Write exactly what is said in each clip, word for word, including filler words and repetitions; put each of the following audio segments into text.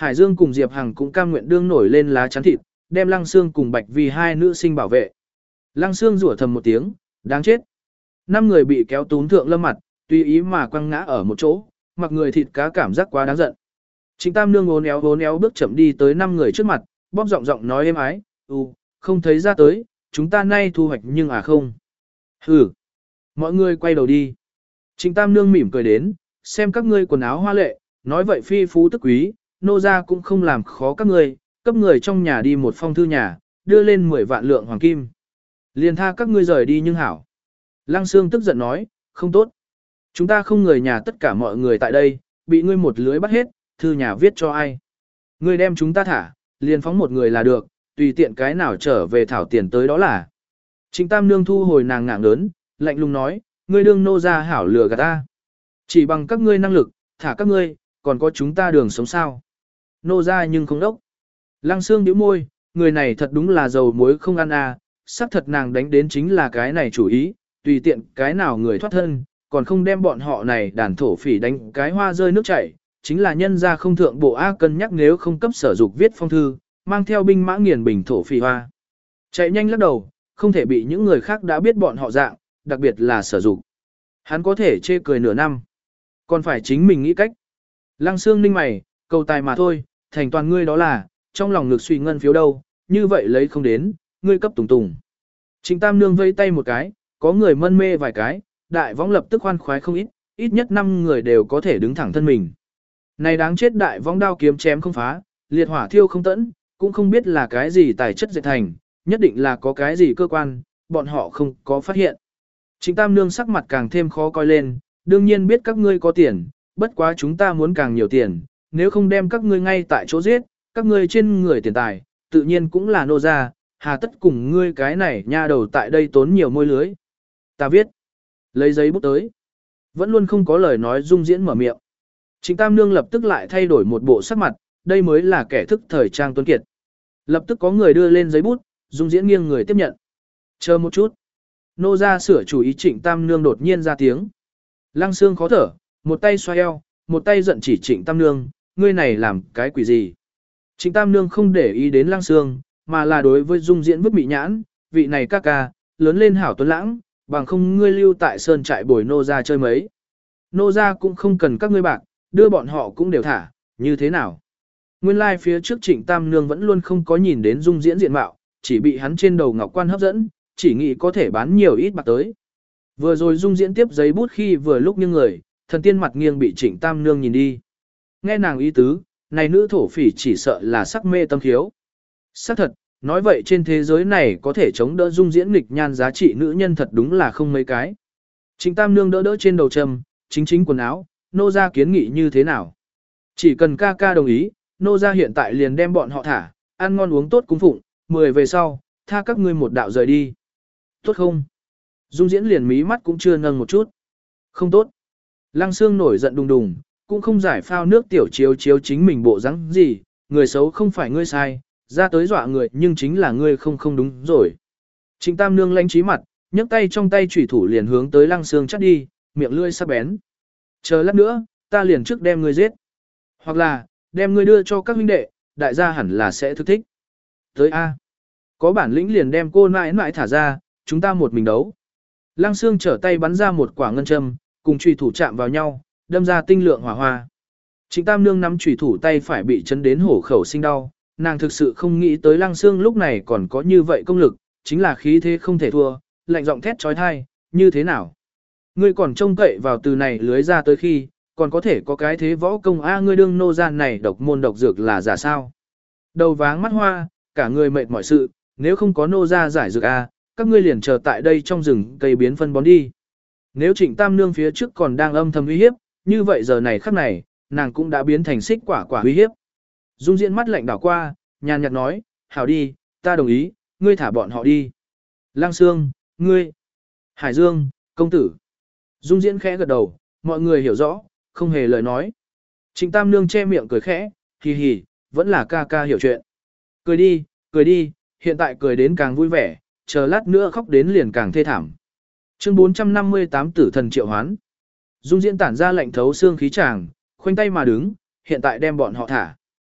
Hải Dương cùng Diệp Hằng cũng cam nguyện đương nổi lên lá chắn thịt, đem Lăng Sương cùng Bạch Vi hai nữ sinh bảo vệ. Lăng Sương rủa thầm một tiếng, đáng chết. Năm người bị kéo túm thượng lâm mặt, tùy ý mà quăng ngã ở một chỗ, mặc người thịt cá cảm giác quá đáng giận. Trịnh Tam Nương uốn éo uốn éo bước chậm đi tới năm người trước mặt, bóp giọng giọng nói êm ái, "Ừ, không thấy ra tới, chúng ta nay thu hoạch nhưng à không." "Hừ." Mọi người quay đầu đi. Trịnh Tam Nương mỉm cười đến, "Xem các ngươi quần áo hoa lệ, nói vậy phi phú tức quý, nô gia cũng không làm khó các ngươi, cấp người trong nhà đi một phong thư nhà, đưa lên mười vạn lượng hoàng kim. Liền tha các ngươi rời đi nhưng hảo." Lăng Sương tức giận nói, "Không tốt. Chúng ta không người nhà tất cả mọi người tại đây, bị ngươi một lưới bắt hết, thư nhà viết cho ai. Ngươi đem chúng ta thả, liền phóng một người là được, tùy tiện cái nào trở về thảo tiền tới đó là." Trịnh Tam Nương thu hồi nàng ngạng lớn, lạnh lùng nói, "Ngươi đương nô gia hảo lừa gạt ta. Chỉ bằng các ngươi năng lực, thả các ngươi, còn có chúng ta đường sống sao. Nô gia nhưng không đốc." Lăng Sương nhíu môi, người này thật đúng là dầu muối không ăn à, xác thật nàng đánh đến chính là cái này chủ ý, tùy tiện cái nào người thoát thân, còn không đem bọn họ này đàn thổ phỉ đánh cái hoa rơi nước chảy, chính là nhân ra không thượng bộ A cân nhắc nếu không cấp sở dục viết phong thư, mang theo binh mã nghiền bình thổ phỉ hoa. Chạy nhanh lắc đầu, không thể bị những người khác đã biết bọn họ dạng, đặc biệt là sở dục. Hắn có thể chê cười nửa năm, còn phải chính mình nghĩ cách. Lăng Sương ninh mày, cầu tài mà thôi, thành toàn ngươi đó là, trong lòng ngực suy ngân phiếu đâu, như vậy lấy không đến, ngươi cấp tùng tùng. Trịnh Tam Nương vây tay một cái, có người mân mê vài cái, đại võng lập tức khoan khoái không ít, ít nhất năm người đều có thể đứng thẳng thân mình. Này đáng chết, đại võng đao kiếm chém không phá, liệt hỏa thiêu không tẫn, cũng không biết là cái gì tài chất dệt thành, nhất định là có cái gì cơ quan, bọn họ không có phát hiện. Trịnh Tam Nương sắc mặt càng thêm khó coi lên, đương nhiên biết các ngươi có tiền, bất quá chúng ta muốn càng nhiều tiền, nếu không đem các ngươi ngay tại chỗ giết, các ngươi trên người tiền tài, tự nhiên cũng là nô gia, hà tất cùng ngươi cái này nha đầu tại đây tốn nhiều môi lưới. Ta viết, lấy giấy bút tới, vẫn luôn không có lời nói Dung Diễn mở miệng. Trịnh Tam Nương lập tức lại thay đổi một bộ sắc mặt, đây mới là kẻ thức thời trang tuấn kiệt. Lập tức có người đưa lên giấy bút, Dung Diễn nghiêng người tiếp nhận. Chờ một chút. Nô gia sửa chủ ý. Trịnh Tam Nương đột nhiên ra tiếng. Lăng Sương khó thở, một tay xoay eo, một tay giận chỉ Trịnh Tam Nương, ngươi này làm cái quỷ gì? Trịnh Tam Nương không để ý đến Lăng Sương, mà là đối với Dung Diễn vứt bị nhãn, vị này ca ca, lớn lên hảo tuấn lãng, bằng không ngươi lưu tại sơn trại bồi nô gia chơi mấy. Nô gia cũng không cần các ngươi bạc, đưa bọn họ cũng đều thả, như thế nào? Nguyên lai like phía trước Trịnh Tam Nương vẫn luôn không có nhìn đến Dung Diễn diện mạo, chỉ bị hắn trên đầu ngọc quan hấp dẫn, chỉ nghĩ có thể bán nhiều ít bạc tới. Vừa rồi Dung Diễn tiếp giấy bút khi vừa lúc như người, thần tiên mặt nghiêng bị Trịnh Tam Nương nhìn đi. Nghe nàng ý tứ, này nữ thổ phỉ chỉ sợ là sắc mê tâm khiếu. Sắc thật, nói vậy trên thế giới này có thể chống đỡ Dung Diễn nghịch nhan giá trị nữ nhân thật đúng là không mấy cái. Trịnh Tam Nương đỡ đỡ trên đầu trầm, chính chính quần áo, nô gia kiến nghị như thế nào? Chỉ cần ca ca đồng ý, nô gia hiện tại liền đem bọn họ thả, ăn ngon uống tốt cúng phụng, mười về sau, tha các ngươi một đạo rời đi. Tốt không? Dung Diễn liền mí mắt cũng chưa nâng một chút. Không tốt. Lăng Sương nổi giận đùng đùng, cũng không giải phao nước tiểu chiếu chiếu chính mình bộ dáng gì, người xấu không phải ngươi sai, ra tới dọa người nhưng chính là ngươi không không đúng rồi. Trịnh Tam Nương lanh trí mặt, nhấc tay trong tay chủy thủ liền hướng tới Lăng Sương chắt đi, miệng lưỡi sắc bén. Chờ lát nữa, ta liền trước đem ngươi giết. Hoặc là, đem ngươi đưa cho các huynh đệ, đại gia hẳn là sẽ thức thích. Tới A. Có bản lĩnh liền đem cô nãi nãi thả ra, chúng ta một mình đấu. Lăng Sương trở tay bắn ra một quả ngân châm, cùng chủy thủ chạm vào nhau, đâm ra tinh lượng hỏa hoa. Trịnh Tam Nương nắm chủy thủ tay phải bị chấn đến hổ khẩu sinh đau, nàng thực sự không nghĩ tới Lăng Sương lúc này còn có như vậy công lực, chính là khí thế không thể thua, lạnh giọng thét trói thai, như thế nào? Ngươi còn trông cậy vào từ này lưới ra tới khi, còn có thể có cái thế võ công a ngươi đương nô gian này độc môn độc dược là giả sao? Đầu váng mắt hoa, cả người mệt mỏi sự, nếu không có nô gia giải dược a, các ngươi liền chờ tại đây trong rừng cây biến phân bón đi. Nếu Trịnh Tam Nương phía trước còn đang âm thầm uy hiếp, như vậy giờ này khắc này, nàng cũng đã biến thành xích quả quả uy hiếp. Dung Diễn mắt lạnh đảo qua, nhàn nhạt nói, hảo đi, ta đồng ý, ngươi thả bọn họ đi. Lăng Sương, ngươi, Hải Dương, công tử. Dung Diễn khẽ gật đầu, mọi người hiểu rõ, không hề lời nói. Trịnh Tam Nương che miệng cười khẽ, hì hì, vẫn là ca ca hiểu chuyện. Cười đi, cười đi, hiện tại cười đến càng vui vẻ, chờ lát nữa khóc đến liền càng thê thảm. Chương bốn trăm năm mươi tám Tử thần triệu hoán. Dung Diễn tản ra lạnh thấu xương khí chàng, khoanh tay mà đứng, hiện tại đem bọn họ thả.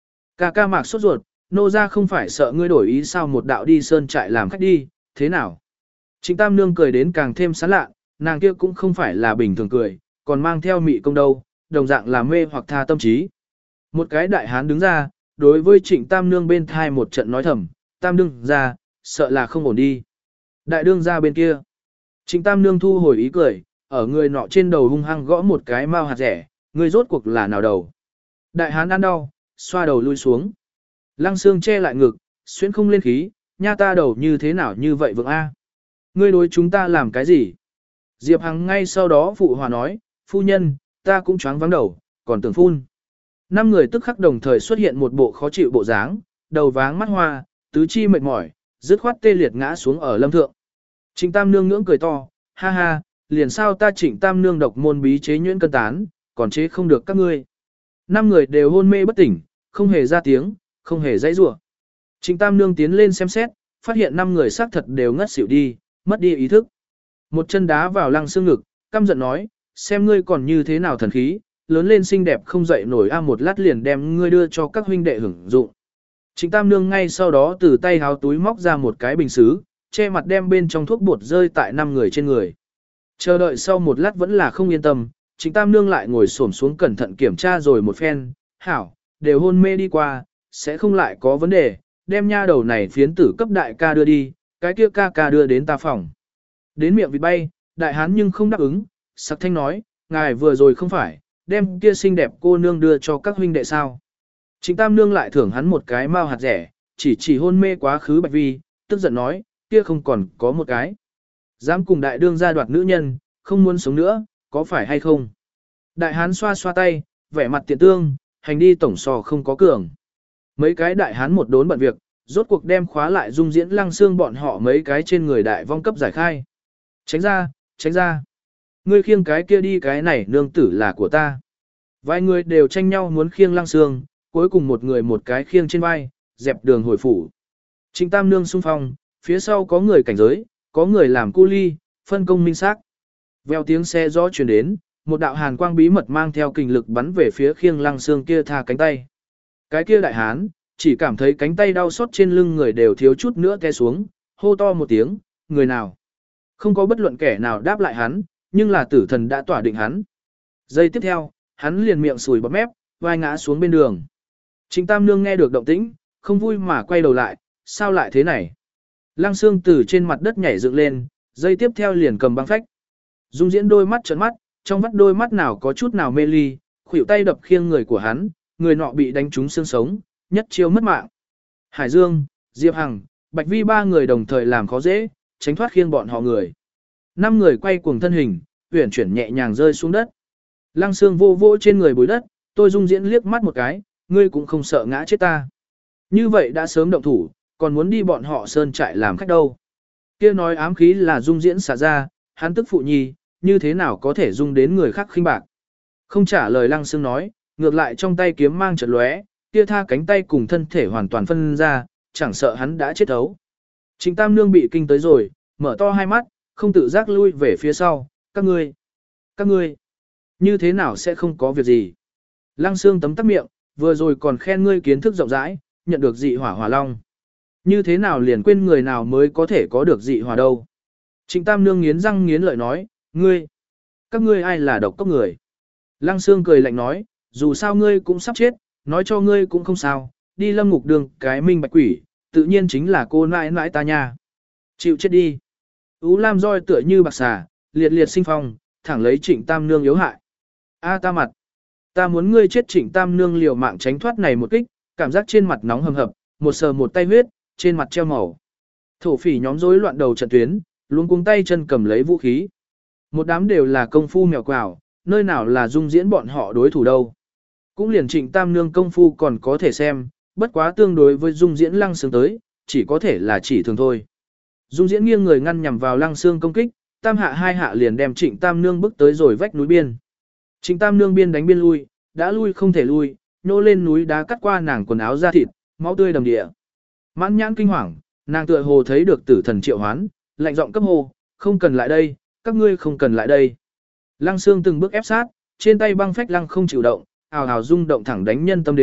Ca ca Mạc sốt ruột, nô ra không phải sợ ngươi đổi ý sao một đạo đi sơn trại làm khách đi, thế nào? Trịnh Tam Nương cười đến càng thêm sán lạ, nàng kia cũng không phải là bình thường cười, còn mang theo mị công đâu, đồng dạng là mê hoặc tha tâm trí. Một cái đại hán đứng ra, đối với Trịnh Tam Nương bên thai một trận nói thầm, Tam Nương ra, sợ là không ổn đi. Đại đương ra bên kia. Trịnh Tam Nương thu hồi ý cười, ở người nọ trên đầu hung hăng gõ một cái mao hạt rẻ, người rốt cuộc là nào đầu. Đại hán ăn đau, xoa đầu lui xuống. Lăng Xương che lại ngực, xuyến không lên khí, nha ta đầu như thế nào như vậy vượng A. Ngươi đối chúng ta làm cái gì? Diệp Hằng ngay sau đó phụ hòa nói, phu nhân, ta cũng choáng vắng đầu, còn tưởng phun. Năm người tức khắc đồng thời xuất hiện một bộ khó chịu bộ dáng, đầu váng mắt hoa, tứ chi mệt mỏi, dứt khoát tê liệt ngã xuống ở lâm thượng. Trịnh Tam Nương ngưỡng cười to, ha ha, liền sao ta Trịnh Tam Nương độc môn bí chế nhuyễn cân tán, còn chế không được các ngươi. Năm người đều hôn mê bất tỉnh, không hề ra tiếng, không hề dãy rủa. Trịnh Tam Nương tiến lên xem xét, phát hiện năm người xác thật đều ngất xỉu đi, mất đi ý thức. Một chân đá vào Lăng Xương ngực, căm giận nói, xem ngươi còn như thế nào thần khí, lớn lên xinh đẹp không dậy nổi a một lát liền đem ngươi đưa cho các huynh đệ hưởng dụng. Trịnh Tam Nương ngay sau đó từ tay háo túi móc ra một cái bình sứ, che mặt đem bên trong thuốc bột rơi tại năm người trên người. Chờ đợi sau một lát vẫn là không yên tâm, Trịnh Tam Nương lại ngồi xổm xuống cẩn thận kiểm tra rồi một phen, hảo, đều hôn mê đi qua, sẽ không lại có vấn đề, đem nha đầu này phiến tử cấp đại ca đưa đi, cái kia ca ca đưa đến ta phòng. Đến miệng vịt bay, đại hán nhưng không đáp ứng, sặc thanh nói, ngài vừa rồi không phải, đem kia xinh đẹp cô nương đưa cho các huynh đệ sao. Trịnh Tam Nương lại thưởng hắn một cái mao hạt rẻ, chỉ chỉ hôn mê quá khứ Bạch Vi, tức giận nói, kia không còn có một cái. Dám cùng đại đương gia đoạt nữ nhân, không muốn sống nữa, có phải hay không? Đại hán xoa xoa tay, vẻ mặt tiện tương, hành đi tổng sò không có cường. Mấy cái đại hán một đốn bận việc, rốt cuộc đem khóa lại dung diễn Lăng Xương bọn họ mấy cái trên người đại vong cấp giải khai. Tránh ra, tránh ra. Ngươi khiêng cái kia đi cái này nương tử là của ta. Vài người đều tranh nhau muốn khiêng Lăng Xương, cuối cùng một người một cái khiêng trên vai, dẹp đường hồi phủ. Trịnh Tam Nương xung phong, phía sau có người cảnh giới, có người làm cu ly, phân công minh xác. Vèo tiếng xe gió truyền đến, một đạo hàn quang bí mật mang theo kình lực bắn về phía khiêng Lăng Xương kia tha cánh tay. Cái kia đại hán, chỉ cảm thấy cánh tay đau xót trên lưng người đều thiếu chút nữa té xuống, hô to một tiếng, người nào. Không có bất luận kẻ nào đáp lại hắn, nhưng là tử thần đã tỏa định hắn. Giây tiếp theo, hắn liền miệng sùi bọt mép, vai ngã xuống bên đường. Trịnh Tam Nương nghe được động tĩnh, không vui mà quay đầu lại, sao lại thế này? Lăng Xương từ trên mặt đất nhảy dựng lên, giây tiếp theo liền cầm băng phách. Dung diễn đôi mắt trợn mắt, trong vắt đôi mắt nào có chút nào mê ly, khuỷu tay đập khiêng người của hắn, người nọ bị đánh trúng xương sống, nhất chiêu mất mạng. Hải Dương, Diệp Hằng, Bạch Vi ba người đồng thời làm khó dễ, tránh thoát khiêng bọn họ người. Năm người quay cuồng thân hình, uyển chuyển nhẹ nhàng rơi xuống đất. Lăng Xương vô vô trên người bùi đất, tôi Dung diễn liếc mắt một cái, ngươi cũng không sợ ngã chết ta. Như vậy đã sớm động thủ, còn muốn đi bọn họ sơn trại làm khách đâu. Kia nói ám khí là Dung diễn xả ra, hắn tức phụ nhi, như thế nào có thể dung đến người khác khinh bạc. Không trả lời Lăng Xương nói, ngược lại trong tay kiếm mang chợt lóe, kia tha cánh tay cùng thân thể hoàn toàn phân ra, chẳng sợ hắn đã chết thấu. Trịnh Tam Nương bị kinh tới rồi, mở to hai mắt, không tự giác lui về phía sau, các ngươi, các ngươi, như thế nào sẽ không có việc gì. Lăng Xương tấm tắc miệng, vừa rồi còn khen ngươi kiến thức rộng rãi, nhận được dị hỏa hỏa long. Như thế nào liền quên người nào mới có thể có được dị hỏa đâu. Trịnh Tam Nương nghiến răng nghiến lợi nói, ngươi, các ngươi ai là độc cốc người. Lăng Xương cười lạnh nói, dù sao ngươi cũng sắp chết, nói cho ngươi cũng không sao, đi lâm ngục đường cái minh bạch quỷ, tự nhiên chính là cô nãi nãi ta nha. Chịu chết đi. Ú Lam roi tựa như bạc xà, liệt liệt sinh phong, thẳng lấy Trịnh Tam Nương yếu hại. A ta mặt. Ta muốn ngươi chết. Trịnh Tam Nương liều mạng tránh thoát này một kích, cảm giác trên mặt nóng hầm hập, một sờ một tay huyết, trên mặt treo màu. Thổ phỉ nhóm rối loạn đầu trận tuyến, luôn cuống tay chân cầm lấy vũ khí. Một đám đều là công phu mèo quào, nơi nào là Dung diễn bọn họ đối thủ đâu. Cũng liền Trịnh Tam Nương công phu còn có thể xem, bất quá tương đối với Dung diễn Lăng Xương tới, chỉ có thể là chỉ thường thôi. Dung diễn nghiêng người ngăn nhằm vào Lăng Xương công kích, tam hạ hai hạ liền đem Trịnh Tam Nương bước tới rồi vách núi biên. Trịnh Tam Nương biên đánh biên lui, đã lui không thể lui, nô lên núi đá cắt qua nàng quần áo da thịt, máu tươi đầm địa. Mãn nhãn kinh hoàng, nàng tựa hồ thấy được tử thần triệu hoán, lạnh giọng cấp hồ, không cần lại đây, các ngươi không cần lại đây. Lăng Xương từng bước ép sát, trên tay băng phách lăng không chịu động, ào ào rung động thẳng đánh nhân tâm đế,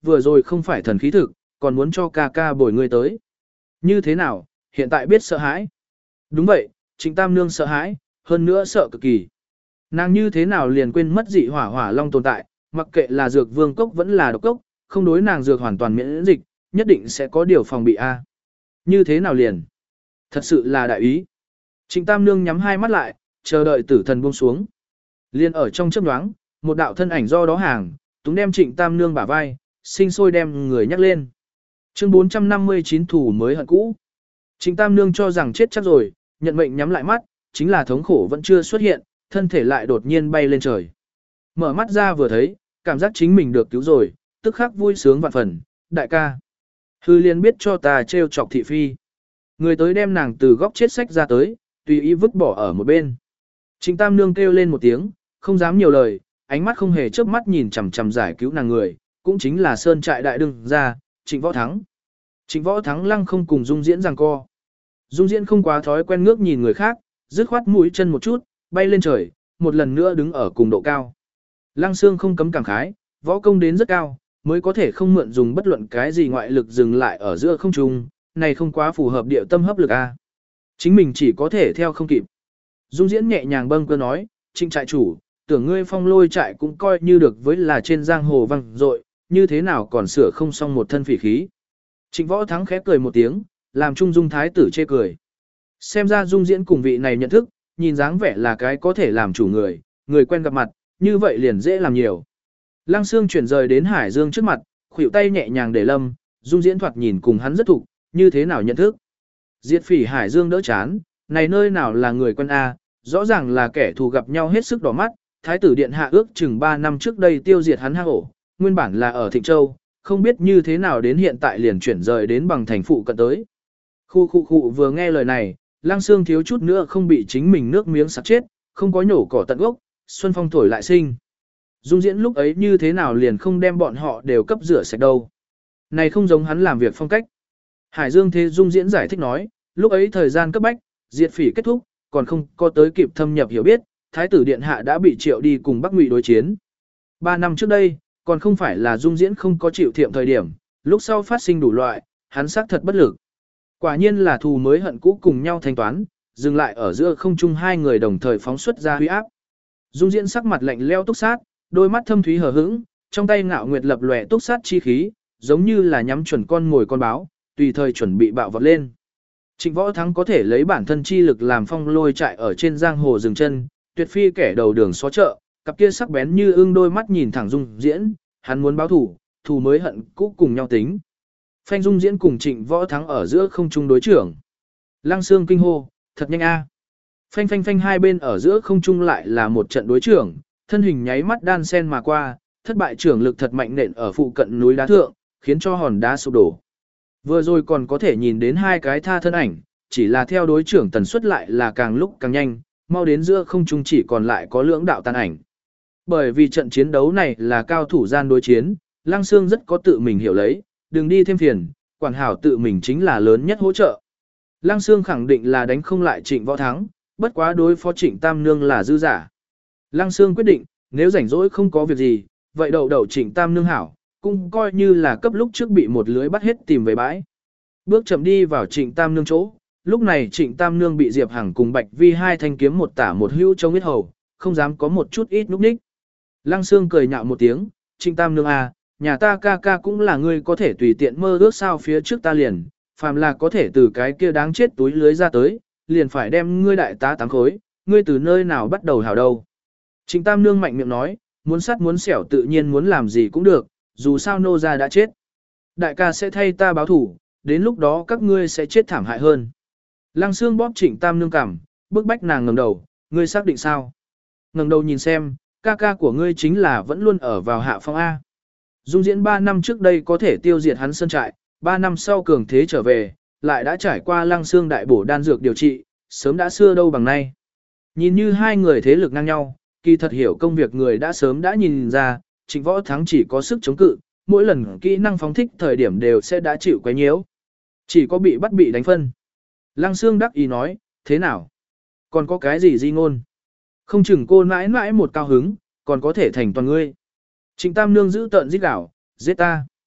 vừa rồi không phải thần khí thực, còn muốn cho ca ca bồi ngươi tới. Như thế nào, hiện tại biết sợ hãi? Đúng vậy, Trịnh Tam Nương sợ hãi, hơn nữa sợ cực kỳ. Nàng như thế nào liền quên mất dị hỏa hỏa long tồn tại, mặc kệ là dược vương cốc vẫn là độc cốc, không đối nàng dược hoàn toàn miễn dịch, nhất định sẽ có điều phòng bị a. Như thế nào liền? Thật sự là đại ý. Trịnh Tam Nương nhắm hai mắt lại, chờ đợi tử thần buông xuống. Liên ở trong chớp nhoáng, một đạo thân ảnh do đó hàng, túng đem Trịnh Tam Nương bả vai, sinh sôi đem người nhắc lên. Chương bốn trăm năm mươi chín thủ mới hận cũ. Trịnh Tam Nương cho rằng chết chắc rồi, nhận mệnh nhắm lại mắt, chính là thống khổ vẫn chưa xuất hiện, thân thể lại đột nhiên bay lên trời. Mở mắt ra vừa thấy, cảm giác chính mình được cứu rồi, tức khắc vui sướng vạn phần, đại ca. Hư liền biết cho ta trêu chọc thị phi. Người tới đem nàng từ góc chết sách ra tới, tùy ý vứt bỏ ở một bên. Trịnh Tam Nương kêu lên một tiếng, không dám nhiều lời, ánh mắt không hề chớp mắt nhìn chằm chằm giải cứu nàng người, cũng chính là sơn trại đại đương gia, Trịnh Võ Thắng. Trịnh Võ Thắng lăng không cùng Dung Diễn giằng co. Dung Diễn không quá thói quen ngước nhìn người khác, dứt khoát mũi chân một chút, bay lên trời, một lần nữa đứng ở cùng độ cao. Lăng Xương không cấm cảm khái, võ công đến rất cao, mới có thể không mượn dùng bất luận cái gì ngoại lực dừng lại ở giữa không trung, này không quá phù hợp địa tâm hấp lực a. Chính mình chỉ có thể theo không kịp. Dung Diễn nhẹ nhàng bâng cơ nói, Trịnh trại chủ, tưởng ngươi phong lôi trại cũng coi như được với là trên giang hồ văng dội, như thế nào còn sửa không xong một thân phỉ khí. Trịnh Võ Thắng khép cười một tiếng, làm Trung Dung thái tử chê cười. Xem ra Dung Diễn cùng vị này nhận thức, nhìn dáng vẻ là cái có thể làm chủ người, người quen gặp mặt, như vậy liền dễ làm nhiều. Lăng Xương chuyển rời đến Hải Dương trước mặt, khuỷu tay nhẹ nhàng để lâm, Dung Diễn thoạt nhìn cùng hắn rất thục, như thế nào nhận thức. Diệt phỉ Hải Dương đỡ chán, này nơi nào là người quen A, rõ ràng là kẻ thù gặp nhau hết sức đỏ mắt, Thái tử Điện Hạ ước chừng ba năm trước đây tiêu diệt hắn hang ổ, nguyên bản là ở Thịnh Châu, không biết như thế nào đến hiện tại liền chuyển rời đến bằng thành phụ cận tới. Khu khu khu vừa nghe lời này, Lăng Xương thiếu chút nữa không bị chính mình nước miếng sặc chết, không có nhổ cỏ tận gốc, xuân phong thổi lại sinh. Dung Diễn lúc ấy như thế nào liền không đem bọn họ đều cấp rửa sạch đâu. Này không giống hắn làm việc phong cách. Hải Dương thế Dung Diễn giải thích nói, lúc ấy thời gian cấp bách, diệt phỉ kết thúc, còn không có tới kịp thâm nhập hiểu biết, Thái tử Điện Hạ đã bị triệu đi cùng Bắc Ngụy đối chiến. Ba năm trước đây, còn không phải là Dung Diễn không có chịu thiệm thời điểm, lúc sau phát sinh đủ loại, hắn xác thật bất lực. Quả nhiên là thù mới hận cũ cùng nhau thanh toán, dừng lại ở giữa không trung hai người đồng thời phóng xuất ra huy áp. Dung Diễn sắc mặt lạnh leo túc sát, đôi mắt thâm thúy hờ hững, trong tay ngạo nguyệt lập lòe túc sát chi khí, giống như là nhắm chuẩn con ngồi con báo, tùy thời chuẩn bị bạo vọt lên. Trịnh Võ Thắng có thể lấy bản thân chi lực làm phong lôi chạy ở trên giang hồ dừng chân, tuyệt phi kẻ đầu đường xó chợ, cặp kia sắc bén như ưng đôi mắt nhìn thẳng Dung Diễn, hắn muốn báo thủ, thù mới hận cũ cùng nhau tính. Phanh Dung Diễn cùng Trịnh Võ Thắng ở giữa không trung đối trưởng. Lăng Xương kinh hô, thật nhanh a. Phanh phanh phanh hai bên ở giữa không trung lại là một trận đối trưởng, thân hình nháy mắt đan sen mà qua, thất bại trưởng lực thật mạnh nện ở phụ cận núi đá thượng, khiến cho hòn đá sụp đổ. Vừa rồi còn có thể nhìn đến hai cái tha thân ảnh, chỉ là theo đối trưởng tần suất lại là càng lúc càng nhanh, mau đến giữa không trung chỉ còn lại có lưỡng đạo tàn ảnh. Bởi vì trận chiến đấu này là cao thủ gian đối chiến, Lăng Xương rất có tự mình hiểu lấy, đừng đi thêm phiền, quản hảo tự mình chính là lớn nhất hỗ trợ. Lăng Xương khẳng định là đánh không lại Trịnh Võ Thắng, bất quá đối phó Trịnh Tam Nương là dư giả. Lăng Xương quyết định, nếu rảnh rỗi không có việc gì, vậy đậu đậu Trịnh Tam Nương hảo, cũng coi như là cấp lúc trước bị một lưới bắt hết tìm về bãi. Bước chậm đi vào Trịnh Tam Nương chỗ, lúc này Trịnh Tam Nương bị Diệp Hằng cùng Bạch Vi hai thanh kiếm một tả một hữu trong huyết hầu, không dám có một chút ít núp ních. Lăng Xương cười nhạo một tiếng, Trịnh Tam Nương à, nhà ta ca ca cũng là ngươi có thể tùy tiện mơ ước sao phía trước ta liền, phàm là có thể từ cái kia đáng chết túi lưới ra tới, liền phải đem ngươi đại tá tám khối, ngươi từ nơi nào bắt đầu hảo đâu. Trịnh Tam Nương mạnh miệng nói, muốn sắt muốn xẻo tự nhiên muốn làm gì cũng được, dù sao nô gia đã chết. Đại ca sẽ thay ta báo thủ, đến lúc đó các ngươi sẽ chết thảm hại hơn. Lăng Xương bóp Trịnh Tam Nương cằm, bức bách nàng ngẩng đầu, ngươi xác định sao? Ngẩng đầu nhìn xem, ca ca của ngươi chính là vẫn luôn ở vào hạ phong A. Dung Diễn ba năm trước đây có thể tiêu diệt hắn sơn trại, ba năm sau cường thế trở về, lại đã trải qua Lăng Xương đại bổ đan dược điều trị, sớm đã xưa đâu bằng nay. Nhìn như hai người thế lực ngang nhau, kỳ thật hiểu công việc người đã sớm đã nhìn ra, Trịnh Võ Thắng chỉ có sức chống cự, mỗi lần kỹ năng phóng thích thời điểm đều sẽ đã chịu quấy nhiễu. Chỉ có bị bắt bị đánh phân. Lăng Xương đắc ý nói, thế nào? Còn có cái gì di ngôn? Không chừng cô mãi mãi một cao hứng, còn có thể thành toàn ngươi. Trịnh Tam Nương giữ tợn giết đảo, giết ta.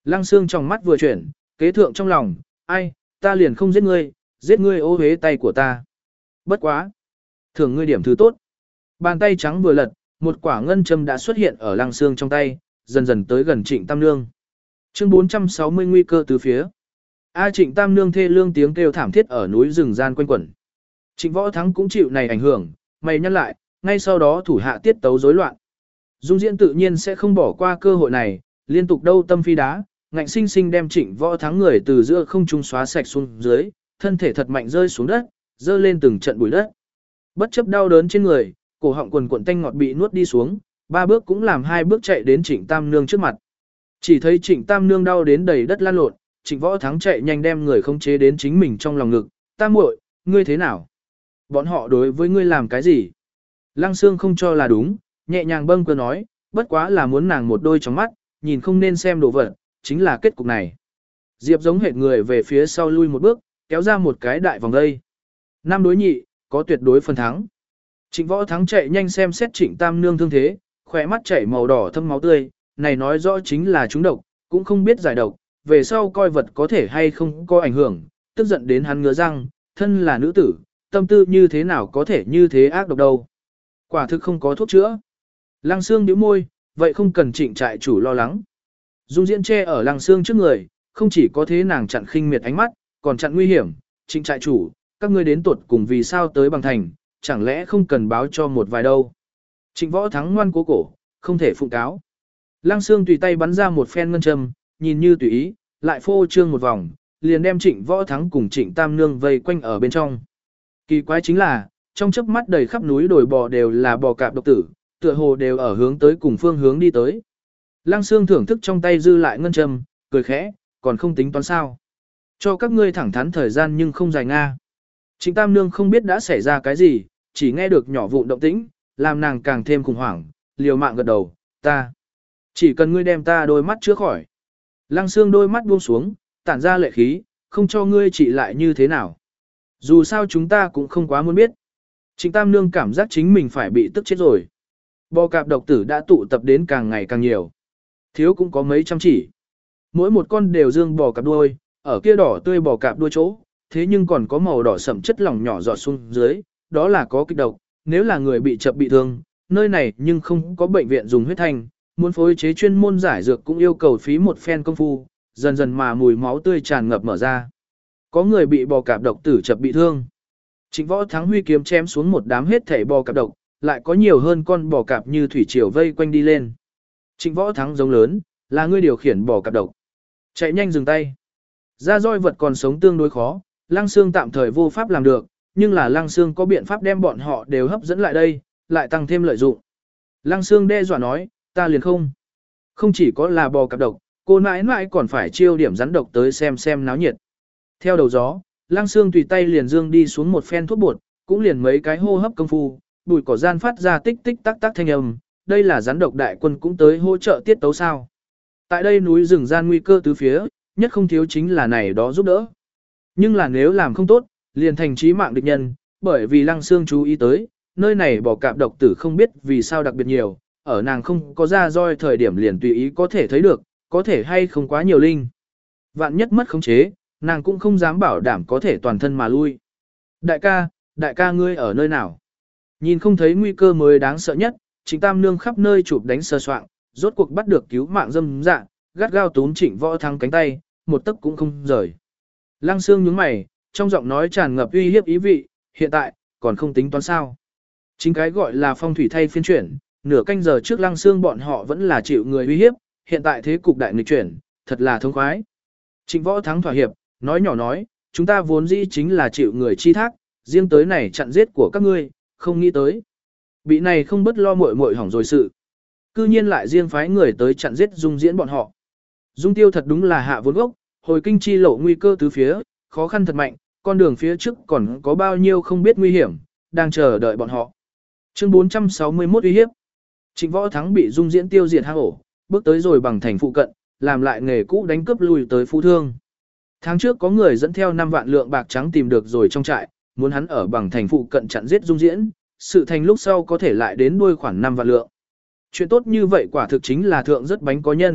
Lăng Xương trong mắt vừa chuyển, kế thượng trong lòng, ai, ta liền không giết ngươi, giết ngươi ô hế tay của ta. Bất quá. Thưởng ngươi điểm thứ tốt. Bàn tay trắng vừa lật, một quả ngân châm đã xuất hiện ở Lăng Xương trong tay, dần dần tới gần Trịnh Tam Nương. Chương bốn trăm sáu mươi nguy cơ từ phía. A Trịnh Tam Nương thê lương tiếng kêu thảm thiết ở núi rừng gian quanh quẩn. Trịnh Võ Thắng cũng chịu này ảnh hưởng, mày nhăn lại, ngay sau đó thủ hạ tiết tấu rối loạn. Dung Diễn tự nhiên sẽ không bỏ qua cơ hội này, liên tục đâu tâm phi đá, ngạnh sinh sinh đem Trịnh Võ Thắng người từ giữa không trung xóa sạch xuống dưới, thân thể thật mạnh rơi xuống đất, dơ lên từng trận bụi đất. Bất chấp đau đớn trên người, cổ họng quần cuộn tanh ngọt bị nuốt đi xuống, ba bước cũng làm hai bước chạy đến Trịnh Tam Nương trước mặt. Chỉ thấy Trịnh Tam Nương đau đến đầy đất lan lộn, Trịnh Võ Thắng chạy nhanh đem người không chế đến chính mình trong lòng ngực, "Tam muội, ngươi thế nào? Bọn họ đối với ngươi làm cái gì?" Lăng Xương không cho là đúng, nhẹ nhàng bâng quơ nói, bất quá là muốn nàng một đôi trong mắt, nhìn không nên xem đồ vật, chính là kết cục này. Diệp giống hệt người về phía sau lui một bước, kéo ra một cái đại vòng dây. Năm đối nhị, có tuyệt đối phần thắng. Trịnh Võ Thắng chạy nhanh xem xét Trịnh Tam Nương thương thế, khỏe mắt chảy màu đỏ thâm máu tươi, này nói rõ chính là trúng độc, cũng không biết giải độc, về sau coi vật có thể hay không có ảnh hưởng, tức giận đến hắn ngứa răng, thân là nữ tử, tâm tư như thế nào có thể như thế ác độc đâu. Quả thực không có thuốc chữa. Lăng Xương nhíu môi, vậy không cần Trịnh trại chủ lo lắng. Dung Diễn che ở Lăng Xương trước người, không chỉ có thế nàng chặn khinh miệt ánh mắt, còn chặn nguy hiểm, Trịnh trại chủ, các ngươi đến tuột cùng vì sao tới bằng thành, chẳng lẽ không cần báo cho một vài đâu. Trịnh Võ Thắng ngoan cố cổ, không thể phụng cáo. Lăng Xương tùy tay bắn ra một phen ngân châm, nhìn như tùy ý, lại phô trương một vòng, liền đem Trịnh Võ Thắng cùng Trịnh Tam Nương vây quanh ở bên trong. Kỳ quái chính là, trong chớp mắt đầy khắp núi đồi bò đều là bò cạp độc tử, tựa hồ đều ở hướng tới cùng phương hướng đi tới. Lăng Xương thưởng thức trong tay dư lại ngân châm, cười khẽ, còn không tính toán sao. Cho các ngươi thẳng thắn thời gian nhưng không dài nga. Trịnh Tam Nương không biết đã xảy ra cái gì, chỉ nghe được nhỏ vụn động tĩnh, làm nàng càng thêm khủng hoảng, liều mạng gật đầu, ta. Chỉ cần ngươi đem ta đôi mắt chữa khỏi. Lăng Xương đôi mắt buông xuống, tản ra lệ khí, không cho ngươi trị lại như thế nào. Dù sao chúng ta cũng không quá muốn biết. Trịnh Tam Nương cảm giác chính mình phải bị tức chết rồi. Bò cạp độc tử đã tụ tập đến càng ngày càng nhiều. Thiếu cũng có mấy trăm chỉ. Mỗi một con đều dương bò cạp đuôi, ở kia đỏ tươi bò cạp đuôi chỗ, thế nhưng còn có màu đỏ sẫm chất lỏng nhỏ giọt xuống dưới, đó là có kịch độc. Nếu là người bị chập bị thương, nơi này nhưng không có bệnh viện dùng huyết thanh, muốn phối chế chuyên môn giải dược cũng yêu cầu phí một phen công phu, dần dần mà mùi máu tươi tràn ngập mở ra. Có người bị bò cạp độc tử chập bị thương. Trịnh Võ Thắng huy kiếm chém xuống một đám hết thảy bò cạp độc, lại có nhiều hơn con bò cạp như thủy triều vây quanh đi lên. Trịnh Võ Thắng giống lớn, là ngươi điều khiển bò cạp độc. Chạy nhanh dừng tay. Ra roi vật còn sống tương đối khó, Lăng Xương tạm thời vô pháp làm được, nhưng là Lăng Xương có biện pháp đem bọn họ đều hấp dẫn lại đây, lại tăng thêm lợi dụng. Lăng Xương đe dọa nói, ta liền không. Không chỉ có là bò cạp độc, cô nãi nãi còn phải chiêu điểm rắn độc tới xem xem náo nhiệt. Theo đầu gió, Lăng Xương tùy tay liền dương đi xuống một phen thuốc bột, cũng liền mấy cái hô hấp công phu, bụi cỏ gian phát ra tích tích tắc tắc thanh âm, đây là rắn độc đại quân cũng tới hỗ trợ tiết tấu sao. Tại đây núi rừng gian nguy cơ tứ phía, nhất không thiếu chính là này đó giúp đỡ. Nhưng là nếu làm không tốt, liền thành chí mạng địch nhân, bởi vì Lăng Xương chú ý tới, nơi này bò cạp độc tử không biết vì sao đặc biệt nhiều, ở nàng không có ra roi thời điểm liền tùy ý có thể thấy được, có thể hay không quá nhiều linh. Vạn nhất mất khống chế, nàng cũng không dám bảo đảm có thể toàn thân mà lui. Đại ca, đại ca ngươi ở nơi nào? Nhìn không thấy nguy cơ mới đáng sợ nhất, Trịnh Tam Nương khắp nơi chụp đánh sơ soạn, rốt cuộc bắt được cứu mạng dâm dạ, gắt gao túm Trịnh Võ Thắng cánh tay, một tấc cũng không rời. Lăng Xương nhướng mày, trong giọng nói tràn ngập uy hiếp ý vị, hiện tại, còn không tính toán sao. Chính cái gọi là phong thủy thay phiên chuyển, nửa canh giờ trước Lăng Xương bọn họ vẫn là chịu người uy hiếp, hiện tại thế cục đại nghịch chuyển, thật là thông khoái. Trịnh Võ Thắng thỏa hiệp, nói nhỏ nói, chúng ta vốn dĩ chính là chịu người chi thác, riêng tới này chặn giết của các ngươi, không nghĩ tới. Bị này không bất lo muội muội hỏng rồi sự. Cư nhiên lại riêng phái người tới chặn giết Dung Diễn bọn họ. Dung Tiêu thật đúng là hạ vốn gốc, hồi kinh chi lộ nguy cơ tứ phía, khó khăn thật mạnh, con đường phía trước còn có bao nhiêu không biết nguy hiểm, đang chờ đợi bọn họ. Chương bốn trăm sáu mươi mốt uy hiếp. Trịnh Võ Thắng bị Dung Diễn tiêu diệt hang ổ, bước tới rồi bằng thành phụ cận, làm lại nghề cũ đánh cướp lùi tới phú thương. Tháng trước có người dẫn theo năm vạn lượng bạc trắng tìm được rồi trong trại, muốn hắn ở bằng thành phụ cận chặn giết Dung Diễn, sự thành lúc sau có thể lại đến đuôi khoảng năm vạn lượng. Chuyện tốt như vậy quả thực chính là thượng rất bánh có nhân,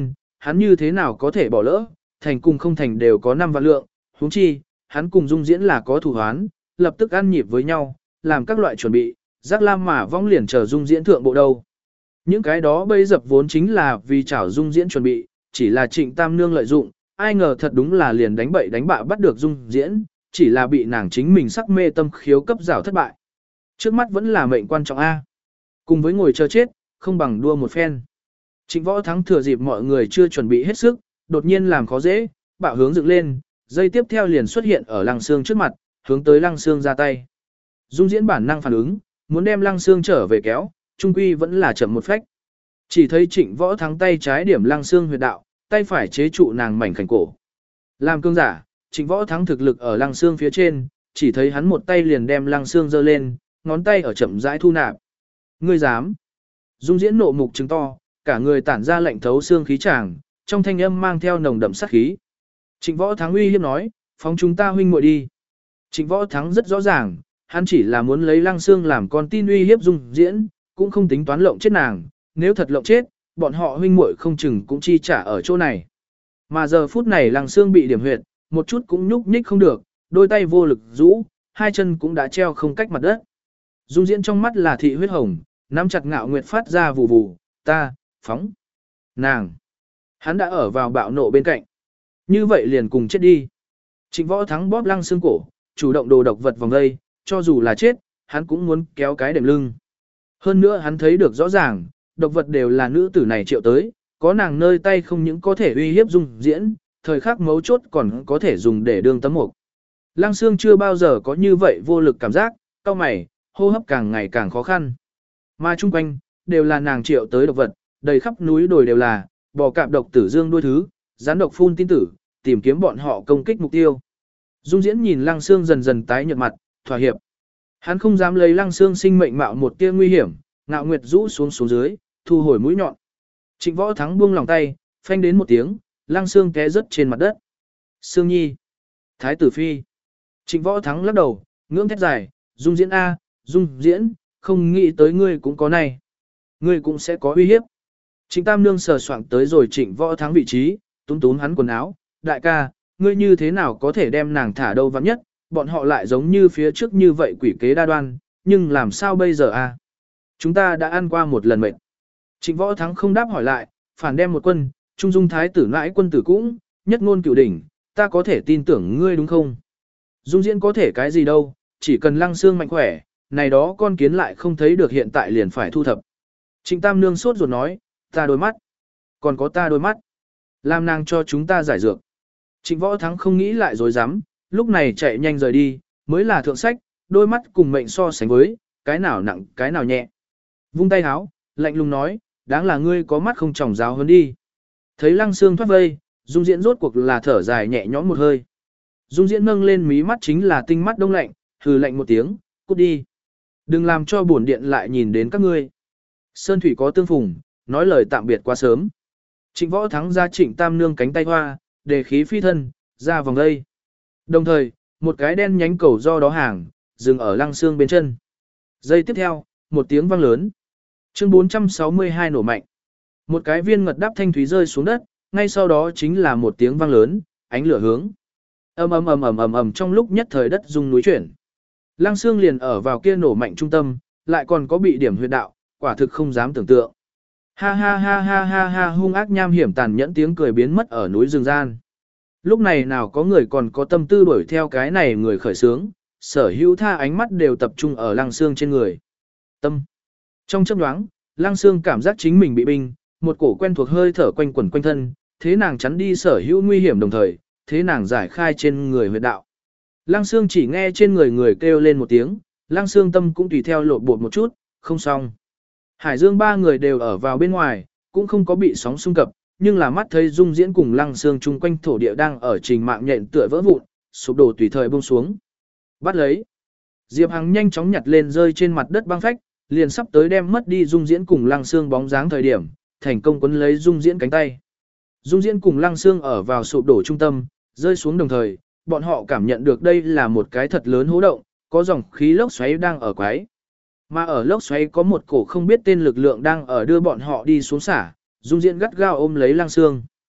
hắn như thế nào có thể bỏ lỡ, thành cùng không thành đều có năm vạn lượng, huống chi, hắn cùng Dung Diễn là có thủ hoán, lập tức ăn nhịp với nhau, làm các loại chuẩn bị, giác lam mà vong liền chờ Dung Diễn thượng bộ đâu. Những cái đó bây dập vốn chính là vì chảo Dung Diễn chuẩn bị, chỉ là Trịnh Tam Nương lợi dụng, ai ngờ thật đúng là liền đánh bậy đánh bạ bắt được Dung Diễn, chỉ là bị nàng chính mình sắc mê tâm khiếu cấp rào thất bại. Trước mắt vẫn là mệnh quan trọng A. Cùng với ngồi chờ chết, không bằng đua một phen. Trịnh Võ Thắng thừa dịp mọi người chưa chuẩn bị hết sức, đột nhiên làm khó dễ, bạo hướng dựng lên, dây tiếp theo liền xuất hiện ở Lăng Xương trước mặt, hướng tới Lăng Xương ra tay. Dung Diễn bản năng phản ứng, muốn đem Lăng Xương trở về kéo, trung quy vẫn là chậm một phách. Chỉ thấy Trịnh Võ Thắng tay trái điểm Lăng Xương huyệt đạo, tay phải chế trụ nàng mảnh khảnh cổ. Làm cương giả, Trịnh Võ Thắng thực lực ở Lăng Xương phía trên, chỉ thấy hắn một tay liền đem Lăng Xương giơ lên, ngón tay ở chậm rãi thu nạp. Ngươi dám? Dung Diễn nộ mục trừng to, cả người tản ra lạnh thấu xương khí chàng, trong thanh âm mang theo nồng đậm sát khí. Trịnh Võ Thắng uy hiếp nói, phóng chúng ta huynh muội đi. Trịnh Võ Thắng rất rõ ràng, hắn chỉ là muốn lấy Lăng Xương làm con tin uy hiếp Dung Diễn, cũng không tính toán lộng chết nàng, nếu thật lộng chết, bọn họ huynh muội không chừng cũng chi trả ở chỗ này. Mà giờ phút này Lăng Xương bị điểm huyệt, một chút cũng nhúc nhích không được, đôi tay vô lực rũ, hai chân cũng đã treo không cách mặt đất. Dung Diễn trong mắt là thị huyết hồng, nắm chặt Ngạo Nguyệt phát ra vù vù, ta, phóng, nàng. Hắn đã ở vào bạo nộ bên cạnh. Như vậy liền cùng chết đi. Trịnh Võ Thắng bóp Lăng Xương cổ, chủ động đồ độc vật vòng đây, cho dù là chết, hắn cũng muốn kéo cái đệm lưng. Hơn nữa hắn thấy được rõ ràng, độc vật đều là nữ tử này triệu tới, có nàng nơi tay không những có thể uy hiếp Dung Diễn, thời khắc mấu chốt còn có thể dùng để đương tấm mục. Lăng Xương chưa bao giờ có như vậy vô lực cảm giác, cau mày, hô hấp càng ngày càng khó khăn. Mà chung quanh, đều là nàng triệu tới độc vật, đầy khắp núi đồi đều là, bò cạp độc tử dương đuôi thứ, rắn độc phun tin tử, tìm kiếm bọn họ công kích mục tiêu. Dung Diễn nhìn Lăng Xương dần dần tái nhợt mặt, thỏa hiệp. Hắn không dám lấy Lăng Xương sinh mệnh mạo một tia nguy hiểm, Ngạo Nguyệt rũ xuống xuống dưới, thu hồi mũi nhọn. Trịnh Võ Thắng buông lòng tay, phanh đến một tiếng, Lăng Xương té rớt trên mặt đất. Xương Nhi, Thái tử phi. Trịnh Võ Thắng lắc đầu, ngưỡng thét dài, Dung Diễn a, Dung Diễn, không nghĩ tới ngươi cũng có này. Ngươi cũng sẽ có uy hiếp. Trịnh Tam Nương sờ soạng tới rồi Trịnh Võ Thắng vị trí, túm túm hắn quần áo, đại ca, ngươi như thế nào có thể đem nàng thả đâu vắng nhất, bọn họ lại giống như phía trước như vậy quỷ kế đa đoan, nhưng làm sao bây giờ a? Chúng ta đã ăn qua một lần mệt. Trịnh Võ Thắng không đáp hỏi lại, phản đem một quân, trung dung thái tử nãi quân tử cũng, nhất ngôn cửu đỉnh, ta có thể tin tưởng ngươi đúng không? Dung Diễn có thể cái gì đâu, chỉ cần Lăng Xương mạnh khỏe, này đó con kiến lại không thấy được hiện tại liền phải thu thập. Trịnh Tam Nương sốt ruột nói, ta đôi mắt, còn có ta đôi mắt, làm nàng cho chúng ta giải dược. Trịnh Võ Thắng không nghĩ lại dối dám, lúc này chạy nhanh rời đi, mới là thượng sách, đôi mắt cùng mệnh so sánh với, cái nào nặng, cái nào nhẹ. Vung tay háo, lạnh lùng nói, đáng là ngươi có mắt không tròng giáo hơn đi. Thấy Lăng Xương thoát vây, Dung Diễn rốt cuộc là thở dài nhẹ nhõm một hơi. Dung Diễn nâng lên mí mắt chính là tinh mắt đông lạnh, hừ lạnh một tiếng, cút đi. Đừng làm cho bổn điện lại nhìn đến các ngươi. Sơn thủy có tương phùng, nói lời tạm biệt quá sớm. Trịnh Võ Thắng ra Trịnh Tam Nương cánh tay hoa, đề khí phi thân, ra vòng đây. Đồng thời, một cái đen nhánh cầu do đó hàng, dừng ở Lăng Xương bên chân. Giây tiếp theo, một tiếng vang lớn. Chương bốn trăm sáu mươi hai nổ mạnh. Một cái viên ngật đáp thanh thúy rơi xuống đất, ngay sau đó chính là một tiếng vang lớn, ánh lửa hướng. Ầm ầm ầm ầm ầm ầm trong lúc nhất thời đất rung núi chuyển. Lăng Xương liền ở vào kia nổ mạnh trung tâm, lại còn có bị điểm huyệt đạo, quả thực không dám tưởng tượng. Ha ha ha ha ha ha hung ác nham hiểm tàn nhẫn tiếng cười biến mất ở núi rừng gian. Lúc này nào có người còn có tâm tư đuổi theo cái này người khởi sướng, sở hữu tha ánh mắt đều tập trung ở Lăng Xương trên người. Tâm. Trong chớp nhoáng, Lăng Xương cảm giác chính mình bị binh, một cổ quen thuộc hơi thở quanh quẩn quanh thân, thế nàng chắn đi sở hữu nguy hiểm đồng thời, thế nàng giải khai trên người huyệt đạo. Lăng Xương chỉ nghe trên người người kêu lên một tiếng, Lăng Xương tâm cũng tùy theo lột bột một chút, không xong. Hải Dương ba người đều ở vào bên ngoài, cũng không có bị sóng xung cập, nhưng là mắt thấy Dung Diễn cùng Lăng Xương chung quanh thổ địa đang ở trình mạng nhện tựa vỡ vụn, sụp đổ tùy thời buông xuống. Bắt lấy. Diệp Hằng nhanh chóng nhặt lên rơi trên mặt đất băng phách, liền sắp tới đem mất đi Dung Diễn cùng Lăng Xương bóng dáng thời điểm, thành công quấn lấy Dung Diễn cánh tay. Dung Diễn cùng Lăng Xương ở vào sụp đổ trung tâm, rơi xuống đồng thời, bọn họ cảm nhận được đây là một cái thật lớn hố động, có dòng khí lốc xoáy đang ở quái. Mà ở lốc xoáy có một cổ không biết tên lực lượng đang ở đưa bọn họ đi xuống xả, Dung Diễn gắt gao ôm lấy Lăng Xương.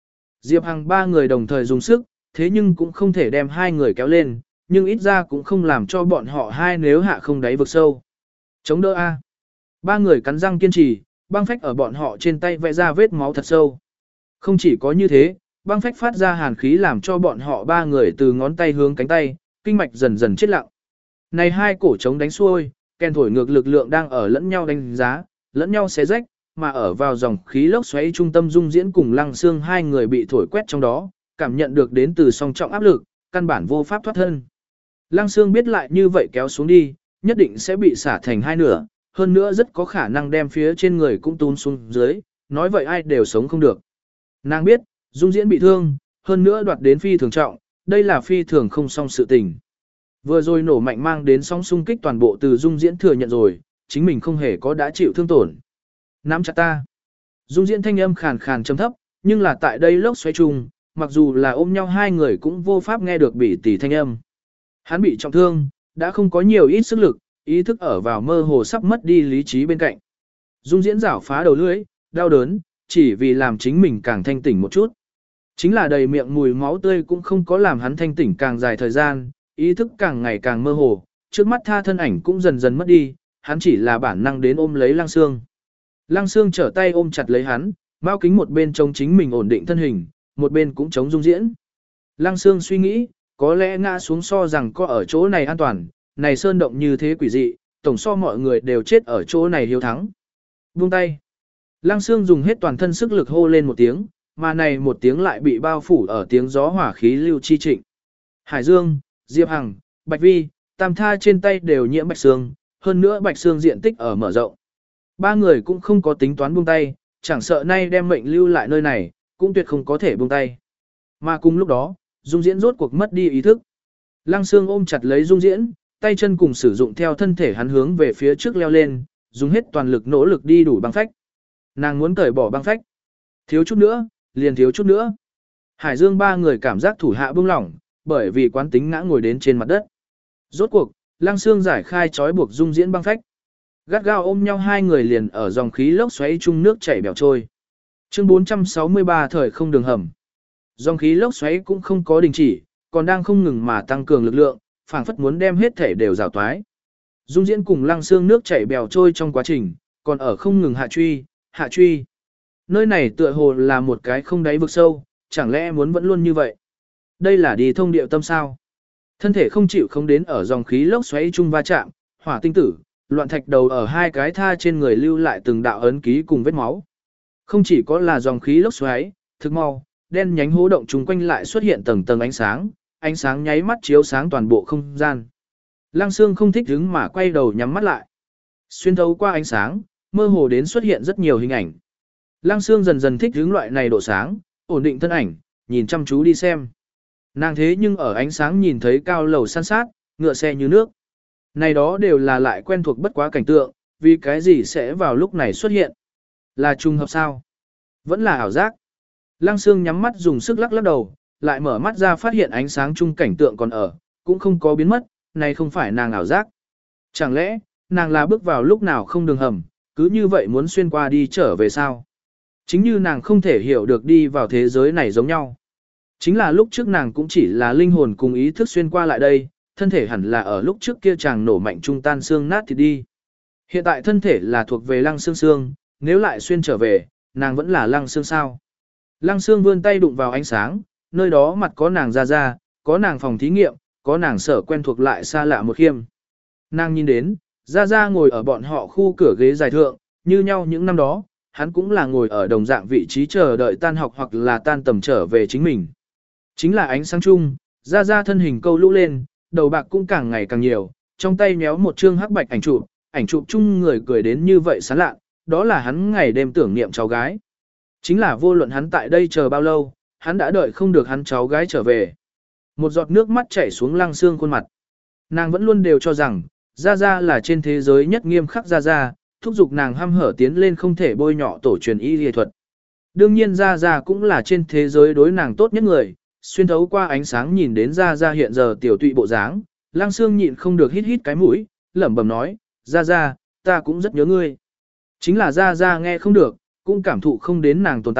Diệp Hằng ba người đồng thời dùng sức, thế nhưng cũng không thể đem hai người kéo lên, nhưng ít ra cũng không làm cho bọn họ hai nếu hạ không đáy vực sâu. Chống đỡ A. Ba người cắn răng kiên trì, băng phách ở bọn họ trên tay vẽ ra vết máu thật sâu. Không chỉ có như thế, băng phách phát ra hàn khí làm cho bọn họ ba người từ ngón tay hướng cánh tay, kinh mạch dần dần chết lặng. Này hai cổ trống đánh xuôi, kèn thổi ngược lực lượng đang ở lẫn nhau đánh giá, lẫn nhau xé rách, mà ở vào dòng khí lốc xoáy trung tâm dung diễn cùng Lăng Xương hai người bị thổi quét trong đó, cảm nhận được đến từ song trọng áp lực, căn bản vô pháp thoát thân. Lăng Xương biết lại như vậy kéo xuống đi, nhất định sẽ bị xả thành hai nửa, hơn nữa rất có khả năng đem phía trên người cũng tún xuống dưới, nói vậy ai đều sống không được. Nàng biết, dung diễn bị thương, hơn nữa đoạt đến phi thường trọng, đây là phi thường không song sự tình. Vừa rồi nổ mạnh mang đến sóng xung kích toàn bộ từ dung diễn thừa nhận rồi, chính mình không hề có đã chịu thương tổn. Nắm chặt ta. Dung diễn thanh âm khàn khàn trầm thấp, nhưng là tại đây lốc xoáy chung, mặc dù là ôm nhau hai người cũng vô pháp nghe được bỉ tỉ thanh âm. Hắn bị trọng thương, đã không có nhiều ít sức lực, ý thức ở vào mơ hồ sắp mất đi lý trí bên cạnh. Dung diễn rảo phá đầu lưỡi, đau đớn, chỉ vì làm chính mình càng thanh tỉnh một chút. Chính là đầy miệng mùi máu tươi cũng không có làm hắn thanh tỉnh càng dài thời gian, ý thức càng ngày càng mơ hồ, trước mắt tha thân ảnh cũng dần dần mất đi, hắn chỉ là bản năng đến ôm lấy Lăng Xương. Lăng Xương trở tay ôm chặt lấy hắn, Mao Kính một bên chống chính mình ổn định thân hình, một bên cũng chống Dung diễn. Lăng Xương suy nghĩ, có lẽ ngã xuống so rằng có ở chỗ này an toàn, này sơn động như thế quỷ dị, tổng so mọi người đều chết ở chỗ này hiếu thắng. Buông tay. Lăng Xương dùng hết toàn thân sức lực hô lên một tiếng, mà này một tiếng lại bị bao phủ ở tiếng gió hỏa khí lưu chi trịnh. Hải Dương, Diệp Hằng, Bạch Vi, Tam Tha trên tay đều nhiễm bạch xương, hơn nữa bạch xương diện tích ở mở rộng. Ba người cũng không có tính toán buông tay, chẳng sợ nay đem mệnh lưu lại nơi này, cũng tuyệt không có thể buông tay. Mà cùng lúc đó, Dung Diễn rốt cuộc mất đi ý thức. Lăng Xương ôm chặt lấy Dung Diễn, tay chân cùng sử dụng theo thân thể hắn hướng về phía trước leo lên, dùng hết toàn lực nỗ lực đi đủ băng phách. Nàng muốn cởi bỏ băng phách. Thiếu chút nữa, liền thiếu chút nữa. Hải Dương ba người cảm giác thủ hạ buông lỏng, bởi vì quán tính ngã ngồi đến trên mặt đất. Rốt cuộc, Lăng Xương giải khai trói buộc Dung Diễn băng phách. Gắt gao ôm nhau hai người liền ở dòng khí lốc xoáy chung nước chảy bèo trôi. Chương bốn trăm sáu mươi ba thời không đường hầm. Dòng khí lốc xoáy cũng không có đình chỉ, còn đang không ngừng mà tăng cường lực lượng, phảng phất muốn đem hết thể đều rào toái. Dung Diễn cùng Lăng Xương nước chảy bèo trôi trong quá trình, còn ở không ngừng hạ truy, hạ truy. Nơi này tựa hồ là một cái không đáy vực sâu, chẳng lẽ muốn vẫn luôn như vậy? Đây là đi thông điệu tâm sao? Thân thể không chịu không đến ở dòng khí lốc xoáy chung va chạm, hỏa tinh tử, loạn thạch đầu ở hai cái tha trên người lưu lại từng đạo ấn ký cùng vết máu. Không chỉ có là dòng khí lốc xoáy, thực mau, đen nhánh hố động chung quanh lại xuất hiện tầng tầng ánh sáng, ánh sáng nháy mắt chiếu sáng toàn bộ không gian. Lăng Xương không thích đứng mà quay đầu nhắm mắt lại. Xuyên thấu qua ánh sáng, mơ hồ đến xuất hiện rất nhiều hình ảnh. Lăng Xương dần dần thích hướng loại này độ sáng, ổn định thân ảnh, nhìn chăm chú đi xem. Nàng thế nhưng ở ánh sáng nhìn thấy cao lầu san sát, ngựa xe như nước. Này đó đều là lại quen thuộc bất quá cảnh tượng, vì cái gì sẽ vào lúc này xuất hiện. Là trùng hợp sao? Vẫn là ảo giác. Lăng Xương nhắm mắt dùng sức lắc lắc đầu, lại mở mắt ra phát hiện ánh sáng chung cảnh tượng còn ở, cũng không có biến mất, này không phải nàng ảo giác. Chẳng lẽ, nàng là bước vào lúc nào không đường hầm, cứ như vậy muốn xuyên qua đi trở về sao? Chính như nàng không thể hiểu được đi vào thế giới này giống nhau. Chính là lúc trước nàng cũng chỉ là linh hồn cùng ý thức xuyên qua lại đây, thân thể hẳn là ở lúc trước kia chàng nổ mạnh trung tan xương nát thì đi. Hiện tại thân thể là thuộc về Lăng Xương xương, nếu lại xuyên trở về, nàng vẫn là Lăng Xương sao. Lăng Xương vươn tay đụng vào ánh sáng, nơi đó mặt có nàng ra ra, có nàng phòng thí nghiệm, có nàng sở quen thuộc lại xa lạ một khiêm. Nàng nhìn đến, ra ra ngồi ở bọn họ khu cửa ghế dài thượng, như nhau những năm đó, hắn cũng là ngồi ở đồng dạng vị trí chờ đợi tan học hoặc là tan tầm trở về chính mình. Chính là ánh sáng chung, ra ra thân hình câu lũ lên, đầu bạc cũng càng ngày càng nhiều, trong tay méo một chương hắc bạch ảnh chụp, ảnh chụp chung người cười đến như vậy sán lạ, đó là hắn ngày đêm tưởng niệm cháu gái. Chính là vô luận hắn tại đây chờ bao lâu, hắn đã đợi không được hắn cháu gái trở về. Một giọt nước mắt chảy xuống Lăng Xương khuôn mặt. Nàng vẫn luôn đều cho rằng, Gia Gia là trên thế giới nhất nghiêm khắc Gia Gia, thúc giục nàng hăm hở tiến lên không thể bôi nhọ tổ truyền y y thuật. Đương nhiên Gia Gia cũng là trên thế giới đối nàng tốt nhất người, xuyên thấu qua ánh sáng nhìn đến Gia Gia hiện giờ tiểu tụy bộ dáng, Lăng Xương nhịn không được hít hít cái mũi, lẩm bẩm nói, Gia Gia, ta cũng rất nhớ ngươi. Chính là Gia Gia nghe không được, cũng cảm thụ không đến nàng tồn tại,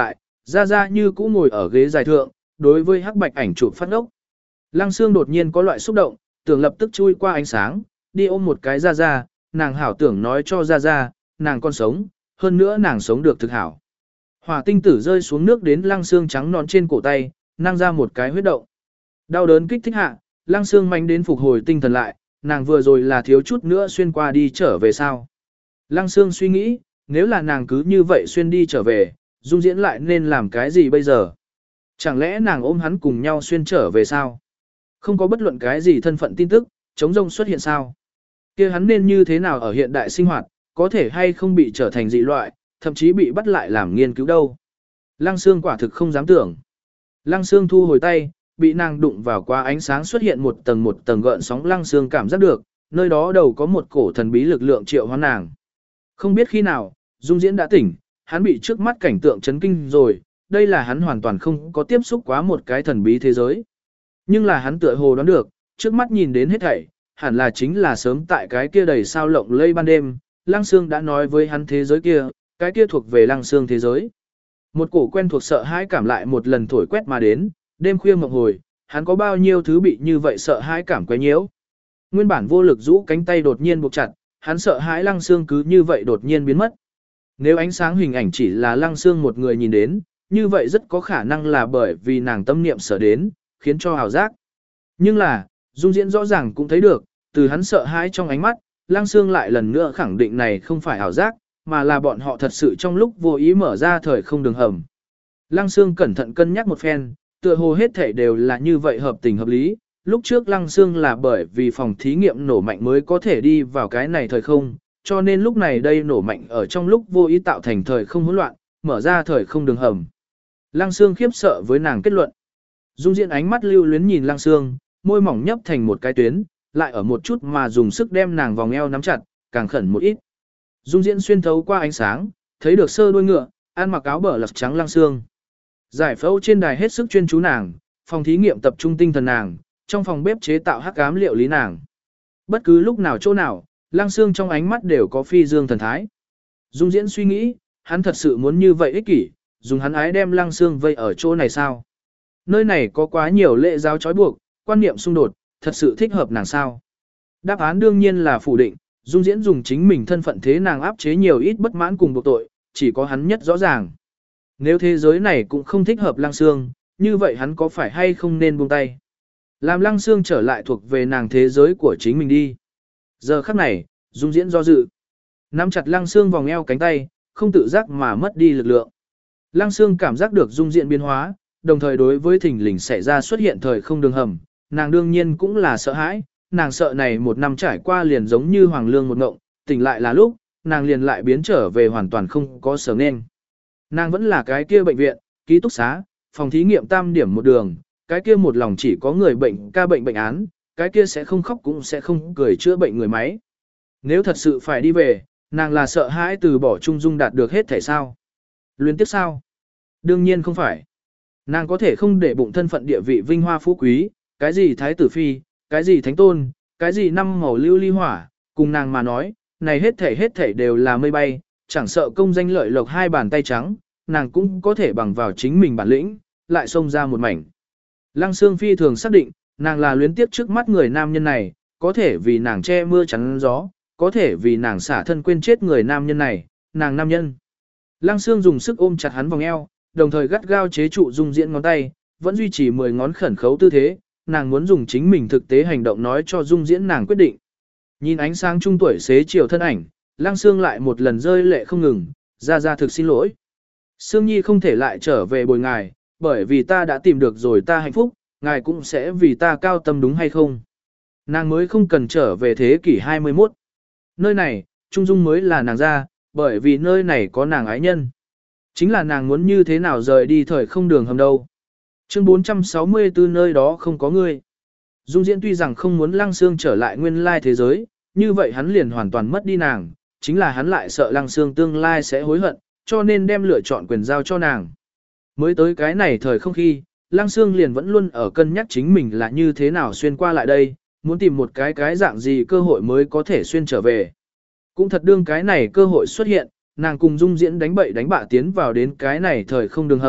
Ra Ra như cũ ngồi ở ghế dài thượng, đối với hắc bạch ảnh chụp phát ốc. Lăng Sương đột nhiên có loại xúc động, tưởng lập tức chui qua ánh sáng, đi ôm một cái Ra Ra, nàng hảo tưởng nói cho Ra Ra, nàng còn sống, hơn nữa nàng sống được thực hảo. Hỏa tinh tử rơi xuống nước đến Lăng Sương trắng nón trên cổ tay, năng ra một cái huyết động. Đau đớn kích thích hạ, Lăng Sương mạnh đến phục hồi tinh thần lại, nàng vừa rồi là thiếu chút nữa xuyên qua đi trở về sao. Lăng Sương suy nghĩ, nếu là nàng cứ như vậy xuyên đi trở về, Dung Diễn lại nên làm cái gì bây giờ? Chẳng lẽ nàng ôm hắn cùng nhau xuyên trở về sao? Không có bất luận cái gì thân phận tin tức, chống rông xuất hiện sao? Kia hắn nên như thế nào ở hiện đại sinh hoạt, có thể hay không bị trở thành dị loại, thậm chí bị bắt lại làm nghiên cứu đâu? Lăng Sương quả thực không dám tưởng. Lăng Sương thu hồi tay, bị nàng đụng vào qua ánh sáng xuất hiện một tầng một tầng gợn sóng. Lăng Sương cảm giác được, nơi đó đầu có một cổ thần bí lực lượng triệu hoán nàng. Không biết khi nào, Dung Diễn đã tỉnh, hắn bị trước mắt cảnh tượng chấn kinh rồi, đây là hắn hoàn toàn không có tiếp xúc quá một cái thần bí thế giới. Nhưng là hắn tựa hồ đoán được, trước mắt nhìn đến hết thảy, hẳn là chính là sớm tại cái kia đầy sao lộng lây ban đêm, Lăng Sương đã nói với hắn thế giới kia, cái kia thuộc về Lăng Sương thế giới. Một cổ quen thuộc sợ hãi cảm lại một lần thổi quét mà đến, đêm khuya mộng hồi, hắn có bao nhiêu thứ bị như vậy sợ hãi cảm quấy nhiễu. Nguyên bản vô lực rũ cánh tay đột nhiên buộc chặt, hắn sợ hãi Lăng Sương cứ như vậy đột nhiên biến mất. Nếu ánh sáng hình ảnh chỉ là Lăng Sương một người nhìn đến, như vậy rất có khả năng là bởi vì nàng tâm niệm sở đến, khiến cho ảo giác. Nhưng là, Dung Diễn rõ ràng cũng thấy được, từ hắn sợ hãi trong ánh mắt, Lăng Sương lại lần nữa khẳng định này không phải ảo giác, mà là bọn họ thật sự trong lúc vô ý mở ra thời không đường hầm. Lăng Sương cẩn thận cân nhắc một phen, tựa hồ hết thể đều là như vậy hợp tình hợp lý. Lúc trước Lăng Sương là bởi vì phòng thí nghiệm nổ mạnh mới có thể đi vào cái này thời không, cho nên lúc này đây nổ mạnh ở trong lúc vô ý tạo thành thời không hỗn loạn, mở ra thời không đường hầm. Lăng Sương khiếp sợ với nàng kết luận. Dung Diễn ánh mắt lưu luyến nhìn Lăng Sương, môi mỏng nhấp thành một cái tuyến, lại ở một chút mà dùng sức đem nàng vòng eo nắm chặt, càng khẩn một ít. Dung Diễn xuyên thấu qua ánh sáng, thấy được sơ đuôi ngựa, ăn mặc áo bờ lật trắng Lăng Sương. Giải phẫu trên đài hết sức chuyên chú nàng, phòng thí nghiệm tập trung tinh thần nàng, trong phòng bếp chế tạo hắc ám liệu lý nàng. Bất cứ lúc nào chỗ nào, Lăng Sương trong ánh mắt đều có phi dương thần thái. Dung Diễn suy nghĩ, hắn thật sự muốn như vậy ích kỷ, dùng hắn ái đem Lăng Sương vây ở chỗ này sao? Nơi này có quá nhiều lệ giáo trói buộc, quan niệm xung đột, thật sự thích hợp nàng sao? Đáp án đương nhiên là phủ định, Dung Diễn dùng chính mình thân phận thế nàng áp chế nhiều ít bất mãn cùng buộc tội, chỉ có hắn nhất rõ ràng. Nếu thế giới này cũng không thích hợp Lăng Sương, như vậy hắn có phải hay không nên buông tay? Làm Lăng Sương trở lại thuộc về nàng thế giới của chính mình đi. Giờ khắc này, Dung Diễn do dự. Nắm chặt Lăng Sương vòng eo cánh tay, không tự giác mà mất đi lực lượng. Lăng Sương cảm giác được Dung Diễn biến hóa, đồng thời đối với thình lình xảy ra xuất hiện thời không đường hầm, nàng đương nhiên cũng là sợ hãi, nàng sợ này một năm trải qua liền giống như hoàng lương một ngộng, tỉnh lại là lúc, nàng liền lại biến trở về hoàn toàn không có sở nên. Nàng vẫn là cái kia bệnh viện, ký túc xá, phòng thí nghiệm tam điểm một đường, cái kia một lòng chỉ có người bệnh ca bệnh bệnh án, cái kia sẽ không khóc cũng sẽ không cười chữa bệnh người máy. Nếu thật sự phải đi về, nàng là sợ hãi từ bỏ Trung Dung đạt được hết thể sao? Luyến tiếp sao? Đương nhiên không phải. Nàng có thể không để bụng thân phận địa vị vinh hoa phú quý, cái gì thái tử phi, cái gì thánh tôn, cái gì năm màu lưu ly hỏa, cùng nàng mà nói, này hết thể hết thể đều là mây bay, chẳng sợ công danh lợi lộc hai bàn tay trắng, nàng cũng có thể bằng vào chính mình bản lĩnh, lại xông ra một mảnh. Lăng Sương phi thường xác định, nàng là luyến tiếp trước mắt người nam nhân này, có thể vì nàng che mưa chắn gió, có thể vì nàng xả thân quên chết người nam nhân này, nàng nam nhân. Lăng Sương dùng sức ôm chặt hắn vòng eo, đồng thời gắt gao chế trụ Dung Diễn ngón tay, vẫn duy trì mười ngón khẩn khấu tư thế, nàng muốn dùng chính mình thực tế hành động nói cho Dung Diễn nàng quyết định. Nhìn ánh sáng trung tuổi xế chiều thân ảnh, Lăng Sương lại một lần rơi lệ không ngừng, ra ra thực xin lỗi. Sương Nhi không thể lại trở về bồi ngài, bởi vì ta đã tìm được rồi ta hạnh phúc, ngài cũng sẽ vì ta cao tâm đúng hay không. Nàng mới không cần trở về thế kỷ hai mươi mốt. Nơi này, Trung Dung mới là nàng ra, bởi vì nơi này có nàng ái nhân. Chính là nàng muốn như thế nào rời đi thời không đường hầm đâu. Chương bốn trăm sáu mươi tư nơi đó không có ngươi. Dung Diễn tuy rằng không muốn Lăng Sương trở lại nguyên lai thế giới, như vậy hắn liền hoàn toàn mất đi nàng, chính là hắn lại sợ Lăng Sương tương lai sẽ hối hận, cho nên đem lựa chọn quyền giao cho nàng. Mới tới cái này thời không khi, Lăng Sương liền vẫn luôn ở cân nhắc chính mình là như thế nào xuyên qua lại đây, muốn tìm một cái cái dạng gì cơ hội mới có thể xuyên trở về. Cũng thật đương cái này cơ hội xuất hiện, nàng cùng Dung Diễn đánh bậy đánh bạ tiến vào đến cái này thời không đường hầm,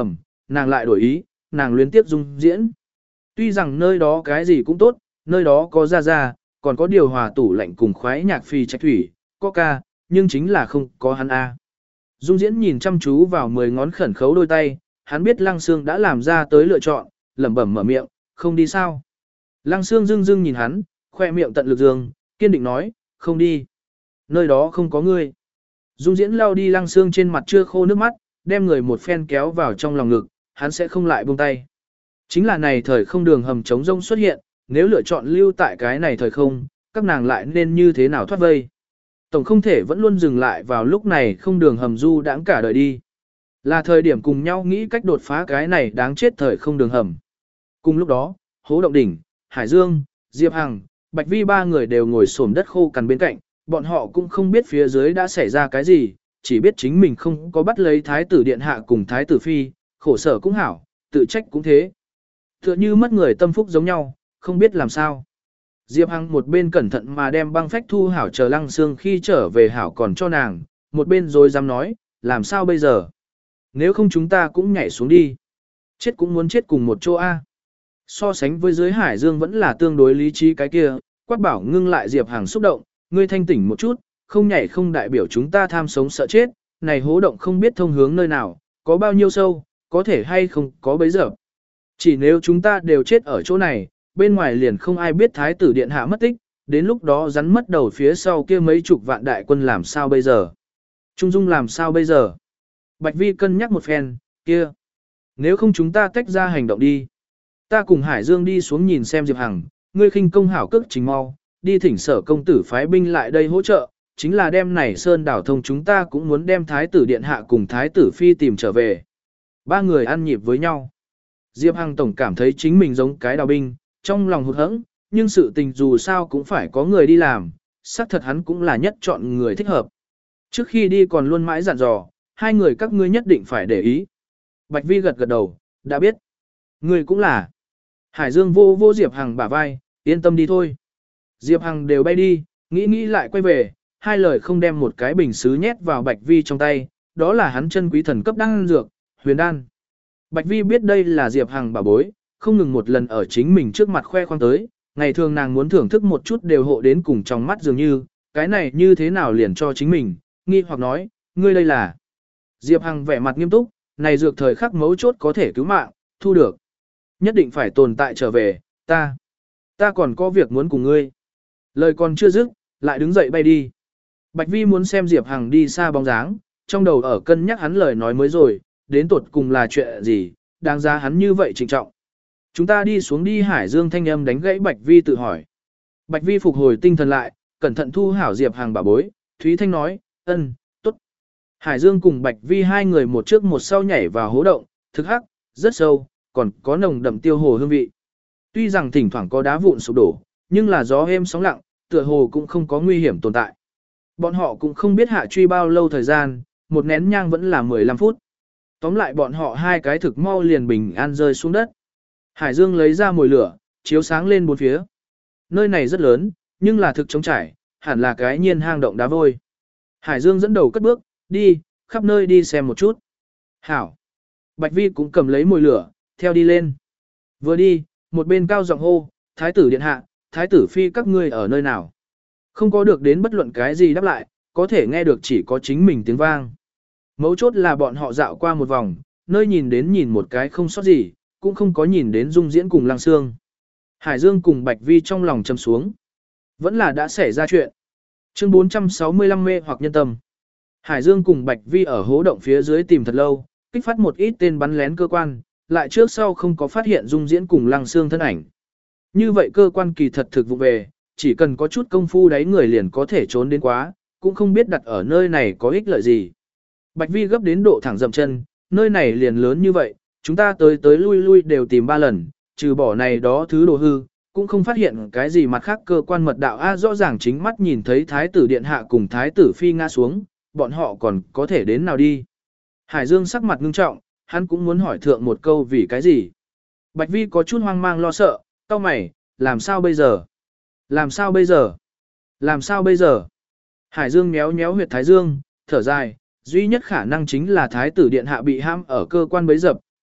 nàng lại đổi ý, nàng luyến tiếp Dung Diễn. Tuy rằng nơi đó cái gì cũng tốt, nơi đó có ra ra, còn có điều hòa tủ lạnh cùng khoái nhạc phi trạch thủy, có ca, nhưng chính là không có hắn A. Dung Diễn nhìn chăm chú vào mười ngón khẩn khấu đôi tay, hắn biết Lăng Sương đã làm ra tới lựa chọn, lẩm bẩm mở miệng, không đi sao. Lăng Sương dưng dưng nhìn hắn, khoe miệng tận lực dương, kiên định nói, không đi. Nơi đó không có ngươi. Dung Diễn lau đi Lăng Sương trên mặt chưa khô nước mắt, đem người một phen kéo vào trong lòng ngực, hắn sẽ không lại buông tay. Chính là này thời không đường hầm trống rông xuất hiện, nếu lựa chọn lưu tại cái này thời không, các nàng lại nên như thế nào thoát vây. Tổng không thể vẫn luôn dừng lại vào lúc này không đường hầm du đãng cả đời đi. Là thời điểm cùng nhau nghĩ cách đột phá cái này đáng chết thời không đường hầm. Cùng lúc đó, Hố Động Đỉnh, Hải Dương, Diệp Hằng, Bạch Vi ba người đều ngồi xổm đất khô cằn bên cạnh, bọn họ cũng không biết phía dưới đã xảy ra cái gì, chỉ biết chính mình không có bắt lấy Thái tử Điện Hạ cùng Thái tử Phi, khổ sở cũng hảo, tự trách cũng thế. Tựa như mất người tâm phúc giống nhau, không biết làm sao. Diệp Hằng một bên cẩn thận mà đem băng phách thu hảo chờ Lăng Sương khi trở về hảo còn cho nàng, một bên rồi dám nói, làm sao bây giờ? Nếu không chúng ta cũng nhảy xuống đi. Chết cũng muốn chết cùng một chỗ A. So sánh với dưới Hải Dương vẫn là tương đối lý trí cái kia, quát bảo ngưng lại Diệp Hằng xúc động, ngươi thanh tỉnh một chút, không nhảy không đại biểu chúng ta tham sống sợ chết, này hố động không biết thông hướng nơi nào, có bao nhiêu sâu, có thể hay không có bấy giờ. Chỉ nếu chúng ta đều chết ở chỗ này, bên ngoài liền không ai biết Thái tử Điện Hạ mất tích, đến lúc đó rắn mất đầu phía sau kia mấy chục vạn đại quân làm sao bây giờ? Trung Dung làm sao bây giờ? Bạch Vi cân nhắc một phen, kia. Nếu không chúng ta tách ra hành động đi. Ta cùng Hải Dương đi xuống nhìn xem Diệp Hằng, ngươi khinh công hảo cước trình mau, đi thỉnh sở công tử phái binh lại đây hỗ trợ, chính là đem này sơn đảo thông chúng ta cũng muốn đem Thái tử Điện Hạ cùng Thái tử Phi tìm trở về. Ba người ăn nhịp với nhau. Diệp Hằng tổng cảm thấy chính mình giống cái đào binh, trong lòng hụt hẫng, nhưng sự tình dù sao cũng phải có người đi làm, xác thật hắn cũng là nhất chọn người thích hợp. Trước khi đi còn luôn mãi dặn dò, hai người các ngươi nhất định phải để ý. Bạch Vi gật gật đầu, đã biết. Ngươi cũng là. Hải Dương vô vô Diệp Hằng bả vai, yên tâm đi thôi. Diệp Hằng đều bay đi, nghĩ nghĩ lại quay về, hai lời không đem một cái bình sứ nhét vào Bạch Vi trong tay, đó là hắn chân quý thần cấp đan dược, huyền đan. Bạch Vi biết đây là Diệp Hằng bảo bối, không ngừng một lần ở chính mình trước mặt khoe khoang tới, ngày thường nàng muốn thưởng thức một chút đều hộ đến cùng trong mắt dường như, cái này như thế nào liền cho chính mình, nghi hoặc nói, ngươi đây là. Diệp Hằng vẻ mặt nghiêm túc, này dược thời khắc mấu chốt có thể cứu mạng, thu được. Nhất định phải tồn tại trở về, ta, ta còn có việc muốn cùng ngươi. Lời còn chưa dứt, lại đứng dậy bay đi. Bạch Vi muốn xem Diệp Hằng đi xa bóng dáng, trong đầu ở cân nhắc hắn lời nói mới rồi, đến tột cùng là chuyện gì, đáng giá hắn như vậy trịnh trọng. Chúng ta đi xuống đi. Hải Dương thanh âm đánh gãy Bạch Vi tự hỏi. Bạch Vi phục hồi tinh thần lại, cẩn thận thu hảo Diệp Hằng bảo bối, Thúy Thanh nói, ân, tốt. Hải Dương cùng Bạch Vi hai người một trước một sau nhảy vào hố động, thực hắc, rất sâu, còn có nồng đậm tiêu hồ hương vị. Tuy rằng thỉnh thoảng có đá vụn sụp đổ, nhưng là gió êm sóng lặng, tựa hồ cũng không có nguy hiểm tồn tại. Bọn họ cũng không biết hạ truy bao lâu thời gian, một nén nhang vẫn là mười lăm phút. Tóm lại bọn họ hai cái thực mau liền bình an rơi xuống đất. Hải Dương lấy ra mồi lửa, chiếu sáng lên bốn phía. Nơi này rất lớn, nhưng là thực trống trải, hẳn là cái nhiên hang động đá vôi. Hải Dương dẫn đầu cất bước, đi, khắp nơi đi xem một chút. Hảo. Bạch Vi cũng cầm lấy mồi lửa, theo đi lên. Vừa đi, một bên cao giọng hô, Thái tử Điện Hạ, Thái tử Phi các ngươi ở nơi nào. Không có được đến bất luận cái gì đáp lại, có thể nghe được chỉ có chính mình tiếng vang. Mấu chốt là bọn họ dạo qua một vòng, nơi nhìn đến nhìn một cái không sót gì, cũng không có nhìn đến Dung Diễn cùng Lăng Sương. Hải Dương cùng Bạch Vi trong lòng châm xuống. Vẫn là đã xảy ra chuyện. Chương bốn trăm sáu mươi lăm mê hoặc nhân tâm. Hải Dương cùng Bạch Vi ở hố động phía dưới tìm thật lâu, kích phát một ít tên bắn lén cơ quan, lại trước sau không có phát hiện Dung Diễn cùng Lăng Sương thân ảnh. Như vậy cơ quan kỳ thật thực vụ về, chỉ cần có chút công phu đấy người liền có thể trốn đến quá, cũng không biết đặt ở nơi này có ích lợi gì. Bạch Vi gấp đến độ thẳng dậm chân, nơi này liền lớn như vậy, chúng ta tới tới lui lui đều tìm ba lần, trừ bỏ này đó thứ đồ hư, cũng không phát hiện cái gì mặt khác cơ quan mật đạo A rõ ràng chính mắt nhìn thấy Thái tử Điện Hạ cùng Thái tử Phi ngã xuống, bọn họ còn có thể đến nào đi. Hải Dương sắc mặt ngưng trọng, hắn cũng muốn hỏi thượng một câu vì cái gì. Bạch Vi có chút hoang mang lo sợ, cau mày, làm sao bây giờ? Làm sao bây giờ? Làm sao bây giờ? Hải Dương méo méo huyệt Thái Dương, thở dài, duy nhất khả năng chính là Thái tử Điện Hạ bị ham ở cơ quan bấy dập,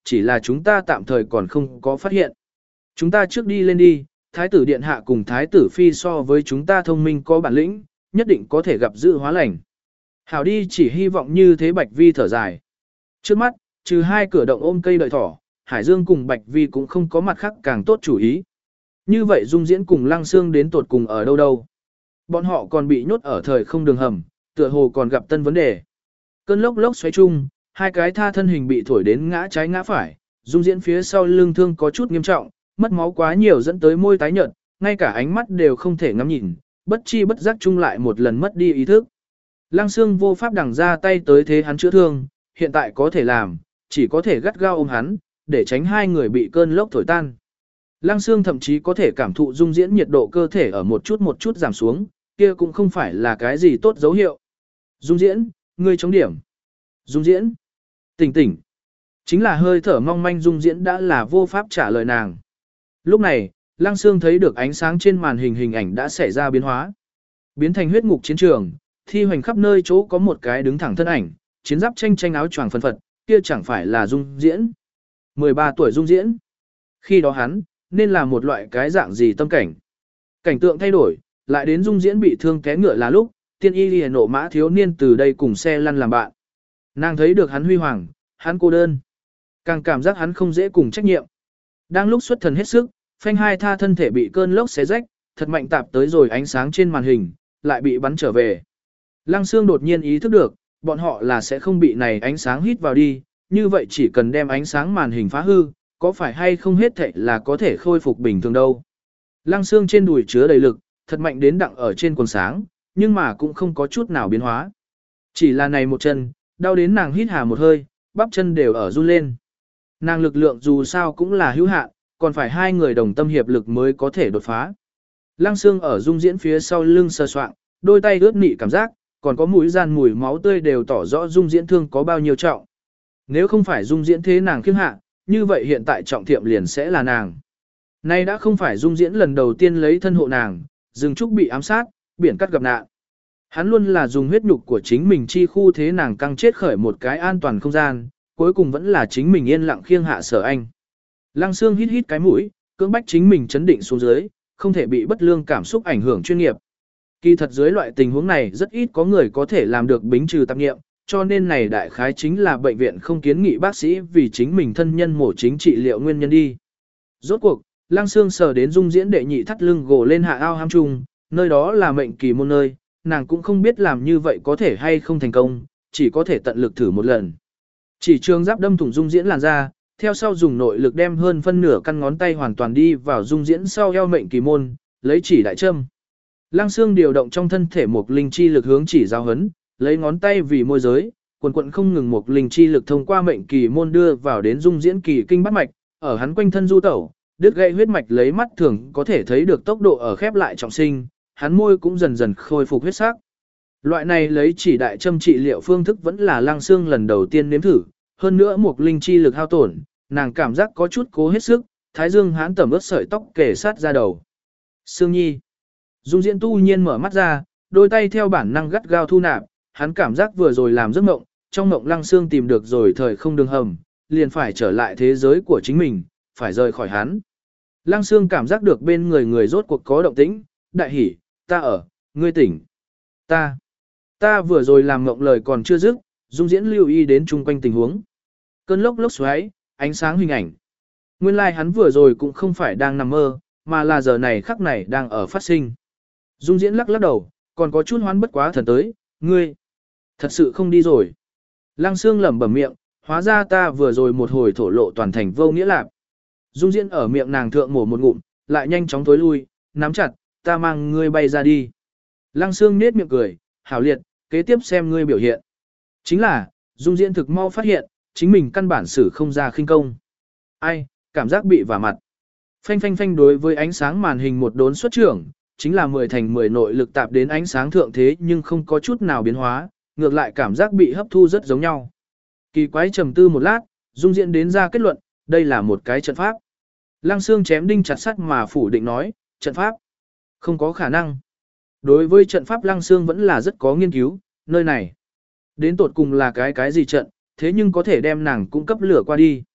chỉ là chúng ta tạm thời còn không có phát hiện. Chúng ta trước đi lên đi, thái tử điện hạ cùng thái tử phi so với chúng ta thông minh có bản lĩnh, nhất định có thể gặp dự hóa lành. Hảo đi, chỉ hy vọng như thế. Bạch Vi thở dài. Trước mắt, trừ hai cửa động ôm cây đợi thỏ, Hải Dương cùng Bạch Vi cũng không có mặt khác càng tốt chủ ý. Như vậy Dung Diễn cùng Lăng Xương đến tột cùng ở đâu đâu. Bọn họ còn bị nhốt ở thời không đường hầm, tựa hồ còn gặp tân vấn đề. Cơn lốc lốc xoáy chung, hai cái tha thân hình bị thổi đến ngã trái ngã phải, Dung Diễn phía sau lưng thương có chút nghiêm trọng, mất máu quá nhiều dẫn tới môi tái nhợt, ngay cả ánh mắt đều không thể ngắm nhìn, bất chi bất giác chung lại một lần mất đi ý thức. Lăng Xương vô pháp đằng ra tay tới thế hắn chữa thương, hiện tại có thể làm, chỉ có thể gắt gao ôm hắn, để tránh hai người bị cơn lốc thổi tan. Lăng Xương thậm chí có thể cảm thụ Dung Diễn nhiệt độ cơ thể ở một chút một chút giảm xuống, kia cũng không phải là cái gì tốt dấu hiệu. Dung Diễn, ngươi chống điểm. Dung Diễn, tỉnh tỉnh. Chính là hơi thở mong manh Dung Diễn đã là vô pháp trả lời nàng. Lúc này, Lăng Xương thấy được ánh sáng trên màn hình hình ảnh đã xảy ra biến hóa. Biến thành huyết ngục chiến trường, thi hoành khắp nơi chỗ có một cái đứng thẳng thân ảnh, chiến giáp tranh tranh áo choàng phân phật, kia chẳng phải là Dung Diễn. mười ba tuổi Dung Diễn. Khi đó hắn, nên là một loại cái dạng gì tâm cảnh. Cảnh tượng thay đổi, lại đến Dung Diễn bị thương té ngựa là lúc, tiên y lìa nộ mã thiếu niên từ đây cùng xe lăn làm bạn. Nàng thấy được hắn huy hoàng, hắn cô đơn. Càng cảm giác hắn không dễ cùng trách nhiệm. Đang lúc xuất thần hết sức, phanh hai tha thân thể bị cơn lốc xé rách, thật mạnh tạp tới rồi ánh sáng trên màn hình, lại bị bắn trở về. Lăng Xương đột nhiên ý thức được, bọn họ là sẽ không bị này ánh sáng hít vào đi, như vậy chỉ cần đem ánh sáng màn hình phá hư, có phải hay không hết thảy là có thể khôi phục bình thường đâu. Lăng Xương trên đùi chứa đầy lực, thật mạnh đến đặng ở trên quần sáng, nhưng mà cũng không có chút nào biến hóa. Chỉ là này một chân, đau đến nàng hít hà một hơi, bắp chân đều ở run lên. Nàng lực lượng dù sao cũng là hữu hạn, còn phải hai người đồng tâm hiệp lực mới có thể đột phá. Lăng Xương ở Dung Diễn phía sau lưng sờ soạng, đôi tay ướt nị cảm giác, còn có mũi gian mùi máu tươi đều tỏ rõ Dung Diễn thương có bao nhiêu trọng. Nếu không phải Dung Diễn thế nàng khiêng hạ, như vậy hiện tại trọng thiệm liền sẽ là nàng. Nay đã không phải Dung Diễn lần đầu tiên lấy thân hộ nàng, rừng trúc bị ám sát, biển cắt gặp nạn. Hắn luôn là dùng huyết nhục của chính mình chi khu thế nàng căng chết khởi một cái an toàn không gian, cuối cùng vẫn là chính mình yên lặng khiêng hạ Sở Anh. Lăng Xương hít hít cái mũi, cưỡng bách chính mình chấn định xuống dưới, không thể bị bất lương cảm xúc ảnh hưởng chuyên nghiệp. Kỳ thật dưới loại tình huống này rất ít có người có thể làm được bính trừ tạp nghiệm, cho nên này đại khái chính là bệnh viện không kiến nghị bác sĩ vì chính mình thân nhân mổ chính trị liệu nguyên nhân đi. Rốt cuộc, Lăng Xương sờ đến Dung Diễn đệ nhị thắt lưng gồ lên hạ ao ham trùng, nơi đó là mệnh kỳ môn nơi, nàng cũng không biết làm như vậy có thể hay không thành công, chỉ có thể tận lực thử một lần. Chỉ trường giáp đâm thủng Dung Diễn làn ra, theo sau dùng nội lực đem hơn phân nửa căn ngón tay hoàn toàn đi vào Dung Diễn sau eo mệnh kỳ môn, lấy chỉ đại châm. Lăng Xương điều động trong thân thể một linh chi lực hướng chỉ giao hấn, lấy ngón tay vì môi giới, quần quận không ngừng một linh chi lực thông qua mệnh kỳ môn đưa vào đến Dung Diễn kỳ kinh bát mạch, ở hắn quanh thân du tẩu, đứt gãy huyết mạch lấy mắt thường có thể thấy được tốc độ ở khép lại trọng sinh, hắn môi cũng dần dần khôi phục huyết sắc. Loại này lấy chỉ đại châm trị liệu phương thức vẫn là Lăng Xương lần đầu tiên nếm thử, hơn nữa một linh chi lực hao tổn, nàng cảm giác có chút cố hết sức, thái dương hãn tẩm ướt sợi tóc kề sát ra đầu. Sương Nhi. Dung Diễn tu nhiên mở mắt ra, đôi tay theo bản năng gắt gao thu nạp, hắn cảm giác vừa rồi làm giấc mộng, trong mộng Lăng Xương tìm được rồi thời không đường hầm, liền phải trở lại thế giới của chính mình, phải rời khỏi hắn. Lăng Xương cảm giác được bên người người rốt cuộc có động tĩnh, đại hỉ, ta ở, ngươi tỉnh. Ta, ta vừa rồi làm mộng lời còn chưa dứt, Dung Diễn lưu ý đến chung quanh tình huống. Cơn lốc lốc xoáy, ánh sáng hình ảnh. Nguyên lai like hắn vừa rồi cũng không phải đang nằm mơ, mà là giờ này khắc này đang ở phát sinh. Dung Diễn lắc lắc đầu, còn có chút hoán bất quá thần tới, ngươi, thật sự không đi rồi. Lăng Xương lẩm bẩm miệng, hóa ra ta vừa rồi một hồi thổ lộ toàn thành vô nghĩa lạc. Dung Diễn ở miệng nàng thượng mổ một ngụm, lại nhanh chóng tối lui, nắm chặt, ta mang ngươi bay ra đi. Lăng Xương nết miệng cười, hảo liệt, kế tiếp xem ngươi biểu hiện. Chính là, Dung Diễn thực mau phát hiện, chính mình căn bản sử không ra khinh công. Ai, cảm giác bị vả mặt. Phanh phanh phanh đối với ánh sáng màn hình một đốn xuất trưởng, chính là mười thành mười nội lực tạp đến ánh sáng thượng thế nhưng không có chút nào biến hóa, ngược lại cảm giác bị hấp thu rất giống nhau. Kỳ quái trầm tư một lát, Dung Diễn đến ra kết luận, đây là một cái trận pháp. Lăng Xương chém đinh chặt sắt mà phủ định nói, trận pháp. Không có khả năng. Đối với trận pháp Lăng Xương vẫn là rất có nghiên cứu, nơi này. Đến tột cùng là cái cái gì trận, thế nhưng có thể đem nàng cung cấp lửa qua đi.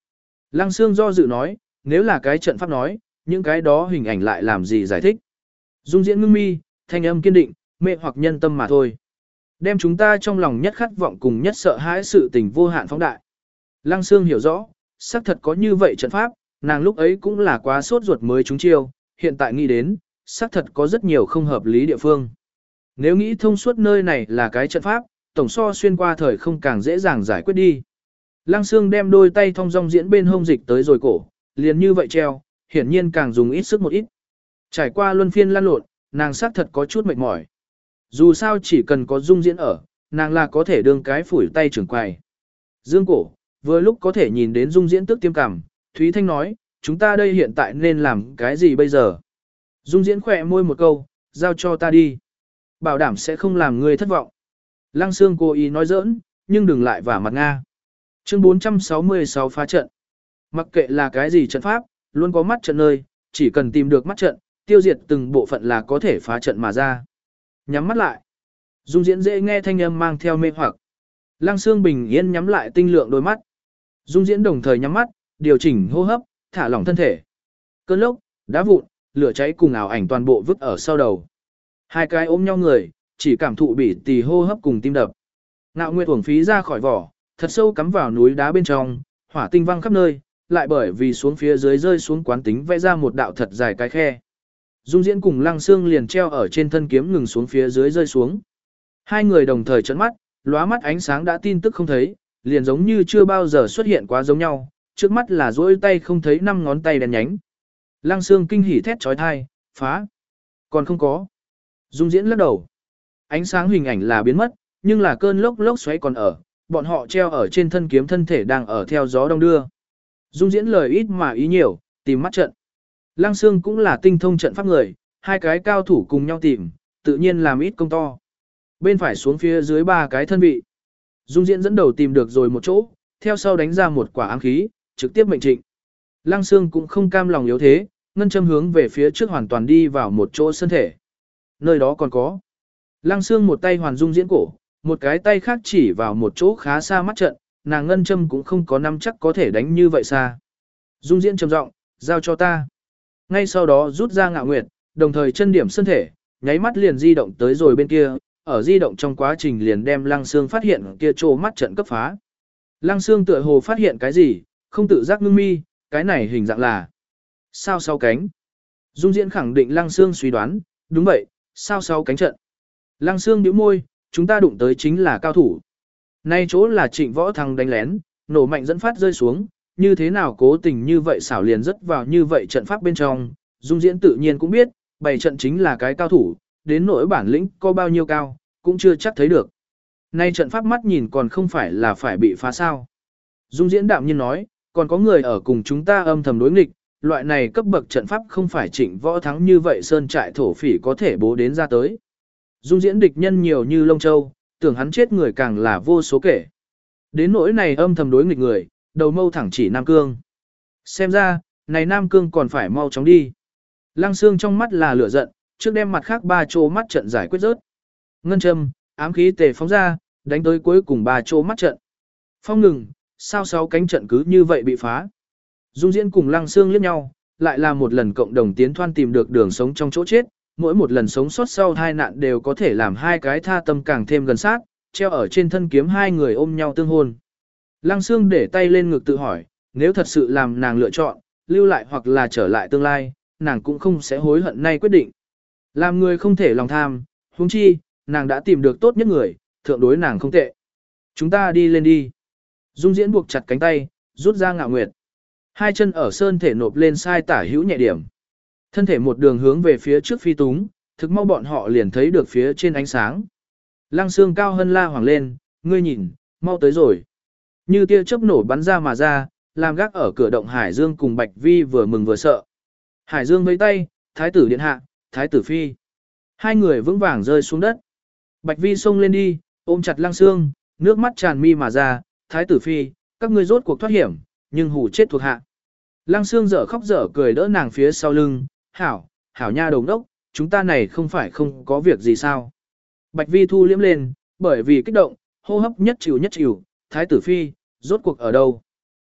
Lăng Sương do dự nói, nếu là cái trận pháp nói, những cái đó hình ảnh lại làm gì giải thích. Dung Diễn ngưng mi, thanh âm kiên định, mê hoặc nhân tâm mà thôi. Đem chúng ta trong lòng nhất khát vọng cùng nhất sợ hãi sự tình vô hạn phóng đại. Lăng Sương hiểu rõ, xác thật có như vậy trận pháp, nàng lúc ấy cũng là quá sốt ruột mới trúng chiêu, hiện tại nghĩ đến, xác thật có rất nhiều không hợp lý địa phương. Nếu nghĩ thông suốt nơi này là cái trận pháp, tổng so xuyên qua thời không càng dễ dàng giải quyết đi. Lăng Sương đem đôi tay thong dong diễn bên hông dịch tới rồi cổ, liền như vậy treo, hiển nhiên càng dùng ít sức một ít. Trải qua luân phiên lăn lộn, nàng xác thật có chút mệt mỏi. Dù sao chỉ cần có Dung Diễn ở, nàng là có thể đương cái phủi tay trưởng quài. Dương cổ, vừa lúc có thể nhìn đến Dung Diễn tức tiêm cảm, Thúy Thanh nói, chúng ta đây hiện tại nên làm cái gì bây giờ? Dung Diễn khỏe môi một câu, giao cho ta đi. Bảo đảm sẽ không làm người thất vọng. Lăng Sương cố ý nói giỡn, nhưng đừng lại vả mặt Nga. Chương bốn trăm sáu mươi sáu phá trận. Mặc kệ là cái gì trận pháp, luôn có mắt trận nơi, chỉ cần tìm được mắt trận, tiêu diệt từng bộ phận là có thể phá trận mà ra. Nhắm mắt lại. Dung Diễn dễ nghe thanh âm mang theo mê hoặc. Lăng Sương bình yên nhắm lại tinh lượng đôi mắt. Dung Diễn đồng thời nhắm mắt, điều chỉnh hô hấp, thả lỏng thân thể. Cơn lốc, đá vụn, lửa cháy cùng ảo ảnh toàn bộ vứt ở sau đầu. Hai cái ôm nhau người, chỉ cảm thụ bỉ tì hô hấp cùng tim đập. Ngạo Nguyệt uổng phí ra khỏi vỏ, thật sâu cắm vào núi đá bên trong, hỏa tinh văng khắp nơi, lại bởi vì xuống phía dưới rơi xuống quán tính vẽ ra một đạo thật dài cái khe. Dung Diễn cùng Lăng Sương liền treo ở trên thân kiếm ngừng xuống phía dưới rơi xuống. Hai người đồng thời trợn mắt, lóa mắt ánh sáng đã tin tức không thấy, liền giống như chưa bao giờ xuất hiện quá giống nhau, trước mắt là duỗi tay không thấy năm ngón tay đen nhánh. Lăng Sương kinh hỉ thét chói tai, phá. Còn không có. Dung Diễn lắc đầu. Ánh sáng hình ảnh là biến mất, nhưng là cơn lốc lốc xoáy còn ở, bọn họ treo ở trên thân kiếm thân thể đang ở theo gió đông đưa. Dung Diễn lời ít mà ý nhiều, tìm mắt trận. Lăng Sương cũng là tinh thông trận pháp người, hai cái cao thủ cùng nhau tìm, tự nhiên làm ít công to. Bên phải xuống phía dưới ba cái thân vị. Dung Diễn dẫn đầu tìm được rồi một chỗ, theo sau đánh ra một quả ám khí, trực tiếp mệnh trịnh. Lăng Sương cũng không cam lòng yếu thế, ngân châm hướng về phía trước hoàn toàn đi vào một chỗ thân thể. Nơi đó còn có. Lăng Sương một tay hoàn Dung Diễn cổ, một cái tay khác chỉ vào một chỗ khá xa mắt trận, nàng ngân châm cũng không có năm chắc có thể đánh như vậy xa. Dung Diễn trầm giọng, giao cho ta. Ngay sau đó rút ra Ngạo Nguyệt, đồng thời chân điểm thân thể, nháy mắt liền di động tới rồi bên kia, ở di động trong quá trình liền đem Lăng Sương phát hiện kia chỗ mắt trận cấp phá. Lăng Sương tựa hồ phát hiện cái gì, không tự giác ngưng mi, cái này hình dạng là sao sáu cánh. Dung Diễn khẳng định Lăng Sương suy đoán, đúng vậy, sao sáu cánh trận. Lăng Sương nhíu môi, chúng ta đụng tới chính là cao thủ. Nay chỗ là Trịnh Võ Thăng đánh lén, nổ mạnh dẫn phát rơi xuống, như thế nào cố tình như vậy xảo liền rất vào như vậy trận pháp bên trong. Dung Diễn tự nhiên cũng biết, bày trận chính là cái cao thủ, đến nỗi bản lĩnh có bao nhiêu cao, cũng chưa chắc thấy được. Nay trận pháp mắt nhìn còn không phải là phải bị phá sao. Dung Diễn đạm nhiên nói, còn có người ở cùng chúng ta âm thầm đối nghịch, loại này cấp bậc trận pháp không phải Trịnh Võ Thắng như vậy sơn trại thổ phỉ có thể bố đến ra tới. Dung Diễn địch nhân nhiều như lông châu, tưởng hắn chết người càng là vô số kể. Đến nỗi này âm thầm đối nghịch người, đầu mâu thẳng chỉ Nam Cương. Xem ra, này Nam Cương còn phải mau chóng đi. Lăng Sương trong mắt là lửa giận, trước đem mặt khác ba chỗ mắt trận giải quyết rớt. Ngân châm, ám khí tề phóng ra, đánh tới cuối cùng ba chỗ mắt trận. Phong ngừng, sao sáu cánh trận cứ như vậy bị phá. Dung Diễn cùng Lăng Sương liếc nhau, lại là một lần cộng đồng tiến thoan tìm được đường sống trong chỗ chết, mỗi một lần sống sót sau hai nạn đều có thể làm hai cái tha tâm càng thêm gần sát, treo ở trên thân kiếm hai người ôm nhau tương hôn. Lăng Sương để tay lên ngực tự hỏi, nếu thật sự làm nàng lựa chọn, lưu lại hoặc là trở lại tương lai, nàng cũng không sẽ hối hận nay quyết định. Làm người không thể lòng tham, huống chi, nàng đã tìm được tốt nhất người, thượng đối nàng không tệ. Chúng ta đi lên đi. Dung Diễn buộc chặt cánh tay, rút ra Ngạo Nguyệt. Hai chân ở sơn thể nộp lên sai tả hữu nhẹ điểm. Thân thể một đường hướng về phía trước phi túng, thực mau bọn họ liền thấy được phía trên ánh sáng. Lăng Sương cao hân la hoàng lên, ngươi nhìn, mau tới rồi. Như tia chớp nổ bắn ra mà ra, làm gác ở cửa động Hải Dương cùng Bạch Vi vừa mừng vừa sợ. Hải Dương vẫy tay, thái tử điện hạ, thái tử phi. Hai người vững vàng rơi xuống đất. Bạch Vi xông lên đi, ôm chặt Lăng Sương, nước mắt tràn mi mà ra, thái tử phi, các ngươi rốt cuộc thoát hiểm, nhưng hù chết thuộc hạ. Lăng Sương dở khóc dở cười đỡ nàng phía sau lưng, hảo, hảo nha đồng đốc, chúng ta này không phải không có việc gì sao. Bạch Vi thu liễm lên, bởi vì kích động, hô hấp nhất chịu nhất chịu, thái tử phi, rốt cuộc ở đâu.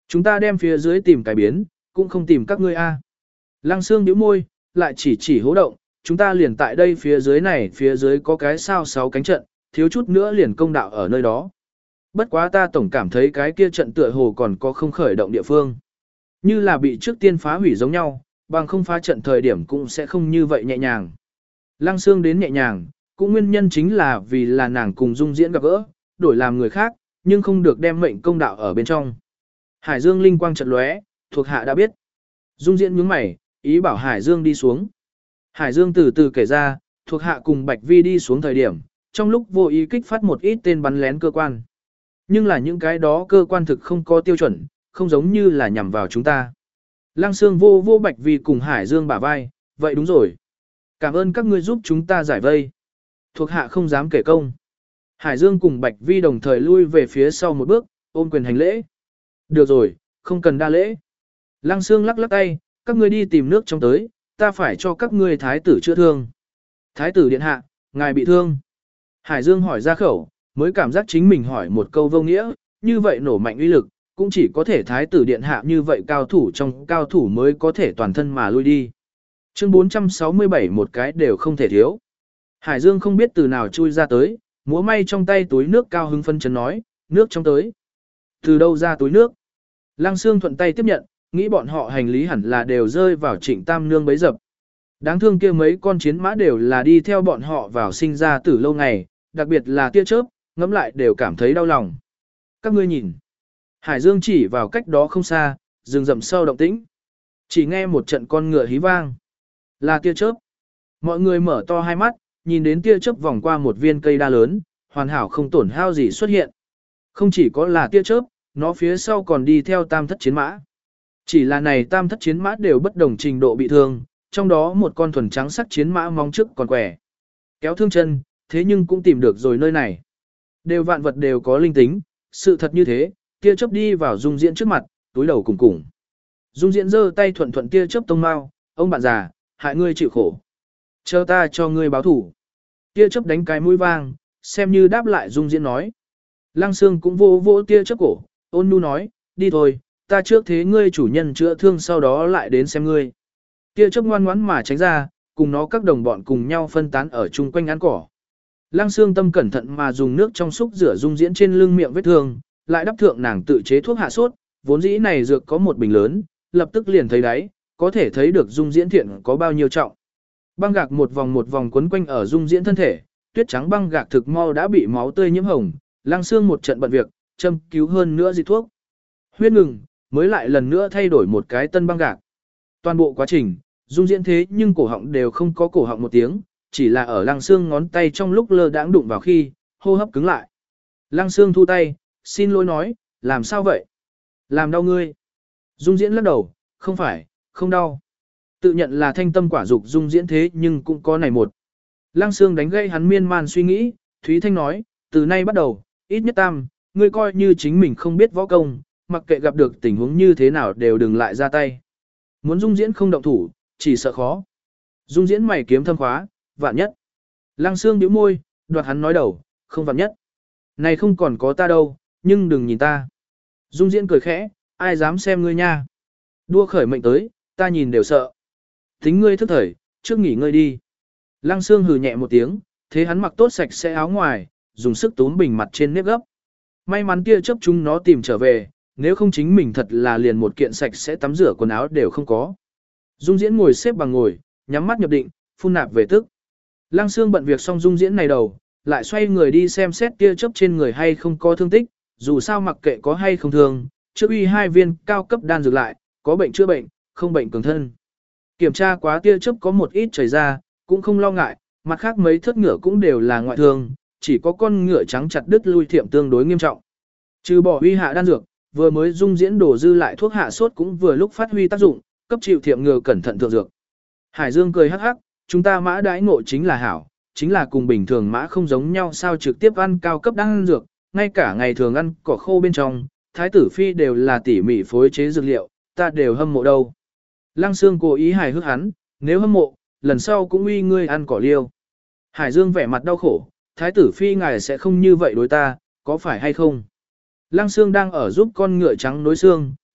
Chúng ta đem phía dưới tìm cái biến, cũng không tìm các ngươi a. Lăng Sương nhíu môi, lại chỉ chỉ hố động, chúng ta liền tại đây phía dưới này, phía dưới có cái sao sáu cánh trận, thiếu chút nữa liền công đạo ở nơi đó. Bất quá ta tổng cảm thấy cái kia trận tựa hồ còn có không khởi động địa phương. Như là bị trước tiên phá hủy giống nhau, bằng không phá trận thời điểm cũng sẽ không như vậy nhẹ nhàng. Lăng Sương đến nhẹ nhàng, cũng nguyên nhân chính là vì là nàng cùng Dung Diễn gặp gỡ, đổi làm người khác, nhưng không được đem mệnh công đạo ở bên trong. Hải Dương linh quang chợt lóe, thuộc hạ đã biết. Dung Diễn nhướng mày, ý bảo Hải Dương đi xuống. Hải Dương từ từ kể ra, thuộc hạ cùng Bạch Vi đi xuống thời điểm, trong lúc vô ý kích phát một ít tên bắn lén cơ quan. Nhưng là những cái đó cơ quan thực không có tiêu chuẩn, không giống như là nhằm vào chúng ta. Lăng Sương vô vô Bạch Vi cùng Hải Dương bả vai, vậy đúng rồi. Cảm ơn các ngươi giúp chúng ta giải vây. Thuộc hạ không dám kể công. Hải Dương cùng Bạch Vi đồng thời lui về phía sau một bước, ôm quyền hành lễ. Được rồi, không cần đa lễ. Lăng Sương lắc lắc tay, các ngươi đi tìm nước trong tới, ta phải cho các ngươi thái tử chữa thương. Thái tử điện hạ, ngài bị thương. Hải Dương hỏi ra khẩu, mới cảm giác chính mình hỏi một câu vô nghĩa, như vậy nổ mạnh uy lực, cũng chỉ có thể thái tử điện hạ như vậy cao thủ trong cao thủ mới có thể toàn thân mà lui đi. Chương bốn trăm sáu mươi bảy một cái đều không thể thiếu. Hải Dương không biết từ nào chui ra tới, múa may trong tay túi nước cao hứng phân chấn nói, nước trong tới. Từ đâu ra túi nước? Lăng Sương thuận tay tiếp nhận, nghĩ bọn họ hành lý hẳn là đều rơi vào Trịnh Tam Nương bấy dập. Đáng thương kia mấy con chiến mã đều là đi theo bọn họ vào sinh ra từ lâu ngày, đặc biệt là tia chớp, ngẫm lại đều cảm thấy đau lòng. Các ngươi nhìn. Hải Dương chỉ vào cách đó không xa, rừng rậm sâu động tĩnh. Chỉ nghe một trận con ngựa hí vang. Là tia chớp. Mọi người mở to hai mắt, nhìn đến tia chớp vòng qua một viên cây đa lớn, hoàn hảo không tổn hao gì xuất hiện. Không chỉ có là tia chớp, nó phía sau còn đi theo tam thất chiến mã. Chỉ là này tam thất chiến mã đều bất đồng trình độ bị thương, trong đó một con thuần trắng sắc chiến mã mong trước còn quẻ. Kéo thương chân, thế nhưng cũng tìm được rồi nơi này. Đều vạn vật đều có linh tính, sự thật như thế, tia chớp đi vào Dung Diễn trước mặt, túi đầu cùng cùng. Dung Diễn giơ tay thuận thuận tia chớp tông mau, ông bạn già, hại ngươi chịu khổ. Chờ ta cho ngươi báo thủ. Tia chớp đánh cái mũi vang, xem như đáp lại Dung Diễn nói. Lăng Sương cũng vô vô tia chớp cổ, ôn nhu nói, đi thôi, ta trước thế ngươi chủ nhân chữa thương sau đó lại đến xem ngươi. Tia chớp ngoan ngoãn mà tránh ra, cùng nó các đồng bọn cùng nhau phân tán ở chung quanh ăn cỏ. Lăng Sương tâm cẩn thận mà dùng nước trong xúc rửa Dung Diễn trên lưng miệng vết thương, lại đắp thượng nàng tự chế thuốc hạ sốt, vốn dĩ này dược có một bình lớn, lập tức liền thấy đáy, có thể thấy được Dung Diễn thiện có bao nhiêu trọng. Băng gạc một vòng một vòng quấn quanh ở Dung Diễn thân thể, tuyết trắng băng gạc thực mau đã bị máu tươi nhiễm hồng, Lăng Sương một trận bận việc, châm cứu hơn nữa dị thuốc. Huyết ngừng, mới lại lần nữa thay đổi một cái tân băng gạc. Toàn bộ quá trình, Dung Diễn thế nhưng cổ họng đều không có cổ họng một tiếng, chỉ là ở Lăng Sương ngón tay trong lúc lơ đãng đụng vào khi, hô hấp cứng lại. Lăng Sương thu tay, xin lỗi nói, làm sao vậy? Làm đau ngươi. Dung Diễn lắc đầu, không phải, không đau. Tự nhận là thanh tâm quả dục Dung Diễn thế nhưng cũng có này một. Lăng Sương đánh gây hắn miên man suy nghĩ, Thúy Thanh nói, từ nay bắt đầu, ít nhất tam, ngươi coi như chính mình không biết võ công, mặc kệ gặp được tình huống như thế nào đều đừng lại ra tay. Muốn Dung Diễn không động thủ, chỉ sợ khó. Dung Diễn mày kiếm thâm khóa, vạn nhất. Lăng Sương nhíu môi, đoạt hắn nói đầu, không vạn nhất. Này không còn có ta đâu, nhưng đừng nhìn ta. Dung Diễn cười khẽ, ai dám xem ngươi nha. Đua khởi mệnh tới, ta nhìn đều sợ. Tính ngươi thức thời, trước nghỉ ngơi đi. Lăng Sương hừ nhẹ một tiếng, thế hắn mặc tốt sạch sẽ áo ngoài, dùng sức túm bình mặt trên nếp gấp. May mắn tia chớp chúng nó tìm trở về, nếu không chính mình thật là liền một kiện sạch sẽ tắm rửa quần áo đều không có. Dung Diễn ngồi xếp bằng ngồi, nhắm mắt nhập định, phun nạp về tức. Lăng Sương bận việc xong Dung Diễn này đầu, lại xoay người đi xem xét tia chớp trên người hay không có thương tích, dù sao mặc kệ có hay không thương, trước uy hai viên cao cấp đan dược lại, có bệnh chữa bệnh, không bệnh cường thân. Kiểm tra quá tia chớp có một ít chảy ra, cũng không lo ngại, mặt khác mấy thất ngựa cũng đều là ngoại thương, chỉ có con ngựa trắng chặt đứt lui thiệm tương đối nghiêm trọng. Trừ bỏ uy hạ đan dược, vừa mới Dung Diễn đổ dư lại thuốc hạ sốt cũng vừa lúc phát huy tác dụng, cấp chịu thiệm ngựa cẩn thận thượng dược. Hải Dương cười hắc hắc, chúng ta mã đãi ngộ chính là hảo, chính là cùng bình thường mã không giống nhau sao trực tiếp ăn cao cấp đan dược, ngay cả ngày thường ăn cỏ khô bên trong, thái tử phi đều là tỉ mỉ phối chế dược liệu, ta đều hâm mộ đâu. Lăng Sương cố ý hài hước hắn, nếu hâm mộ, lần sau cũng uy ngươi ăn cỏ liêu. Hải Dương vẻ mặt đau khổ, thái tử phi ngài sẽ không như vậy đối ta, có phải hay không? Lăng Sương đang ở giúp con ngựa trắng nối xương,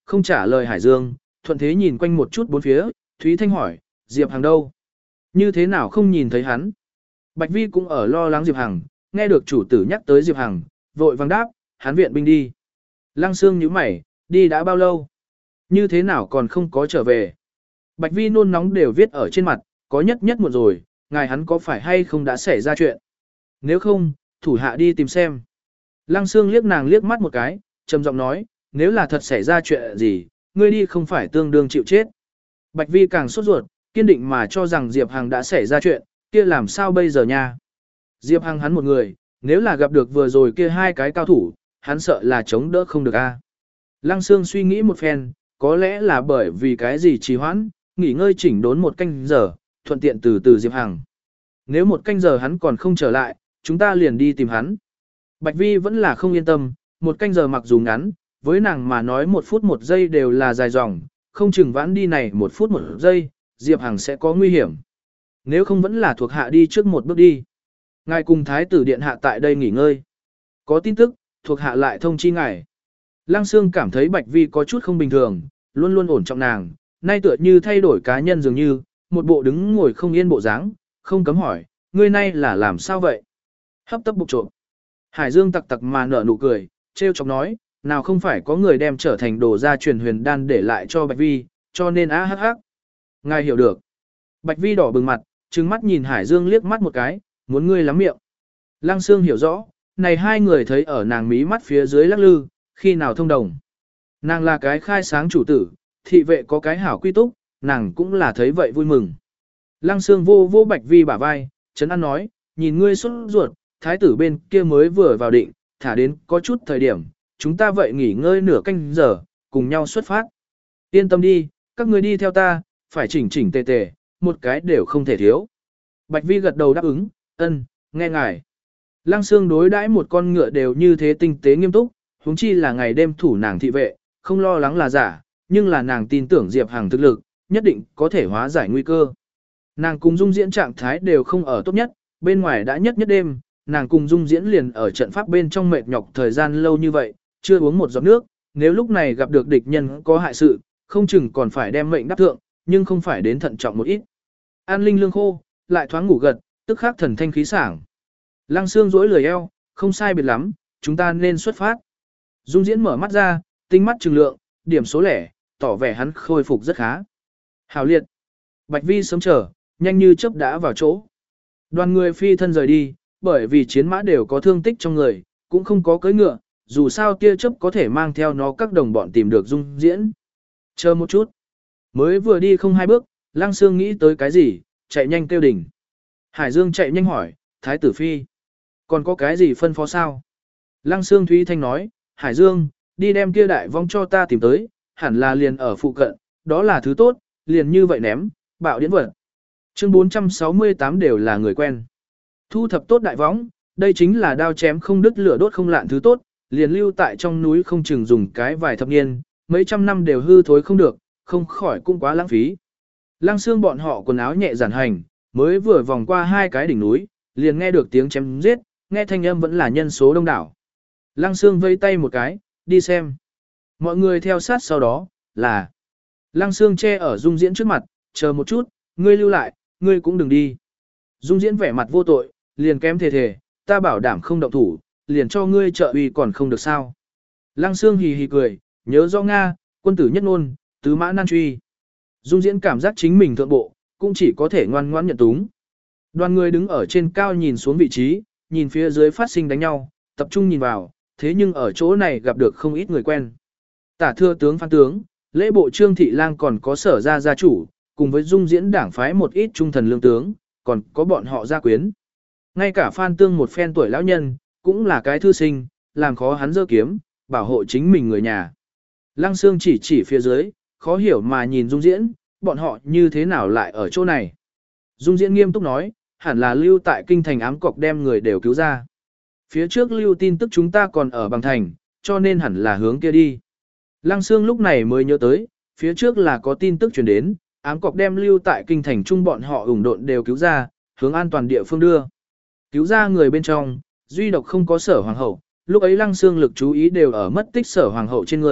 không trả lời Hải Dương, thuận thế nhìn quanh một chút bốn phía, Thúy Thanh hỏi, Diệp Hằng đâu? Như thế nào không nhìn thấy hắn? Bạch Vi cũng ở lo lắng Diệp Hằng, nghe được chủ tử nhắc tới Diệp Hằng, vội vàng đáp, hắn viện binh đi. Lăng Sương nhíu mày, đi đã bao lâu? Như thế nào còn không có trở về? Bạch Vi nôn nóng đều viết ở trên mặt, có nhất nhất một rồi, ngài hắn có phải hay không đã xảy ra chuyện? Nếu không, thủ hạ đi tìm xem. Lăng Sương liếc nàng liếc mắt một cái, trầm giọng nói, nếu là thật xảy ra chuyện gì, ngươi đi không phải tương đương chịu chết. Bạch Vi càng sốt ruột, kiên định mà cho rằng Diệp Hằng đã xảy ra chuyện, kia làm sao bây giờ nha? Diệp Hằng hắn một người, nếu là gặp được vừa rồi kia hai cái cao thủ, hắn sợ là chống đỡ không được a. Lăng Sương suy nghĩ một phen, có lẽ là bởi vì cái gì trì hoãn, nghỉ ngơi chỉnh đốn một canh giờ, thuận tiện từ từ Diệp Hằng. Nếu một canh giờ hắn còn không trở lại, chúng ta liền đi tìm hắn. Bạch Vi vẫn là không yên tâm, một canh giờ mặc dù ngắn, với nàng mà nói một phút một giây đều là dài dòng, không chừng vãn đi này một phút một giây, Diệp Hằng sẽ có nguy hiểm. Nếu không vẫn là thuộc hạ đi trước một bước đi. Ngài cùng thái tử điện hạ tại đây nghỉ ngơi. Có tin tức, thuộc hạ lại thông chi ngài. Lăng Sương cảm thấy Bạch Vi có chút không bình thường, luôn luôn ổn trọng nàng, nay tựa như thay đổi cá nhân dường như, một bộ đứng ngồi không yên bộ dáng, không cấm hỏi, ngươi nay là làm sao vậy? Hấp tấp bục trộm. Hải Dương tặc tặc mà nở nụ cười, trêu chọc nói, nào không phải có người đem trở thành đồ gia truyền huyền đan để lại cho Bạch Vi, cho nên á hắc hắc. Ngài hiểu được. Bạch Vi đỏ bừng mặt, trừng mắt nhìn Hải Dương liếc mắt một cái, muốn ngươi lắm miệng. Lăng Sương hiểu rõ, này hai người thấy ở nàng mí mắt phía dưới lắc lư, khi nào thông đồng. Nàng là cái khai sáng chủ tử, thị vệ có cái hảo quy túc, nàng cũng là thấy vậy vui mừng. Lăng Sương vô vô Bạch Vi bả vai, Trấn An nói, nhìn ngươi sốt ruột, thái tử bên kia mới vừa vào định, thả đến có chút thời điểm, chúng ta vậy nghỉ ngơi nửa canh giờ, cùng nhau xuất phát. Yên tâm đi, các ngươi đi theo ta, phải chỉnh chỉnh tề tề, một cái đều không thể thiếu. Bạch Vi gật đầu đáp ứng, ân, nghe ngài. Lăng Sương đối đãi một con ngựa đều như thế tinh tế nghiêm túc, huống chi là ngày đêm thủ nàng thị vệ, không lo lắng là giả, nhưng là nàng tin tưởng Diệp Hằng thực lực, nhất định có thể hóa giải nguy cơ. Nàng cùng Dung Diễn trạng thái đều không ở tốt nhất, bên ngoài đã nhất nhất đêm, nàng cùng Dung Diễn liền ở trận pháp bên trong mệt nhọc thời gian lâu như vậy, chưa uống một giọt nước, nếu lúc này gặp được địch nhân có hại sự, không chừng còn phải đem mệnh đáp thượng, nhưng không phải đến thận trọng một ít. An linh lương khô, lại thoáng ngủ gật, tức khắc thần thanh khí sảng. Lăng Sương duỗi lười eo, không sai biệt lắm, chúng ta nên xuất phát. Dung Diễn mở mắt ra, tinh mắt trừng lượng, điểm số lẻ, tỏ vẻ hắn khôi phục rất khá. Hảo liệt. Bạch Vi sớm chờ, nhanh như chớp đã vào chỗ. Đoàn người phi thân rời đi, bởi vì chiến mã đều có thương tích trong người, cũng không có cưỡi ngựa, dù sao tia chớp có thể mang theo nó các đồng bọn tìm được Dung Diễn. Chờ một chút. Mới vừa đi không hai bước, Lăng Sương nghĩ tới cái gì, chạy nhanh kêu đỉnh. Hải Dương chạy nhanh hỏi, Thái tử phi, còn có cái gì phân phó sao? Lăng Sương Thúy Thanh nói, Hải Dương, đi đem kia đại vong cho ta tìm tới, hẳn là liền ở phụ cận, đó là thứ tốt, liền như vậy ném, bạo điển vật. Chương bốn trăm sáu mươi tám đều là người quen. Thu thập tốt đại võng, đây chính là đao chém không đứt lửa đốt không lạn thứ tốt, liền lưu tại trong núi không chừng dùng cái vài thập niên, mấy trăm năm đều hư thối không được, không khỏi cũng quá lãng phí. Lăng Sương bọn họ quần áo nhẹ giản hành, mới vừa vòng qua hai cái đỉnh núi, liền nghe được tiếng chém giết, nghe thanh âm vẫn là nhân số đông đảo. Lăng Sương vây tay một cái, đi xem. Mọi người theo sát sau đó, là Lăng Sương che ở Dung Diễn trước mặt, chờ một chút, ngươi lưu lại, ngươi cũng đừng đi. Dung Diễn vẻ mặt vô tội, liền kém thề thề, ta bảo đảm không động thủ, liền cho ngươi trợ uy còn không được sao. Lăng Sương hì hì cười, nhớ do Nga, quân tử nhất ngôn, tứ mã nan truy. Dung Diễn cảm giác chính mình thượng bộ, cũng chỉ có thể ngoan ngoãn nhận túng. Đoàn người đứng ở trên cao nhìn xuống vị trí, nhìn phía dưới phát sinh đánh nhau, tập trung nhìn vào, thế nhưng ở chỗ này gặp được không ít người quen. Tả thưa tướng Phan tướng, lễ bộ Trương Thị Lang còn có sở gia gia chủ, cùng với Dung Diễn đảng phái một ít trung thần lương tướng, còn có bọn họ gia quyến. Ngay cả Phan Tương một phen tuổi lão nhân, cũng là cái thư sinh, làm khó hắn giơ kiếm, bảo hộ chính mình người nhà. Lăng Sương chỉ chỉ phía dưới, khó hiểu mà nhìn Dung Diễn, bọn họ như thế nào lại ở chỗ này. Dung Diễn nghiêm túc nói, hẳn là lưu tại kinh thành ám cọc đem người đều cứu ra. Phía trước lưu tin tức chúng ta còn ở bằng thành, cho nên hẳn là hướng kia đi. Lăng Sương lúc này mới nhớ tới, phía trước là có tin tức truyền đến, ám cọc đem lưu tại kinh thành chung bọn họ ủng độn đều cứu ra, hướng an toàn địa phương đưa. Cứu ra người bên trong, duy độc không có sở hoàng hậu, lúc ấy Lăng Sương lực chú ý đều ở mất tích sở hoàng hậu trên người,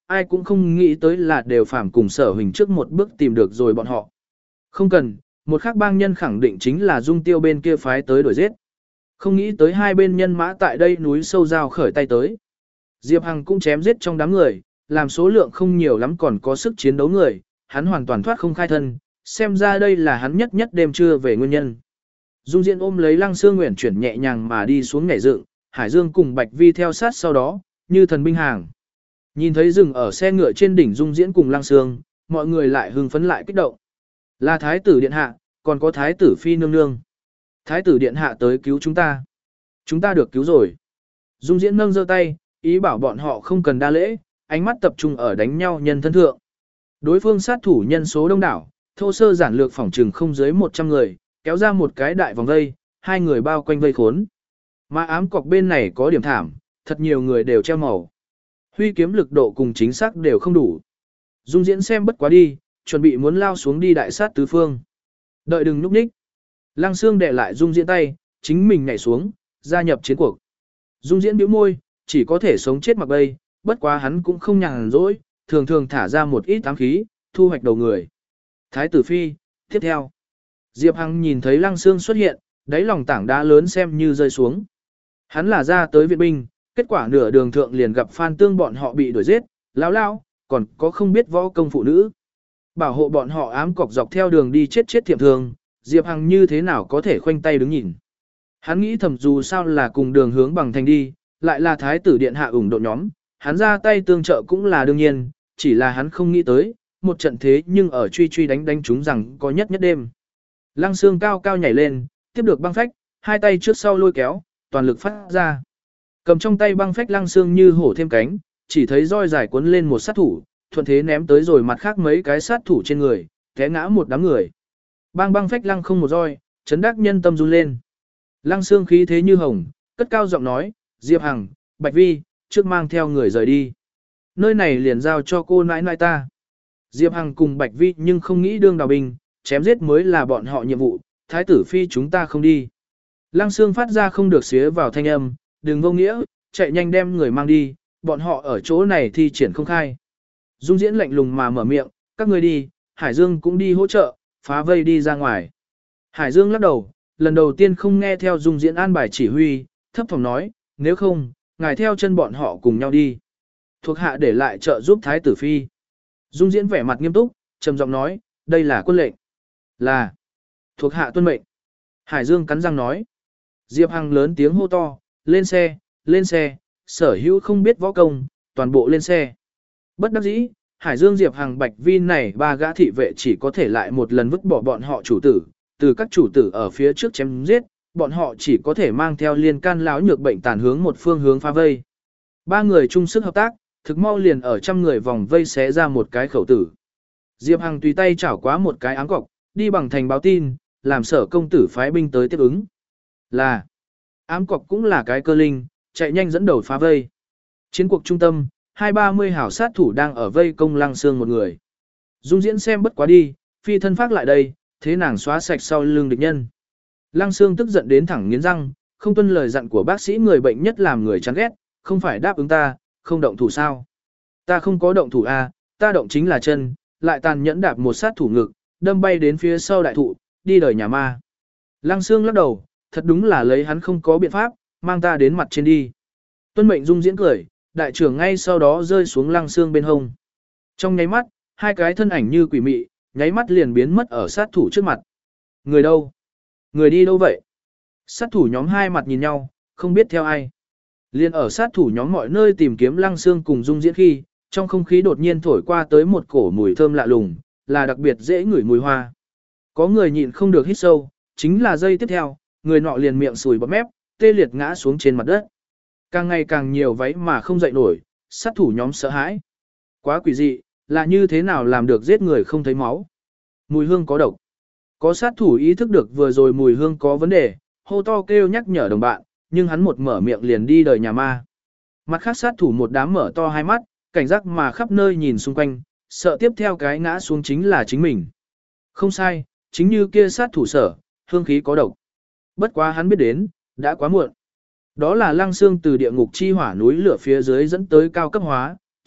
ai cũng không nghĩ tới là đều phạm cùng sở hình trước một bước tìm được rồi bọn họ. Không cần, một khác bang nhân khẳng định chính là Dung Tiêu bên kia phái tới đuổi giết. Không nghĩ tới hai bên nhân mã tại đây núi sâu giao khởi tay tới. Diệp Hằng cũng chém giết trong đám người, làm số lượng không nhiều lắm còn có sức chiến đấu người, hắn hoàn toàn thoát không khai thân, xem ra đây là hắn nhất nhất đêm trưa về nguyên nhân. Dung Diễn ôm lấy Lăng Xương Uyển chuyển nhẹ nhàng mà đi xuống nhảy dựng, Hải Dương cùng Bạch Vi theo sát sau đó, như thần binh hàng. Nhìn thấy rừng ở xe ngựa trên đỉnh Dung Diễn cùng Lăng Xương, mọi người lại hưng phấn lại kích động. Là thái tử điện hạ, còn có thái tử phi nương nương. Thái tử điện hạ tới cứu chúng ta. Chúng ta được cứu rồi. Dung Diễn nâng giơ tay, ý bảo bọn họ không cần đa lễ, ánh mắt tập trung ở đánh nhau nhân thân thượng. Đối phương sát thủ nhân số đông đảo, thô sơ giản lược phỏng trừng không dưới một trăm người, kéo ra một cái đại vòng vây, hai người bao quanh vây khốn. Mà ám cọc bên này có điểm thảm, thật nhiều người đều treo màu. Huy kiếm lực độ cùng chính xác đều không đủ. Dung Diễn xem bất quá đi, chuẩn bị muốn lao xuống đi đại sát tứ phương. Đợi đừng nhúc nhích. Lăng Xương đè lại Dung Diễn tay, chính mình nhảy xuống, gia nhập chiến cuộc. Dung Diễn bĩu môi, chỉ có thể sống chết mặc bay, bất quá hắn cũng không nhàn rỗi, thường thường thả ra một ít ám khí, thu hoạch đầu người. Thái tử phi, tiếp theo. Diệp Hằng nhìn thấy Lăng Xương xuất hiện, đáy lòng tảng đá lớn xem như rơi xuống. Hắn là ra tới viện binh, kết quả nửa đường thượng liền gặp Phan Tương bọn họ bị đuổi giết, lão lão, còn có không biết võ công phụ nữ. Bảo hộ bọn họ ám cọc dọc theo đường đi chết chết tiệm thường, Diệp Hằng như thế nào có thể khoanh tay đứng nhìn. Hắn nghĩ thầm dù sao là cùng đường hướng bằng thành đi, lại là thái tử điện hạ ủng độ nhóm, hắn ra tay tương trợ cũng là đương nhiên, chỉ là hắn không nghĩ tới, một trận thế nhưng ở truy truy đánh đánh chúng rằng có nhất nhất đêm. Lăng Xương cao cao nhảy lên, tiếp được băng phách, hai tay trước sau lôi kéo, toàn lực phát ra. Cầm trong tay băng phách Lăng Xương như hổ thêm cánh, chỉ thấy roi dài cuốn lên một sát thủ, thuận thế ném tới rồi mặt khác mấy cái sát thủ trên người, té ngã một đám người. Bang băng phách lăng không một roi, chấn đắc nhân tâm run lên. Lăng Xương khí thế như hồng, cất cao giọng nói, Diệp Hằng, Bạch Vi, trước mang theo người rời đi. Nơi này liền giao cho cô nãi nãi ta. Diệp Hằng cùng Bạch Vi nhưng không nghĩ đương đào binh, chém giết mới là bọn họ nhiệm vụ, thái tử phi chúng ta không đi. Lăng Xương phát ra không được xía vào thanh âm, đừng vô nghĩa, chạy nhanh đem người mang đi, bọn họ ở chỗ này thi triển không khai. Dung Diễn lạnh lùng mà mở miệng, các người đi, Hải Dương cũng đi hỗ trợ, phá vây đi ra ngoài. Hải Dương lắc đầu, lần đầu tiên không nghe theo Dung Diễn an bài chỉ huy, thấp phòng nói, nếu không, ngài theo chân bọn họ cùng nhau đi. Thuộc hạ để lại trợ giúp thái tử phi. Dung Diễn vẻ mặt nghiêm túc, trầm giọng nói, đây là quân lệnh. Là, thuộc hạ tuân mệnh. Hải Dương cắn răng nói. Diệp Hằng lớn tiếng hô to, lên xe, lên xe, sở hữu không biết võ công, toàn bộ lên xe. Bất đắc dĩ, Hải Dương Diệp Hằng Bạch Vi này ba gã thị vệ chỉ có thể lại một lần vứt bỏ bọn họ chủ tử, từ các chủ tử ở phía trước chém giết, bọn họ chỉ có thể mang theo liên can lão nhược bệnh tàn hướng một phương hướng phá vây. Ba người chung sức hợp tác, thực mau liền ở trăm người vòng vây xé ra một cái khẩu tử. Diệp Hằng tùy tay chảo quá một cái áng cọc, đi bằng thành báo tin, làm sở công tử phái binh tới tiếp ứng. Là, ám cọc cũng là cái cơ linh, chạy nhanh dẫn đầu phá vây. Chiến cuộc trung tâm, hai ba mươi hảo sát thủ đang ở vây công Lăng Xương một người. Dung Diễn xem bất quá đi, phi thân phát lại đây, thế nàng xóa sạch sau lưng địch nhân. Lăng Xương tức giận đến thẳng nghiến răng, không tuân lời dặn của bác sĩ người bệnh nhất làm người chán ghét, không phải đáp ứng ta, không động thủ sao. Ta không có động thủ a, ta động chính là chân, lại tàn nhẫn đạp một sát thủ ngực, đâm bay đến phía sau đại thụ, đi đời nhà ma. Lăng Xương lắc đầu, thật đúng là lấy hắn không có biện pháp, mang ta đến mặt trên đi. Tuân mệnh Dung Diễn cười, đại trưởng ngay sau đó rơi xuống Lăng Xương bên hông. Trong nháy mắt, hai cái thân ảnh như quỷ mị, nháy mắt liền biến mất ở sát thủ trước mặt. Người đâu? Người đi đâu vậy? Sát thủ nhóm hai mặt nhìn nhau, không biết theo ai. Liên ở sát thủ nhóm mọi nơi tìm kiếm Lăng Xương cùng Dung Diễn khi, trong không khí đột nhiên thổi qua tới một cổ mùi thơm lạ lùng, là đặc biệt dễ ngửi mùi hoa. Có người nhịn không được hít sâu, chính là giây tiếp theo, người nọ liền miệng sùi bọt mép, tê liệt ngã xuống trên mặt đất. Càng ngày càng nhiều váy mà không dậy nổi, sát thủ nhóm sợ hãi. Quá quỷ dị, là như thế nào làm được giết người không thấy máu. Mùi hương có độc. Có sát thủ ý thức được vừa rồi mùi hương có vấn đề, hô to kêu nhắc nhở đồng bạn, nhưng hắn một mở miệng liền đi đời nhà ma. Mặt khác sát thủ một đám mở to hai mắt, cảnh giác mà khắp nơi nhìn xung quanh, sợ tiếp theo cái ngã xuống chính là chính mình. Không sai, chính như kia sát thủ sở, hương khí có độc. Bất quá hắn biết đến, đã quá muộn. Đó là Lăng Xương từ địa ngục chi hỏa núi lửa phía dưới dẫn tới cao cấp hóa,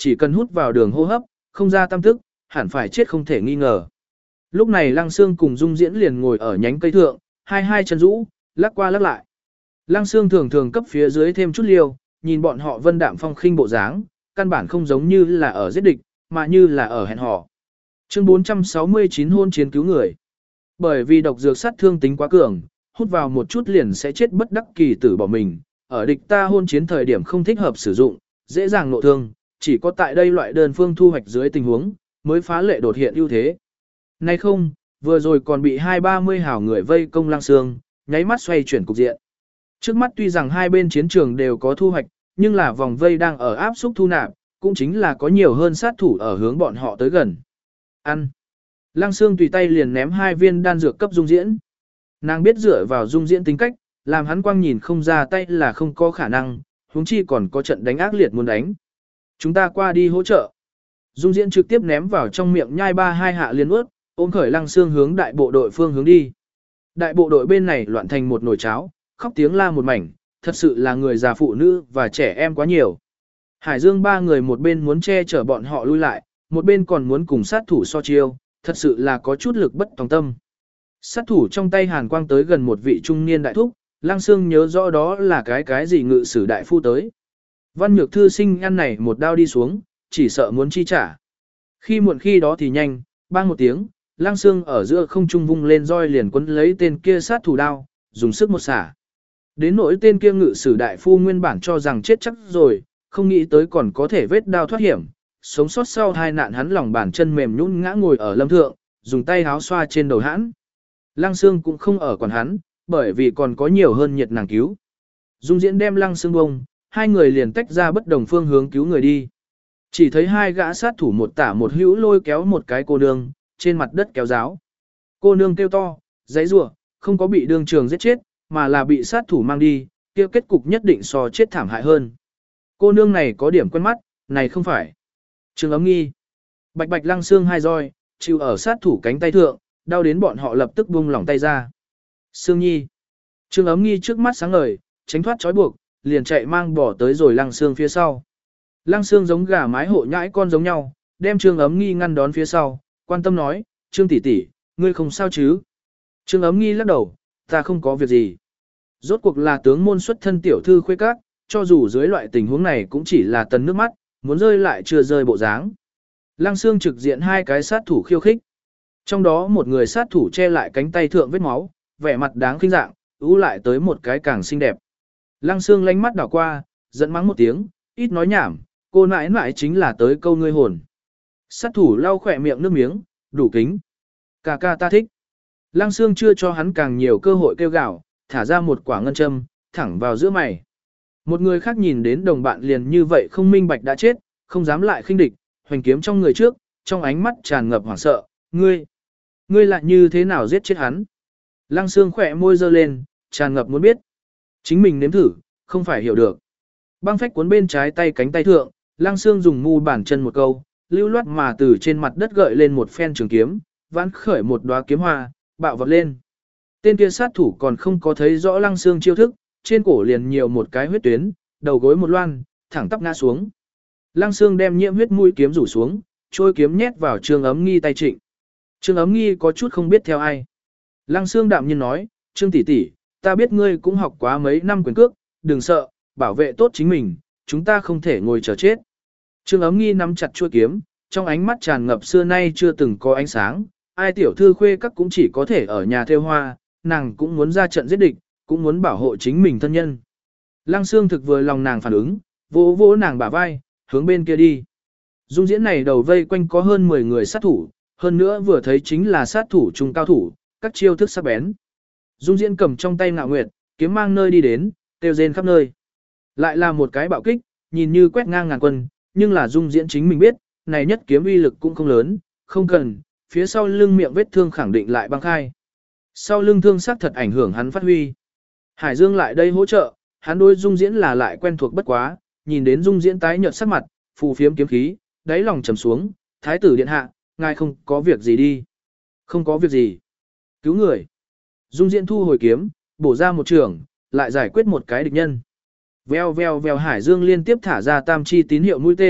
chỉ cần hút vào đường hô hấp, không ra tam tức, hẳn phải chết không thể nghi ngờ. Lúc này Lăng Sương cùng Dung Diễn liền ngồi ở nhánh cây thượng, hai hai chân rũ, lắc qua lắc lại. Lăng Sương thường thường cấp phía dưới thêm chút liều, nhìn bọn họ vân đạm phong khinh bộ dáng, căn bản không giống như là ở giết địch, mà như là ở hẹn hò. Chương bốn trăm sáu mươi chín hôn chiến cứu người. Bởi vì độc dược sát thương tính quá cường, hút vào một chút liền sẽ chết bất đắc kỳ tử bỏ mình, ở địch ta hôn chiến thời điểm không thích hợp sử dụng, dễ dàng nộ thương, chỉ có tại đây loại đơn phương thu hoạch dưới tình huống, mới phá lệ đột hiện ưu thế. Nay không, vừa rồi còn bị hai ba mươi hảo người vây công Lăng Sương, nháy mắt xoay chuyển cục diện. Trước mắt tuy rằng hai bên chiến trường đều có thu hoạch, nhưng là vòng vây đang ở áp xúc thu nạp, cũng chính là có nhiều hơn sát thủ ở hướng bọn họ tới gần. Ăn. Lăng Sương tùy tay liền ném hai viên đan dược cấp Dung Diễn. Nàng biết dựa vào Dung Diễn tính cách, làm hắn quang nhìn không ra tay là không có khả năng, huống chi còn có trận đánh ác liệt muốn đánh. Chúng ta qua đi hỗ trợ. Dung Diễn trực tiếp ném vào trong miệng nhai ba hai hạ liên ướt, ôm khởi Lăng Sương hướng đại bộ đội phương hướng đi. Đại bộ đội bên này loạn thành một nồi cháo, khóc tiếng la một mảnh, thật sự là người già phụ nữ và trẻ em quá nhiều. Hải Dương ba người một bên muốn che chở bọn họ lui lại, một bên còn muốn cùng sát thủ so chiêu, thật sự là có chút lực bất tòng tâm. Sát thủ trong tay hàn quang tới gần một vị trung niên đại thúc, Lăng Sương nhớ rõ đó là cái cái gì ngự sử đại phu tới. Văn Nhược Thư sinh ăn này một đao đi xuống, chỉ sợ muốn chi trả. Khi muộn khi đó thì nhanh, bang một tiếng, Lăng Sương ở giữa không trung vung lên roi liền quấn lấy tên kia sát thủ đao, dùng sức một xả. Đến nỗi tên kia ngự sử đại phu nguyên bản cho rằng chết chắc rồi, không nghĩ tới còn có thể vết đao thoát hiểm, sống sót sau hai nạn hắn lòng bàn chân mềm nhũn ngã ngồi ở lâm thượng, dùng tay háo xoa trên đầu hãn. Lăng Sương cũng không ở còn hắn, bởi vì còn có nhiều hơn nhiệt nàng cứu. Dung Diễn đem Lăng Sương bông, hai người liền tách ra bất đồng phương hướng cứu người đi. Chỉ thấy hai gã sát thủ một tả một hữu lôi kéo một cái cô nương, trên mặt đất kéo giáo. Cô nương kêu to, giãy giụa, không có bị đương trường giết chết, mà là bị sát thủ mang đi, kia kết cục nhất định so chết thảm hại hơn. Cô nương này có điểm quen mắt, này không phải. Trương Ấm Nghi. Bạch bạch Lăng Sương hai roi, chịu ở sát thủ cánh tay thượng, đau đến bọn họ lập tức buông lỏng tay ra. Sương Nhi. Trương Ấm Nghi trước mắt sáng ngời, tránh thoát trói buộc, liền chạy mang bỏ tới rồi Lăng Sương phía sau. Lăng Sương giống gà mái hộ nhãi con giống nhau, đem Trương Ấm Nghi ngăn đón phía sau, quan tâm nói, Trương tỷ tỷ, ngươi không sao chứ? Trương Ấm Nghi lắc đầu, ta không có việc gì. Rốt cuộc là tướng môn xuất thân tiểu thư khuê các, cho dù dưới loại tình huống này cũng chỉ là tần nước mắt, muốn rơi lại chưa rơi bộ dáng. Lăng Sương trực diện hai cái sát thủ khiêu khích. Trong đó một người sát thủ che lại cánh tay thượng vết máu, vẻ mặt đáng khinh dạng, ú lại tới một cái càng xinh đẹp. Lăng Sương lánh mắt đảo qua, giận mắng một tiếng, ít nói nhảm, cô nãi nãi chính là tới câu ngươi hồn. Sát thủ lau khỏe miệng nước miếng, đủ kính. Cà ca ta thích. Lăng Sương chưa cho hắn càng nhiều cơ hội kêu gào, thả ra một quả ngân châm, thẳng vào giữa mày. Một người khác nhìn đến đồng bạn liền như vậy không minh bạch đã chết, không dám lại khinh địch, hoành kiếm trong người trước, trong ánh mắt tràn ngập hoảng sợ, ngươi, ngươi lại như thế nào giết chết hắn? Lăng Sương khỏe môi giơ lên, tràn ngập muốn biết. Chính mình nếm thử, không phải hiểu được. Băng phách cuốn bên trái tay cánh tay thượng, Lăng Sương dùng mu bàn chân một câu, lưu loát mà từ trên mặt đất gợi lên một phen trường kiếm, vãn khởi một đóa kiếm hoa, bạo vọt lên. Tên kia sát thủ còn không có thấy rõ Lăng Sương chiêu thức, trên cổ liền nhiều một cái huyết tuyến, đầu gối một loan, thẳng tắp ngã xuống. Lăng Sương đem nhiễm huyết mũi kiếm rủ xuống, trôi kiếm nhét vào Trương Ấm Nghi tay Trịnh. Trương Ấm Nghi có chút không biết theo ai. Lăng Sương đạm nhiên nói, Trương tỷ tỷ, ta biết ngươi cũng học quá mấy năm quyền cước, đừng sợ, bảo vệ tốt chính mình, chúng ta không thể ngồi chờ chết. Trương Ấm Nghi nắm chặt chuôi kiếm, trong ánh mắt tràn ngập xưa nay chưa từng có ánh sáng, ai tiểu thư khuê các cũng chỉ có thể ở nhà theo hoa, nàng cũng muốn ra trận giết địch, cũng muốn bảo hộ chính mình thân nhân. Lăng Sương thực vừa lòng nàng phản ứng, vỗ vỗ nàng bả vai, hướng bên kia đi. Dung Diễn này đầu vây quanh có hơn mười người sát thủ, hơn nữa vừa thấy chính là sát thủ trung cao thủ, các chiêu thức sắc bén. Dung Diễn cầm trong tay Ngạo Nguyệt, kiếm mang nơi đi đến, tiêu rên khắp nơi. Lại là một cái bạo kích, nhìn như quét ngang ngàn quân, nhưng là Dung Diễn chính mình biết, này nhất kiếm uy lực cũng không lớn, không cần, phía sau lưng miệng vết thương khẳng định lại băng khai. Sau lưng thương sắc thật ảnh hưởng hắn phát huy. Hải Dương lại đây hỗ trợ, hắn đối Dung Diễn là lại quen thuộc bất quá, nhìn đến Dung Diễn tái nhợt sắc mặt, phù phiếm kiếm khí, đáy lòng trầm xuống, thái tử điện hạ, ngài không có việc gì đi. Không có việc gì. Cứu người. Dung Diễn thu hồi kiếm, bổ ra một trường, lại giải quyết một cái địch nhân. Veo veo veo Hải Dương liên tiếp thả ra tam chi tín hiệu mũi tên,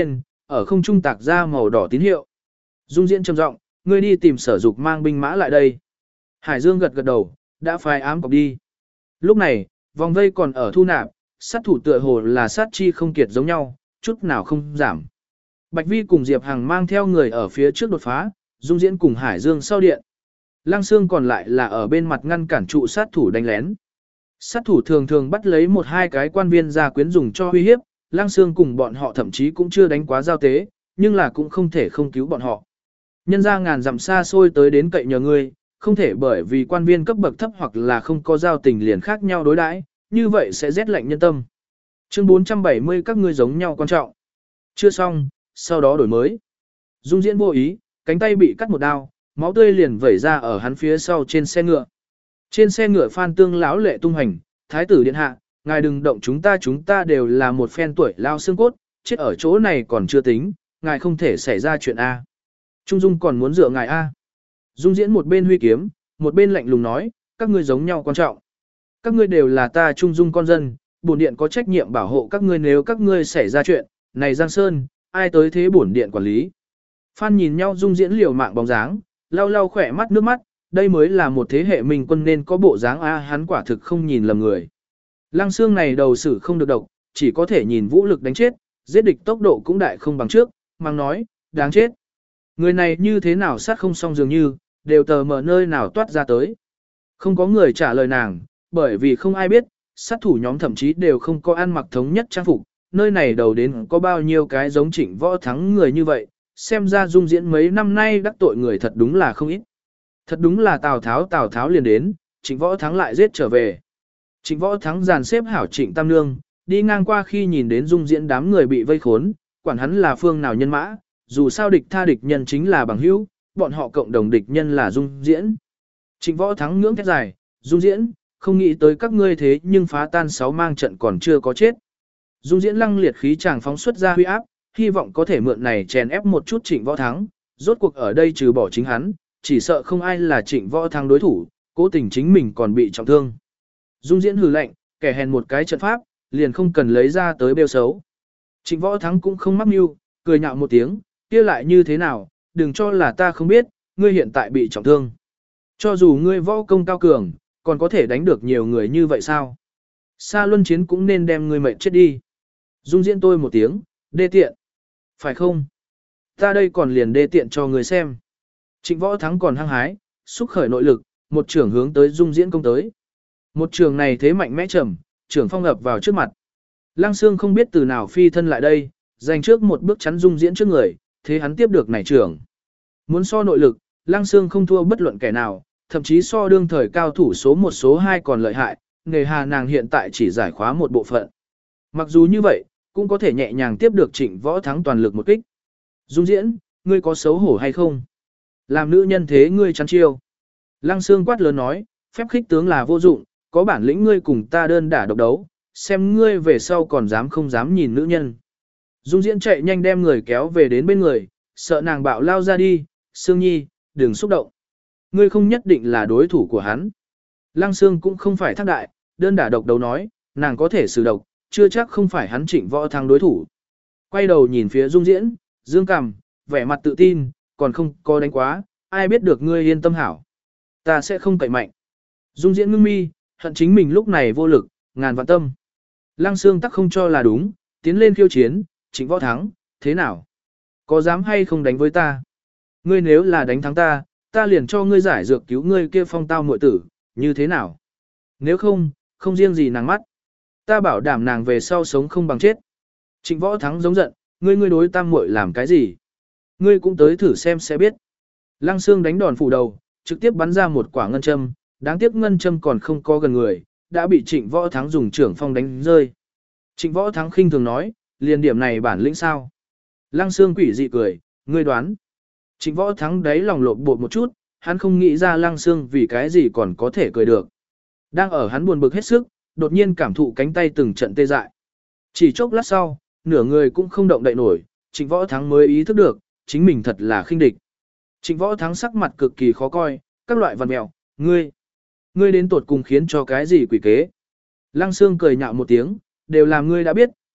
ở không trung tạc ra màu đỏ tín hiệu. Dung Diễn trầm giọng, ngươi đi tìm Sở Dục mang binh mã lại đây. Hải Dương gật gật đầu, đã phái ám cọc đi. Lúc này, vòng vây còn ở thu nạp, sát thủ tựa hồ là sát chi không kiệt giống nhau, chút nào không giảm. Bạch Vi cùng Diệp Hằng mang theo người ở phía trước đột phá, Dung Diễn cùng Hải Dương sau điện. Lăng Xương còn lại là ở bên mặt ngăn cản trụ sát thủ đánh lén. Sát thủ thường thường bắt lấy một hai cái quan viên ra quyến dùng cho uy hiếp, Lăng Xương cùng bọn họ thậm chí cũng chưa đánh quá giao tế, nhưng là cũng không thể không cứu bọn họ. Nhân ra ngàn dặm xa xôi tới đến cậy nhờ ngươi, không thể bởi vì quan viên cấp bậc thấp hoặc là không có giao tình liền khác nhau đối đãi, như vậy sẽ rét lạnh nhân tâm. Chương bốn trăm bảy mươi các ngươi giống nhau quan trọng. Chưa xong, sau đó đổi mới. Dung Diễn vô ý, cánh tay bị cắt một đao, máu tươi liền vẩy ra ở hắn phía sau trên xe ngựa. Trên xe ngựa Phan Tương lão lệ tung hành, thái tử điện hạ, ngài đừng động chúng ta chúng ta đều là một phen tuổi lao xương cốt, chết ở chỗ này còn chưa tính, ngài không thể xảy ra chuyện A. Trung Dung còn muốn dựa ngài A. Dung Diễn một bên huy kiếm, một bên lạnh lùng nói, các ngươi giống nhau quan trọng. Các ngươi đều là ta Trung Dung con dân, bổn điện có trách nhiệm bảo hộ các ngươi nếu các ngươi xảy ra chuyện, này Giang Sơn, ai tới thế bổn điện quản lý. Phan nhìn nhau Dung Diễn liều mạng bóng dáng, lau lau khỏe mắt nước mắt, đây mới là một thế hệ mình quân nên có bộ dáng A hắn quả thực không nhìn lầm người. Lăng Xương này đầu xử không được độc, chỉ có thể nhìn vũ lực đánh chết, giết địch tốc độ cũng đại không bằng trước, mang nói, đáng chết. Người này như thế nào sát không xong dường như, đều tờ mở nơi nào toát ra tới. Không có người trả lời nàng, bởi vì không ai biết, sát thủ nhóm thậm chí đều không có ăn mặc thống nhất trang phục, nơi này đầu đến có bao nhiêu cái giống Trịnh Võ Thắng người như vậy, xem ra Dung Diễn mấy năm nay đắc tội người thật đúng là không ít. Thật đúng là Tào Tháo Tào Tháo liền đến, Trịnh Võ Thắng lại giết trở về. Trịnh Võ Thắng dàn xếp hảo Trịnh Tam Nương, đi ngang qua khi nhìn đến Dung Diễn đám người bị vây khốn, quản hắn là phương nào nhân mã, dù sao địch tha địch nhân chính là bằng hữu, bọn họ cộng đồng địch nhân là Dung Diễn. Trịnh Võ Thắng ngưỡng thét dài, Dung Diễn, không nghĩ tới các ngươi thế nhưng phá tan sáu mang trận còn chưa có chết. Dung Diễn lăng liệt khí chàng phóng xuất ra huy áp, hy vọng có thể mượn này chèn ép một chút Trịnh Võ Thắng, rốt cuộc ở đây trừ bỏ chính hắn, chỉ sợ không ai là Trịnh Võ Thắng đối thủ, cố tình chính mình còn bị trọng thương. Dung Diễn hừ lạnh, kẻ hèn một cái trận pháp, liền không cần lấy ra tới bêu xấu. Trịnh Võ Thắng cũng không mắc mưu, cười nhạo một tiếng, kia lại như thế nào, đừng cho là ta không biết, ngươi hiện tại bị trọng thương. Cho dù ngươi võ công cao cường, còn có thể đánh được nhiều người như vậy sao? Sa luân chiến cũng nên đem ngươi mệnh chết đi. Dung Diễn tôi một tiếng, đê tiện. Phải không? Ta đây còn liền đê tiện cho ngươi xem. Trịnh Võ Thắng còn hăng hái, xúc khởi nội lực, một trưởng hướng tới Dung Diễn công tới. Một trường này thế mạnh mẽ trầm, trưởng phong ập vào trước mặt. Lăng Xương không biết từ nào phi thân lại đây, giành trước một bước chắn Dung Diễn trước người, thế hắn tiếp được này trưởng. Muốn so nội lực, Lăng Xương không thua bất luận kẻ nào, thậm chí so đương thời cao thủ số một số hai còn lợi hại, nghề hà nàng hiện tại chỉ giải khóa một bộ phận. Mặc dù như vậy, cũng có thể nhẹ nhàng tiếp được Trịnh Võ Thắng toàn lực một kích. Dung Diễn, ngươi có xấu hổ hay không? Làm nữ nhân thế ngươi chắn chiêu. Lăng Xương quát lớn nói, phép khích tướng là vô dụng, có bản lĩnh ngươi cùng ta đơn đả độc đấu, xem ngươi về sau còn dám không dám nhìn nữ nhân. Dung Diễn chạy nhanh đem người kéo về đến bên người, sợ nàng bạo lao ra đi, Sương Nhi, đừng xúc động. Ngươi không nhất định là đối thủ của hắn. Lăng Sương cũng không phải thác đại, đơn đả độc đấu nói, nàng có thể xử độc, chưa chắc không phải hắn Trịnh Võ Thắng đối thủ. Quay đầu nhìn phía Dung Diễn, dương cằm, vẻ mặt tự tin, còn không có đánh quá, ai biết được ngươi yên tâm hảo. Ta sẽ không cậy mạnh. Dung Diễn ngưng mi, hận chính mình lúc này vô lực, ngàn vạn tâm. Lăng Sương tắc không cho là đúng, tiến lên khiêu chiến, Trịnh Võ Thắng, thế nào? Có dám hay không đánh với ta? Ngươi nếu là đánh thắng ta, ta liền cho ngươi giải dược cứu ngươi kia phong tao muội tử, như thế nào? Nếu không, không riêng gì nàng mắt. Ta bảo đảm nàng về sau sống không bằng chết. Trịnh Võ Thắng giống giận, ngươi ngươi đối tam muội làm cái gì? Ngươi cũng tới thử xem sẽ biết. Lăng Sương đánh đòn phủ đầu, trực tiếp bắn ra một quả ngân châm, đáng tiếc ngân châm còn không có gần người, đã bị Trịnh Võ Thắng dùng trưởng phong đánh rơi. Trịnh Võ Thắng khinh thường nói, liền điểm này bản lĩnh sao? Lăng Sương quỷ dị cười, ngươi đoán. Trịnh Võ Thắng đáy lòng lộn bột một chút, hắn không nghĩ ra Lăng Sương vì cái gì còn có thể cười được. Đang ở hắn buồn bực hết sức, đột nhiên cảm thụ cánh tay từng trận tê dại. Chỉ chốc lát sau, nửa người cũng không động đậy nổi, Trịnh Võ Thắng mới ý thức được, chính mình thật là khinh địch. Trịnh Võ Thắng sắc mặt cực kỳ khó coi, các loại văn mèo, ngươi, ngươi đến tột cùng khiến cho cái gì quỷ kế. Lăng Sương cười nhạo một tiếng, đều làm ngươi đã biết,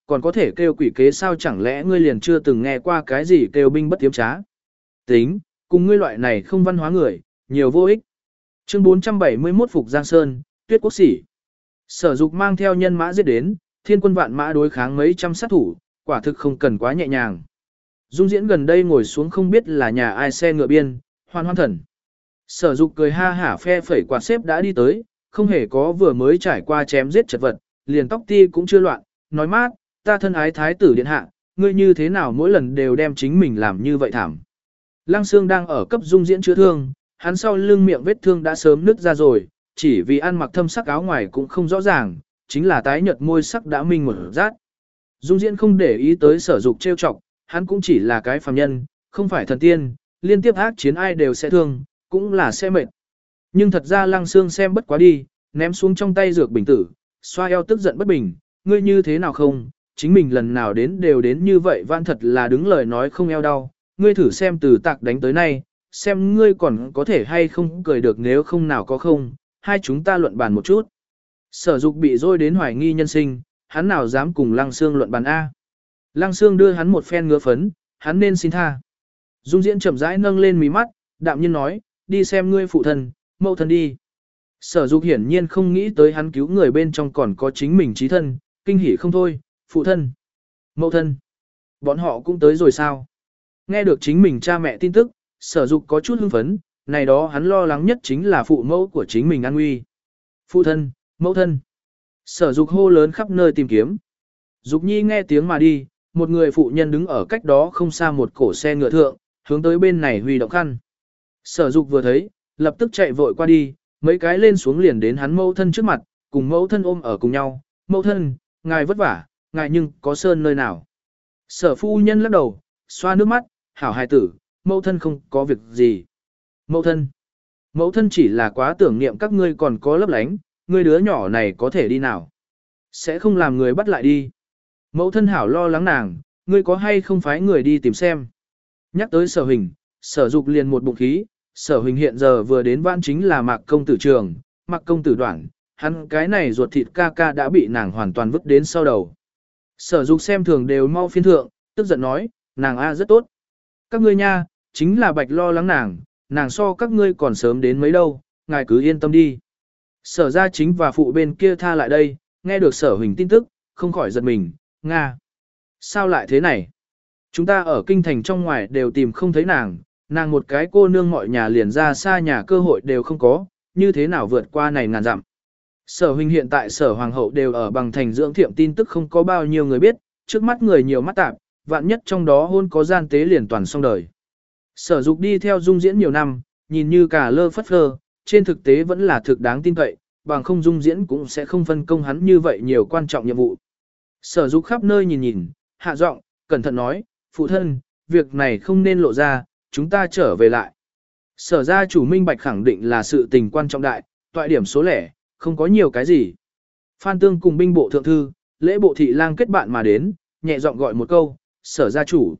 Còn có thể kêu quỷ kế sao, chẳng lẽ ngươi liền chưa từng nghe qua cái gì kêu binh bất tiếm trá. Tính, cùng ngươi loại này không văn hóa người, nhiều vô ích. Chương bốn trăm bảy mươi mốt Phục Giang Sơn, Tuyết Quốc Sỉ. Sở Dục mang theo nhân mã giết đến, thiên quân vạn mã đối kháng mấy trăm sát thủ, quả thực không cần quá nhẹ nhàng. Dung Diễn gần đây ngồi xuống không biết là nhà ai xe ngựa biên, hoan hoan thần. Sở Dục cười ha hả phe phẩy quạt xếp đã đi tới, không hề có vừa mới trải qua chém giết chật vật, liền tóc ti cũng chưa loạn, nói mát, ta thân ái thái tử điện hạ, ngươi như thế nào mỗi lần đều đem chính mình làm như vậy thảm. Lăng Sương đang ở cấp Dung Diễn chữa thương, hắn sau lưng miệng vết thương đã sớm nứt ra rồi, chỉ vì ăn mặc thâm sắc áo ngoài cũng không rõ ràng, chính là tái nhợt môi sắc đã minh một rát. Dung Diễn không để ý tới Sở Dục trêu chọc, hắn cũng chỉ là cái phàm nhân, không phải thần tiên, liên tiếp ác chiến ai đều sẽ thương, cũng là sẽ mệt. Nhưng thật ra Lăng Sương xem bất quá đi, ném xuống trong tay dược bình tử, xoa eo tức giận bất bình, ngươi như thế nào không, chính mình lần nào đến đều đến như vậy, vạn thật là đứng lời nói không eo đau, ngươi thử xem từ tạc đánh tới nay, xem ngươi còn có thể hay không cười được, nếu không nào có không, hai chúng ta luận bàn một chút. Sở Dục bị dôi đến hoài nghi nhân sinh, hắn nào dám cùng Lăng Sương luận bàn A. Lăng Sương đưa hắn một phen ngứa phấn, hắn nên xin tha. Dung Diễn chậm rãi nâng lên mí mắt, đạm nhiên nói, đi xem ngươi phụ thân, mẫu thân đi. Sở Dục hiển nhiên không nghĩ tới hắn cứu người bên trong còn có chính mình chí thân, kinh hỉ không thôi, phụ thân, mẫu thân, bọn họ cũng tới rồi sao? Nghe được chính mình cha mẹ tin tức, Sở Dục có chút hưng phấn, này đó hắn lo lắng nhất chính là phụ mẫu của chính mình an nguy. Phụ thân, mẫu thân. Sở Dục hô lớn khắp nơi tìm kiếm. Dục Nhi nghe tiếng mà đi, một người phụ nhân đứng ở cách đó không xa một cổ xe ngựa thượng, hướng tới bên này huy động khăn. Sở Dục vừa thấy, lập tức chạy vội qua đi, mấy cái lên xuống liền đến hắn mẫu thân trước mặt, cùng mẫu thân ôm ở cùng nhau. Mẫu thân, ngài vất vả, ngài nhưng có sơn nơi nào. Sở phu nhân lắc đầu, xoa nước mắt, hảo hài tử, mẫu thân không có việc gì. Mẫu thân, mẫu thân chỉ là quá tưởng niệm các ngươi còn có lấp lánh, ngươi đứa nhỏ này có thể đi nào. Sẽ không làm người bắt lại đi. Mẫu thân hảo lo lắng nàng, ngươi có hay không phái người đi tìm xem. Nhắc tới Sở Huỳnh, Sở Dục liền một bụng khí, Sở Huỳnh hiện giờ vừa đến vãn chính là Mạc công tử trường, Mạc công tử đoạn, hắn cái này ruột thịt ca ca đã bị nàng hoàn toàn vứt đến sau đầu. Sở Dục xem thường đều mau phiên thượng, tức giận nói, nàng A rất tốt. Các ngươi nha, chính là bạch lo lắng nàng, nàng so các ngươi còn sớm đến mấy đâu, ngài cứ yên tâm đi. Sở gia chính và phụ bên kia tha lại đây, nghe được Sở Huỳnh tin tức, không khỏi giật mình, Nga. Sao lại thế này? Chúng ta ở kinh thành trong ngoài đều tìm không thấy nàng, nàng một cái cô nương mọi nhà liền ra xa nhà cơ hội đều không có, như thế nào vượt qua này ngàn dặm. Sở Huỳnh hiện tại Sở Hoàng hậu đều ở bằng thành dưỡng thiệm, tin tức không có bao nhiêu người biết, trước mắt người nhiều mắt tạp, vạn nhất trong đó hôn có gian tế liền toàn xong đời. Sở Dục đi theo Dung Diễn nhiều năm, nhìn như cả lơ phất phơ, trên thực tế vẫn là thực đáng tin cậy, bằng không Dung Diễn cũng sẽ không phân công hắn như vậy nhiều quan trọng nhiệm vụ. Sở Dục khắp nơi nhìn nhìn, hạ giọng, cẩn thận nói, phụ thân, việc này không nên lộ ra, chúng ta trở về lại. Sở gia chủ minh bạch khẳng định là sự tình quan trọng đại, toại điểm số lẻ, không có nhiều cái gì. Phan Tương cùng binh bộ thượng thư, lễ bộ thị lang kết bạn mà đến, nhẹ giọng gọi một câu, sở gia chủ.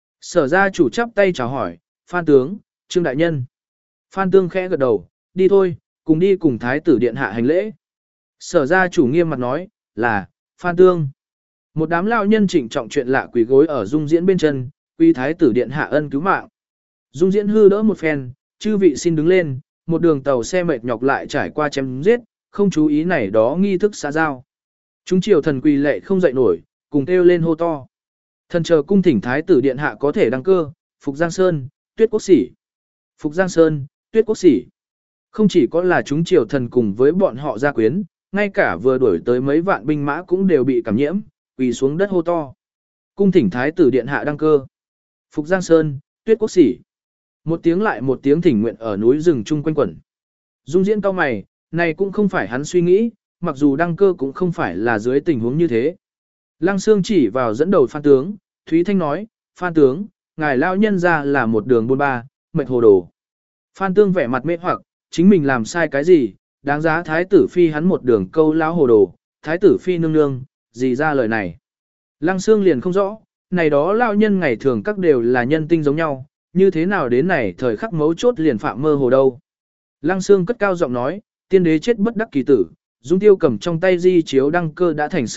Sở gia chủ chắp tay chào hỏi, Phan tướng, Trương đại nhân. Phan Tương khẽ gật đầu, đi thôi, cùng đi cùng thái tử điện hạ hành lễ. Sở gia chủ nghiêm mặt nói, là, Phan Tương. Một đám lao nhân trịnh trọng chuyện lạ quỳ gối ở Dung Diễn bên chân, quy thái tử điện hạ ân cứu mạng. Dung Diễn hư đỡ một phen, chư vị xin đứng lên, một đường tàu xe mệt nhọc lại trải qua chém giết, không chú ý này đó nghi thức xã giao. Chúng triều thần quỳ lệ không dậy nổi, cùng kêu lên hô to. Thần chờ cung thỉnh thái tử điện hạ có thể đăng cơ, Phục Giang Sơn, Tuyết Quốc Sỉ. Phục Giang Sơn, Tuyết Quốc Sỉ. Không chỉ có là chúng triều thần cùng với bọn họ gia quyến, ngay cả vừa đuổi tới mấy vạn binh mã cũng đều bị cảm nhiễm, quỳ xuống đất hô to. Cung thỉnh thái tử điện hạ đăng cơ. Phục Giang Sơn, Tuyết Quốc Sỉ. Một tiếng lại một tiếng thỉnh nguyện ở núi rừng chung quanh quẩn. Dung Diễn cao mày, này cũng không phải hắn suy nghĩ, mặc dù đăng cơ cũng không phải là dưới tình huống như thế. Lăng Sương chỉ vào dẫn đầu Phan tướng, Thúy Thanh nói, Phan tướng, ngài lao nhân ra là một đường buôn ba, mệt hồ đồ. Phan Tương vẻ mặt mê hoặc, chính mình làm sai cái gì, đáng giá thái tử phi hắn một đường câu lao hồ đồ, thái tử phi nương nương, gì ra lời này. Lăng Sương liền không rõ, này đó lao nhân ngày thường các đều là nhân tinh giống nhau, như thế nào đến này thời khắc mấu chốt liền phạm mơ hồ đâu. Lăng Sương cất cao giọng nói, tiên đế chết bất đắc kỳ tử, Dung Tiêu cầm trong tay di chiếu đăng cơ đã thành sự thật,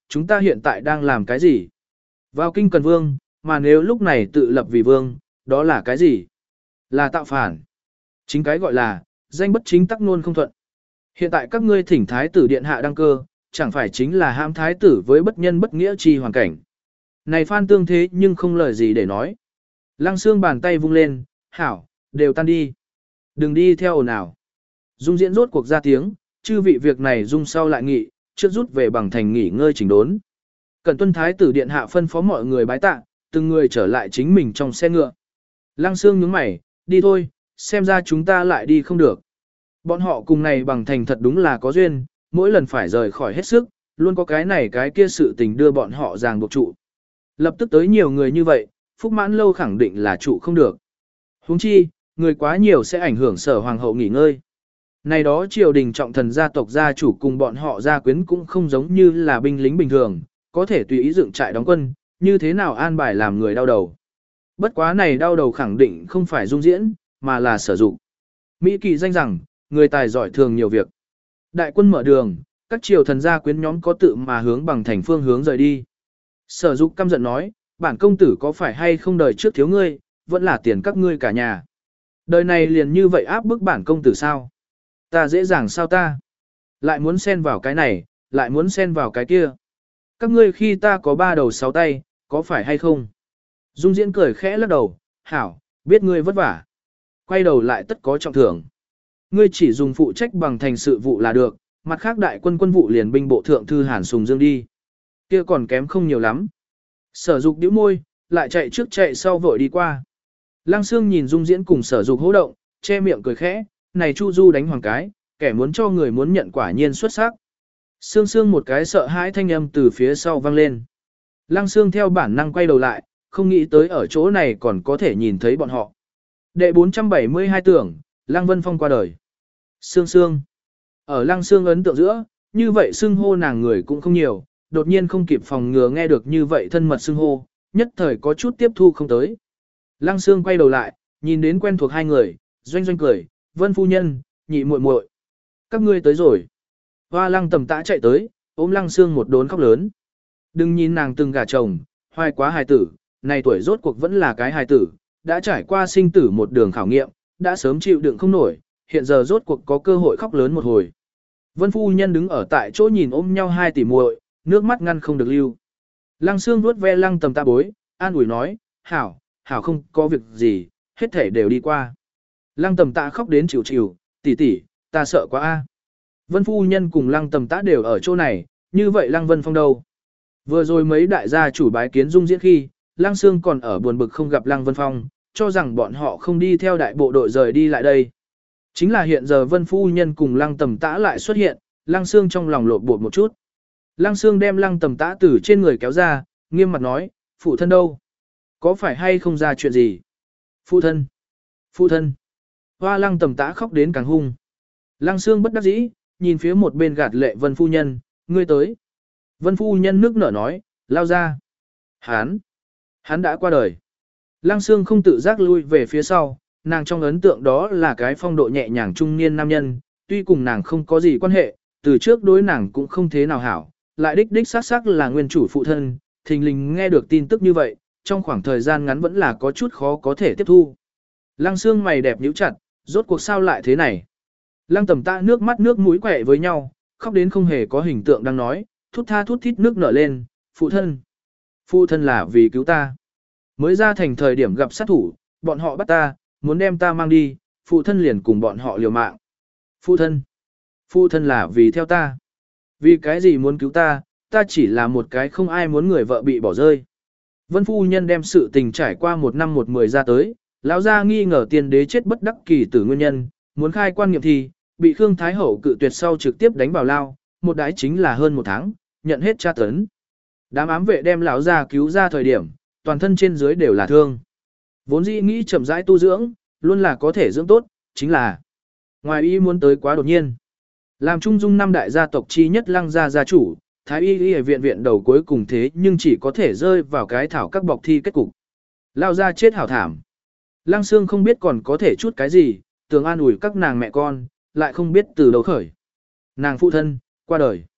chúng ta hiện tại đang làm cái gì? Vào kinh cần vương, mà nếu lúc này tự lập vì vương, đó là cái gì? Là tạo phản. Chính cái gọi là, danh bất chính tắc luôn không thuận. Hiện tại các ngươi thỉnh thái tử điện hạ đăng cơ, chẳng phải chính là hãm thái tử với bất nhân bất nghĩa chi hoàn cảnh. Này Phan Tương thế nhưng không lời gì để nói. Lăng Xương bàn tay vung lên, hảo, đều tan đi. Đừng đi theo ồn ào. Dung diễn rốt cuộc ra tiếng, chư vị việc này dung sau lại nghị, trước rút về bằng thành nghỉ ngơi chỉnh đốn. Cần tuân thái tử điện hạ phân phó mọi người bái tạ, từng người trở lại chính mình trong xe ngựa. Lăng Xương nhướng mày, đi thôi, xem ra chúng ta lại đi không được. Bọn họ cùng này bằng thành thật đúng là có duyên, mỗi lần phải rời khỏi hết sức, luôn có cái này cái kia sự tình đưa bọn họ ràng buộc trụ. Lập tức tới nhiều người như vậy, Phúc Mãn Lâu khẳng định là trụ không được. Huống chi, người quá nhiều sẽ ảnh hưởng sở hoàng hậu nghỉ ngơi. Này đó triều đình trọng thần gia tộc gia chủ cùng bọn họ gia quyến cũng không giống như là binh lính bình thường, có thể tùy ý dựng trại đóng quân, như thế nào an bài làm người đau đầu. Bất quá này đau đầu khẳng định không phải dung diễn, mà là sử dụng. Mỹ kỳ danh rằng, người tài giỏi thường nhiều việc. Đại quân mở đường, các triều thần gia quyến nhóm có tự mà hướng bằng thành phương hướng rời đi. Sở dục căm giận nói, bản công tử có phải hay không đời trước thiếu ngươi, vẫn là tiền các ngươi cả nhà. Đời này liền như vậy áp bức bản công tử sao? Ta dễ dàng sao ta? Lại muốn xen vào cái này, lại muốn xen vào cái kia. Các ngươi khi ta có ba đầu sáu tay, có phải hay không? Dung diễn cười khẽ lắc đầu, hảo, biết ngươi vất vả. Quay đầu lại tất có trọng thưởng. Ngươi chỉ dùng phụ trách bằng thành sự vụ là được, mặt khác đại quân quân vụ liền binh bộ thượng thư Hàn Sùng Dương đi. Kia còn kém không nhiều lắm. Sở dục nhíu môi, lại chạy trước chạy sau vội đi qua. Lăng Xương nhìn Dung diễn cùng sở dục hô động, che miệng cười khẽ, này Chu Du đánh hoàng cái, kẻ muốn cho người muốn nhận quả nhiên xuất sắc. Sương sương một cái sợ hãi thanh âm từ phía sau vang lên. Lăng Xương theo bản năng quay đầu lại, không nghĩ tới ở chỗ này còn có thể nhìn thấy bọn họ. Đệ bốn trăm bảy mươi hai tưởng, Lăng Vân Phong qua đời. Sương sương. Ở Lăng Xương ấn tượng giữa, như vậy xưng hô nàng người cũng không nhiều, đột nhiên không kịp phòng ngừa nghe được như vậy thân mật xưng hô, nhất thời có chút tiếp thu không tới. Lăng Xương quay đầu lại, nhìn đến quen thuộc hai người, doanh doanh cười, Vân phu nhân, nhị muội muội, các ngươi tới rồi. Hoa Lăng Tầm Tã chạy tới, ôm Lăng Xương một đốn khóc lớn. Đừng nhìn nàng từng gả chồng, hoài quá hài tử, này tuổi rốt cuộc vẫn là cái hài tử, đã trải qua sinh tử một đường khảo nghiệm, đã sớm chịu đựng không nổi, hiện giờ rốt cuộc có cơ hội khóc lớn một hồi. Vân phu nhân đứng ở tại chỗ nhìn ôm nhau hai tỷ muội, nước mắt ngăn không được lưu. Lăng Xương vuốt ve Lăng Tầm Tã bối, an ủi nói, hảo, hảo không có việc gì, hết thể đều đi qua. Lăng Tầm Tã khóc đến chịu chịu, tỷ tỷ, ta sợ quá a. Vân phu nhân cùng Lăng Tầm Tã đều ở chỗ này, như vậy Lăng Vân Phong đâu? Vừa rồi mấy đại gia chủ bái kiến Dung diễn khi, Lăng Xương còn ở buồn bực không gặp Lăng Vân Phong, cho rằng bọn họ không đi theo đại bộ đội rời đi lại đây. Chính là hiện giờ Vân phu nhân cùng Lăng Tầm Tã lại xuất hiện, Lăng Xương trong lòng lộn bột một chút. Lăng Xương đem Lăng Tầm Tã từ trên người kéo ra, nghiêm mặt nói, phụ thân đâu? Có phải hay không ra chuyện gì? Phụ thân! Phụ thân! Hoa Lăng Tầm Tã khóc đến càng hung. Lăng Xương bất đắc dĩ, nhìn phía một bên gạt lệ Vân phu nhân, ngươi tới. Vân phu nhân nước nở nói, lao ra. Hán! Hắn đã qua đời. Lăng Xương không tự giác lui về phía sau, nàng trong ấn tượng đó là cái phong độ nhẹ nhàng trung niên nam nhân, tuy cùng nàng không có gì quan hệ, từ trước đối nàng cũng không thế nào hảo, lại đích đích xác xác là nguyên chủ phụ thân, thình lình nghe được tin tức như vậy, trong khoảng thời gian ngắn vẫn là có chút khó có thể tiếp thu. Lăng Xương mày đẹp nhíu chặt, rốt cuộc sao lại thế này? Lăng Tầm Tã nước mắt nước mũi quẹ với nhau, khóc đến không hề có hình tượng đang nói, thút tha thút thít nước nở lên, phụ thân. Phụ thân là vì cứu ta. Mới ra thành thời điểm gặp sát thủ, bọn họ bắt ta, muốn đem ta mang đi, phụ thân liền cùng bọn họ liều mạng. Phụ thân. Phụ thân là vì theo ta. Vì cái gì muốn cứu ta, ta chỉ là một cái không ai muốn người vợ bị bỏ rơi. Vân phu nhân đem sự tình trải qua một năm một mười ra tới, lão gia nghi ngờ tiên đế chết bất đắc kỳ tử nguyên nhân, muốn khai quan nghiệm thì, bị Khương Thái Hậu cự tuyệt sau trực tiếp đánh vào lao, một đái chính là hơn một tháng, nhận hết tra tấn. Đám ám vệ đem lão gia cứu ra thời điểm, toàn thân trên dưới đều là thương. Vốn dĩ nghĩ chậm rãi tu dưỡng, luôn là có thể dưỡng tốt, chính là ngoài ý muốn tới quá đột nhiên. Làm trung dung năm đại gia tộc chi nhất Lăng gia gia chủ, Thái y y viện viện đầu cuối cùng thế nhưng chỉ có thể rơi vào cái thảo các bọc thi kết cục. Lao gia chết hảo thảm. Lăng Xương không biết còn có thể chút cái gì, tưởng an ủi các nàng mẹ con, lại không biết từ đâu khởi. Nàng phụ thân, qua đời.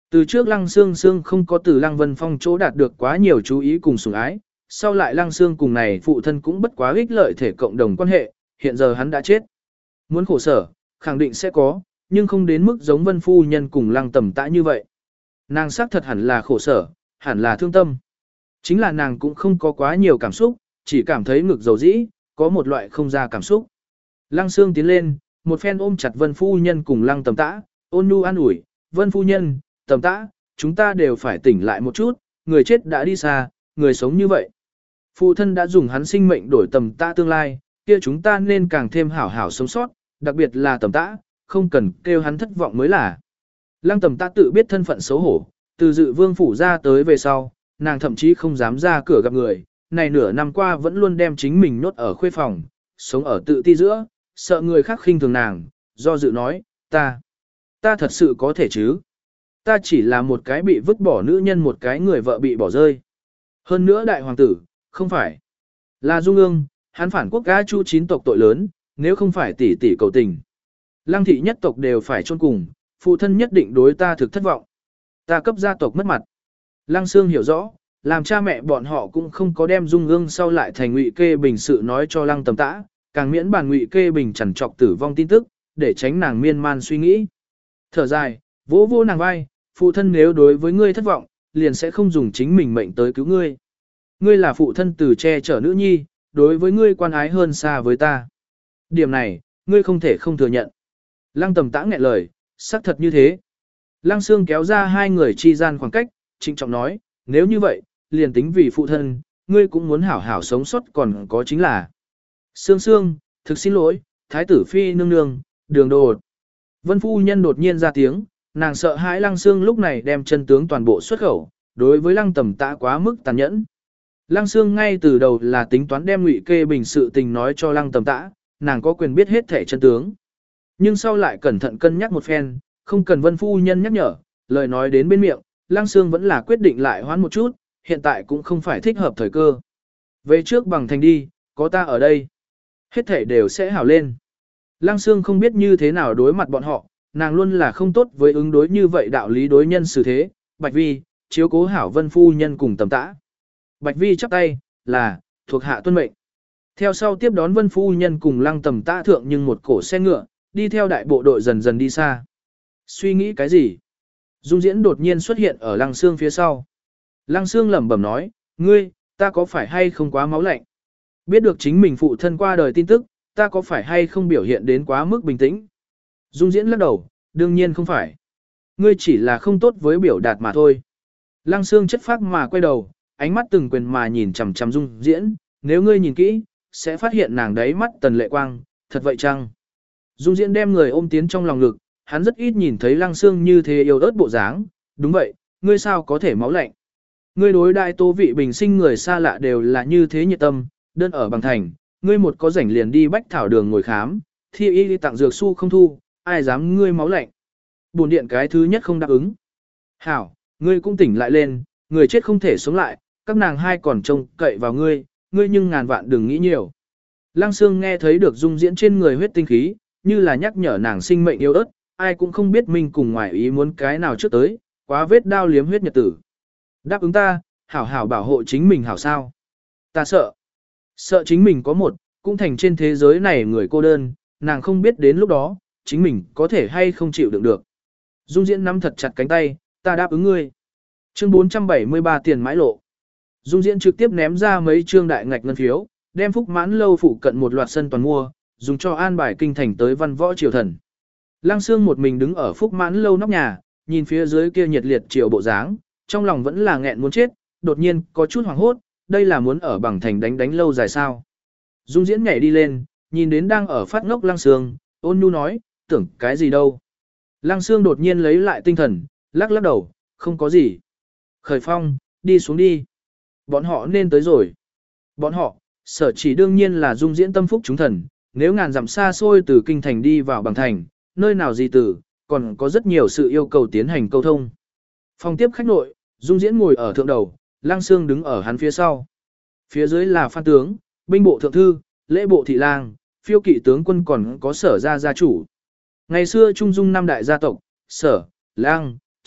Từ trước Lăng Sương Sương không có từ Lăng Vân Phong chỗ đạt được quá nhiều chú ý cùng sủng ái, sau lại Lăng Sương cùng này phụ thân cũng bất quá ích lợi thể cộng đồng quan hệ, hiện giờ hắn đã chết. Muốn khổ sở, khẳng định sẽ có, nhưng không đến mức giống Vân Phu Nhân cùng Lăng Tầm Tã như vậy. Nàng xác thật hẳn là khổ sở, hẳn là thương tâm. Chính là nàng cũng không có quá nhiều cảm xúc, chỉ cảm thấy ngực dầu dĩ, có một loại không ra cảm xúc. Lăng Sương tiến lên, một phen ôm chặt Vân Phu Nhân cùng Lăng Tầm Tã, ôn nhu an ủi, Vân Phu Nhân, Tầm Tã, chúng ta đều phải tỉnh lại một chút, người chết đã đi xa, người sống như vậy. Phụ thân đã dùng hắn sinh mệnh đổi Tầm Tã tương lai, kia chúng ta nên càng thêm hảo hảo sống sót, đặc biệt là Tầm Tã, không cần kêu hắn thất vọng mới là. Lăng Tầm Tã tự biết thân phận xấu hổ, từ Dự Vương phủ ra tới về sau, nàng thậm chí không dám ra cửa gặp người, này nửa năm qua vẫn luôn đem chính mình nhốt ở khuê phòng, sống ở tự ti giữa, sợ người khác khinh thường nàng, do dự nói, ta, ta thật sự có thể chứ. Ta chỉ là một cái bị vứt bỏ nữ nhân, một cái người vợ bị bỏ rơi. Hơn nữa đại hoàng tử, không phải, là Dung Ương, hắn phản quốc ga chu chín tộc tội lớn, nếu không phải tỷ tỷ cầu tình. Lăng thị nhất tộc đều phải chôn cùng, phụ thân nhất định đối ta thực thất vọng. Ta cấp gia tộc mất mặt. Lăng Sương hiểu rõ, làm cha mẹ bọn họ cũng không có đem Dung Ương sau lại thành Ngụy Kê Bình sự nói cho Lăng Tầm Tã, càng miễn bàn Ngụy Kê Bình chằn trọc tử vong tin tức, để tránh nàng miên man suy nghĩ. Thở dài, vỗ vỗ nàng vai, phụ thân nếu đối với ngươi thất vọng, liền sẽ không dùng chính mình mệnh tới cứu ngươi. Ngươi là phụ thân từ che chở nữ nhi, đối với ngươi quan ái hơn xa với ta. Điểm này, ngươi không thể không thừa nhận. Lăng Tầm Tã nghẹn lời, xác thật như thế. Lăng Sương kéo ra hai người chi gian khoảng cách, trịnh trọng nói, nếu như vậy, liền tính vì phụ thân, ngươi cũng muốn hảo hảo sống sót còn có chính là. Sương Sương, thực xin lỗi, Thái tử Phi nương nương, đường đột. Vân Phu Nhân đột nhiên ra tiếng, nàng sợ hãi Lăng Sương lúc này đem chân tướng toàn bộ xuất khẩu, đối với Lăng Tầm Tã quá mức tàn nhẫn. Lăng Sương ngay từ đầu là tính toán đem Ngụy Kê Bình sự tình nói cho Lăng Tầm Tã, nàng có quyền biết hết thể chân tướng. Nhưng sau lại cẩn thận cân nhắc một phen, không cần Vân Phu Nhân nhắc nhở, lời nói đến bên miệng, Lăng Sương vẫn là quyết định lại hoãn một chút, hiện tại cũng không phải thích hợp thời cơ. Về trước bằng thành đi, có ta ở đây. Hết thể đều sẽ hảo lên. Lăng Sương không biết như thế nào đối mặt bọn họ, nàng luôn là không tốt với ứng đối như vậy đạo lý đối nhân xử thế. Bạch Vi, chiếu cố hảo Vân Phu Nhân cùng Tầm Tã. Bạch Vi chắp tay, là, thuộc hạ tuân mệnh. Theo sau tiếp đón Vân Phu Nhân cùng Lăng Tầm Tã thượng nhưng một cổ xe ngựa, đi theo đại bộ đội dần dần đi xa. Suy nghĩ cái gì? Dung Diễn đột nhiên xuất hiện ở Lăng Sương phía sau. Lăng Sương lẩm bẩm nói, ngươi, ta có phải hay không quá máu lạnh? Biết được chính mình phụ thân qua đời tin tức, ta có phải hay không biểu hiện đến quá mức bình tĩnh? Dung Diễn lắc đầu, đương nhiên không phải. Ngươi chỉ là không tốt với biểu đạt mà thôi. Lăng Sương chất phác mà quay đầu, ánh mắt từng quyền mà nhìn chằm chằm Dung Diễn, nếu ngươi nhìn kỹ, sẽ phát hiện nàng đấy mắt tần lệ quang, thật vậy chăng? Dung Diễn đem người ôm tiến trong lòng ngực, hắn rất ít nhìn thấy Lăng Sương như thế yêu ớt bộ dáng, đúng vậy, ngươi sao có thể máu lạnh? Ngươi đối đại Tố Vị bình sinh người xa lạ đều là như thế nhiệt tâm, đơn ở bằng thành, ngươi một có rảnh liền đi bách thảo đường ngồi khám, thi y tặng dược su không thu, ai dám ngươi máu lạnh? Bổn điện cái thứ nhất không đáp ứng. Hảo, ngươi cũng tỉnh lại lên, người chết không thể sống lại, các nàng hai còn trông cậy vào ngươi, ngươi nhưng ngàn vạn đừng nghĩ nhiều. Lăng Sương nghe thấy được Dung Diễn trên người huyết tinh khí, như là nhắc nhở nàng sinh mệnh yêu ớt, ai cũng không biết mình cùng ngoài ý muốn cái nào trước tới, quá vết đao liếm huyết nhật tử. Đáp ứng ta, hảo hảo bảo hộ chính mình hảo sao. Ta sợ. Sợ chính mình có một, cũng thành trên thế giới này người cô đơn, nàng không biết đến lúc đó, chính mình có thể hay không chịu đựng được. Dung Diễn nắm thật chặt cánh tay, ta đáp ứng ngươi. Chương bốn trăm bảy mươi ba tiền mãi lộ. Dung Diễn trực tiếp ném ra mấy trương đại ngạch ngân phiếu, đem Phúc Mãn lâu phụ cận một loạt sân toàn mua, dùng cho an bài kinh thành tới văn võ triều thần. Lăng Sương một mình đứng ở Phúc Mãn lâu nóc nhà, nhìn phía dưới kia nhiệt liệt triều bộ dáng, trong lòng vẫn là nghẹn muốn chết, đột nhiên có chút hoảng hốt, đây là muốn ở bằng thành đánh đánh lâu dài sao. Dung Diễn nhảy đi lên, nhìn đến đang ở phát ngốc Lăng Sương, ôn nhu nói, tưởng cái gì đâu. Lăng Sương đột nhiên lấy lại tinh thần, lắc lắc đầu, không có gì. Khởi Phong, đi xuống đi. Bọn họ nên tới rồi. Bọn họ, sở chỉ đương nhiên là Dung Diễn tâm phúc chúng thần, nếu ngàn dặm xa xôi từ kinh thành đi vào bằng thành, nơi nào gì từ, còn có rất nhiều sự yêu cầu tiến hành câu thông. Phòng tiếp khách nội, Dung Diễn ngồi ở thượng đầu, Lăng Sương đứng ở hắn phía sau. Phía dưới là Phan tướng, binh bộ thượng thư, lễ bộ thị lang, phiêu kỵ tướng quân còn có sở gia gia chủ. Ngày xưa Trung Dung năm đại gia tộc, sở, lang, trần,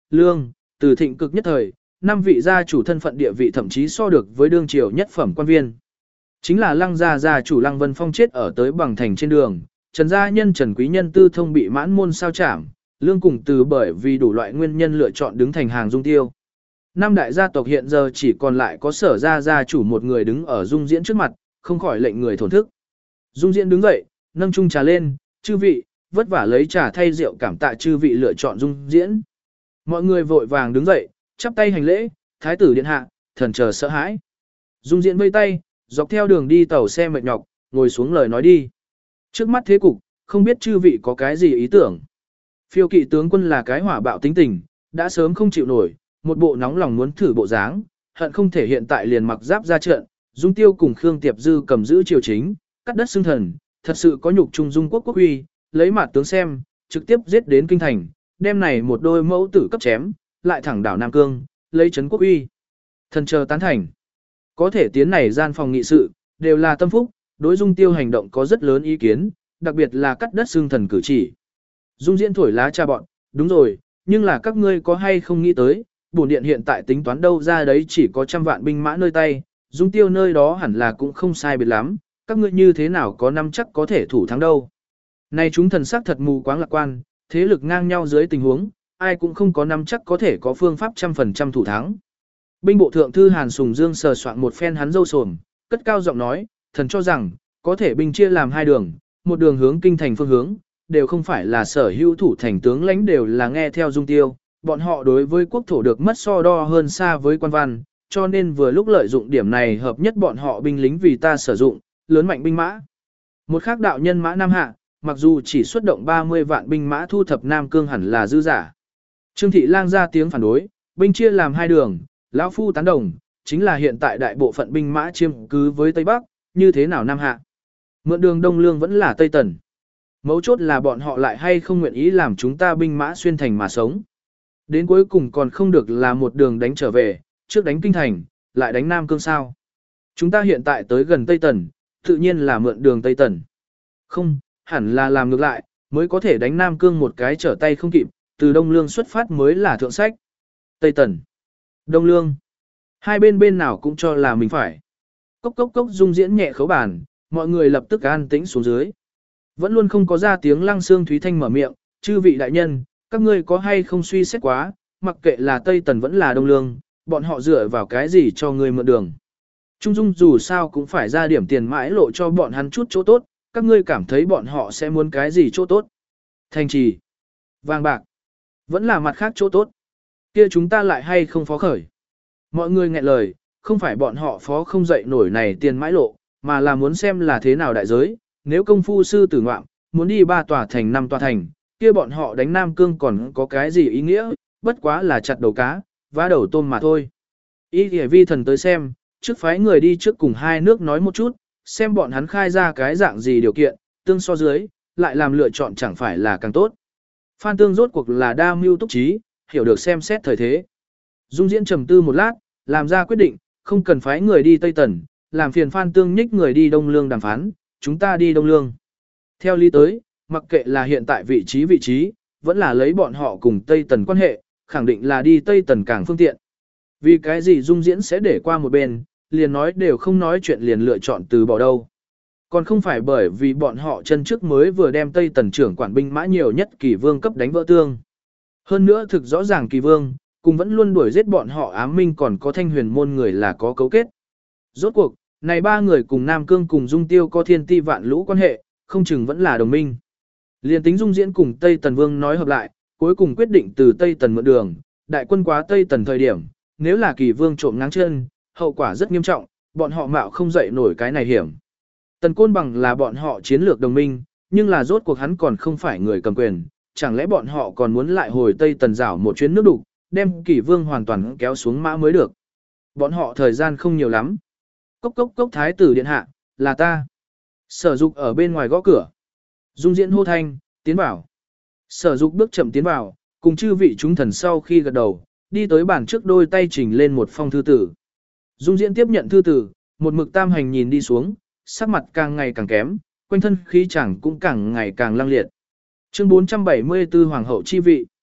lương, từ thịnh cực nhất thời, năm vị gia chủ thân phận địa vị thậm chí so được với đương triều nhất phẩm quan viên. Chính là Lăng gia gia chủ Lăng Vân Phong chết ở tới bằng thành trên đường, Trần gia nhân Trần Quý Nhân tư thông bị mãn môn sao chảm, lương cùng từ bởi vì đủ loại nguyên nhân lựa chọn đứng thành hàng Dung Tiêu. Năm đại gia tộc hiện giờ chỉ còn lại có Sở gia gia chủ một người đứng ở Dung Diễn trước mặt, không khỏi lệnh người thổn thức. Dung Diễn đứng dậy, nâng chung trà lên, chư vị, vất vả lấy trà thay rượu cảm tạ chư vị lựa chọn Dung Diễn. Mọi người vội vàng đứng dậy, chắp tay hành lễ, thái tử điện hạ, thần chờ sợ hãi. Dung Diễn vây tay, dọc theo đường đi tàu xe mệt nhọc, ngồi xuống lời nói đi. Trước mắt thế cục, không biết chư vị có cái gì ý tưởng. Phiêu kỵ tướng quân là cái hỏa bạo tính tình, đã sớm không chịu nổi, một bộ nóng lòng muốn thử bộ dáng, hận không thể hiện tại liền mặc giáp ra trận, Dung Tiêu cùng Khương Tiệp Dư cầm giữ triều chính, cắt đất xương thần, thật sự có nhục trung dung quốc quốc uy, lấy mặt tướng xem, trực tiếp giết đến kinh thành, đem này một đôi mẫu tử cấp chém, lại thẳng đảo Nam Cương, lấy trấn quốc uy. Thần chờ tán thành. Có thể tiến này gian phòng nghị sự, đều là tâm phúc, đối Dung Tiêu hành động có rất lớn ý kiến, đặc biệt là cắt đất xương thần cử chỉ. Dung Diễn thổi lá trà bọn, đúng rồi, nhưng là các ngươi có hay không nghĩ tới, bổn điện hiện tại tính toán đâu ra đấy chỉ có trăm vạn binh mã nơi tay, Dung Tiêu nơi đó hẳn là cũng không sai biệt lắm, các ngươi như thế nào có năm chắc có thể thủ thắng đâu. Này chúng thần sắc thật mù quáng lạc quan, thế lực ngang nhau dưới tình huống, ai cũng không có năm chắc có thể có phương pháp trăm phần trăm thủ thắng. Binh bộ thượng thư Hàn Sùng Dương sờ soạn một phen hắn râu sồm, cất cao giọng nói, thần cho rằng, có thể binh chia làm hai đường, một đường hướng kinh thành phương hướng, đều không phải là sở hữu thủ thành tướng lãnh đều là nghe theo Dung Tiêu, bọn họ đối với quốc thổ được mất so đo hơn xa với quan văn, cho nên vừa lúc lợi dụng điểm này hợp nhất bọn họ binh lính vì ta sử dụng, lớn mạnh binh mã. Một khác đạo nhân mã Nam Hạ, mặc dù chỉ xuất động ba mươi vạn binh mã thu thập Nam Cương hẳn là dư giả. Trương Thị Lang ra tiếng phản đối, binh chia làm hai đường, lão phu tán đồng, chính là hiện tại đại bộ phận binh mã chiếm cứ với Tây Bắc, như thế nào Nam Hạ. Mượn đường Đông Lương vẫn là Tây Tần. Mấu chốt là bọn họ lại hay không nguyện ý làm chúng ta binh mã xuyên thành mà sống. Đến cuối cùng còn không được là một đường đánh trở về, trước đánh kinh thành, lại đánh Nam Cương sao. Chúng ta hiện tại tới gần Tây Tần, tự nhiên là mượn đường Tây Tần. Không, hẳn là làm ngược lại, mới có thể đánh Nam Cương một cái trở tay không kịp, từ Đông Lương xuất phát mới là thượng sách. Tây Tần, Đông Lương, hai bên bên nào cũng cho là mình phải. Cốc cốc cốc Dung Diễn nhẹ khấu bàn, mọi người lập tức an tĩnh xuống dưới. Vẫn luôn không có ra tiếng Lăng Xương Thúy Thanh mở miệng, chư vị đại nhân, các ngươi có hay không suy xét quá, mặc kệ là Tây Tần vẫn là Đông Lương, bọn họ dựa vào cái gì cho ngươi mượn đường. Trung Dung dù sao cũng phải ra điểm tiền mãi lộ cho bọn hắn chút chỗ tốt, các ngươi cảm thấy bọn họ sẽ muốn cái gì chỗ tốt. Thành trì, vàng bạc, vẫn là mặt khác chỗ tốt. Kia chúng ta lại hay không phó khởi. Mọi người nghẹn lời, không phải bọn họ phó không dậy nổi này tiền mãi lộ, mà là muốn xem là thế nào đại giới. Nếu công phu sư tử ngoạm, muốn đi ba tòa thành năm tòa thành, kia bọn họ đánh Nam Cương còn có cái gì ý nghĩa, bất quá là chặt đầu cá, vá đầu tôm mà thôi. Ý kìa vi thần tới xem, trước phái người đi trước cùng hai nước nói một chút, xem bọn hắn khai ra cái dạng gì điều kiện, tương so dưới, lại làm lựa chọn chẳng phải là càng tốt. Phan Tương rốt cuộc là đa mưu túc trí, hiểu được xem xét thời thế. Dung Diễn trầm tư một lát, làm ra quyết định, không cần phái người đi Tây Tần, làm phiền Phan Tương nhích người đi Đông Lương đàm phán, chúng ta đi Đông Lương. Theo lý tới, mặc kệ là hiện tại vị trí vị trí, vẫn là lấy bọn họ cùng Tây Tần quan hệ, khẳng định là đi Tây Tần càng phương tiện. Vì cái gì Dung Diễn sẽ để qua một bên, liền nói đều không nói chuyện liền lựa chọn từ bỏ đâu. Còn không phải bởi vì bọn họ chân trước mới vừa đem Tây Tần trưởng quản binh mã nhiều nhất Kỳ Vương cấp đánh vỡ tương. Hơn nữa thực rõ ràng Kỳ Vương, cùng vẫn luôn đuổi giết bọn họ ám minh còn có Thanh Huyền môn người là có cấu kết. Rốt cuộc, này ba người cùng Nam Cương cùng Dung Tiêu có thiên ti vạn lũ quan hệ, không chừng vẫn là đồng minh. Liên tính Dung Diễn cùng Tây Tần Vương nói hợp lại, cuối cùng quyết định từ Tây Tần mượn đường, đại quân quá Tây Tần thời điểm, nếu là Kỳ Vương trộm ngáng chân, hậu quả rất nghiêm trọng, bọn họ mạo không dậy nổi cái này hiểm. Tần Côn Bằng là bọn họ chiến lược đồng minh, nhưng là rốt cuộc hắn còn không phải người cầm quyền, chẳng lẽ bọn họ còn muốn lại hồi Tây Tần rảo một chuyến nước đục, đem Kỳ Vương hoàn toàn kéo xuống mã mới được. Bọn họ thời gian không nhiều lắm. Cốc cốc cốc thái tử điện hạ, là ta. Sở Dục ở bên ngoài gõ cửa. Dung Diễn hô thanh, tiến vào. Sở Dục bước chậm tiến vào, cùng chư vị chúng thần sau khi gật đầu, đi tới bàn trước đôi tay trình lên một phong thư tử. Dung Diễn tiếp nhận thư tử, một mực tam hành nhìn đi xuống, sắc mặt càng ngày càng kém, quanh thân khí chẳng cũng càng ngày càng lăng liệt. Chương bốn trăm bảy mươi tư Hoàng hậu chi vị.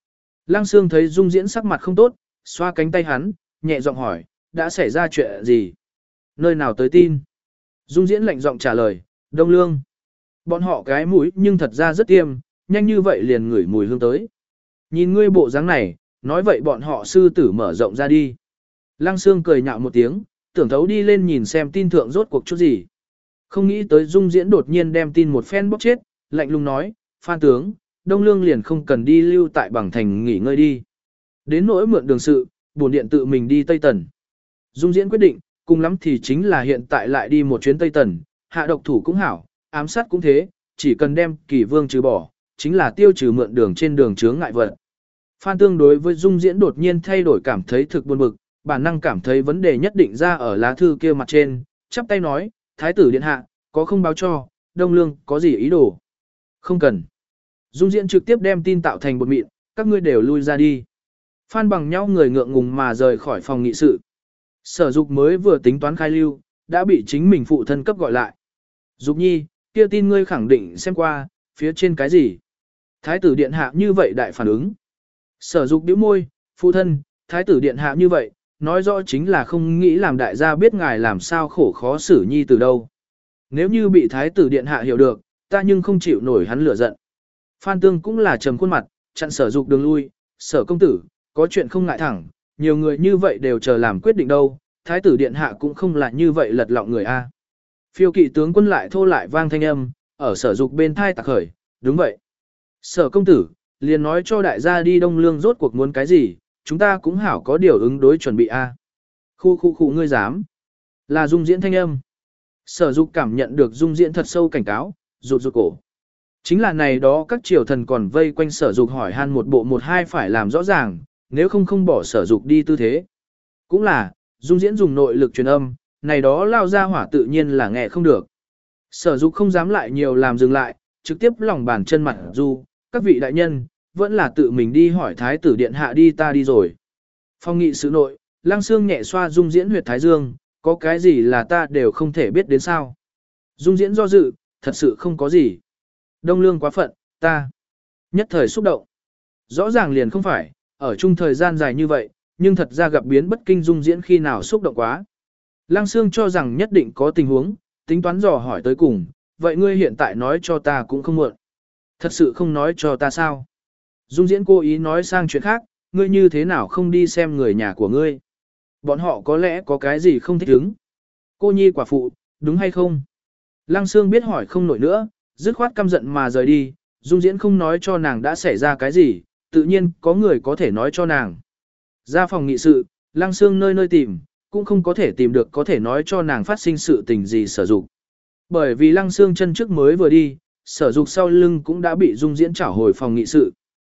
Lăng Sương thấy Dung Diễn sắc mặt không tốt, xoa cánh tay hắn, nhẹ giọng hỏi, đã xảy ra chuyện gì? Nơi nào tới tin? Dung Diễn lạnh giọng trả lời, Đông Lương. Bọn họ cái mũi nhưng thật ra rất tiêm, nhanh như vậy liền ngửi mùi hương tới. Nhìn ngươi bộ dáng này, nói vậy bọn họ sư tử mở rộng ra đi. Lăng Sương cười nhạo một tiếng, tưởng thấu đi lên nhìn xem tin thượng rốt cuộc chút gì. Không nghĩ tới Dung Diễn đột nhiên đem tin một phen bóc chết, lạnh lùng nói, Phan tướng, Đông Lương liền không cần đi lưu tại Bằng Thành nghỉ ngơi đi. Đến nỗi mượn đường sự, bổn điện tự mình đi Tây Tần. Dung Diễn quyết định, cùng lắm thì chính là hiện tại lại đi một chuyến Tây Tần, hạ độc thủ cũng hảo, ám sát cũng thế, chỉ cần đem Kỳ Vương trừ bỏ, chính là tiêu trừ mượn đường trên đường chướng ngại vật. Phan Tương đối với Dung Diễn đột nhiên thay đổi cảm thấy thực buồn bực, bản năng cảm thấy vấn đề nhất định ra ở lá thư kia mặt trên, chắp tay nói, Thái tử điện hạ, có không báo cho, Đông Lương có gì ý đồ? Không cần. Dung Diễn trực tiếp đem tin tạo thành bột mịn, các ngươi đều lui ra đi. Phan Bằng nhau người ngượng ngùng mà rời khỏi phòng nghị sự. Sở Dục mới vừa tính toán khai lưu, đã bị chính mình phụ thân cấp gọi lại. Dục nhi, kia tin ngươi khẳng định xem qua, phía trên cái gì? Thái tử điện hạ như vậy đại phản ứng. Sở Dục bĩu môi, phụ thân, thái tử điện hạ như vậy, nói rõ chính là không nghĩ làm đại gia biết ngài làm sao khổ khó xử nhi từ đâu. Nếu như bị thái tử điện hạ hiểu được, ta nhưng không chịu nổi hắn lửa giận. Phan Tương cũng là trầm khuôn mặt, chặn Sở Dục đường lui, Sở công tử, có chuyện không ngại thẳng, nhiều người như vậy đều chờ làm quyết định đâu, thái tử điện hạ cũng không là như vậy lật lọng người a. Phiêu kỵ tướng quân lại thô lại vang thanh âm, ở Sở Dục bên thai tạc khởi, đúng vậy. Sở công tử, liền nói cho đại gia đi Đông Lương rốt cuộc muốn cái gì, chúng ta cũng hảo có điều ứng đối chuẩn bị a. Khu khu khu ngươi dám. Là Dung Diễn thanh âm. Sở Dục cảm nhận được Dung Diễn thật sâu cảnh cáo, rụt rụt cổ. Chính là này đó các triều thần còn vây quanh Sở Dục hỏi han một bộ một hai phải làm rõ ràng, nếu không không bỏ Sở Dục đi tư thế. Cũng là, Dung Diễn dùng nội lực truyền âm, này đó lao ra hỏa tự nhiên là nghe không được. Sở Dục không dám lại nhiều làm dừng lại, trực tiếp lòng bàn chân mặt du, các vị đại nhân, vẫn là tự mình đi hỏi thái tử điện hạ đi ta đi rồi. Phong nghị sự nội, Lăng Sương nhẹ xoa Dung Diễn huyệt thái dương, có cái gì là ta đều không thể biết đến sao. Dung Diễn do dự, thật sự không có gì. Đông Lương quá phận, ta nhất thời xúc động. Rõ ràng liền không phải, ở chung thời gian dài như vậy, nhưng thật ra gặp biến bất kinh Dung Diễn khi nào xúc động quá. Lăng Sương cho rằng nhất định có tình huống, tính toán dò hỏi tới cùng, vậy ngươi hiện tại nói cho ta cũng không muộn. Thật sự không nói cho ta sao? Dung Diễn cố ý nói sang chuyện khác, ngươi như thế nào không đi xem người nhà của ngươi? Bọn họ có lẽ có cái gì không thích ứng. Cô nhi quả phụ, đúng hay không? Lăng Sương biết hỏi không nổi nữa, dứt khoát căm giận mà rời đi, Dung Diễn không nói cho nàng đã xảy ra cái gì, tự nhiên có người có thể nói cho nàng. Ra phòng nghị sự, Lăng Sương nơi nơi tìm, cũng không có thể tìm được có thể nói cho nàng phát sinh sự tình gì Sở Dục. Bởi vì Lăng Sương chân trước mới vừa đi, Sở Dục sau lưng cũng đã bị Dung Diễn trảo hồi phòng nghị sự.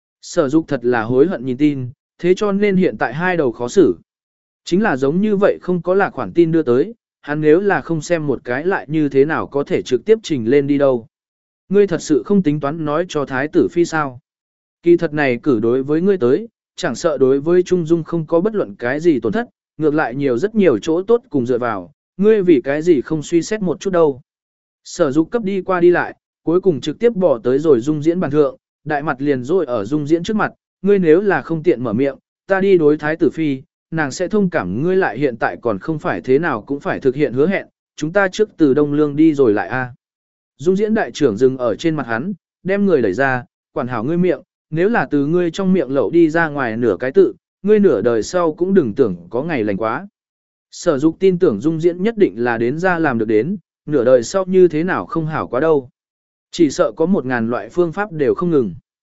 Sở Dục thật là hối hận nhìn tin, thế cho nên hiện tại hai đầu khó xử. Chính là giống như vậy không có là khoản tin đưa tới, hắn nếu là không xem một cái lại như thế nào có thể trực tiếp trình lên đi đâu. Ngươi thật sự không tính toán nói cho Thái tử Phi sao. Kỳ thật này cử đối với ngươi tới, chẳng sợ đối với Trung Dung không có bất luận cái gì tổn thất, ngược lại nhiều rất nhiều chỗ tốt cùng dựa vào, ngươi vì cái gì không suy xét một chút đâu. Sở Dục cấp đi qua đi lại, cuối cùng trực tiếp bỏ tới rồi Dung Diễn bàn thượng, đại mặt liền rồi ở Dung Diễn trước mặt, ngươi nếu là không tiện mở miệng, ta đi đối Thái tử Phi, nàng sẽ thông cảm ngươi lại hiện tại còn không phải thế nào cũng phải thực hiện hứa hẹn, chúng ta trước từ Đông Lương đi rồi lại a. Dung Diễn đại trưởng dừng ở trên mặt hắn, đem người đẩy ra, quản hảo ngươi miệng, nếu là từ ngươi trong miệng lậu đi ra ngoài nửa cái tự, ngươi nửa đời sau cũng đừng tưởng có ngày lành quá. Sở Dục tin tưởng Dung Diễn nhất định là đến ra làm được đến, nửa đời sau như thế nào không hảo quá đâu. Chỉ sợ có một ngàn loại phương pháp đều không ngừng.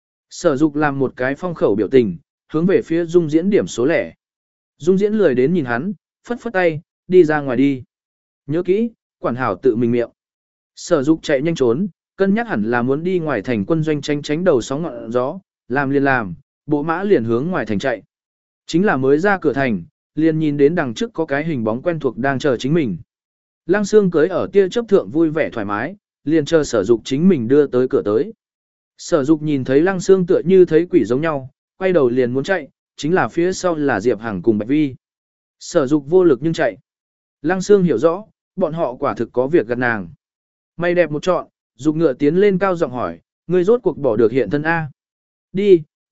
Sở Dục làm một cái phong khẩu biểu tình, hướng về phía Dung Diễn điểm số lẻ. Dung Diễn lười đến nhìn hắn, phất phất tay, đi ra ngoài đi. Nhớ kỹ, quản hảo tự mình miệng. Sở Dục chạy nhanh trốn, cân nhắc hẳn là muốn đi ngoài thành quân doanh tránh tránh đầu sóng ngọn gió, làm liền làm, bộ mã liền hướng ngoài thành chạy. Chính là mới ra cửa thành, liền nhìn đến đằng trước có cái hình bóng quen thuộc đang chờ chính mình. Lăng Sương cưới ở tia chớp thượng vui vẻ thoải mái, liền chờ Sở Dục chính mình đưa tới cửa tới. Sở Dục nhìn thấy Lăng Sương tựa như thấy quỷ giống nhau, quay đầu liền muốn chạy, chính là phía sau là Diệp Hằng cùng Bạch Vi. Sở Dục vô lực nhưng chạy. Lăng Sương hiểu rõ, bọn họ quả thực có việc gạt nàng. Mày đẹp một trọn, Dục ngựa tiến lên cao giọng hỏi, ngươi rốt cuộc bỏ được hiện thân A. Đi,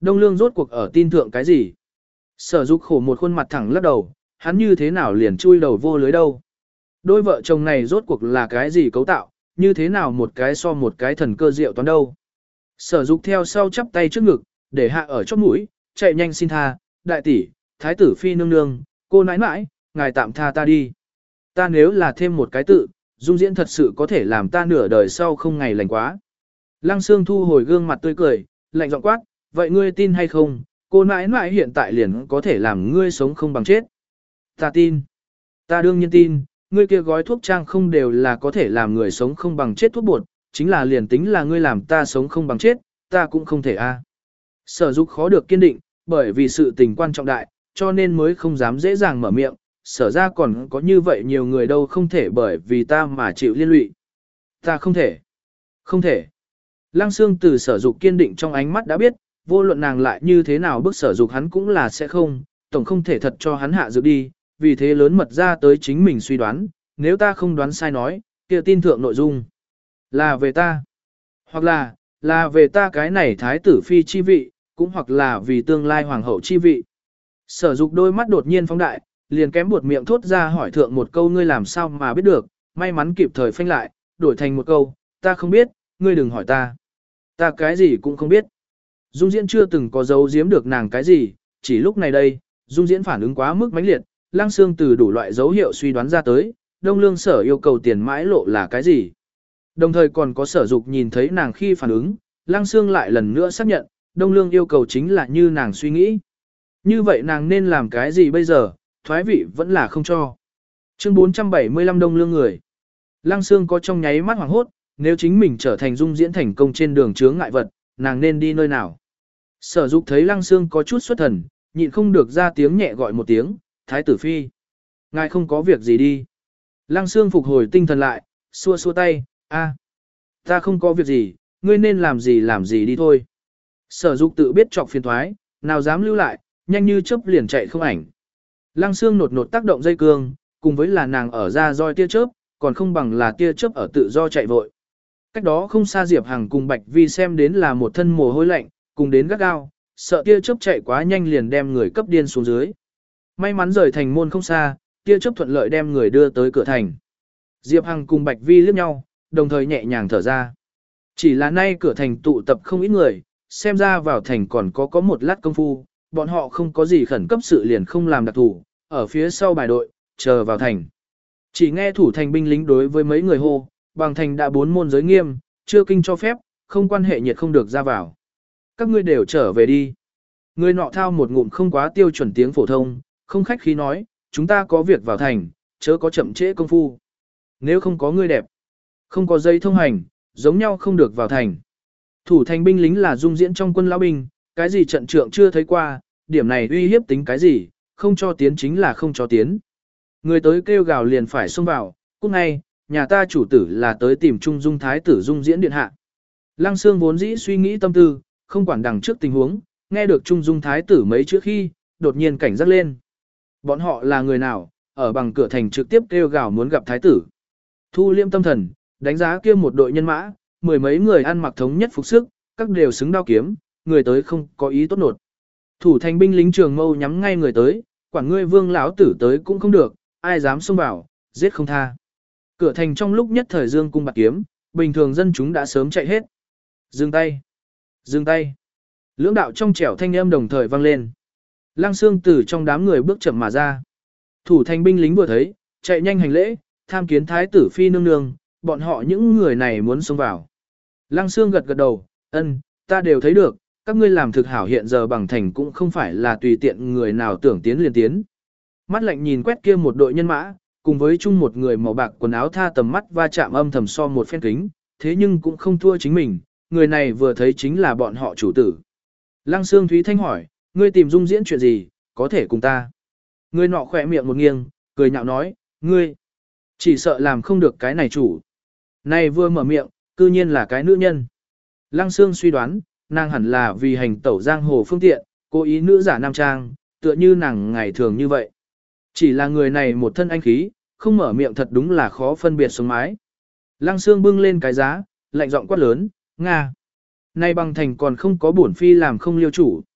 Đông Lương rốt cuộc ở tin thượng cái gì? Sở Dục khổ một khuôn mặt thẳng lắc đầu, hắn như thế nào liền chui đầu vô lưới đâu? Đôi vợ chồng này rốt cuộc là cái gì cấu tạo, như thế nào một cái so một cái thần cơ diệu toán đâu? Sở Dục theo sau chắp tay trước ngực, để hạ ở chóp mũi, chạy nhanh xin tha, đại tỷ, thái tử phi nương nương, cô nãi nãi, ngài tạm tha ta đi. Ta nếu là thêm một cái tự, Dung Diễn thật sự có thể làm ta nửa đời sau không ngày lành quá. Lăng Sương thu hồi gương mặt tươi cười, lạnh giọng quát, vậy ngươi tin hay không, cô nãi nãi hiện tại liền có thể làm ngươi sống không bằng chết. Ta tin. Ta đương nhiên tin, ngươi kia gói thuốc trang không đều là có thể làm người sống không bằng chết thuốc bột, chính là liền tính là ngươi làm ta sống không bằng chết, ta cũng không thể a. Sở Dục khó được kiên định, bởi vì sự tình quan trọng đại, cho nên mới không dám dễ dàng mở miệng, sở ra còn có như vậy nhiều người đâu không thể bởi vì ta mà chịu liên lụy. Ta không thể. Không thể. Lăng Sương từ Sở Dục kiên định trong ánh mắt đã biết, vô luận nàng lại như thế nào bức Sở Dục hắn cũng là sẽ không, tổng không thể thật cho hắn hạ dược đi, vì thế lớn mật ra tới chính mình suy đoán, nếu ta không đoán sai nói, kia tin thượng nội dung là về ta, hoặc là, là về ta cái này thái tử phi chi vị, cũng hoặc là vì tương lai hoàng hậu chi vị. Sở Dục đôi mắt đột nhiên phóng đại, liền kém buột miệng thốt ra hỏi thượng một câu ngươi làm sao mà biết được, may mắn kịp thời phanh lại, đổi thành một câu, ta không biết, ngươi đừng hỏi ta. Ta cái gì cũng không biết. Dung Diễn chưa từng có giấu giếm được nàng cái gì, chỉ lúc này đây, Dung Diễn phản ứng quá mức mãnh liệt, Lăng Sương từ đủ loại dấu hiệu suy đoán ra tới, Đông Lương Sở yêu cầu tiền mãi lộ là cái gì. Đồng thời còn có Sở Dục nhìn thấy nàng khi phản ứng, Lăng Sương lại lần nữa xác nhận, Đông Lương yêu cầu chính là như nàng suy nghĩ. Như vậy nàng nên làm cái gì bây giờ, thoái vị vẫn là không cho. Chương bốn trăm bảy mươi lăm Đông Lương người. Lăng Sương có trong nháy mắt hoảng hốt, nếu chính mình trở thành Dung Diễn thành công trên đường chướng ngại vật, nàng nên đi nơi nào. Sở Dục thấy Lăng Sương có chút xuất thần, nhịn không được ra tiếng nhẹ gọi một tiếng, thái tử phi. Ngài không có việc gì đi. Lăng Sương phục hồi tinh thần lại, xua xua tay, a, ta không có việc gì, ngươi nên làm gì làm gì đi thôi. Sở Dục tự biết trọc phiền thoái, nào dám lưu lại, nhanh như chớp liền chạy không ảnh. Lăng Sương nột nột tác động dây cương, cùng với là nàng ở ra roi tia chớp, còn không bằng là tia chớp ở tự do chạy vội. Cách đó không xa Diệp Hằng cùng Bạch Vi xem đến là một thân mồ hôi lạnh, cùng đến gắt gao, sợ tia chớp chạy quá nhanh liền đem người cấp điên xuống dưới. May mắn rời thành môn không xa, tia chớp thuận lợi đem người đưa tới cửa thành. Diệp Hằng cùng Bạch Vi liếc nhau, đồng thời nhẹ nhàng thở ra. Chỉ là nay cửa thành tụ tập không ít người, xem ra vào thành còn có có một lát công phu, bọn họ không có gì khẩn cấp sự liền không làm đặc thủ, ở phía sau bài đội, chờ vào thành. Chỉ nghe thủ thành binh lính đối với mấy người hô, bằng thành đã bốn môn giới nghiêm, chưa kinh cho phép, không quan hệ nhiệt không được ra vào. Các ngươi đều trở về đi. Người nọ thao một ngụm không quá tiêu chuẩn tiếng phổ thông, không khách khí nói, chúng ta có việc vào thành, chớ có chậm trễ công phu. Nếu không có người đẹp, không có dây thông hành, giống nhau không được vào thành. Thủ thành binh lính là Dung Diễn trong quân lão binh, cái gì trận trượng chưa thấy qua, điểm này uy hiếp tính cái gì, không cho tiến chính là không cho tiến. Người tới kêu gào liền phải xông vào, cút ngay, nhà ta chủ tử là tới tìm Trung Dung Thái tử Dung Diễn điện hạ. Lăng Sương vốn dĩ suy nghĩ tâm tư, không quản đằng trước tình huống, nghe được Trung Dung Thái tử mấy chữ khi, đột nhiên cảnh giác lên. Bọn họ là người nào, ở bằng cửa thành trực tiếp kêu gào muốn gặp Thái tử. Thu liêm tâm thần, đánh giá kia một đội nhân mã, mười mấy người ăn mặc thống nhất phục sức, các đều xứng đao kiếm, người tới không có ý tốt nột. Thủ thành binh lính trường mâu nhắm ngay người tới, quản ngươi vương lão tử tới cũng không được, ai dám xông vào, giết không tha. Cửa thành trong lúc nhất thời dương cung bạc kiếm, bình thường dân chúng đã sớm chạy hết. Dừng tay! Dừng tay! Lưỡng đạo trong trẻo thanh âm đồng thời vang lên. Lăng Sương từ trong đám người bước chậm mà ra. Thủ thành binh lính vừa thấy, chạy nhanh hành lễ, tham kiến thái tử phi nương nương, bọn họ những người này muốn xông vào. Lăng Sương gật gật đầu, ân, ta đều thấy được, các ngươi làm thực hảo hiện giờ bằng thành cũng không phải là tùy tiện người nào tưởng tiến liền tiến. Mắt lạnh nhìn quét kia một đội nhân mã, cùng với chung một người màu bạc quần áo tha tầm mắt va chạm âm thầm so một phen kính, thế nhưng cũng không thua chính mình, người này vừa thấy chính là bọn họ chủ tử. Lăng Sương Thúy Thanh hỏi, ngươi tìm Dung Diễn chuyện gì, có thể cùng ta. Người nọ khỏe miệng một nghiêng, cười nhạo nói, ngươi, chỉ sợ làm không được cái này chủ. Này vừa mở miệng, cư nhiên là cái nữ nhân. Lăng Sương suy đoán, nàng hẳn là vì hành tẩu giang hồ phương tiện, cố ý nữ giả nam trang, tựa như nàng ngày thường như vậy. Chỉ là người này một thân anh khí, không mở miệng thật đúng là khó phân biệt sống mái. Lăng Sương bưng lên cái giá, lạnh giọng quát lớn, Nga. Nay bằng thành còn không có bổn phi làm không liêu chủ.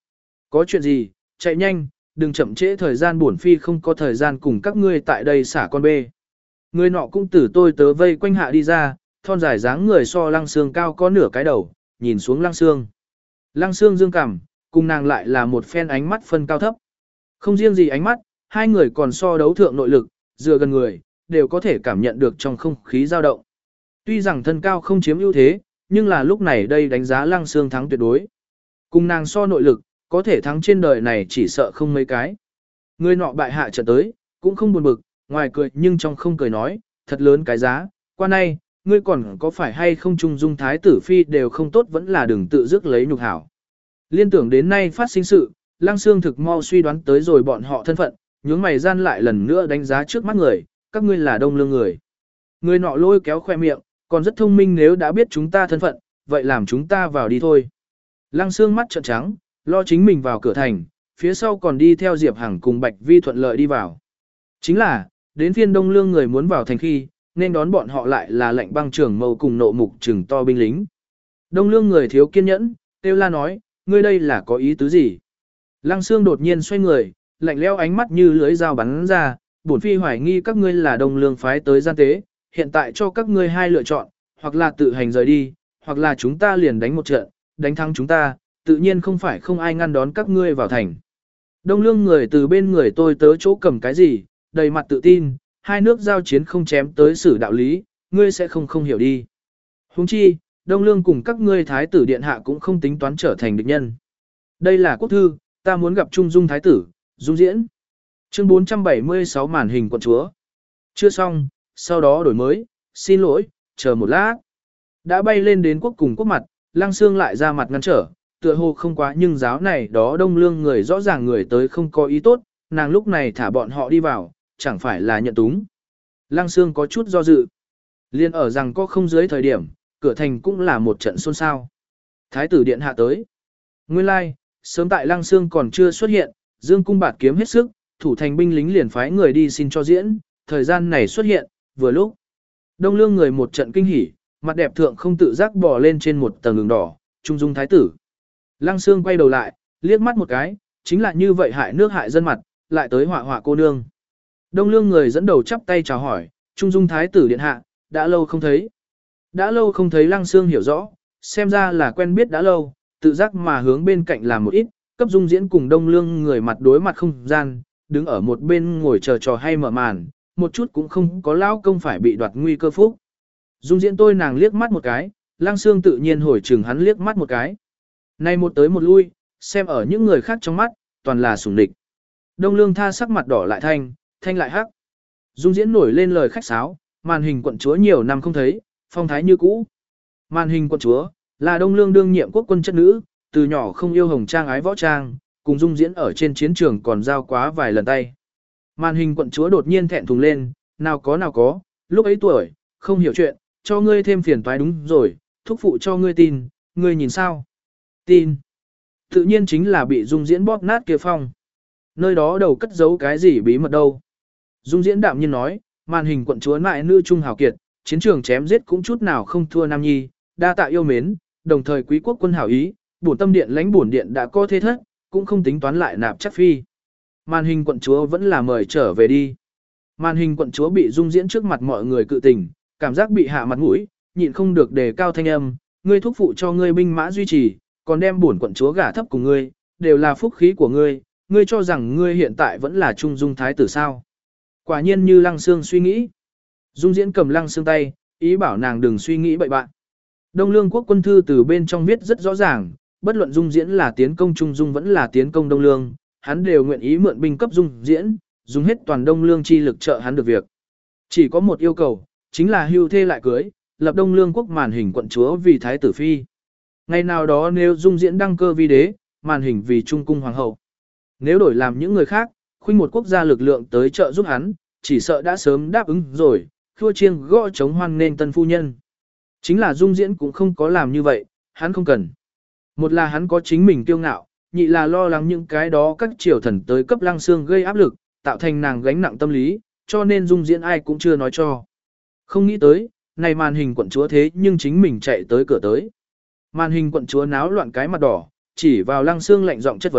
Có chuyện gì, chạy nhanh, đừng chậm trễ thời gian bổn phi không có thời gian cùng các ngươi tại đây xả con bê. Người nọ cũng tử tôi tớ vây quanh hạ đi ra, thon dài dáng người so lăng xương cao có nửa cái đầu, nhìn xuống lăng xương. Lăng xương dương cằm, cùng nàng lại là một phen ánh mắt phân cao thấp. Không riêng gì ánh mắt, hai người còn so đấu thượng nội lực, dựa gần người, đều có thể cảm nhận được trong không khí dao động. Tuy rằng thân cao không chiếm ưu thế, nhưng là lúc này đây đánh giá lăng xương thắng tuyệt đối. Cùng nàng so nội lực, có thể thắng trên đời này chỉ sợ không mấy cái. Người nọ bại hạ trận tới, cũng không buồn bực, ngoài cười nhưng trong không cười nói, thật lớn cái giá, qua nay, ngươi còn có phải hay không trung dung thái tử phi đều không tốt vẫn là đừng tự dứt lấy nhục hảo. Liên tưởng đến nay phát sinh sự, Lăng Xương thực mau suy đoán tới rồi bọn họ thân phận, nhướng mày gian lại lần nữa đánh giá trước mắt người, các ngươi là đông lương người. Người nọ lôi kéo khoe miệng, còn rất thông minh nếu đã biết chúng ta thân phận, vậy làm chúng ta vào đi thôi. Lăng Xương mắt trợn trắng, lo chính mình vào cửa thành, phía sau còn đi theo Diệp Hằng cùng Bạch Vi thuận lợi đi vào. Chính là, đến phiên đông lương người muốn vào thành khi, nên đón bọn họ lại là lệnh băng trưởng mâu cùng nộ mục trừng to binh lính. Đông lương người thiếu kiên nhẫn, Têu La nói, ngươi đây là có ý tứ gì? Lăng Xương đột nhiên xoay người, lạnh lẽo ánh mắt như lưới dao bắn ra, bổn phi hoài nghi các ngươi là đông lương phái tới gian tế, hiện tại cho các ngươi hai lựa chọn, hoặc là tự hành rời đi, hoặc là chúng ta liền đánh một trận, đánh thắng chúng ta, tự nhiên không phải không ai ngăn đón các ngươi vào thành. Đông lương người từ bên người tôi tớ chỗ cầm cái gì, đầy mặt tự tin, hai nước giao chiến không chém tới xử đạo lý, ngươi sẽ không không hiểu đi. Huống chi, đông lương cùng các ngươi thái tử điện hạ cũng không tính toán trở thành địch nhân. Đây là quốc thư, ta muốn gặp Trung Dung thái tử, Dung Diễn. Chương bốn trăm bảy mươi sáu màn hình quận chúa. Chưa xong, sau đó đổi mới, xin lỗi, chờ một lát. Đã bay lên đến quốc cùng quốc mặt, Lăng Xương lại ra mặt ngăn trở, tựa hồ không quá nhưng giáo này đó đông lương người rõ ràng người tới không có ý tốt, nàng lúc này thả bọn họ đi vào, chẳng phải là nhận túng. Lăng Xương có chút do dự. Liên ở rằng có không dưới thời điểm, cửa thành cũng là một trận xôn xao. Thái tử điện hạ tới. Nguyên lai, like, sớm tại Lăng Xương còn chưa xuất hiện, Dương cung bạt kiếm hết sức, thủ thành binh lính liền phái người đi xin cho diễn, thời gian này xuất hiện, vừa lúc. Đông lương người một trận kinh hỉ, mặt đẹp thượng không tự giác bò lên trên một tầng đường đỏ, Trung Dung thái tử. Lăng Xương quay đầu lại, liếc mắt một cái, chính là như vậy hại nước hại dân mặt, lại tới họa họa cô nương. Đông lương người dẫn đầu chắp tay chào hỏi, Trung Dung thái tử điện hạ, đã lâu không thấy. Đã lâu không thấy Lăng Xương hiểu rõ, xem ra là quen biết đã lâu, tự giác mà hướng bên cạnh làm một ít, cấp Dung Diễn cùng đông lương người mặt đối mặt không gian, đứng ở một bên ngồi chờ trò hay mở màn, một chút cũng không có lão công phải bị đoạt nguy cơ phúc. Dung Diễn tôi nàng liếc mắt một cái, Lăng Xương tự nhiên hồi chừng hắn liếc mắt một cái. Nay một tới một lui, xem ở những người khác trong mắt, toàn là sủng địch. Đông lương tha sắc mặt đỏ lại thanh, thanh lại hắc. Dung Diễn nổi lên lời khách sáo, màn hình quận chúa nhiều năm không thấy, phong thái như cũ. Màn hình quận chúa, là đông lương đương nhiệm quốc quân chất nữ, từ nhỏ không yêu hồng trang ái võ trang, cùng Dung Diễn ở trên chiến trường còn giao quá vài lần tay. Màn hình quận chúa đột nhiên thẹn thùng lên, nào có nào có, lúc ấy tuổi, không hiểu chuyện, cho ngươi thêm phiền toái đúng rồi, thúc phụ cho ngươi tin, ngươi nhìn sao? Tin. Tự nhiên chính là bị Dung Diễn bóp nát kia phong. Nơi đó đầu cất giấu cái gì bí mật đâu. Dung Diễn đạm nhiên nói, màn hình quận chúa mại nữ trung hào kiệt, chiến trường chém giết cũng chút nào không thua Nam Nhi, đa tạ yêu mến, đồng thời quý quốc quân hảo ý, bổn tâm điện lãnh bổn điện đã có thế thất, cũng không tính toán lại nạp chắc phi. Màn hình quận chúa vẫn là mời trở về đi. Màn hình quận chúa bị Dung Diễn trước mặt mọi người cự tình, cảm giác bị hạ mặt mũi, nhịn không được đề cao thanh âm, ngươi thúc phụ cho ngươi binh mã duy trì, còn đem bổn quận chúa gả thấp cùng ngươi, đều là phúc khí của ngươi, ngươi cho rằng ngươi hiện tại vẫn là Trung Dung thái tử sao? Quả nhiên như Lăng Xương suy nghĩ. Dung Diễn cầm Lăng Xương tay, ý bảo nàng đừng suy nghĩ bậy bạn. Đông lương quốc quân thư từ bên trong viết rất rõ ràng, bất luận Dung Diễn là tiến công Trung Dung vẫn là tiến công Đông lương, hắn đều nguyện ý mượn binh cấp Dung Diễn, dùng hết toàn Đông lương chi lực trợ hắn được việc. Chỉ có một yêu cầu, chính là hưu thê lại cưới, lập Đông lương quốc màn hình quận chúa vì thái tử phi. Ngày nào đó nếu Dung Diễn đăng cơ vi đế, màn hình vì trung cung hoàng hậu. Nếu đổi làm những người khác, khuynh một quốc gia lực lượng tới trợ giúp hắn, chỉ sợ đã sớm đáp ứng rồi, khua chiêng gõ chống hoan nên tân phu nhân. Chính là Dung Diễn cũng không có làm như vậy, hắn không cần. Một là hắn có chính mình kiêu ngạo, nhị là lo lắng những cái đó các triều thần tới cấp Lăng Xương gây áp lực, tạo thành nàng gánh nặng tâm lý, cho nên Dung Diễn ai cũng chưa nói cho. Không nghĩ tới, này màn hình quận chúa thế nhưng chính mình chạy tới cửa tới. Màn hình quận chúa náo loạn cái mặt đỏ, chỉ vào Lăng Xương lạnh giọng chất vấn,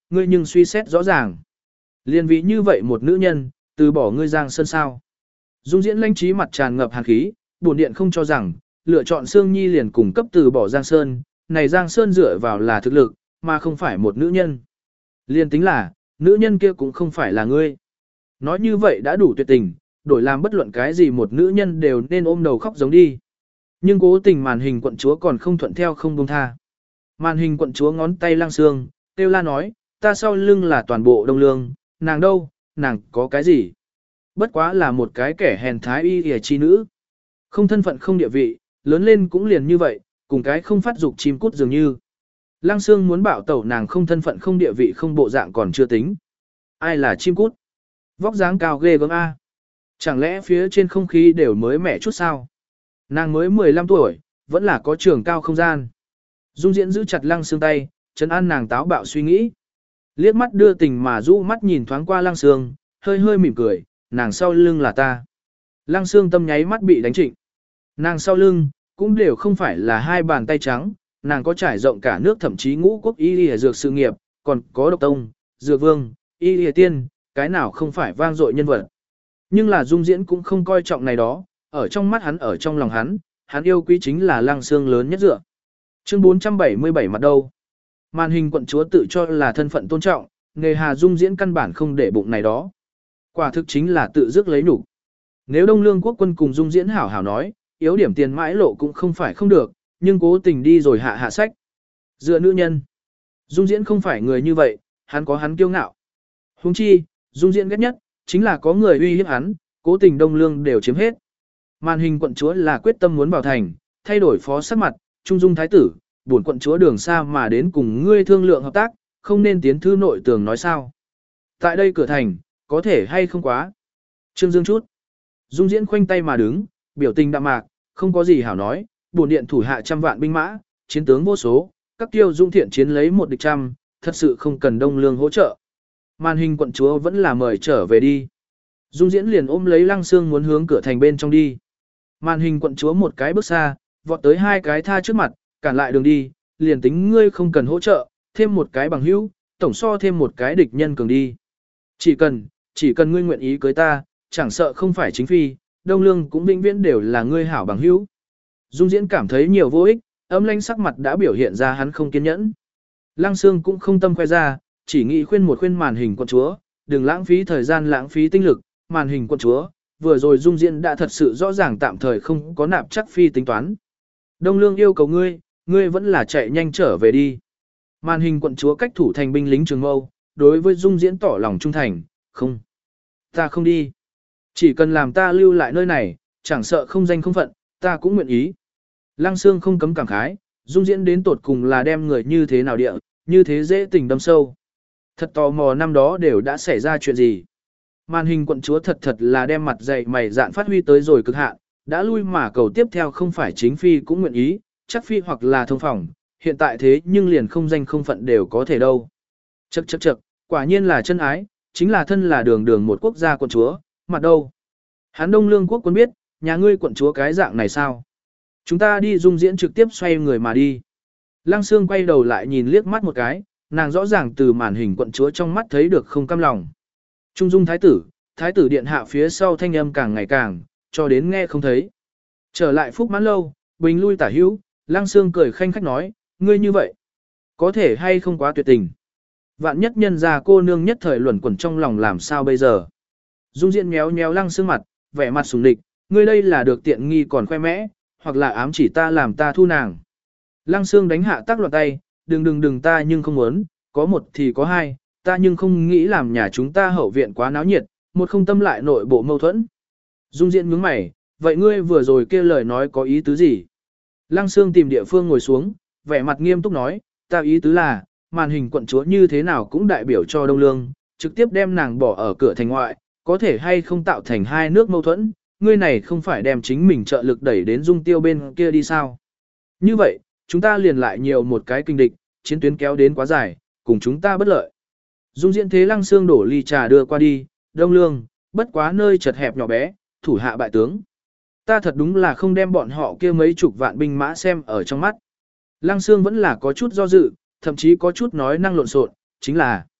ngươi nhưng suy xét rõ ràng. Liên vị như vậy một nữ nhân, từ bỏ ngươi Giang Sơn sao. Dung Diễn lãnh trí mặt tràn ngập hàn khí, bổn điện không cho rằng, lựa chọn Sương Nhi liền cùng cấp từ bỏ Giang Sơn, này Giang Sơn dựa vào là thực lực, mà không phải một nữ nhân. Liên tính là, nữ nhân kia cũng không phải là ngươi. Nói như vậy đã đủ tuyệt tình, đổi làm bất luận cái gì một nữ nhân đều nên ôm đầu khóc giống đi. Nhưng cố tình màn hình quận chúa còn không thuận theo không buông tha. Màn hình quận chúa ngón tay Lăng Sương, Tiêu La nói, ta sau lưng là toàn bộ Đông Lương, nàng đâu, nàng có cái gì? Bất quá là một cái kẻ hèn thái y hề chi nữ. Không thân phận không địa vị, lớn lên cũng liền như vậy, cùng cái không phát dục chim cút dường như. Lăng Sương muốn bảo tẩu nàng không thân phận không địa vị không bộ dạng còn chưa tính. Ai là chim cút? Vóc dáng cao ghê gớm A. Chẳng lẽ phía trên không khí đều mới mẻ chút sao? Nàng mới mười lăm tuổi, vẫn là có trường cao không gian. Dung Diễn giữ chặt Lăng Sương tay, trấn an nàng táo bạo suy nghĩ. Liếc mắt đưa tình mà rũ mắt nhìn thoáng qua Lăng Sương, hơi hơi mỉm cười, nàng sau lưng là ta. Lăng Sương tâm nháy mắt bị đánh trịnh. Nàng sau lưng, cũng đều không phải là hai bàn tay trắng, nàng có trải rộng cả nước thậm chí ngũ quốc y y dược sự nghiệp, còn có độc tông, dược vương, y y tiên, cái nào không phải vang dội nhân vật. Nhưng là Dung Diễn cũng không coi trọng này đó, ở trong mắt hắn ở trong lòng hắn, hắn yêu quý chính là Lăng Sương lớn nhất dựa. Chương bốn trăm bảy mươi bảy mặt đâu? Màn hình quận chúa tự cho là thân phận tôn trọng, nghề hà Dung Diễn căn bản không để bụng này đó. Quả thực chính là tự dứt lấy nhục. Nếu Đông Lương quốc quân cùng Dung Diễn hảo hảo nói, yếu điểm tiền mãi lộ cũng không phải không được, nhưng cố tình đi rồi hạ hạ sách. Dựa nữ nhân. Dung Diễn không phải người như vậy, hắn có hắn kiêu ngạo. Huống chi, Dung Diễn ghét nhất, chính là có người uy hiếp hắn, cố tình Đông Lương đều chiếm hết. Màn hình quận chúa là quyết tâm muốn bảo thành, thay đổi phó sắc mặt, trung dung thái tử, buồn quận chúa đường xa mà đến cùng ngươi thương lượng hợp tác, không nên tiến thư nội tường nói sao. Tại đây cửa thành, có thể hay không quá. Trương Dương chút. Dung Diễn khoanh tay mà đứng, biểu tình đạm mạc, không có gì hảo nói, bổn điện thủ hạ trăm vạn binh mã, chiến tướng vô số, các tiêu dung thiện chiến lấy một địch trăm, thật sự không cần Đông Lương hỗ trợ. Màn hình quận chúa vẫn là mời trở về đi. Dung Diễn liền ôm lấy Lăng Sương muốn hướng cửa thành bên trong đi. Màn hình quận chúa một cái bước xa, vọt tới hai cái tha trước mặt, cản lại đường đi, liền tính ngươi không cần hỗ trợ, thêm một cái bằng hữu, tổng so thêm một cái địch nhân cường đi. Chỉ cần, chỉ cần ngươi nguyện ý cưới ta, chẳng sợ không phải chính phi, Đông Lương cũng vĩnh viễn đều là ngươi hảo bằng hữu. Dung Diễn cảm thấy nhiều vô ích, âm lãnh sắc mặt đã biểu hiện ra hắn không kiên nhẫn. Lăng Sương cũng không tâm khoe ra, chỉ nghĩ khuyên một khuyên màn hình quận chúa, đừng lãng phí thời gian lãng phí tinh lực, màn hình quận chúa, vừa rồi Dung Diễn đã thật sự rõ ràng tạm thời không có nạp chắc phi tính toán. Đông Lương yêu cầu ngươi, ngươi vẫn là chạy nhanh trở về đi. Màn hình quận chúa cách thủ thành binh lính Trường Mâu, đối với Dung Diễn tỏ lòng trung thành, không. Ta không đi. Chỉ cần làm ta lưu lại nơi này, chẳng sợ không danh không phận, ta cũng nguyện ý. Lăng Sương không cấm cảm khái, Dung Diễn đến tột cùng là đem người như thế nào địa, như thế dễ tình đâm sâu. Thật tò mò năm đó đều đã xảy ra chuyện gì. Màn hình quận chúa thật thật là đem mặt dày mày dạn phát huy tới rồi cực hạn, đã lui mà cầu tiếp theo không phải chính phi cũng nguyện ý, chắc phi hoặc là thông phòng, hiện tại thế nhưng liền không danh không phận đều có thể đâu. Chậc chậc chậc, quả nhiên là chân ái, chính là thân là đường đường một quốc gia quận chúa, mặt đâu. Hán Đông Lương quốc quân biết, nhà ngươi quận chúa cái dạng này sao? Chúng ta đi Dung Diễn trực tiếp xoay người mà đi. Lăng Sương quay đầu lại nhìn liếc mắt một cái, nàng rõ ràng từ màn hình quận chúa trong mắt thấy được không cam lòng. Trung dung thái tử, thái tử điện hạ phía sau thanh âm càng ngày càng, cho đến nghe không thấy. Trở lại Phúc Mãn Lâu, bình lui tả hữu, Lăng Sương cười khanh khách nói, ngươi như vậy, có thể hay không quá tuyệt tình. Vạn nhất nhân ra cô nương nhất thời luẩn quẩn trong lòng làm sao bây giờ. Dung Diễn méo méo Lăng Sương mặt, vẻ mặt sùng địch, ngươi đây là được tiện nghi còn khoe mẽ, hoặc là ám chỉ ta làm ta thu nàng. Lăng Sương đánh hạ tác loạn tay, đừng đừng đừng ta nhưng không muốn, có một thì có hai, ta nhưng không nghĩ làm nhà chúng ta hậu viện quá náo nhiệt, một không tâm lại nội bộ mâu thuẫn. Dung Diễn nhướng mày, vậy ngươi vừa rồi kia lời nói có ý tứ gì? Lăng Sương tìm địa phương ngồi xuống, vẻ mặt nghiêm túc nói, ta ý tứ là, màn hình quận chúa như thế nào cũng đại biểu cho Đông Lương, trực tiếp đem nàng bỏ ở cửa thành ngoại, có thể hay không tạo thành hai nước mâu thuẫn, ngươi này không phải đem chính mình trợ lực đẩy đến Dung Tiêu bên kia đi sao? Như vậy, chúng ta liền lại nhiều một cái kinh địch, chiến tuyến kéo đến quá dài, cùng chúng ta bất lợi. Dung Diễn thế Lăng Sương đổ ly trà đưa qua đi, Đông Lương, bất quá nơi chật hẹp nhỏ bé, thủ hạ bại tướng. Ta thật đúng là không đem bọn họ kia mấy chục vạn binh mã xem ở trong mắt. Lăng Sương vẫn là có chút do dự, thậm chí có chút nói năng lộn xộn, chính là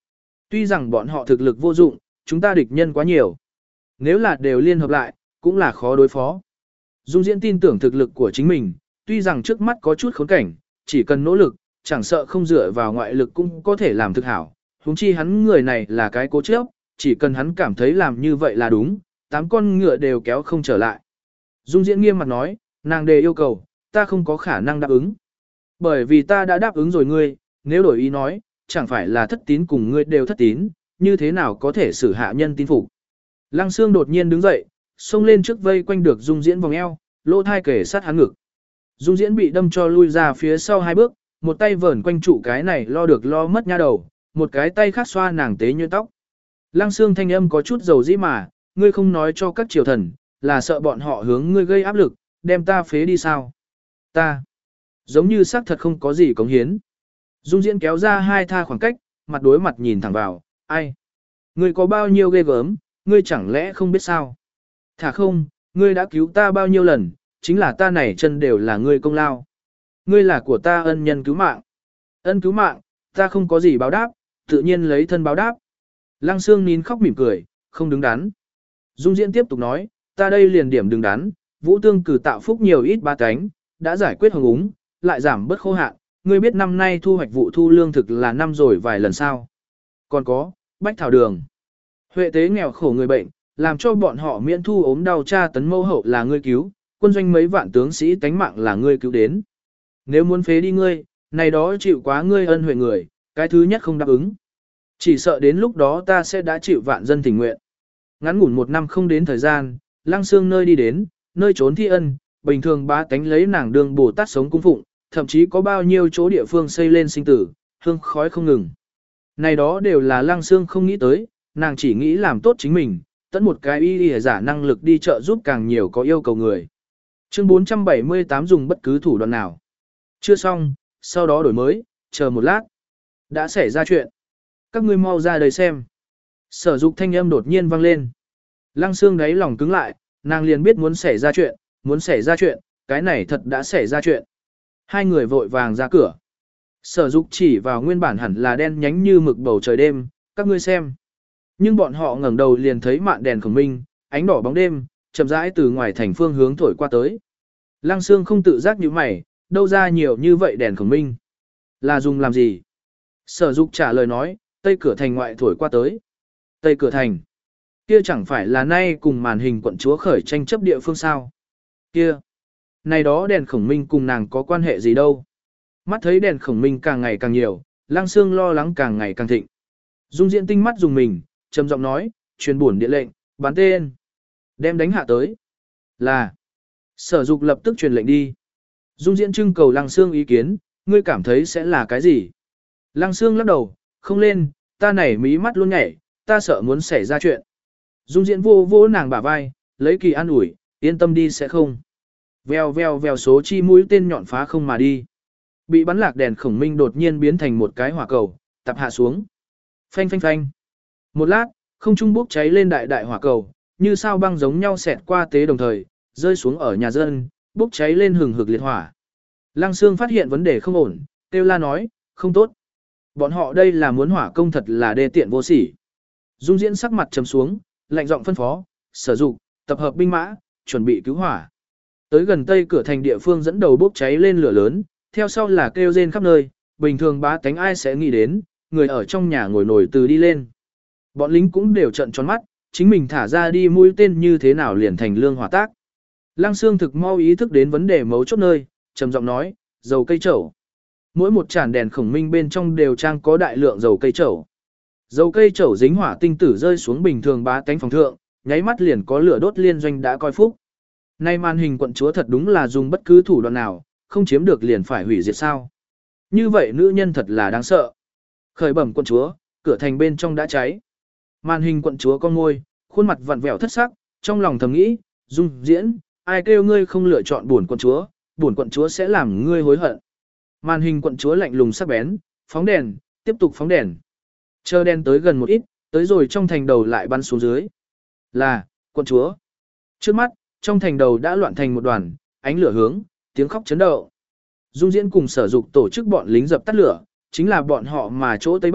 Tuy rằng bọn họ thực lực vô dụng, chúng ta địch nhân quá nhiều. Nếu là đều liên hợp lại, cũng là khó đối phó. Dung Diễn tin tưởng thực lực của chính mình, tuy rằng trước mắt có chút khốn cảnh, chỉ cần nỗ lực, chẳng sợ không dựa vào ngoại lực cũng có thể làm thực hảo. Huống chi hắn người này là cái cố chấp, chỉ cần hắn cảm thấy làm như vậy là đúng, tám con ngựa đều kéo không trở lại. Dung Diễn nghiêm mặt nói, nàng đề yêu cầu, ta không có khả năng đáp ứng. Bởi vì ta đã đáp ứng rồi ngươi, nếu đổi ý nói, chẳng phải là thất tín cùng ngươi đều thất tín, như thế nào có thể xử hạ nhân tin phục. Lăng Sương đột nhiên đứng dậy, xông lên trước vây quanh được Dung Diễn vòng eo, lỗ thai kể sát hắn ngực. Dung Diễn bị đâm cho lui ra phía sau hai bước, một tay vờn quanh trụ cái này lo được lo mất nha đầu, một cái tay khác xoa nàng tế như tóc. Lăng Sương thanh âm có chút dầu dĩ mà, ngươi không nói cho các triều thần, là sợ bọn họ hướng ngươi gây áp lực, đem ta phế đi sao? Ta, giống như xác thật không có gì cống hiến. Dung Diễn kéo ra hai tha khoảng cách, mặt đối mặt nhìn thẳng vào, ai? Ngươi có bao nhiêu ghê gớm, ngươi chẳng lẽ không biết sao? Thả không, ngươi đã cứu ta bao nhiêu lần, chính là ta này chân đều là ngươi công lao. Ngươi là của ta ân nhân cứu mạng. Ân cứu mạng, ta không có gì báo đáp, tự nhiên lấy thân báo đáp. Lăng Sương nín khóc mỉm cười, không đứng đắn. Dung Diễn tiếp tục nói, ta đây liền điểm đứng đắn, Vũ Tương cử tạo phúc nhiều ít ba cánh, đã giải quyết hồng úng, lại giảm bớt khô hạn. Ngươi biết năm nay thu hoạch vụ thu lương thực là năm rồi vài lần sao? Còn có, bách thảo đường. Huệ tế nghèo khổ người bệnh, làm cho bọn họ miễn thu ốm đau tra tấn mâu hậu là ngươi cứu, quân doanh mấy vạn tướng sĩ tánh mạng là ngươi cứu đến. Nếu muốn phế đi ngươi, này đó chịu quá ngươi ân huệ người, cái thứ nhất không đáp ứng. Chỉ sợ đến lúc đó ta sẽ đã chịu vạn dân tình nguyện. Ngắn ngủn một năm không đến thời gian, Lăng Sương nơi đi đến, nơi trốn thi ân, bình thường bá tánh lấy nàng đường Bồ Tát sống cung phụng, thậm chí có bao nhiêu chỗ địa phương xây lên sinh tử, hương khói không ngừng. Này đó đều là Lăng Sương không nghĩ tới, nàng chỉ nghĩ làm tốt chính mình, tận một cái y y giả năng lực đi chợ giúp càng nhiều có yêu cầu người. Chương bốn trăm bảy mươi tám dùng bất cứ thủ đoạn nào. Chưa xong, sau đó đổi mới, chờ một lát. Đã xảy ra chuyện. Các ngươi mau ra đây xem. Sở Dục thanh âm đột nhiên vang lên. Lăng Sương đáy lòng cứng lại, nàng liền biết muốn xảy ra chuyện, muốn xảy ra chuyện, cái này thật đã xảy ra chuyện. Hai người vội vàng ra cửa. Sở Dục chỉ vào nguyên bản hẳn là đen nhánh như mực bầu trời đêm, các ngươi xem. Nhưng bọn họ ngẩng đầu liền thấy mạn đèn khổng minh, ánh đỏ bóng đêm, chậm rãi từ ngoài thành phương hướng thổi qua tới. Lăng Sương không tự giác như mày, đâu ra nhiều như vậy đèn khổng minh. Là dùng làm gì? Sở Dục trả lời nói, tây cửa thành ngoại thổi qua tới. Tây cửa thành. Kia chẳng phải là nay cùng màn hình quận chúa khởi tranh chấp địa phương sao? Kia. Này đó đèn khổng minh cùng nàng có quan hệ gì đâu? Mắt thấy đèn khổng minh càng ngày càng nhiều, Lăng Sương lo lắng càng ngày càng thịnh. Dung Diễn tinh mắt dùng mình, trầm giọng nói, truyền buồn điện lệnh, bắn tên. Đem đánh hạ tới. Là. Sở Dục lập tức truyền lệnh đi. Dung Diễn trưng cầu Lăng Sương ý kiến, ngươi cảm thấy sẽ là cái gì? Lăng Sương lắc đầu, không lên, ta này mí mắt luôn nhảy, ta sợ muốn xảy ra chuyện. Dung Diễn vô vô nàng bả vai, lấy kỳ an ủi, yên tâm đi sẽ không. Vèo vèo vèo số chi mũi tên nhọn phá không mà đi. Bị bắn lạc đèn khổng minh đột nhiên biến thành một cái hỏa cầu, tập hạ xuống. Phanh phanh phanh. Một lát, không trung bốc cháy lên đại đại hỏa cầu, như sao băng giống nhau xẹt qua tế đồng thời, rơi xuống ở nhà dân, bốc cháy lên hừng hực liệt hỏa. Lăng Sương phát hiện vấn đề không ổn, kêu la nói, không tốt. Bọn họ đây là muốn hỏa công thật là đê tiện vô sỉ. Dung Diễn sắc mặt trầm xuống, lạnh giọng phân phó, Sở Dục, tập hợp binh mã, chuẩn bị cứu hỏa. Tới gần tây cửa thành địa phương dẫn đầu bốc cháy lên lửa lớn, theo sau là kêu rên khắp nơi, bình thường bá tánh ai sẽ nghĩ đến, người ở trong nhà ngồi nổi từ đi lên. Bọn lính cũng đều trợn tròn mắt, chính mình thả ra đi mũi tên như thế nào liền thành lương hỏa tác. Lăng Sương thực mau ý thức đến vấn đề mấu chốt nơi, trầm giọng nói, dầu cây trầu. Mỗi một chản đèn khổng minh bên trong đều trang có đại lượng dầu cây trầu. Dầu cây trầu dính hỏa tinh tử rơi xuống bình thường bá tánh phòng thượng, nháy mắt liền có lửa đốt liên doanh đã coi phúc. Nay màn hình quận chúa thật đúng là dùng bất cứ thủ đoạn nào, không chiếm được liền phải hủy diệt sao. Như vậy nữ nhân thật là đáng sợ. Khởi bẩm quận chúa, cửa thành bên trong đã cháy. Màn hình quận chúa con môi, khuôn mặt vặn vẹo thất sắc, trong lòng thầm nghĩ, Dung Diễn, ai kêu ngươi không lựa chọn buồn quận chúa, buồn quận chúa sẽ làm ngươi hối hận. Màn hình quận chúa lạnh lùng sắc bén, phóng đèn, tiếp tục phóng đèn. Chờ đèn tới gần một ít, tới rồi trong thành đầu lại bắn xuống dưới. Là, quận chúa. Trước mắt, trong thành đầu đã loạn thành một đoàn, ánh lửa hướng, tiếng khóc chấn động. Dung Diễn cùng Sở Dục tổ chức bọn lính dập tắt lửa, chính là bọn họ mà chỗ Tây Bắc,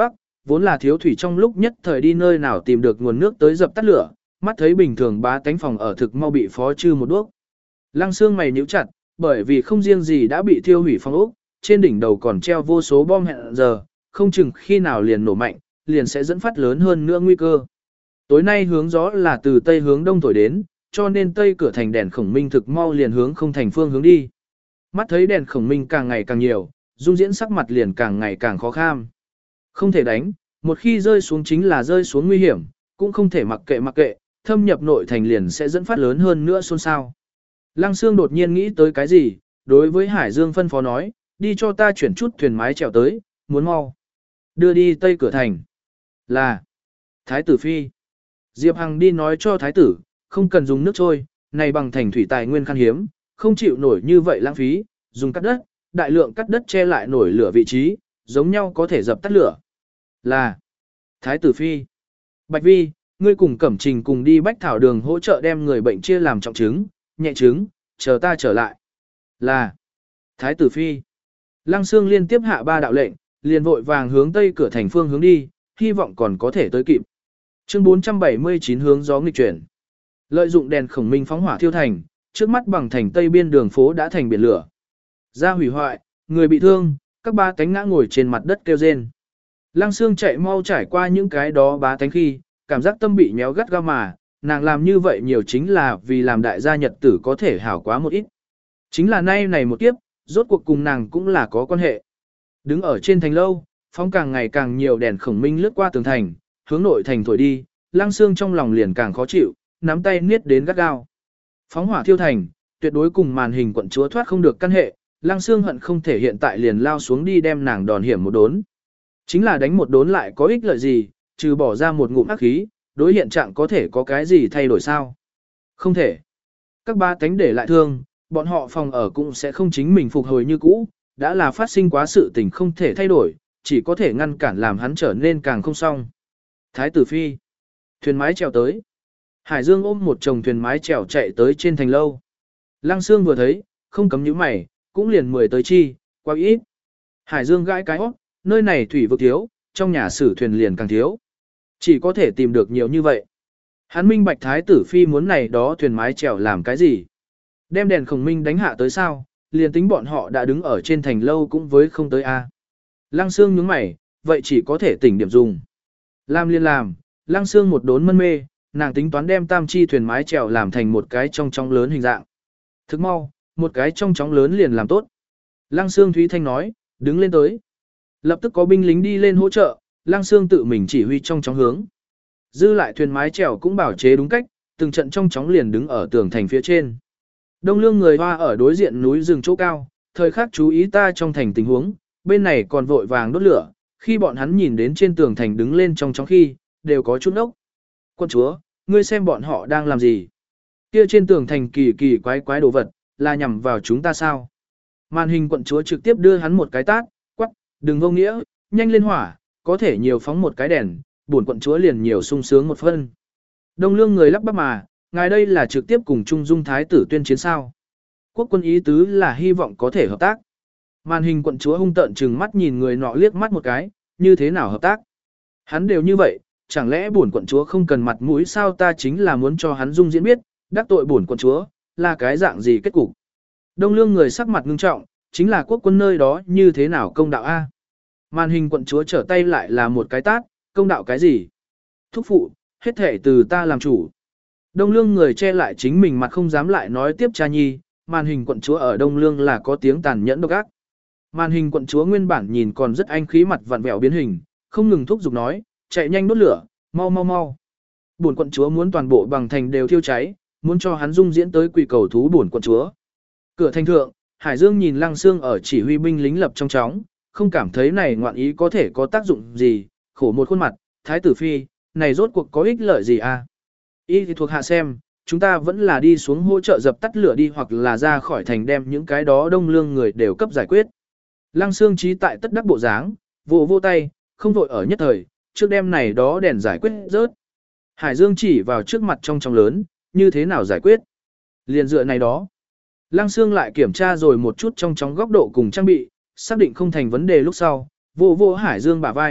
vốn là thiếu thủy trong lúc nhất thời đi nơi nào tìm được nguồn nước tới dập tắt lửa, mắt thấy bình thường bá tánh phòng ở thực mau bị phó trừ một đuốc. Lăng Xương mày nhíu chặt, bởi vì không riêng gì đã bị thiêu hủy phong ốc, trên đỉnh đầu còn treo vô số bom hẹn giờ, không chừng khi nào liền nổ mạnh, liền sẽ dẫn phát lớn hơn nữa nguy cơ. Tối nay hướng gió là từ tây hướng đông thổi đến, cho nên tây cửa thành đèn khổng minh thực mau liền hướng không thành phương hướng đi. Mắt thấy đèn khổng minh càng ngày càng nhiều, Dung Diễn sắc mặt liền càng ngày càng khó kham. Không thể đánh, một khi rơi xuống chính là rơi xuống nguy hiểm, cũng không thể mặc kệ mặc kệ, thâm nhập nội thành liền sẽ dẫn phát lớn hơn nữa xôn xao. Lăng Xương đột nhiên nghĩ tới cái gì, đối với Hải Dương phân phó nói, đi cho ta chuyển chút thuyền mái chèo tới, muốn mau. Đưa đi tây cửa thành. Là Thái tử Phi. Diệp Hằng đi nói cho Thái tử, không cần dùng nước trôi, này bằng thành thủy tài nguyên khan hiếm, không chịu nổi như vậy lãng phí, dùng cắt đất, đại lượng cắt đất che lại nổi lửa vị trí, giống nhau có thể dập tắt lửa. Là Thái tử Phi. Bạch Vi, ngươi cùng Cẩm Trình cùng đi Bách Thảo Đường hỗ trợ đem người bệnh chia làm trọng chứng, nhẹ chứng, chờ ta trở lại. Là Thái tử Phi. Lăng Xương liên tiếp hạ ba đạo lệnh, liền vội vàng hướng tây cửa thành phương hướng đi, hy vọng còn có thể tới kịp. Chương bốn trăm bảy mươi chín hướng gió nghịch chuyển. Lợi dụng đèn khổng minh phóng hỏa thiêu thành, trước mắt bằng thành tây biên đường phố đã thành biển lửa. Ra hủy hoại, người bị thương, các ba tánh ngã ngồi trên mặt đất kêu rên. Lăng Xương chạy mau trải qua những cái đó bá tánh khi, cảm giác tâm bị méo gắt gao mà, nàng làm như vậy nhiều chính là vì làm đại gia nhật tử có thể hảo quá một ít. Chính là nay này một kiếp, rốt cuộc cùng nàng cũng là có quan hệ. Đứng ở trên thành lâu, phóng càng ngày càng nhiều đèn khổng minh lướt qua tường thành, hướng nội thành thổi đi, Lăng Xương trong lòng liền càng khó chịu, nắm tay niết đến gắt gao. Phóng hỏa thiêu thành, tuyệt đối cùng màn hình quận chúa thoát không được căn hệ, Lăng Xương hận không thể hiện tại liền lao xuống đi đem nàng đòn hiểm một đốn. Chính là đánh một đốn lại có ích lợi gì, trừ bỏ ra một ngụm ác khí, đối hiện trạng có thể có cái gì thay đổi sao? Không thể. Các ba tánh để lại thương, bọn họ phòng ở cũng sẽ không chính mình phục hồi như cũ, đã là phát sinh quá sự tình không thể thay đổi, chỉ có thể ngăn cản làm hắn trở nên càng không xong. Thái tử Phi. Thuyền mái chèo tới. Hải Dương ôm một chồng thuyền mái chèo chạy tới trên thành lâu. Lăng Xương vừa thấy, không cấm nhíu mày, cũng liền mười tới chi, quá ít. Hải Dương gãi cái hót, nơi này thủy vực thiếu, trong nhà sử thuyền liền càng thiếu. Chỉ có thể tìm được nhiều như vậy. Hắn minh bạch Thái tử Phi muốn này đó thuyền mái chèo làm cái gì? Đem đèn khổng minh đánh hạ tới sao, liền tính bọn họ đã đứng ở trên thành lâu cũng với không tới a. Lăng Xương nhướng mày, vậy chỉ có thể tỉnh điểm dùng. Làm liền làm, Lăng Xương một đốn mân mê, nàng tính toán đem tam chi thuyền mái chèo làm thành một cái trong chóng lớn hình dạng. Thức mau, một cái trong chóng lớn liền làm tốt. Lăng Xương Thúy Thanh nói, đứng lên tới. Lập tức có binh lính đi lên hỗ trợ, Lăng Xương tự mình chỉ huy trong chóng hướng. Dư lại thuyền mái chèo cũng bảo chế đúng cách, từng trận trong chóng liền đứng ở tường thành phía trên. Đông Lương người hoa ở đối diện núi rừng chỗ cao, thời khắc chú ý ta trong thành tình huống, bên này còn vội vàng đốt lửa, khi bọn hắn nhìn đến trên tường thành đứng lên trong chóng khi, đều có chút ốc. Quân chúa, ngươi xem bọn họ đang làm gì? Kia trên tường thành kỳ kỳ quái quái đồ vật, là nhằm vào chúng ta sao? Màn hình quận chúa trực tiếp đưa hắn một cái tát, quắc, đừng vô nghĩa, nhanh lên hỏa, có thể nhiều phóng một cái đèn, buồn quận chúa liền nhiều sung sướng một phân. Đông Lương người lắp bắp mà, ngài đây là trực tiếp cùng Trung Dung Thái tử tuyên chiến sao. Quốc quân ý tứ là hy vọng có thể hợp tác. Màn hình quận chúa hung tợn trừng mắt nhìn người nọ liếc mắt một cái, như thế nào hợp tác? Hắn đều như vậy, chẳng lẽ bổn quận chúa không cần mặt mũi sao, ta chính là muốn cho hắn Dung diễn biết, đắc tội bổn quận chúa, là cái dạng gì kết cục. Đông Lương người sắc mặt ngưng trọng, chính là quốc quân nơi đó như thế nào công đạo a? Màn hình quận chúa trở tay lại là một cái tát, công đạo cái gì? Thúc phụ, hết thể từ ta làm chủ. Đông Lương người che lại chính mình mặt không dám lại nói tiếp cha nhi, màn hình quận chúa ở Đông Lương là có tiếng tàn nhẫn độc ác. Màn hình quận chúa nguyên bản nhìn còn rất anh khí mặt vặn vẹo biến hình, không ngừng thúc giục nói, chạy nhanh đốt lửa, mau mau mau. Bổn quận chúa muốn toàn bộ bằng thành đều thiêu cháy, muốn cho hắn Dung diễn tới quỳ cầu thú bổn quận chúa. Cửa thành thượng, Hải Dương nhìn Lăng Xương ở chỉ huy binh lính lập trong chóng, không cảm thấy này ngoạn ý có thể có tác dụng gì, khổ một khuôn mặt, Thái tử Phi, này rốt cuộc có ích lợi gì a? Ý thì thuộc hạ xem, chúng ta vẫn là đi xuống hỗ trợ dập tắt lửa đi hoặc là ra khỏi thành đem những cái đó Đông Lương người đều cấp giải quyết. Lăng Xương trí tại tất đắc bộ dáng, vô vô tay, không vội ở nhất thời, trước đêm này đó đèn giải quyết rớt. Hải Dương chỉ vào trước mặt trong trong lớn, như thế nào giải quyết? Liền dựa này đó. Lăng Xương lại kiểm tra rồi một chút trong trong góc độ cùng trang bị, xác định không thành vấn đề lúc sau, vô vô Hải Dương bả vai,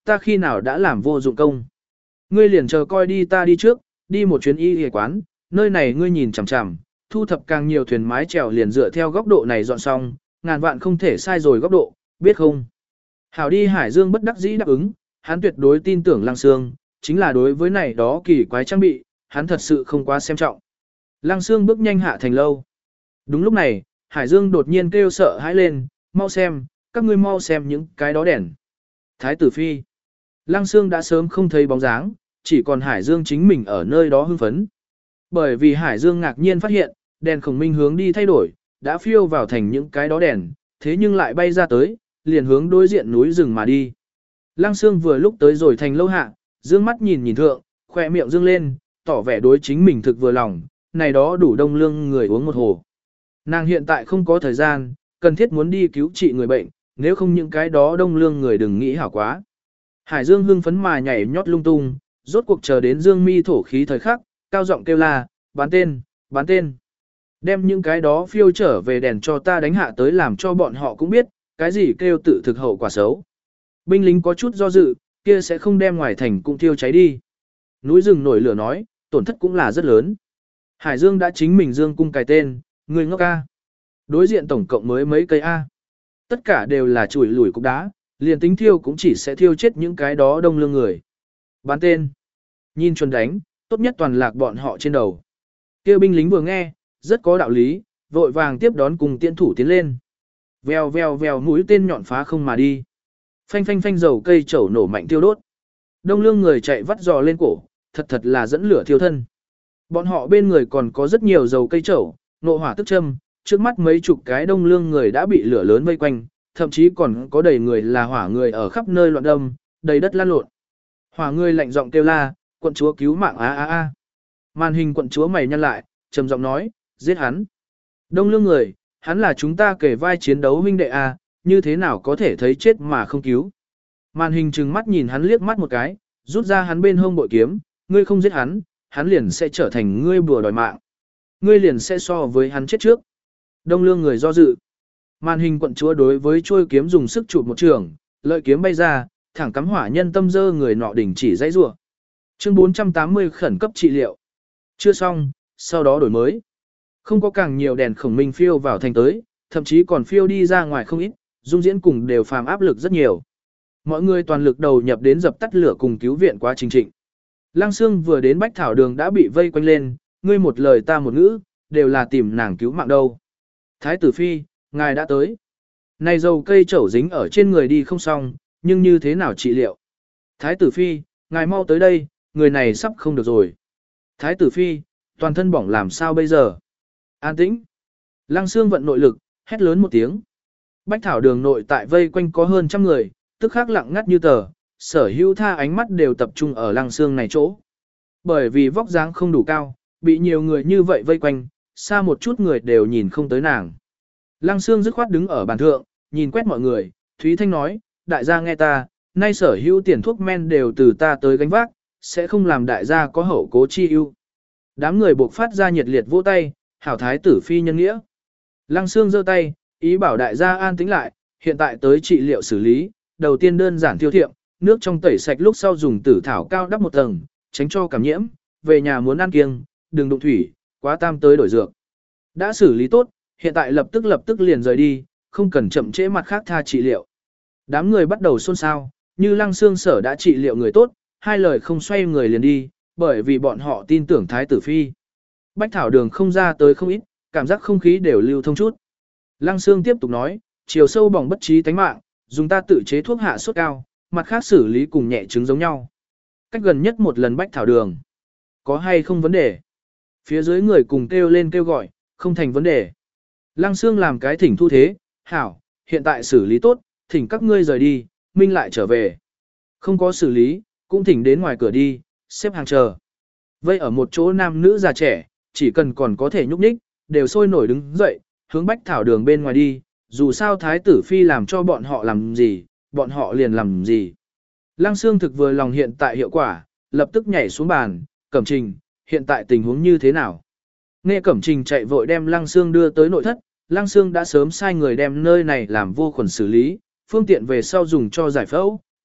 ta khi nào đã làm vô dụng công. Ngươi liền chờ coi đi, ta đi trước, đi một chuyến y y quán, nơi này ngươi nhìn chằm chằm, thu thập càng nhiều thuyền mái chèo liền dựa theo góc độ này dọn xong, ngàn vạn không thể sai rồi góc độ, biết không? Hảo đi. Hải Dương bất đắc dĩ đáp ứng, hắn tuyệt đối tin tưởng Lăng Sương, chính là đối với này đó kỳ quái trang bị, hắn thật sự không quá xem trọng. Lăng Sương bước nhanh hạ thành lâu. Đúng lúc này, Hải Dương đột nhiên kêu sợ hãi lên, mau xem, các ngươi mau xem những cái đó đèn. Thái tử phi. Lăng Sương đã sớm không thấy bóng dáng, chỉ còn Hải Dương chính mình ở nơi đó hưng phấn. Bởi vì Hải Dương ngạc nhiên phát hiện, đèn khổng minh hướng đi thay đổi, đã phiêu vào thành những cái đó đèn, thế nhưng lại bay ra tới, liền hướng đối diện núi rừng mà đi. Lăng Sương vừa lúc tới rồi thành lâu hạ, dương mắt nhìn nhìn thượng, khoe miệng dương lên, tỏ vẻ đối chính mình thực vừa lòng, này đó đủ đông lương người uống một hồ. Nàng hiện tại không có thời gian, cần thiết muốn đi cứu trị người bệnh, nếu không những cái đó đông lương người đừng nghĩ hảo quá. Hải Dương hưng phấn mà nhảy nhót lung tung, rốt cuộc chờ đến Dương Mi thổ khí thời khắc, cao giọng kêu la, bán tên, bán tên. Đem những cái đó phiêu trở về đèn cho ta đánh hạ tới làm cho bọn họ cũng biết, cái gì kêu tự thực hậu quả xấu. Binh lính có chút do dự, kia sẽ không đem ngoài thành cũng thiêu cháy đi. Núi rừng nổi lửa nói, tổn thất cũng là rất lớn. Hải Dương đã chính mình Dương cung cài tên, người ngốc A. Đối diện tổng cộng mới mấy cây A. Tất cả đều là chùi lủi cục đá, liền tính thiêu cũng chỉ sẽ thiêu chết những cái đó đông lương người. Bán tên. Nhìn chuẩn đánh, tốt nhất toàn lạc bọn họ trên đầu. Kêu binh lính vừa nghe, rất có đạo lý, vội vàng tiếp đón cùng tiễn thủ tiến lên. Vèo vèo vèo mũi tên nhọn phá không mà đi. Phanh phanh phanh dầu cây chẩu nổ mạnh tiêu đốt. Đông lương người chạy vắt giò lên cổ, thật thật là dẫn lửa thiêu thân. Bọn họ bên người còn có rất nhiều dầu cây chẩu, nộ hỏa tức châm, trước mắt mấy chục cái đông lương người đã bị lửa lớn vây quanh, thậm chí còn có đầy người là hỏa người ở khắp nơi loạn đâm, đầy đất lan lộn. Hỏa người lạnh giọng kêu la, quận chúa cứu mạng a a a. Màn hình quận chúa mày nhăn lại, trầm giọng nói, giết hắn. Đông lương người, hắn là chúng ta kể vai chiến đấu huynh đệ a, như thế nào có thể thấy chết mà không cứu. Màn hình trừng mắt nhìn hắn liếc mắt một cái, rút ra hắn bên hông bội kiếm, ngươi không giết hắn, hắn liền sẽ trở thành ngươi bùa đòi mạng. Ngươi liền sẽ so với hắn chết trước. Đông lương người do dự. Màn hình quận chúa đối với chuôi kiếm dùng sức chụp một trường, lợi kiếm bay ra, thẳng cắm hỏa nhân tâm dơ người nọ đỉnh chỉ dãy rủa. Chương bốn trăm tám mươi khẩn cấp trị liệu. Chưa xong, sau đó đổi mới. Không có càng nhiều đèn khổng minh phiêu vào thành tới, thậm chí còn phiêu đi ra ngoài không ít, dung diễn cùng đều phàm áp lực rất nhiều. Mọi người toàn lực đầu nhập đến dập tắt lửa cùng cứu viện quá trình trịnh. Lăng Sương vừa đến Bách Thảo Đường đã bị vây quanh lên, ngươi một lời ta một ngữ, đều là tìm nàng cứu mạng đâu. Thái tử phi, ngài đã tới. Này dầu cây chẩu dính ở trên người đi không xong, nhưng như thế nào trị liệu? Thái tử phi, ngài mau tới đây, người này sắp không được rồi. Thái tử phi, toàn thân bỏng làm sao bây giờ? An tĩnh. Lăng Sương vận nội lực, hét lớn một tiếng. Bách Thảo Đường nội tại vây quanh có hơn trăm người, tức khắc lặng ngắt như tờ, sở hữu tha ánh mắt đều tập trung ở Lăng Sương này chỗ. Bởi vì vóc dáng không đủ cao, bị nhiều người như vậy vây quanh, xa một chút người đều nhìn không tới nàng. Lăng Sương dứt khoát đứng ở bàn thượng, nhìn quét mọi người, Thúy Thanh nói, đại gia nghe ta, nay sở hữu tiền thuốc men đều từ ta tới gánh vác, sẽ không làm đại gia có hậu cố chi ưu. Đám người buộc phát ra nhiệt liệt vỗ tay, hảo thái tử phi nhân nghĩa. Lăng Sương giơ tay, ý bảo đại gia an tĩnh lại, hiện tại tới trị liệu xử lý, đầu tiên đơn giản thiêu thiệm, nước trong tẩy sạch lúc sau dùng tử thảo cao đắp một tầng, tránh cho cảm nhiễm, về nhà muốn ăn kiêng, đừng đụng thủy, quá tam tới đổi dược. Đã xử lý tốt, hiện tại lập tức lập tức liền rời đi, không cần chậm trễ mặt khác tha trị liệu. Đám người bắt đầu xôn xao, như Lăng Sương sở đã trị liệu người tốt, hai lời không xoay người liền đi, bởi vì bọn họ tin tưởng thái tử phi. Bách Thảo Đường không ra tới không ít, cảm giác không khí đều lưu thông chút. Lăng Sương tiếp tục nói, chiều sâu bỏng bất trí tánh mạng, dùng ta tự chế thuốc hạ sốt cao, mặt khác xử lý cùng nhẹ chứng giống nhau. Cách gần nhất một lần Bách Thảo Đường. Có hay không vấn đề? Phía dưới người cùng kêu lên kêu gọi, không thành vấn đề. Lăng Sương làm cái thỉnh thu thế, hảo, hiện tại xử lý tốt, thỉnh các ngươi rời đi, minh lại trở về. Không có xử lý, cũng thỉnh đến ngoài cửa đi, xếp hàng chờ. Vây ở một chỗ nam nữ già trẻ, chỉ cần còn có thể nhúc nhích, đều sôi nổi đứng dậy, hướng Bách Thảo Đường bên ngoài đi, dù sao thái tử phi làm cho bọn họ làm gì, bọn họ liền làm gì. Lăng Sương thực vừa lòng hiện tại hiệu quả, lập tức nhảy xuống bàn, Cẩm Trình, hiện tại tình huống như thế nào? Nghe Cẩm Trình chạy vội đem Lăng Sương đưa tới nội thất, Lăng Sương đã sớm sai người đem nơi này làm vô khuẩn xử lý, phương tiện về sau dùng cho giải phẫu,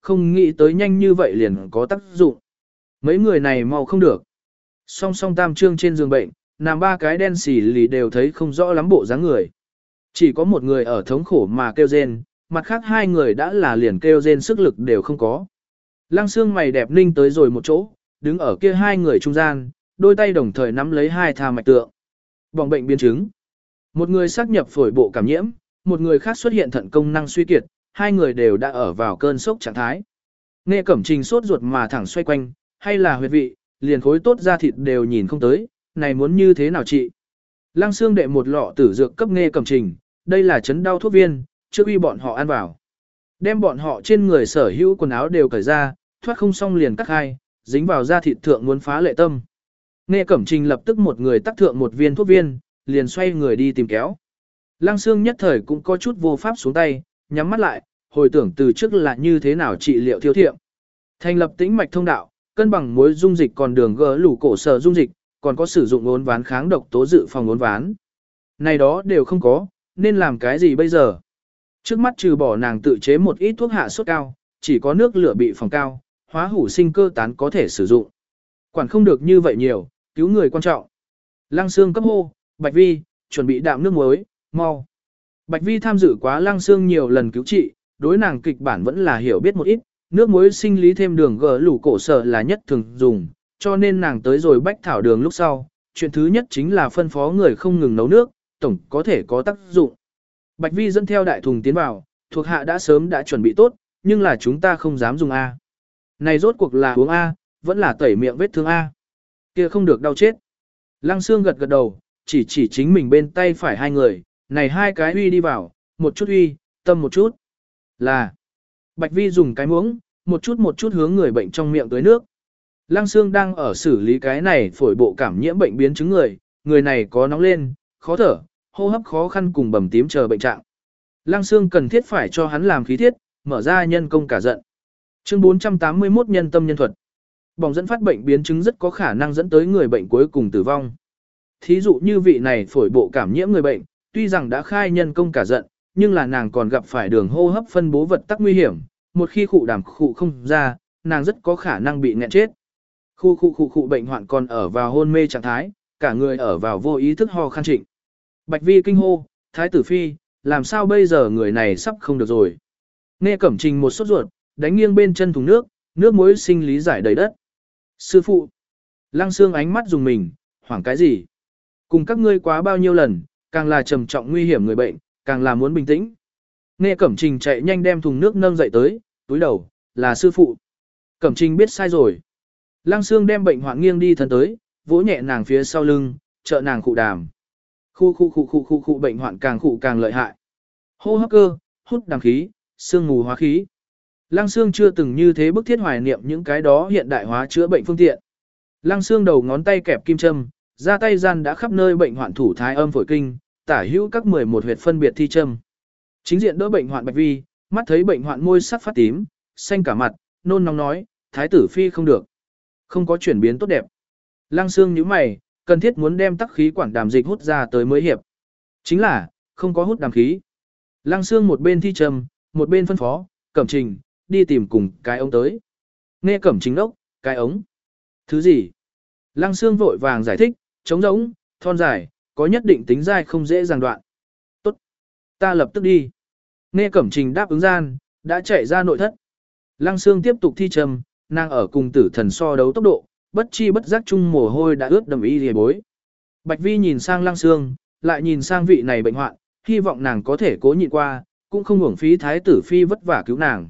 không nghĩ tới nhanh như vậy liền có tác dụng. Mấy người này mau không được. Song song tam trương trên giường bệnh, nằm ba cái đen xỉ lì đều thấy không rõ lắm bộ dáng người. Chỉ có một người ở thống khổ mà kêu rên, mặt khác hai người đã là liền kêu rên sức lực đều không có. Lăng Sương mày đẹp ninh tới rồi một chỗ, đứng ở kia hai người trung gian, đôi tay đồng thời nắm lấy hai tha mạch tượng. Bỏng bệnh biến chứng. Một người xác nhập phổi bộ cảm nhiễm, một người khác xuất hiện thận công năng suy kiệt, hai người đều đã ở vào cơn sốc trạng thái. Nghe Cẩm Trình sốt ruột mà thẳng xoay quanh, hay là huyệt vị, liền khối tốt da thịt đều nhìn không tới, này muốn như thế nào chị? Lăng Sương đệ một lọ tử dược cấp Nghe Cẩm Trình, đây là chấn đau thuốc viên, trước uy bọn họ ăn vào. Đem bọn họ trên người sở hữu quần áo đều cởi ra, thoát không xong liền cắt hai, dính vào da thịt thượng muốn phá lệ tâm. Nghe Cẩm Trình lập tức một người tắc thượng một viên thuốc viên, liền xoay người đi tìm kéo. Lăng Sương nhất thời cũng có chút vô pháp xuống tay, nhắm mắt lại, hồi tưởng từ trước là như thế nào trị liệu thiếu thiệm. Thành lập tĩnh mạch thông đạo, cân bằng mối dung dịch còn đường gỡ lủ cổ sở dung dịch, còn có sử dụng uốn ván kháng độc tố dự phòng uốn ván. Này đó đều không có, nên làm cái gì bây giờ? Trước mắt trừ bỏ nàng tự chế một ít thuốc hạ sốt cao, chỉ có nước lửa bị phòng cao, hóa hủ sinh cơ tán có thể sử dụng. Quản không được như vậy nhiều, cứu người quan trọng. Lăng Sương cấp hô, Bạch Vi, chuẩn bị đạm nước muối, mau. Bạch Vi tham dự quá Lăng Sương nhiều lần cứu trị, đối nàng kịch bản vẫn là hiểu biết một ít, nước muối sinh lý thêm đường gỡ lủ cổ sở là nhất thường dùng, cho nên nàng tới rồi bách thảo đường lúc sau, chuyện thứ nhất chính là phân phó người không ngừng nấu nước, tổng có thể có tác dụng. Bạch Vi dẫn theo đại thùng tiến vào, thuộc hạ đã sớm đã chuẩn bị tốt, nhưng là chúng ta không dám dùng A. Này rốt cuộc là uống A, vẫn là tẩy miệng vết thương A. Kia không được đau chết. Lăng Sương gật gật đầu, chỉ chỉ chính mình bên tay phải hai người, này hai cái uy đi vào, một chút uy, tâm một chút. Là, Bạch Vi dùng cái muỗng, một chút một chút hướng người bệnh trong miệng tới nước. Lăng Sương đang ở xử lý cái này phổi bộ cảm nhiễm bệnh biến chứng người, người này có nóng lên, khó thở, hô hấp khó khăn cùng bầm tím chờ bệnh trạng. Lăng Sương cần thiết phải cho hắn làm khí thiết, mở ra nhân công cả giận. Chương bốn trăm tám mươi mốt nhân tâm nhân thuật. Bỏng dẫn phát bệnh biến chứng rất có khả năng dẫn tới người bệnh cuối cùng tử vong. Thí dụ như vị này phổi bộ cảm nhiễm người bệnh, tuy rằng đã khai nhân công cả giận, nhưng là nàng còn gặp phải đường hô hấp phân bố vật tắc nguy hiểm, một khi khụ đàm khụ không ra, nàng rất có khả năng bị nghẹn chết. Khu khu khu khu bệnh hoạn còn ở vào hôn mê trạng thái, cả người ở vào vô ý thức ho khan trịnh. Bạch Vi kinh hô, Thái tử Phi, làm sao bây giờ người này sắp không được rồi. Nghe Cẩm Trình một sốt ruột, đánh nghiêng bên chân thùng nước, nước muối sinh lý giải đầy đất. Sư phụ, Lăng Sương ánh mắt dùng mình, hoảng cái gì? Cùng các ngươi quá bao nhiêu lần, càng là trầm trọng nguy hiểm người bệnh, càng là muốn bình tĩnh. Nghe Cẩm Trình chạy nhanh đem thùng nước nâng dậy tới, túi đầu, là sư phụ. Cẩm Trình biết sai rồi. Lăng Sương đem bệnh hoạn nghiêng đi thân tới, vỗ nhẹ nàng phía sau lưng, trợ nàng khụ đàm. Khu khu khu khu khu khu bệnh hoạn càng khụ càng lợi hại. Hô hấp cơ, hút đàm khí, sương mù hóa khí. Lăng Sương chưa từng như thế bức thiết hoài niệm những cái đó hiện đại hóa chữa bệnh phương tiện. Lăng Sương đầu ngón tay kẹp kim châm, ra tay gian đã khắp nơi bệnh hoạn thủ thái âm phổi kinh, tả hữu các mười một huyệt phân biệt thi châm. Chính diện đỡ bệnh hoạn Bạch Vi, mắt thấy bệnh hoạn môi sắc phát tím, xanh cả mặt, nôn nóng nói, Thái tử Phi không được. Không có chuyển biến tốt đẹp. Lăng Sương nhíu mày, cần thiết muốn đem tắc khí quản đàm dịch hút ra tới mới hiệp. Chính là, không có hút đàm khí. Lăng Sương một bên thi châm, một bên phân phó, Cẩm Trình, đi tìm cùng cái ống tới. Nghe Cẩm Trình đốc, cái ống. Thứ gì? Lăng Sương vội vàng giải thích, trống rỗng, thon dài, có nhất định tính dai không dễ dàng đoạn. Tốt. Ta lập tức đi. Nghe Cẩm Trình đáp ứng gian, đã chạy ra nội thất. Lăng Sương tiếp tục thi châm, nàng ở cùng tử thần so đấu tốc độ, bất chi bất giác chung mồ hôi đã ướt đầm y lìa bối. Bạch Vi nhìn sang Lăng Sương, lại nhìn sang vị này bệnh hoạn, hy vọng nàng có thể cố nhịn qua, cũng không uổng phí Thái tử Phi vất vả cứu nàng.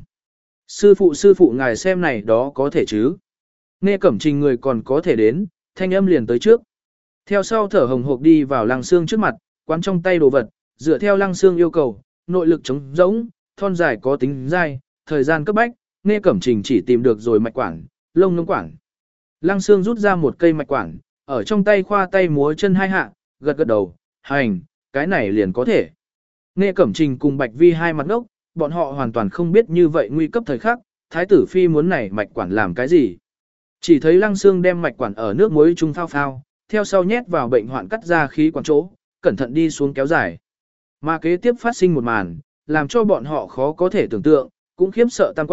Sư phụ sư phụ ngài xem này đó có thể chứ. Nghe Cẩm Trình người còn có thể đến, thanh âm liền tới trước. Theo sau thở hồng hộc đi vào Lăng Sương trước mặt, quán trong tay đồ vật, dựa theo Lăng Sương yêu cầu, nội lực chống rỗng, thon dài có tính dai, thời gian cấp bách, Nghe Cẩm Trình chỉ tìm được rồi mạch quản, lông ngông quản. Lăng Sương rút ra một cây mạch quản, ở trong tay khoa tay múa chân hai hạ, gật gật đầu, hành, cái này liền có thể. Nghe Cẩm Trình cùng Bạch Vi hai mặt ngốc, bọn họ hoàn toàn không biết như vậy nguy cấp thời khắc, Thái tử Phi muốn này mạch quản làm cái gì. Chỉ thấy Lăng Sương đem mạch quản ở nước muối chung phao phao, theo sau nhét vào bệnh hoạn cắt ra khí quản chỗ, cẩn thận đi xuống kéo dài. Mà kế tiếp phát sinh một màn, làm cho bọn họ khó có thể tưởng tượng, cũng khiếp sợ tam quan,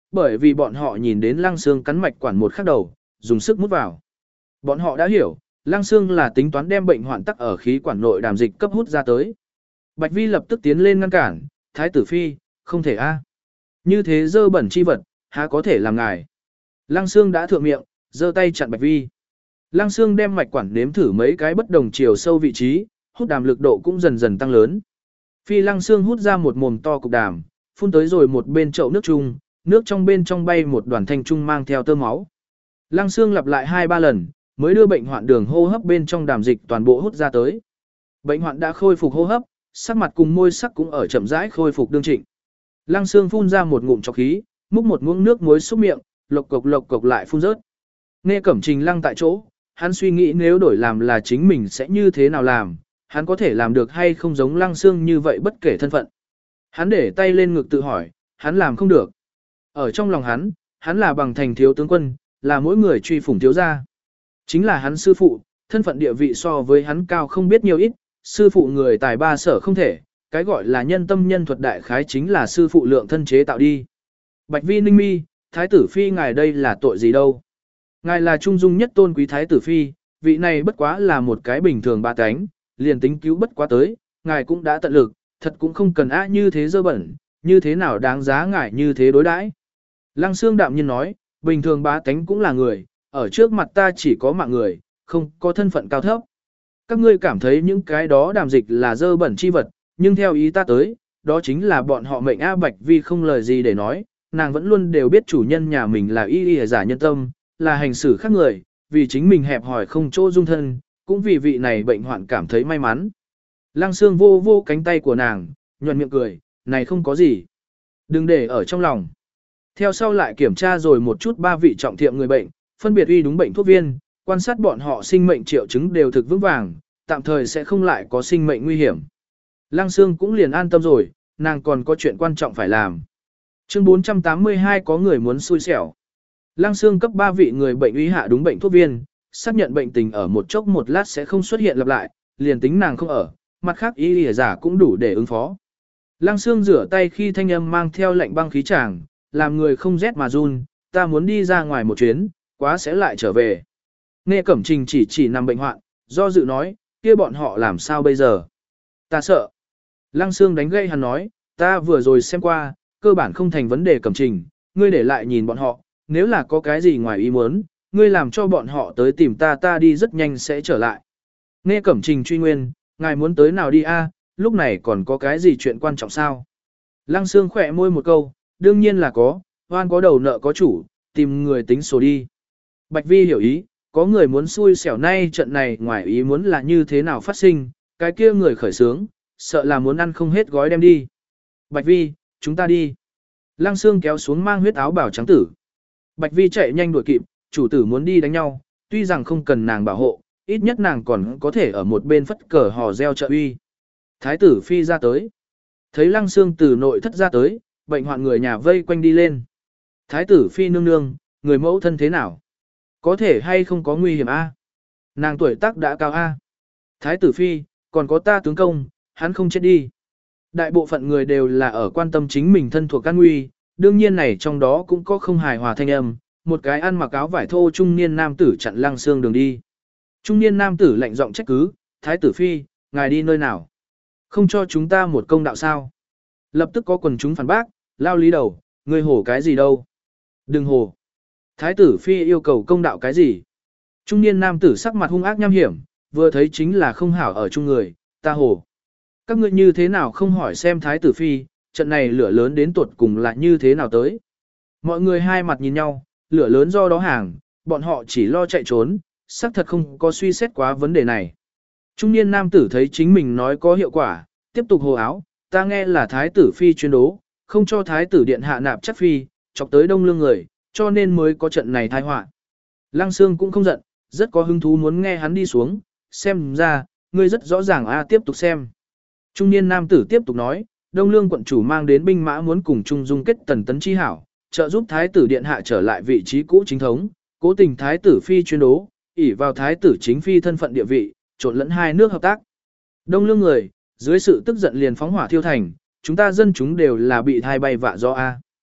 bởi vì bọn họ nhìn đến Lăng Xương cắn mạch quản một khắc đầu, dùng sức mút vào. Bọn họ đã hiểu, Lăng Xương là tính toán đem bệnh hoạn tắc ở khí quản nội đàm dịch cấp hút ra tới. Bạch Vi lập tức tiến lên ngăn cản, Thái tử phi, không thể a, như thế dơ bẩn chi vật, há có thể làm ngài. Lăng Xương đã thượng miệng, giơ tay chặn Bạch Vi. Lăng Xương đem mạch quản nếm thử mấy cái bất đồng chiều sâu vị trí, hút đàm lực độ cũng dần dần tăng lớn. Phi Lăng Xương hút ra một mồm to cục đàm, phun tới rồi một bên chậu nước chung, nước trong bên trong bay một đoàn thanh trung mang theo tơ máu. Lăng Xương lặp lại hai ba lần, mới đưa bệnh hoạn đường hô hấp bên trong đàm dịch toàn bộ hút ra tới. Bệnh hoạn đã khôi phục hô hấp, sắc mặt cùng môi sắc cũng ở chậm rãi khôi phục đương trịnh. Lăng Xương phun ra một ngụm trọc khí, múc một muỗng nước muối xúc miệng, lộc cộc lộc cộc lại phun rớt. Nghe Cẩm Trình lăng tại chỗ, hắn suy nghĩ nếu đổi làm là chính mình sẽ như thế nào làm, hắn có thể làm được hay không giống Lăng Xương như vậy bất kể thân phận. Hắn để tay lên ngực tự hỏi, hắn làm không được. Ở trong lòng hắn, hắn là bằng thành thiếu tướng quân, là mỗi người truy phủng thiếu gia. Chính là hắn sư phụ, thân phận địa vị so với hắn cao không biết nhiều ít, sư phụ người tài ba sở không thể, cái gọi là nhân tâm nhân thuật đại khái chính là sư phụ lượng thân chế tạo đi. Bạch Vi ninh mi, thái tử phi ngài đây là tội gì đâu. Ngài là trung dung nhất tôn quý thái tử phi, vị này bất quá là một cái bình thường ba cánh, liền tính cứu bất quá tới, ngài cũng đã tận lực, thật cũng không cần á như thế dơ bẩn, như thế nào đáng giá ngài như thế đối đãi. Lăng Xương đạm nhiên nói, bình thường bá tánh cũng là người, ở trước mặt ta chỉ có mạng người, không có thân phận cao thấp. Các ngươi cảm thấy những cái đó đàm dịch là dơ bẩn chi vật, nhưng theo ý ta tới, đó chính là bọn họ mệnh A. Bạch Vi không lời gì để nói, nàng vẫn luôn đều biết chủ nhân nhà mình là y y giả nhân tâm, là hành xử khác người, vì chính mình hẹp hỏi không chỗ dung thân, cũng vì vị này bệnh hoạn cảm thấy may mắn. Lăng Xương vô vô cánh tay của nàng, nhuận miệng cười, này không có gì. Đừng để ở trong lòng. Theo sau lại kiểm tra rồi một chút ba vị trọng thiệm người bệnh, phân biệt uy đúng bệnh thuốc viên, quan sát bọn họ sinh mệnh triệu chứng đều thực vững vàng, tạm thời sẽ không lại có sinh mệnh nguy hiểm. Lăng Xương cũng liền an tâm rồi, nàng còn có chuyện quan trọng phải làm. Chương bốn trăm tám mươi hai có người muốn xui xẻo. Lăng Xương cấp ba vị người bệnh uy hạ đúng bệnh thuốc viên, xác nhận bệnh tình ở một chốc một lát sẽ không xuất hiện lặp lại, liền tính nàng không ở, mặt khác y lìa giả cũng đủ để ứng phó. Lăng Xương rửa tay khi thanh âm mang theo lệnh băng khí tràng, làm người không rét mà run, ta muốn đi ra ngoài một chuyến, quá sẽ lại trở về. Nghe Cẩm Trình chỉ chỉ nằm bệnh hoạn, do dự nói, kia bọn họ làm sao bây giờ? Ta sợ. Lăng Xương đánh gây hắn nói, ta vừa rồi xem qua, cơ bản không thành vấn đề Cẩm Trình, ngươi để lại nhìn bọn họ, nếu là có cái gì ngoài ý muốn, ngươi làm cho bọn họ tới tìm ta ta đi rất nhanh sẽ trở lại. Nghe Cẩm Trình truy nguyên, ngài muốn tới nào đi a? Lúc này còn có cái gì chuyện quan trọng sao? Lăng Xương khỏe môi một câu, đương nhiên là có, hoan có đầu nợ có chủ, tìm người tính sổ đi. Bạch Vi hiểu ý, có người muốn xui xẻo nay trận này ngoài ý muốn là như thế nào phát sinh, cái kia người khởi sướng, sợ là muốn ăn không hết gói đem đi. Bạch Vi, chúng ta đi. Lăng Xương kéo xuống mang huyết áo bảo trắng tử. Bạch Vi chạy nhanh đuổi kịp, chủ tử muốn đi đánh nhau, tuy rằng không cần nàng bảo hộ, ít nhất nàng còn có thể ở một bên phất cờ hò reo trợ uy. Thái tử phi ra tới. Thấy Lăng Xương từ nội thất ra tới, bệnh hoạn người nhà vây quanh đi lên. Thái tử phi nương nương, người mẫu thân thế nào? Có thể hay không có nguy hiểm a? Nàng tuổi tác đã cao a. Thái tử phi, còn có ta tướng công, hắn không chết đi. Đại bộ phận người đều là ở quan tâm chính mình thân thuộc can nguy, đương nhiên này trong đó cũng có không hài hòa thanh âm, một cái ăn mặc áo vải thô trung niên nam tử chặn Lăng Xương đường đi. Trung niên nam tử lạnh giọng trách cứ, Thái tử phi, ngài đi nơi nào? Không cho chúng ta một công đạo sao? Lập tức có quần chúng phản bác, lao lý đầu, ngươi hổ cái gì đâu? Đừng hổ. Thái tử phi yêu cầu công đạo cái gì? Trung niên nam tử sắc mặt hung ác nham hiểm, vừa thấy chính là không hảo ở chung người, ta hổ. Các ngươi như thế nào không hỏi xem thái tử phi, trận này lửa lớn đến tuột cùng là như thế nào tới? Mọi người hai mặt nhìn nhau, lửa lớn do đó hàng, bọn họ chỉ lo chạy trốn, xác thật không có suy xét quá vấn đề này. Trung niên nam tử thấy chính mình nói có hiệu quả, tiếp tục hồ áo, ta nghe là thái tử phi chuyên đố, không cho thái tử điện hạ nạp chắc phi, chọc tới đông lương người, cho nên mới có trận này tai họa. Lăng Xương cũng không giận, rất có hứng thú muốn nghe hắn đi xuống, xem ra, ngươi rất rõ ràng a tiếp tục xem. Trung niên nam tử tiếp tục nói, đông lương quận chủ mang đến binh mã muốn cùng Trung Dung kết tần tấn chi hảo, trợ giúp thái tử điện hạ trở lại vị trí cũ chính thống, cố tình thái tử phi chuyên đố, ỷ vào thái tử chính phi thân phận địa vị, trộn lẫn hai nước hợp tác. Đông lương người, dưới sự tức giận liền phóng hỏa thiêu thành, chúng ta dân chúng đều là bị thai bay vạ do A.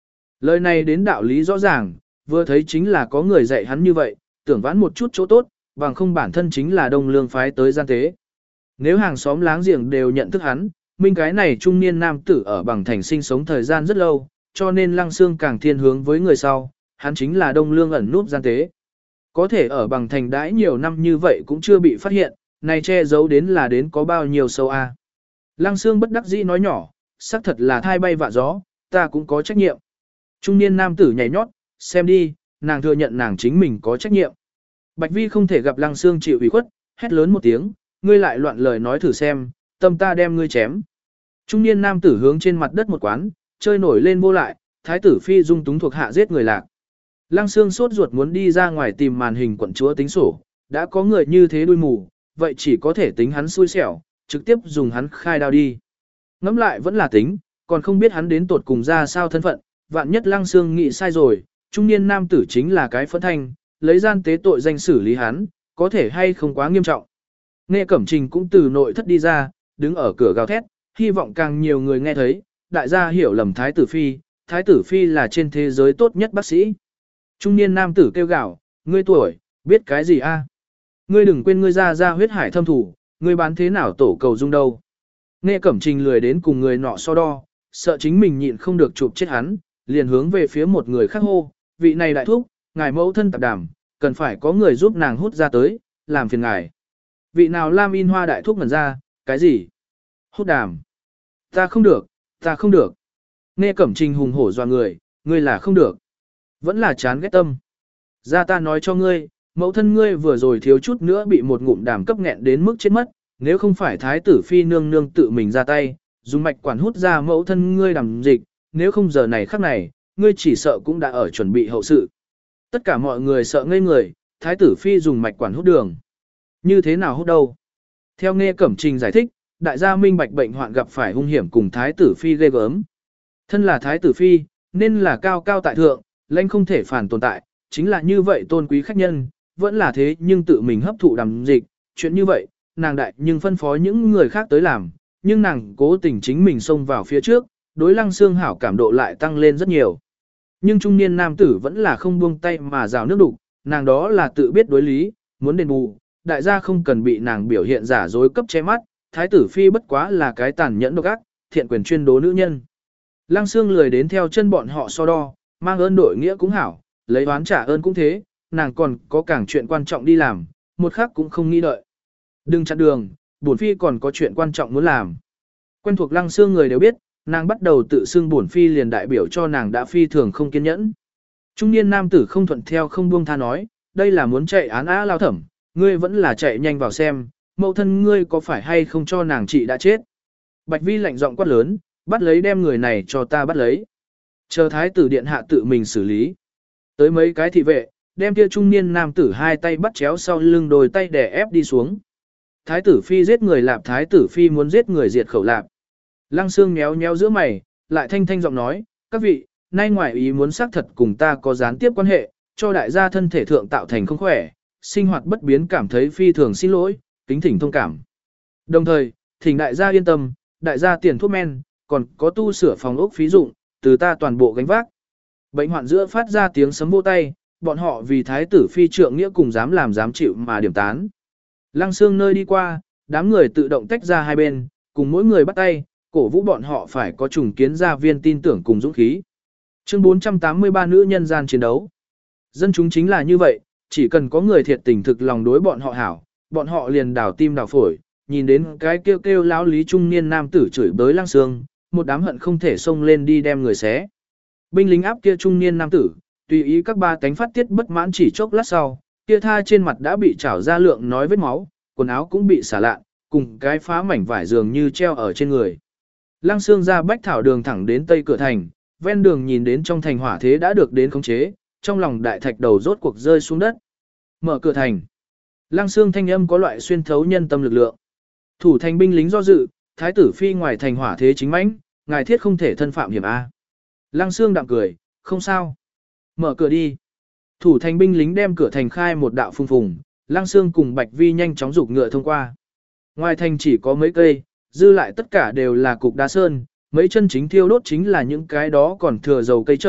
Lời này đến đạo lý rõ ràng, vừa thấy chính là có người dạy hắn như vậy, tưởng vãn một chút chỗ tốt, bằng không bản thân chính là đông lương phái tới gian tế. Nếu hàng xóm láng giềng đều nhận thức hắn, minh cái này trung niên nam tử ở bằng thành sinh sống thời gian rất lâu, cho nên Lăng Xương càng thiên hướng với người sau, hắn chính là đông lương ẩn núp gian tế. Có thể ở bằng thành đãi nhiều năm như vậy cũng chưa bị phát hiện, này che giấu đến là đến có bao nhiêu sâu a. Lăng Xương bất đắc dĩ nói nhỏ, xác thật là thai bay vạ gió, ta cũng có trách nhiệm. Trung niên nam tử nhảy nhót, xem đi, nàng thừa nhận nàng chính mình có trách nhiệm. Bạch Vi không thể gặp Lăng Xương chịu ủy khuất, hét lớn một tiếng, ngươi lại loạn lời nói thử xem, tâm ta đem ngươi chém. Trung niên nam tử hướng trên mặt đất một quán, chơi nổi lên vô lại, thái tử phi dung túng thuộc hạ giết người lạc. Lăng Xương sốt ruột muốn đi ra ngoài tìm màn hình quận chúa tính sổ, đã có người như thế đuôi mù, vậy chỉ có thể tính hắn xui xẻo, trực tiếp dùng hắn khai đao đi. Ngẫm lại vẫn là tính, còn không biết hắn đến tột cùng ra sao thân phận, vạn nhất Lăng Xương nghĩ sai rồi, trung niên nam tử chính là cái phẫn thanh, lấy gian tế tội danh xử lý hắn, có thể hay không quá nghiêm trọng. Nghe Cẩm Trình cũng từ nội thất đi ra, đứng ở cửa gào thét, hy vọng càng nhiều người nghe thấy, đại gia hiểu lầm thái tử phi, thái tử phi là trên thế giới tốt nhất bác sĩ. Trung niên nam tử kêu gào, ngươi tuổi, biết cái gì a? Ngươi đừng quên ngươi ra ra huyết hải thâm thủ, ngươi bán thế nào tổ cầu dung đâu. Nghe Cẩm Trình lười đến cùng người nọ so đo, sợ chính mình nhịn không được chụp chết hắn, liền hướng về phía một người khác hô, vị này đại thúc, ngài mẫu thân tạp đàm, cần phải có người giúp nàng hút ra tới, làm phiền ngài. Vị nào Lam In Hoa đại thúc ngẩn ra, cái gì? Hút đàm. Ta không được, ta không được. Nghe Cẩm Trình hùng hổ doa người, ngươi là không được. Vẫn là chán ghét tâm. Ra ta nói cho ngươi, mẫu thân ngươi vừa rồi thiếu chút nữa bị một ngụm đàm cấp nghẹn đến mức chết mất, nếu không phải thái tử phi nương nương tự mình ra tay, dùng mạch quản hút ra mẫu thân ngươi đàm dịch, nếu không giờ này khắc này, ngươi chỉ sợ cũng đã ở chuẩn bị hậu sự. Tất cả mọi người sợ ngây người, thái tử phi dùng mạch quản hút đường. Như thế nào hút đâu? Theo Nghe Cẩm Trình giải thích, đại gia minh bạch bệnh hoạn gặp phải hung hiểm cùng thái tử phi ghê gớm. Thân là thái tử phi, nên là cao cao tại thượng, lãnh không thể phản tồn tại, chính là như vậy tôn quý khách nhân, vẫn là thế nhưng tự mình hấp thụ đàm dịch, chuyện như vậy, nàng đại nhưng phân phó những người khác tới làm, nhưng nàng cố tình chính mình xông vào phía trước, đối Lăng Xương hảo cảm độ lại tăng lên rất nhiều. Nhưng trung niên nam tử vẫn là không buông tay mà rào nước đục, nàng đó là tự biết đối lý, muốn đền bù, đại gia không cần bị nàng biểu hiện giả dối cấp che mắt, thái tử phi bất quá là cái tàn nhẫn độc ác, thiện quyền chuyên đố nữ nhân. Lăng Xương lười đến theo chân bọn họ so đo, mang ơn đội nghĩa cũng hảo, lấy oán trả ơn cũng thế, nàng còn có càng chuyện quan trọng đi làm, một khắc cũng không nghĩ đợi. Đừng chặn đường, bổn phi còn có chuyện quan trọng muốn làm. Quen thuộc Lăng Xương người đều biết, nàng bắt đầu tự xưng bổn phi liền đại biểu cho nàng đã phi thường không kiên nhẫn. Trung niên nam tử không thuận theo không buông tha nói, đây là muốn chạy án á lao thẩm, ngươi vẫn là chạy nhanh vào xem, mẫu thân ngươi có phải hay không cho nàng chị đã chết. Bạch Vi lạnh giọng quát lớn, bắt lấy đem người này cho ta bắt lấy. Chờ thái tử điện hạ tự mình xử lý. Tới mấy cái thị vệ, đem kia trung niên nam tử hai tay bắt chéo sau lưng đôi tay đè ép đi xuống. Thái tử phi giết người lạp, thái tử phi muốn giết người diệt khẩu lạp. Lăng Xương méo méo giữa mày, lại thanh thanh giọng nói, các vị, nay ngoại ý muốn xác thật cùng ta có gián tiếp quan hệ, cho đại gia thân thể thượng tạo thành không khỏe, sinh hoạt bất biến cảm thấy phi thường xin lỗi, kính thỉnh thông cảm. Đồng thời, thỉnh đại gia yên tâm, đại gia tiền thuốc men, còn có tu sửa phòng ốc phí dụng, từ ta toàn bộ gánh vác. Bệnh hoạn giữa phát ra tiếng sấm vỗ tay, bọn họ vì thái tử phi trượng nghĩa cùng dám làm dám chịu mà điểm tán. Lăng Xương nơi đi qua, đám người tự động tách ra hai bên, cùng mỗi người bắt tay, cổ vũ bọn họ phải có trùng kiến gia viên tin tưởng cùng dũng khí. Chương bốn trăm tám mươi ba nữ nhân gian chiến đấu. Dân chúng chính là như vậy, chỉ cần có người thiệt tình thực lòng đối bọn họ hảo, bọn họ liền đảo tim đảo phổi, nhìn đến cái kêu kêu lão lý trung niên nam tử chửi bới Lăng Xương, một đám hận không thể xông lên đi đem người xé. Binh lính áp kia trung niên nam tử, tùy ý các ba cánh phát tiết bất mãn chỉ chốc lát sau, kia tha trên mặt đã bị chảo ra lượng nói vết máu, quần áo cũng bị xả lạ, cùng cái phá mảnh vải dường như treo ở trên người. Lăng Xương ra bách thảo đường thẳng đến tây cửa thành, ven đường nhìn đến trong thành hỏa thế đã được đến khống chế, trong lòng đại thạch đầu rốt cuộc rơi xuống đất. Mở cửa thành. Lăng Xương thanh âm có loại xuyên thấu nhân tâm lực lượng. Thủ thành binh lính do dự, thái tử phi ngoài thành hỏa thế chính mãnh, ngài thiết không thể thân phạm hiểm a. Lăng Xương đạm cười, không sao. Mở cửa đi. Thủ thành binh lính đem cửa thành khai một đạo phung phùng, Lăng Xương cùng Bạch Vi nhanh chóng rục ngựa thông qua. Ngoài thành chỉ có mấy cây, dư lại tất cả đều là cục đá sơn, mấy chân chính thiêu đốt chính là những cái đó còn thừa dầu cây trầu,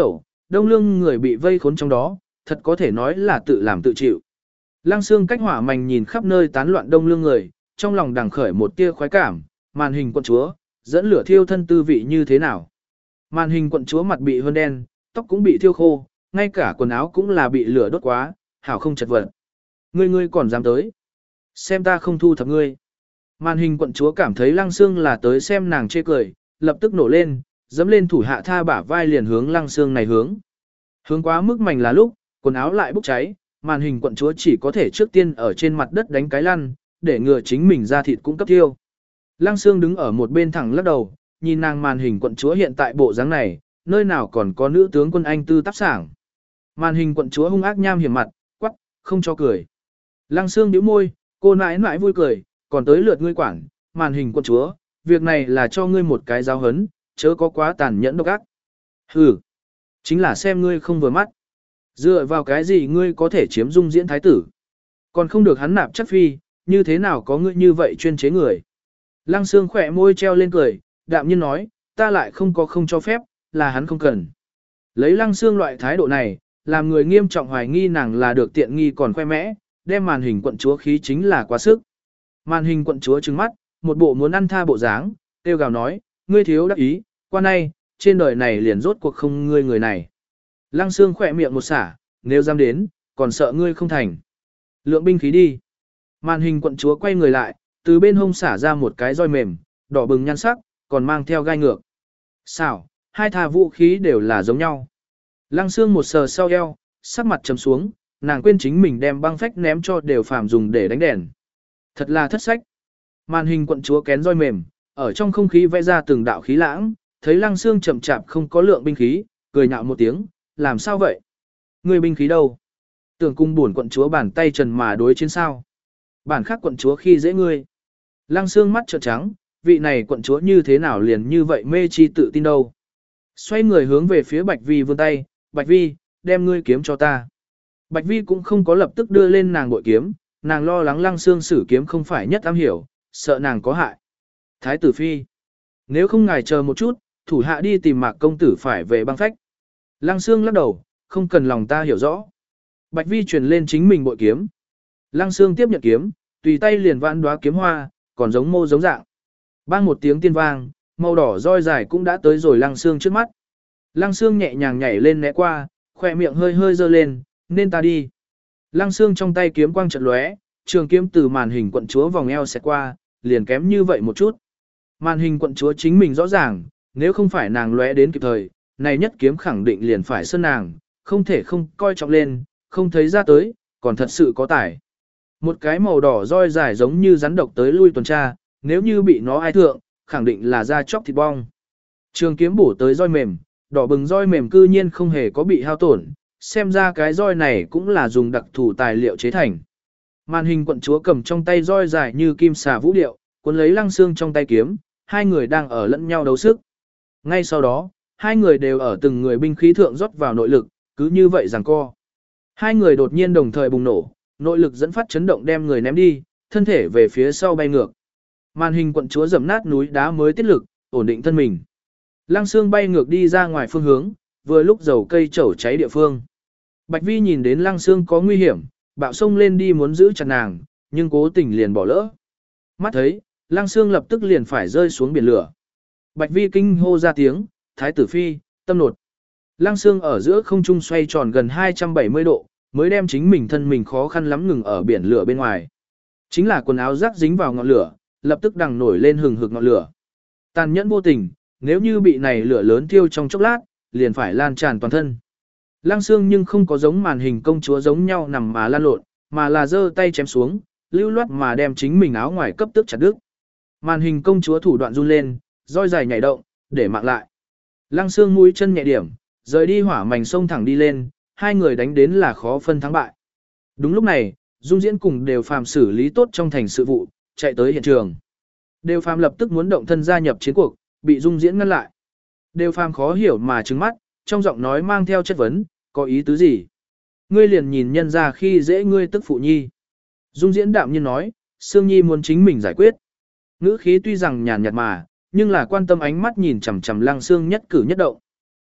đông lương người bị vây khốn trong đó, thật có thể nói là tự làm tự chịu. Lăng Xương cách hỏa mảnh nhìn khắp nơi tán loạn đông lương người, trong lòng đằng khởi một tia khoái cảm, màn hình quận chúa, dẫn lửa thiêu thân tư vị như thế nào. Màn hình quận chúa mặt bị hơn đen, tóc cũng bị thiêu khô, ngay cả quần áo cũng là bị lửa đốt quá, hảo không chật vật. Ngươi ngươi còn dám tới. Xem ta không thu thập ngươi. Màn hình quận chúa cảm thấy Lăng Xương là tới xem nàng chê cười, lập tức nổ lên, dẫm lên thủ hạ tha bả vai liền hướng Lăng Xương này hướng. Hướng quá mức mảnh là lúc, quần áo lại bốc cháy, màn hình quận chúa chỉ có thể trước tiên ở trên mặt đất đánh cái lăn, để ngừa chính mình ra thịt cũng cấp thiêu. Lăng Xương đứng ở một bên thẳng lắc đầu, nhìn nàng màn hình quận chúa hiện tại bộ dáng này, nơi nào còn có nữ tướng quân anh tư tác sảng. Màn hình quận chúa hung ác nham hiểm mặt, quắc, không cho cười. Lăng Xương nhíu môi, cô nãi nãi vui cười, còn tới lượt ngươi quản, màn hình quận chúa, việc này là cho ngươi một cái giáo hấn, chớ có quá tàn nhẫn độc ác. Hừ, chính là xem ngươi không vừa mắt. Dựa vào cái gì ngươi có thể chiếm dung diễn thái tử? Còn không được hắn nạp chắc phi, như thế nào có ngươi như vậy chuyên chế người? Lăng Xương khỏe môi treo lên cười, đạm nhiên nói, ta lại không có không cho phép, là hắn không cần. Lấy Lăng Xương loại thái độ này, làm người nghiêm trọng hoài nghi nàng là được tiện nghi còn khoe mẽ, đem màn hình quận chúa khí chính là quá sức. Màn hình quận chúa trừng mắt, một bộ muốn ăn tha bộ dáng, tiêu gào nói, ngươi thiếu đắc ý, qua nay, trên đời này liền rốt cuộc không ngươi người này. Lăng Xương khỏe miệng một xả, nếu dám đến, còn sợ ngươi không thành. Lượng binh khí đi. Màn hình quận chúa quay người lại, từ bên hông xả ra một cái roi mềm, đỏ bừng nhan sắc, còn mang theo gai ngược. Xảo, hai thà vũ khí đều là giống nhau. Lăng Xương một sờ sau eo, sắc mặt trầm xuống, nàng quên chính mình đem băng phách ném cho đều phàm dùng để đánh đèn. Thật là thất sách. Màn hình quận chúa kén roi mềm, ở trong không khí vẽ ra từng đạo khí lãng, thấy Lăng Xương chậm chạp không có lượng binh khí, cười nhạo một tiếng, làm sao vậy? Người binh khí đâu? Tưởng cung buồn quận chúa bàn tay trần mà đối chiến sao? Bản khác quận chúa khi dễ ngươi. Lăng Xương mắt trợn trắng, vị này quận chúa như thế nào liền như vậy mê chi tự tin đâu? Xoay người hướng về phía Bạch Vi vươn tay, Bạch Vi, đem ngươi kiếm cho ta. Bạch Vi cũng không có lập tức đưa lên nàng bội kiếm, nàng lo lắng Lăng Xương sử kiếm không phải nhất am hiểu, sợ nàng có hại. Thái tử phi, nếu không ngài chờ một chút, thủ hạ đi tìm Mạc công tử phải về băng phách. Lăng Xương lắc đầu, không cần lòng ta hiểu rõ. Bạch Vi truyền lên chính mình bội kiếm. Lăng Xương tiếp nhận kiếm, tùy tay liền vãn đóa kiếm hoa, còn giống mô giống dạng. Bang một tiếng tiên vang, màu đỏ roi dài cũng đã tới rồi Lăng Xương trước mắt. Lăng Xương nhẹ nhàng nhảy lên né qua, khỏe miệng hơi hơi dơ lên, nên ta đi. Lăng Xương trong tay kiếm quang chợt lóe, trường kiếm từ màn hình quận chúa vòng eo xẹt qua, liền kém như vậy một chút. Màn hình quận chúa chính mình rõ ràng, nếu không phải nàng lóe đến kịp thời, này nhất kiếm khẳng định liền phải sơn nàng, không thể không coi trọng lên, không thấy ra tới, còn thật sự có tải. Một cái màu đỏ roi dài giống như rắn độc tới lui tuần tra, nếu như bị nó ai thượng, khẳng định là da chóc thịt bong. Trường kiếm bổ tới roi mềm, đỏ bừng roi mềm cư nhiên không hề có bị hao tổn, xem ra cái roi này cũng là dùng đặc thù tài liệu chế thành. Màn hình quận chúa cầm trong tay roi dài như kim xà vũ điệu, cuốn lấy Lăng Xương trong tay kiếm, hai người đang ở lẫn nhau đấu sức. Ngay sau đó, hai người đều ở từng người binh khí thượng rót vào nội lực, cứ như vậy giằng co. Hai người đột nhiên đồng thời bùng nổ, nội lực dẫn phát chấn động đem người ném đi, thân thể về phía sau bay ngược. Màn hình quận chúa dẫm nát núi đá mới tiết lực, ổn định thân mình. Lăng Xương bay ngược đi ra ngoài phương hướng, vừa lúc dầu cây chổi cháy địa phương. Bạch Vi nhìn đến Lăng Xương có nguy hiểm, bạo xông lên đi muốn giữ chặt nàng, nhưng cố tình liền bỏ lỡ. Mắt thấy, Lăng Xương lập tức liền phải rơi xuống biển lửa. Bạch Vi kinh hô ra tiếng, Thái tử phi, tâm nột. Lăng Xương ở giữa không trung xoay tròn gần hai trăm bảy mươi độ, mới đem chính mình thân mình khó khăn lắm ngừng ở biển lửa bên ngoài. Chính là quần áo rác dính vào ngọn lửa, lập tức đằng nổi lên hừng hực ngọn lửa. Tàn nhẫn vô tình, nếu như bị này lửa lớn thiêu trong chốc lát, liền phải lan tràn toàn thân. Lăng Xương nhưng không có giống màn hình công chúa giống nhau nằm mà lan lộn, mà là giơ tay chém xuống, lưu loát mà đem chính mình áo ngoài cấp tức chặt đứt. Màn hình công chúa thủ đoạn run lên, roi dài nhảy động, để mạng lại. Lăng Xương mũi chân nhẹ điểm, rời đi hỏa mảnh sông thẳng đi lên, hai người đánh đến là khó phân thắng bại. Đúng lúc này, Dung Diễn cùng Đều Phàm xử lý tốt trong thành sự vụ, chạy tới hiện trường. Đều Phàm lập tức muốn động thân gia nhập chiến cuộc, bị Dung Diễn ngăn lại. Đều Phàm khó hiểu mà trừng mắt, trong giọng nói mang theo chất vấn, có ý tứ gì? Ngươi liền nhìn nhân ra khi dễ ngươi tức phụ nhi. Dung Diễn đạm nhiên nói, Sương Nhi muốn chính mình giải quyết. Ngữ khí tuy rằng nhàn nhạt mà, nhưng là quan tâm ánh mắt nhìn chằm chằm Lăng Xương nhất cử nhất động.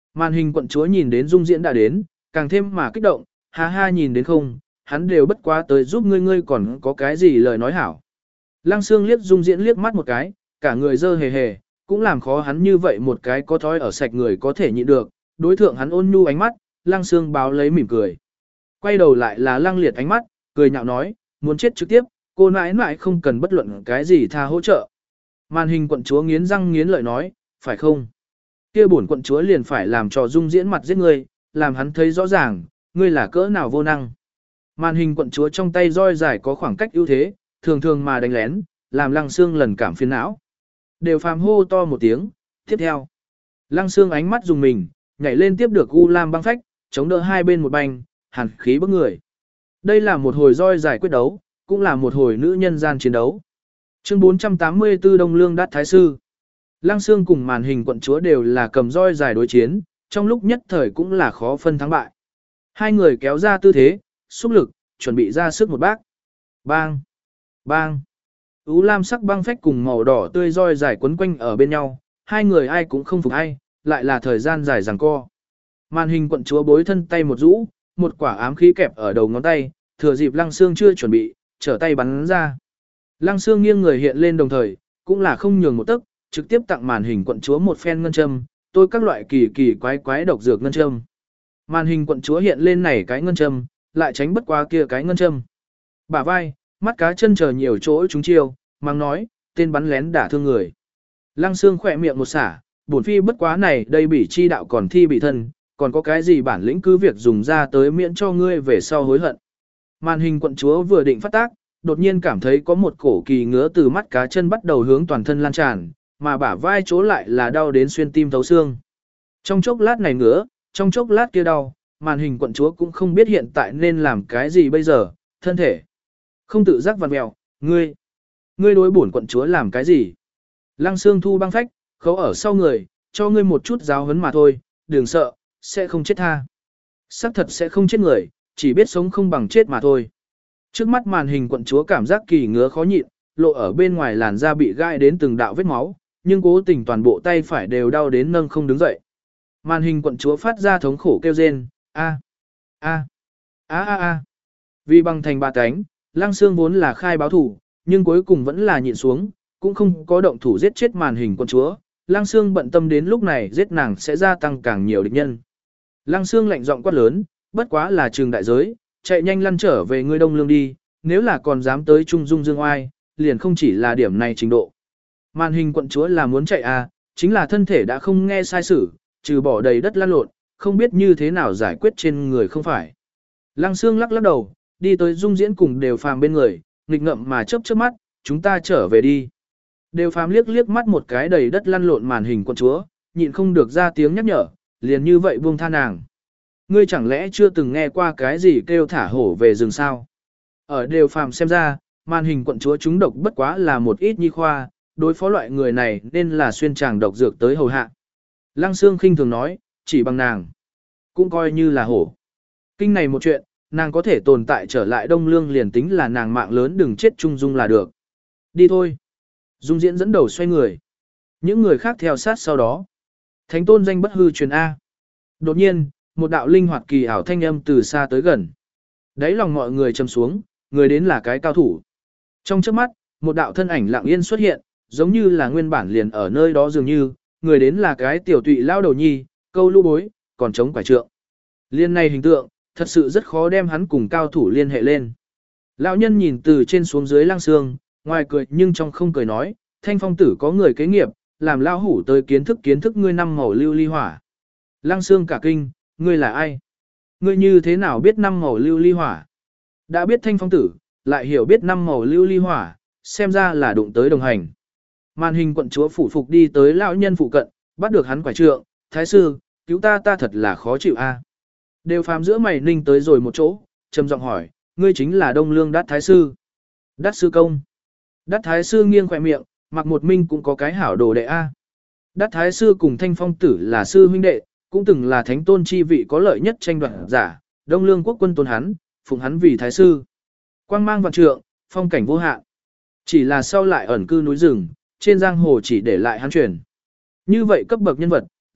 Màn hình quận chúa nhìn đến dung diễn đã đến, càng thêm mà kích động, ha ha nhìn đến không, hắn đều bất quá tới giúp ngươi ngươi còn có cái gì lời nói hảo. Lăng Sương liếc dung diễn liếc mắt một cái, cả người dơ hề hề, cũng làm khó hắn như vậy một cái có thói ở sạch người có thể nhịn được, đối thượng hắn ôn nhu ánh mắt, Lăng Sương báo lấy mỉm cười. Quay đầu lại là Lăng Liệt ánh mắt, cười nhạo nói, muốn chết trực tiếp, cô nãi nãi không cần bất luận cái gì tha hỗ trợ. Màn hình quận chúa nghiến răng nghiến lợi nói, phải không? Kia bổn quận chúa liền phải làm trò dung diễn mặt giết ngươi, làm hắn thấy rõ ràng, ngươi là cỡ nào vô năng. Màn hình quận chúa trong tay roi dài có khoảng cách ưu thế, thường thường mà đánh lén, làm Lăng Sương lần cảm phiền não. Đều phàm hô to một tiếng, tiếp theo. Lăng Sương ánh mắt dùng mình, nhảy lên tiếp được U Lam băng phách, chống đỡ hai bên một banh, hàn khí bức người. Đây là một hồi roi dài quyết đấu, cũng là một hồi nữ nhân gian chiến đấu. Chương bốn trăm tám mươi tư Đông Lương Đát Thái Sư. Lăng Sương cùng màn hình quận chúa đều là cầm roi dài đối chiến, trong lúc nhất thời cũng là khó phân thắng bại. Hai người kéo ra tư thế, xúc lực, chuẩn bị ra sức một bác. Bang! Bang! Ú lam sắc băng phách cùng màu đỏ tươi roi dài quấn quanh ở bên nhau, hai người ai cũng không phục ai, lại là thời gian dài giằng co. Màn hình quận chúa bối thân tay một rũ, một quả ám khí kẹp ở đầu ngón tay, thừa dịp Lăng Sương chưa chuẩn bị, trở tay bắn ra. Lăng Sương nghiêng người hiện lên đồng thời, cũng là không nhường một tấc, trực tiếp tặng màn hình quận chúa một phen ngân châm, tôi các loại kỳ kỳ quái quái độc dược ngân châm. Màn hình quận chúa hiện lên này cái ngân châm, lại tránh bất qua kia cái ngân châm. Bả vai, mắt cá chân chờ nhiều chỗ chúng chiêu, mang nói, tên bắn lén đả thương người. Lăng Sương khỏe miệng một xả, bổn phi bất quá này đây bị chi đạo còn thi bị thân, còn có cái gì bản lĩnh cứ việc dùng ra tới miễn cho ngươi về sau hối hận. Màn hình quận chúa vừa định phát tác, đột nhiên cảm thấy có một cổ kỳ ngứa từ mắt cá chân bắt đầu hướng toàn thân lan tràn, mà bả vai chỗ lại là đau đến xuyên tim thấu xương. Trong chốc lát này ngứa, trong chốc lát kia đau, màn hình quận chúa cũng không biết hiện tại nên làm cái gì bây giờ, thân thể không tự giác vặn mèo, ngươi, ngươi đối bổn quận chúa làm cái gì? Lăng Sương thu băng phách, khấu ở sau người, cho ngươi một chút giáo huấn mà thôi, đừng sợ, sẽ không chết tha. Sắc thật sẽ không chết người, chỉ biết sống không bằng chết mà thôi. Trước mắt màn hình quận chúa cảm giác kỳ ngứa khó nhịn, lộ ở bên ngoài làn da bị gai đến từng đạo vết máu, nhưng cố tình toàn bộ tay phải đều đau đến nâng không đứng dậy. Màn hình quận chúa phát ra thống khổ kêu rên, a, a, a a a. Vì bằng thành ba cánh, Lăng Sương vốn là khai báo thủ, nhưng cuối cùng vẫn là nhịn xuống, cũng không có động thủ giết chết màn hình quận chúa. Lăng Sương bận tâm đến lúc này giết nàng sẽ gia tăng càng nhiều địch nhân. Lăng Sương lạnh giọng quát lớn, bất quá là trường đại giới, chạy nhanh lăn trở về ngươi Đông Lương đi, nếu là còn dám tới Trung Dung Dương Oai, liền không chỉ là điểm này trình độ. Màn hình quận chúa là muốn chạy à, chính là thân thể đã không nghe sai sử, trừ bỏ đầy đất lăn lộn, không biết như thế nào giải quyết trên người không phải. Lăng Sương lắc lắc đầu, đi tới Dung Diễn cùng Đều Phàm bên người, nghịch ngậm mà chớp chớp mắt, chúng ta trở về đi. Đều Phàm liếc liếc mắt một cái đầy đất lăn lộn màn hình quận chúa, nhịn không được ra tiếng nhắc nhở, liền như vậy buông tha nàng. Ngươi chẳng lẽ chưa từng nghe qua cái gì kêu thả hổ về rừng sao? Ở Đều Phàm xem ra, màn hình quận chúa chúng độc bất quá là một ít nhi khoa, đối phó loại người này nên là xuyên tràng độc dược tới hầu hạ. Lăng Sương khinh thường nói, chỉ bằng nàng, cũng coi như là hổ. Kinh này một chuyện, nàng có thể tồn tại trở lại Đông Lương liền tính là nàng mạng lớn đừng chết Trung Dung là được. Đi thôi. Dung Diễn dẫn đầu xoay người. Những người khác theo sát sau đó. Thánh tôn danh bất hư truyền A. Đột nhiên, một đạo linh hoạt kỳ ảo thanh âm từ xa tới gần. Đấy lòng mọi người trầm xuống, người đến là cái cao thủ. Trong chớp mắt, một đạo thân ảnh lặng yên xuất hiện, giống như là nguyên bản liền ở nơi đó dường như, người đến là cái tiểu tụy lao đầu nhi, câu lũ bối, còn chống quả trượng. Liên này hình tượng, thật sự rất khó đem hắn cùng cao thủ liên hệ lên. Lão nhân nhìn từ trên xuống dưới Lăng Sương, ngoài cười nhưng trong không cười nói, Thanh Phong tử có người kế nghiệp, làm lão hủ tới kiến thức kiến thức ngươi năm màu lưu ly hỏa. Lăng Sương cả kinh, ngươi là ai? Ngươi như thế nào biết năm màu lưu ly hỏa? Đã biết Thanh Phong tử, lại hiểu biết năm màu lưu ly hỏa, xem ra là đụng tới đồng hành. Màn hình quận chúa phủ phục đi tới lão nhân phụ cận, bắt được hắn quả trượng, thái sư, cứu ta ta thật là khó chịu a. Đều Phàm giữa mày ninh tới rồi một chỗ, trầm giọng hỏi, ngươi chính là Đông Lương Đát Thái Sư. Đát Sư Công. Đát Thái Sư nghiêng khỏe miệng, mặc một minh cũng có cái hảo đồ đệ A. Đát Thái Sư cùng Thanh Phong Tử là sư huynh đệ, cũng từng là thánh tôn chi vị có lợi nhất tranh đoạt giả, Đông Lương quốc quân tôn hắn, phụng hắn vì Thái Sư. Quang mang vạn trượng, phong cảnh vô hạn. Chỉ là sau lại ẩn cư núi rừng, trên giang hồ chỉ để lại hắn truyền. Như vậy cấp bậc nhân vật,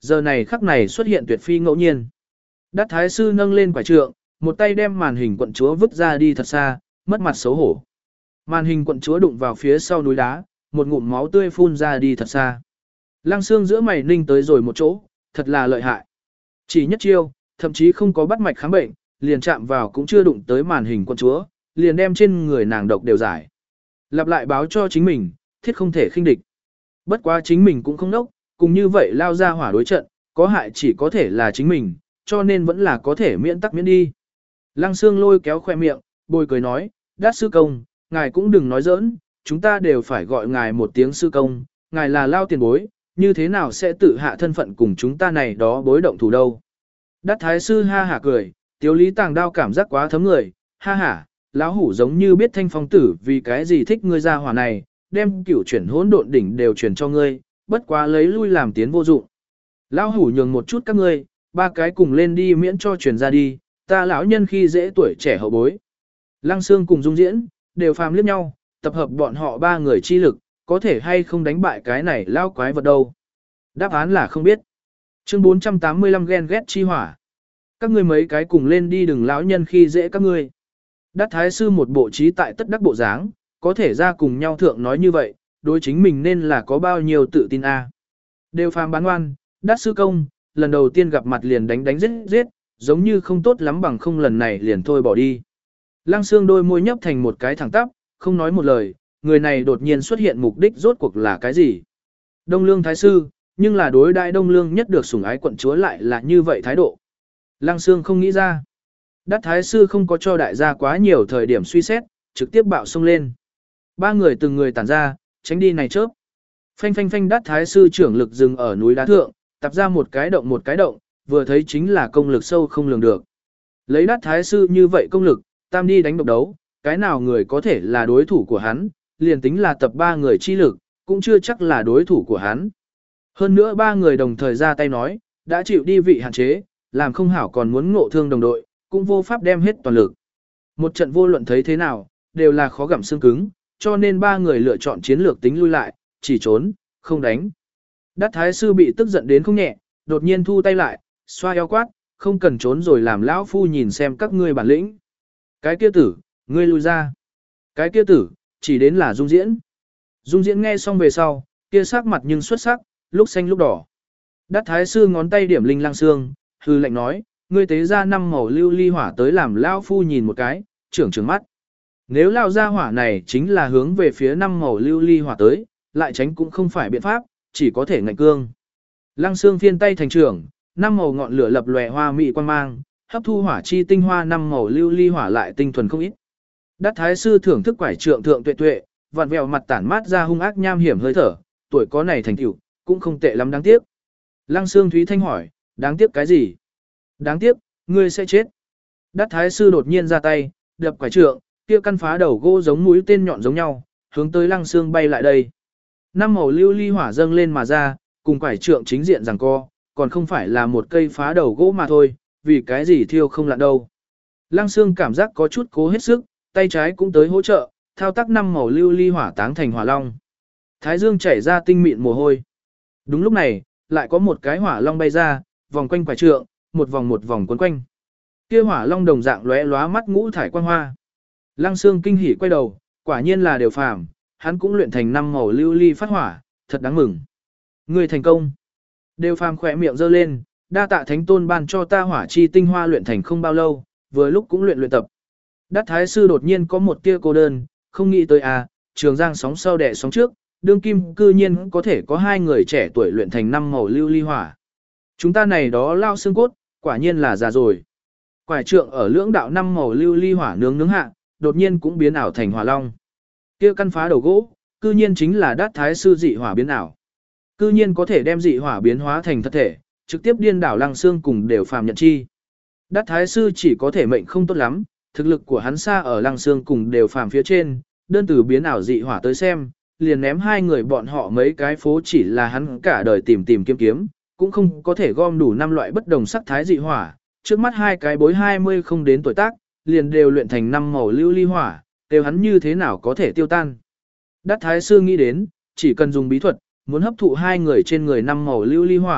giờ này khắc này xuất hiện tuyệt phi ngẫu nhiên. Đát thái sư nâng lên quả trượng, một tay đem màn hình quận chúa vứt ra đi thật xa, mất mặt xấu hổ. Màn hình quận chúa đụng vào phía sau núi đá, một ngụm máu tươi phun ra đi thật xa. Lăng Xương giữa mày ninh tới rồi một chỗ, thật là lợi hại. Chỉ nhất chiêu, thậm chí không có bắt mạch khám bệnh, liền chạm vào cũng chưa đụng tới màn hình quận chúa, liền đem trên người nàng độc đều giải. Lặp lại báo cho chính mình, thiết không thể khinh địch. Bất quá chính mình cũng không nốc, cùng như vậy lao ra hỏa đối trận, có hại chỉ có thể là chính mình, cho nên vẫn là có thể miễn tắc miễn đi. Lăng Xương lôi kéo khoe miệng, bồi cười nói, Đát sư công, ngài cũng đừng nói giỡn, chúng ta đều phải gọi ngài một tiếng sư công, ngài là lao tiền bối, như thế nào sẽ tự hạ thân phận cùng chúng ta này đó bối động thủ đâu. Đát thái sư ha hả cười, tiếu lý tàng đao cảm giác quá thấm người, ha hả, lão hủ giống như biết thanh phong tử vì cái gì thích ngươi ra hỏa này, đem cửu chuyển hỗn độn đỉnh đều chuyển cho ngươi, bất quá lấy lui làm tiến vô dụng. Lão hủ nhường một chút các ngươi, ba cái cùng lên đi miễn cho chuyển ra đi, ta lão nhân khi dễ tuổi trẻ hậu bối. Lăng Xương cùng Dung Diễn, đều phàm liếc nhau, tập hợp bọn họ ba người chi lực, có thể hay không đánh bại cái này lao quái vật đâu. Đáp án là không biết. Chương bốn trăm tám mươi lăm ghen ghét chi hỏa. Các ngươi mấy cái cùng lên đi đừng lão nhân khi dễ các ngươi. Đát thái sư một bộ trí tại tất đắc bộ dáng, có thể ra cùng nhau thượng nói như vậy, đối chính mình nên là có bao nhiêu tự tin a. Đều phàm bán ngoan, Đát sư công, lần đầu tiên gặp mặt liền đánh đánh giết giết, giống như không tốt lắm bằng không lần này liền thôi bỏ đi. Lăng Xương đôi môi nhấp thành một cái thẳng tắp, không nói một lời, người này đột nhiên xuất hiện mục đích rốt cuộc là cái gì. Đông Lương thái sư, nhưng là đối đại Đông Lương nhất được sủng ái quận chúa lại là như vậy thái độ. Lăng Xương không nghĩ ra. Đát thái sư không có cho đại gia quá nhiều thời điểm suy xét, trực tiếp bạo xông lên. Ba người từng người tản ra, tránh đi này chớp. Phanh phanh phanh Đát thái sư trưởng lực dừng ở núi đá thượng, tập ra một cái động một cái động, vừa thấy chính là công lực sâu không lường được. Lấy Đát thái sư như vậy công lực, tam đi đánh độc đấu, cái nào người có thể là đối thủ của hắn, liền tính là tập ba người chi lực, cũng chưa chắc là đối thủ của hắn. Hơn nữa ba người đồng thời ra tay nói, đã chịu đi vị hạn chế, làm không hảo còn muốn ngộ thương đồng đội, cũng vô pháp đem hết toàn lực. Một trận vô luận thấy thế nào, đều là khó gặm xương cứng, cho nên ba người lựa chọn chiến lược tính lui lại, chỉ trốn, không đánh. Đát thái sư bị tức giận đến không nhẹ, đột nhiên thu tay lại, xoa eo quát, không cần trốn rồi làm lão phu nhìn xem các ngươi bản lĩnh. Cái kia tử, ngươi lui ra. Cái kia tử, chỉ đến là Dung Diễn. Dung Diễn nghe xong về sau, kia sắc mặt nhưng xuất sắc, lúc xanh lúc đỏ. Đát thái sư ngón tay điểm linh Lăng Xương, hư lệnh nói, ngươi tế ra năm màu lưu ly hỏa tới làm lão phu nhìn một cái, trưởng trừng mắt. Nếu lao ra hỏa này chính là hướng về phía năm màu lưu ly hỏa tới, lại tránh cũng không phải biện pháp, chỉ có thể ngạnh cương. Lăng Xương phiên tay thành trưởng, năm màu ngọn lửa lập lòe hoa mị quan mang, hấp thu hỏa chi tinh hoa năm màu lưu ly hỏa lại tinh thuần không ít. Đát thái sư thưởng thức quải trượng thượng tuệ tuệ, vặn vẹo mặt tản mát ra hung ác nham hiểm hơi thở, tuổi có này thành tựu, cũng không tệ lắm đáng tiếc. Lăng Xương Thúy Thanh hỏi, đáng tiếc cái gì? Đáng tiếc, ngươi sẽ chết. Đát thái sư đột nhiên ra tay, đập quải trượng, kia căn phá đầu gỗ giống mũi tên nhọn giống nhau, hướng tới Lăng Xương bay lại đây. Năm màu lưu ly hỏa dâng lên mà ra, cùng quải trượng chính diện giằng co, còn không phải là một cây phá đầu gỗ mà thôi, vì cái gì thiêu không lặn đâu. Lăng Xương cảm giác có chút cố hết sức, tay trái cũng tới hỗ trợ, thao tác năm màu lưu ly hỏa táng thành hỏa long. Thái dương chảy ra tinh mịn mồ hôi. Đúng lúc này, lại có một cái hỏa long bay ra, vòng quanh quải trượng, một vòng một vòng quấn quanh. Kia hỏa long đồng dạng lóe lóa mắt ngũ thải quang hoa. Lăng Xương kinh hỉ quay đầu, quả nhiên là đều phàm, hắn cũng luyện thành năm màu lưu ly phát hỏa, thật đáng mừng. Người thành công. Đều phàm khỏe miệng giơ lên, đa tạ thánh tôn ban cho ta hỏa chi tinh hoa luyện thành không bao lâu, vừa lúc cũng luyện luyện tập. Đát thái sư đột nhiên có một tia cô đơn, không nghĩ tới à, trường giang sóng sau đẻ sóng trước, đương kim cư nhiên có thể có hai người trẻ tuổi luyện thành năm màu lưu ly hỏa. Chúng ta này đó lao xương cốt, quả nhiên là già rồi. Quải trượng ở lưỡng đạo năm màu lưu ly hỏa nướng nướng hạ, đột nhiên cũng biến ảo thành hỏa long. Kia căn phá đầu gỗ, cư nhiên chính là Đát thái sư dị hỏa biến ảo. Cư nhiên có thể đem dị hỏa biến hóa thành thật thể, trực tiếp điên đảo Lăng Xương cùng đều phàm nhận chi. Đát thái sư chỉ có thể mệnh không tốt lắm, thực lực của hắn xa ở Lăng Xương cùng đều phàm phía trên, đơn từ biến ảo dị hỏa tới xem, liền ném hai người bọn họ mấy cái phố chỉ là hắn cả đời tìm tìm kiếm kiếm, cũng không có thể gom đủ năm loại bất đồng sắc thái dị hỏa, trước mắt hai cái bối hai mươi không đến tuổi tác, liền đều luyện thành năm màu lưu ly hỏa, đều hắn như thế nào có thể tiêu tan. Đát thái sư nghĩ đến, chỉ cần dùng bí thuật, muốn hấp thụ hai người trên người năm màu lưu ly hỏa,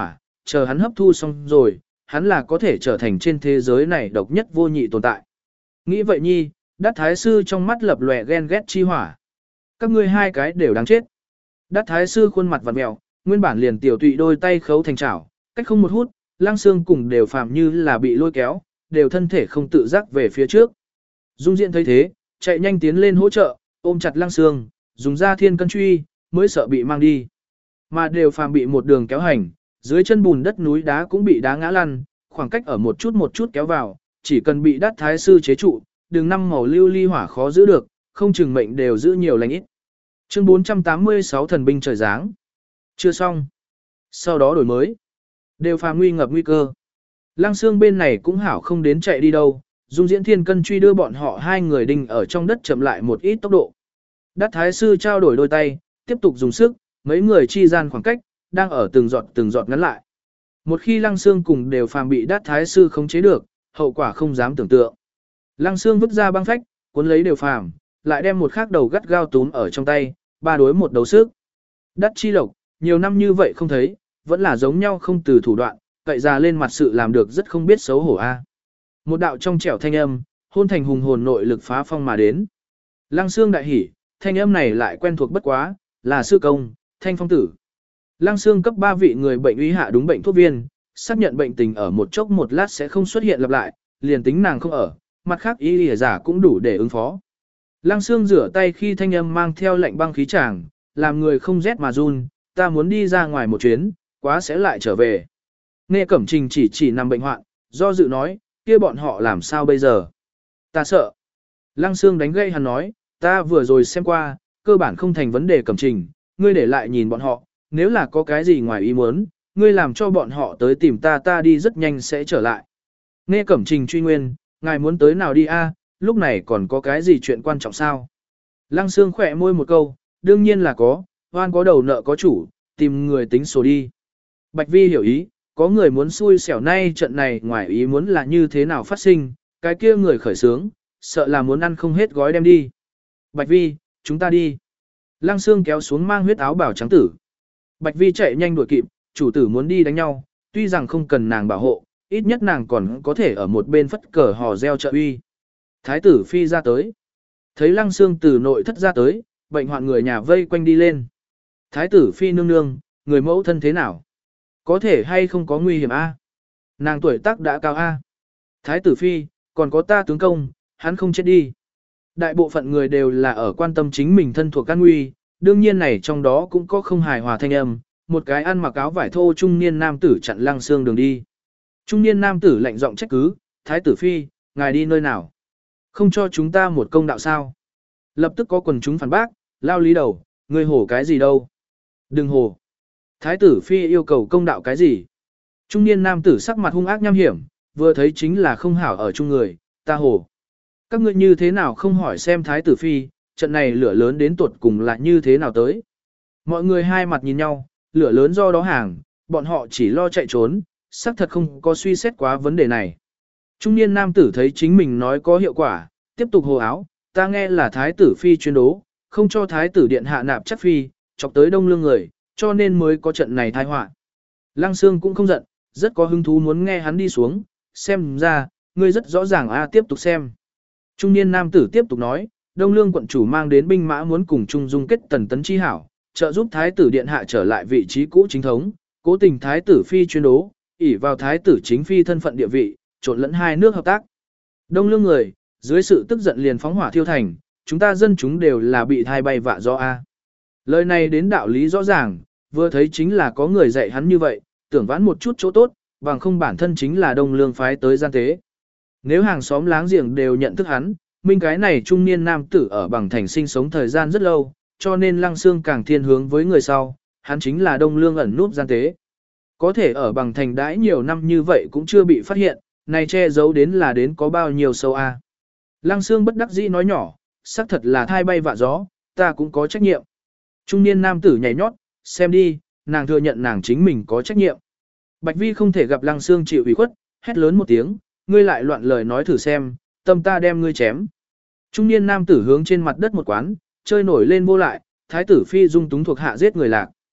chờ hắn hấp thu xong rồi, hắn là có thể trở thành trên thế giới này độc nhất vô nhị tồn tại. Nghĩ vậy nhi, Đát Thái Sư trong mắt lập lòe ghen ghét chi hỏa. Các ngươi hai cái đều đáng chết. Đát Thái Sư khuôn mặt vặn mèo, nguyên bản liền tiểu tụy đôi tay khấu thành chảo, cách không một hút, Lăng Xương cùng đều phàm như là bị lôi kéo, đều thân thể không tự giác về phía trước. Dung Diện thấy thế, chạy nhanh tiến lên hỗ trợ, ôm chặt Lăng Xương, dùng ra thiên cân truy, mới sợ bị mang đi. Mà đều phàm bị một đường kéo hành, dưới chân bùn đất núi đá cũng bị đá ngã lăn, khoảng cách ở một chút một chút kéo vào, chỉ cần bị Đát Thái Sư chế trụ, đường năm màu lưu ly hỏa khó giữ được, không chừng mệnh đều giữ nhiều lành ít. Chương bốn trăm tám mươi sáu Thần binh trời giáng. Chưa xong. Sau đó đổi mới. Đều phàm nguy ngập nguy cơ. Lăng Xương bên này cũng hảo không đến chạy đi đâu, Dung Diễn Thiên Cân truy đưa bọn họ hai người đinh ở trong đất chậm lại một ít tốc độ. Đát Thái Sư trao đổi đôi tay, tiếp tục dùng sức, mấy người chi gian khoảng cách, đang ở từng giọt từng giọt ngắn lại. Một khi Lăng Xương cùng đều phàm bị Đát Thái Sư khống chế được, hậu quả không dám tưởng tượng. Lăng Xương vứt ra băng phách, cuốn lấy đều phàm, lại đem một khắc đầu gắt gao túm ở trong tay, ba đối một đấu sức. Đát Chi Lộc, nhiều năm như vậy không thấy, vẫn là giống nhau không từ thủ đoạn, cậy ra lên mặt sự làm được rất không biết xấu hổ a. Một đạo trong trẻo thanh âm, hôn thành hùng hồn nội lực phá phong mà đến. Lăng Xương đại hỉ, thanh âm này lại quen thuộc bất quá, là sư công, Thanh Phong tử. Lăng Xương cấp ba vị người bệnh uy hạ đúng bệnh thuốc viên, xác nhận bệnh tình ở một chốc một lát sẽ không xuất hiện lặp lại, liền tính nàng không ở, mặt khác y lìa giả cũng đủ để ứng phó. Lăng Xương rửa tay khi thanh âm mang theo lệnh băng khí tràng, làm người không rét mà run, ta muốn đi ra ngoài một chuyến, quá sẽ lại trở về. Nghe Cẩm Trình chỉ chỉ nằm bệnh hoạn, do dự nói, kia bọn họ làm sao bây giờ? Ta sợ. Lăng Xương đánh gây hắn nói, ta vừa rồi xem qua, cơ bản không thành vấn đề Cẩm Trình, ngươi để lại nhìn bọn họ, nếu là có cái gì ngoài ý muốn, ngươi làm cho bọn họ tới tìm ta ta đi rất nhanh sẽ trở lại. Nghe Cẩm Trình truy nguyên, ngài muốn tới nào đi a? Lúc này còn có cái gì chuyện quan trọng sao? Lăng Xương khỏe môi một câu, đương nhiên là có, hoan có đầu nợ có chủ, tìm người tính số đi. Bạch Vi hiểu ý, có người muốn xui xẻo nay trận này ngoài ý muốn là như thế nào phát sinh, cái kia người khởi sướng, sợ là muốn ăn không hết gói đem đi. Bạch Vi, chúng ta đi. Lăng Xương kéo xuống mang huyết áo bảo trắng tử. Bạch Vi chạy nhanh đuổi kịp, chủ tử muốn đi đánh nhau, tuy rằng không cần nàng bảo hộ, ít nhất nàng còn có thể ở một bên phất cờ hò reo trợ uy. Thái tử Phi ra tới. Thấy Lăng Xương từ nội thất ra tới, bệnh hoạn người nhà vây quanh đi lên. Thái tử Phi nương nương, người mẫu thân thế nào? Có thể hay không có nguy hiểm a? Nàng tuổi tác đã cao a. Thái tử Phi, còn có ta tướng công, hắn không chết đi. Đại bộ phận người đều là ở quan tâm chính mình thân thuộc an nguy, đương nhiên này trong đó cũng có không hài hòa thanh âm, một cái ăn mặc áo vải thô trung niên nam tử chặn Lăng Xương đường đi. Trung niên nam tử lạnh giọng trách cứ, Thái tử Phi, ngài đi nơi nào? Không cho chúng ta một công đạo sao? Lập tức có quần chúng phản bác, lao lý đầu, ngươi hổ cái gì đâu? Đừng hổ. Thái tử Phi yêu cầu công đạo cái gì? Trung niên nam tử sắc mặt hung ác nham hiểm, vừa thấy chính là không hảo ở chung người, ta hổ. Các ngươi như thế nào không hỏi xem Thái tử Phi, trận này lửa lớn đến tuột cùng là như thế nào tới? Mọi người hai mặt nhìn nhau, lửa lớn do đó hàng, bọn họ chỉ lo chạy trốn, xác thật không có suy xét quá vấn đề này. Trung niên nam tử thấy chính mình nói có hiệu quả, tiếp tục hồ áo, ta nghe là Thái tử Phi chuyên đố, không cho Thái tử điện hạ nạp chắc Phi, chọc tới đông lương người, cho nên mới có trận này tai họa. Lăng Xương cũng không giận, rất có hứng thú muốn nghe hắn đi xuống, xem ra, ngươi rất rõ ràng a tiếp tục xem. Trung niên nam tử tiếp tục nói, đông lương quận chủ mang đến binh mã muốn cùng chung dung kết tần tấn chi hảo, trợ giúp Thái tử điện hạ trở lại vị trí cũ chính thống, cố tình Thái tử Phi chuyên đố, ỷ vào Thái tử chính Phi thân phận địa vị, trộn lẫn hai nước hợp tác. Đông lương người, dưới sự tức giận liền phóng hỏa thiêu thành, chúng ta dân chúng đều là bị thai bay vạ do A. Lời này đến đạo lý rõ ràng, vừa thấy chính là có người dạy hắn như vậy, tưởng vãn một chút chỗ tốt, bằng không bản thân chính là đông lương phái tới gian tế. Nếu hàng xóm láng giềng đều nhận thức hắn, minh cái này trung niên nam tử ở bằng thành sinh sống thời gian rất lâu, cho nên Lăng Xương càng thiên hướng với người sau, hắn chính là đông lương ẩn núp gian tế. Có thể ở bằng thành đãi nhiều năm như vậy cũng chưa bị phát hiện, này che giấu đến là đến có bao nhiêu sâu a. Lăng Xương bất đắc dĩ nói nhỏ, xác thật là thai bay vạ gió, ta cũng có trách nhiệm. Trung niên nam tử nhảy nhót, xem đi, nàng thừa nhận nàng chính mình có trách nhiệm. Bạch Vi không thể gặp Lăng Xương chịu ủy khuất, hét lớn một tiếng, ngươi lại loạn lời nói thử xem, tâm ta đem ngươi chém. Trung niên nam tử hướng trên mặt đất một quán, chơi nổi lên vô lại, Thái tử Phi dung túng thuộc hạ giết người lạc.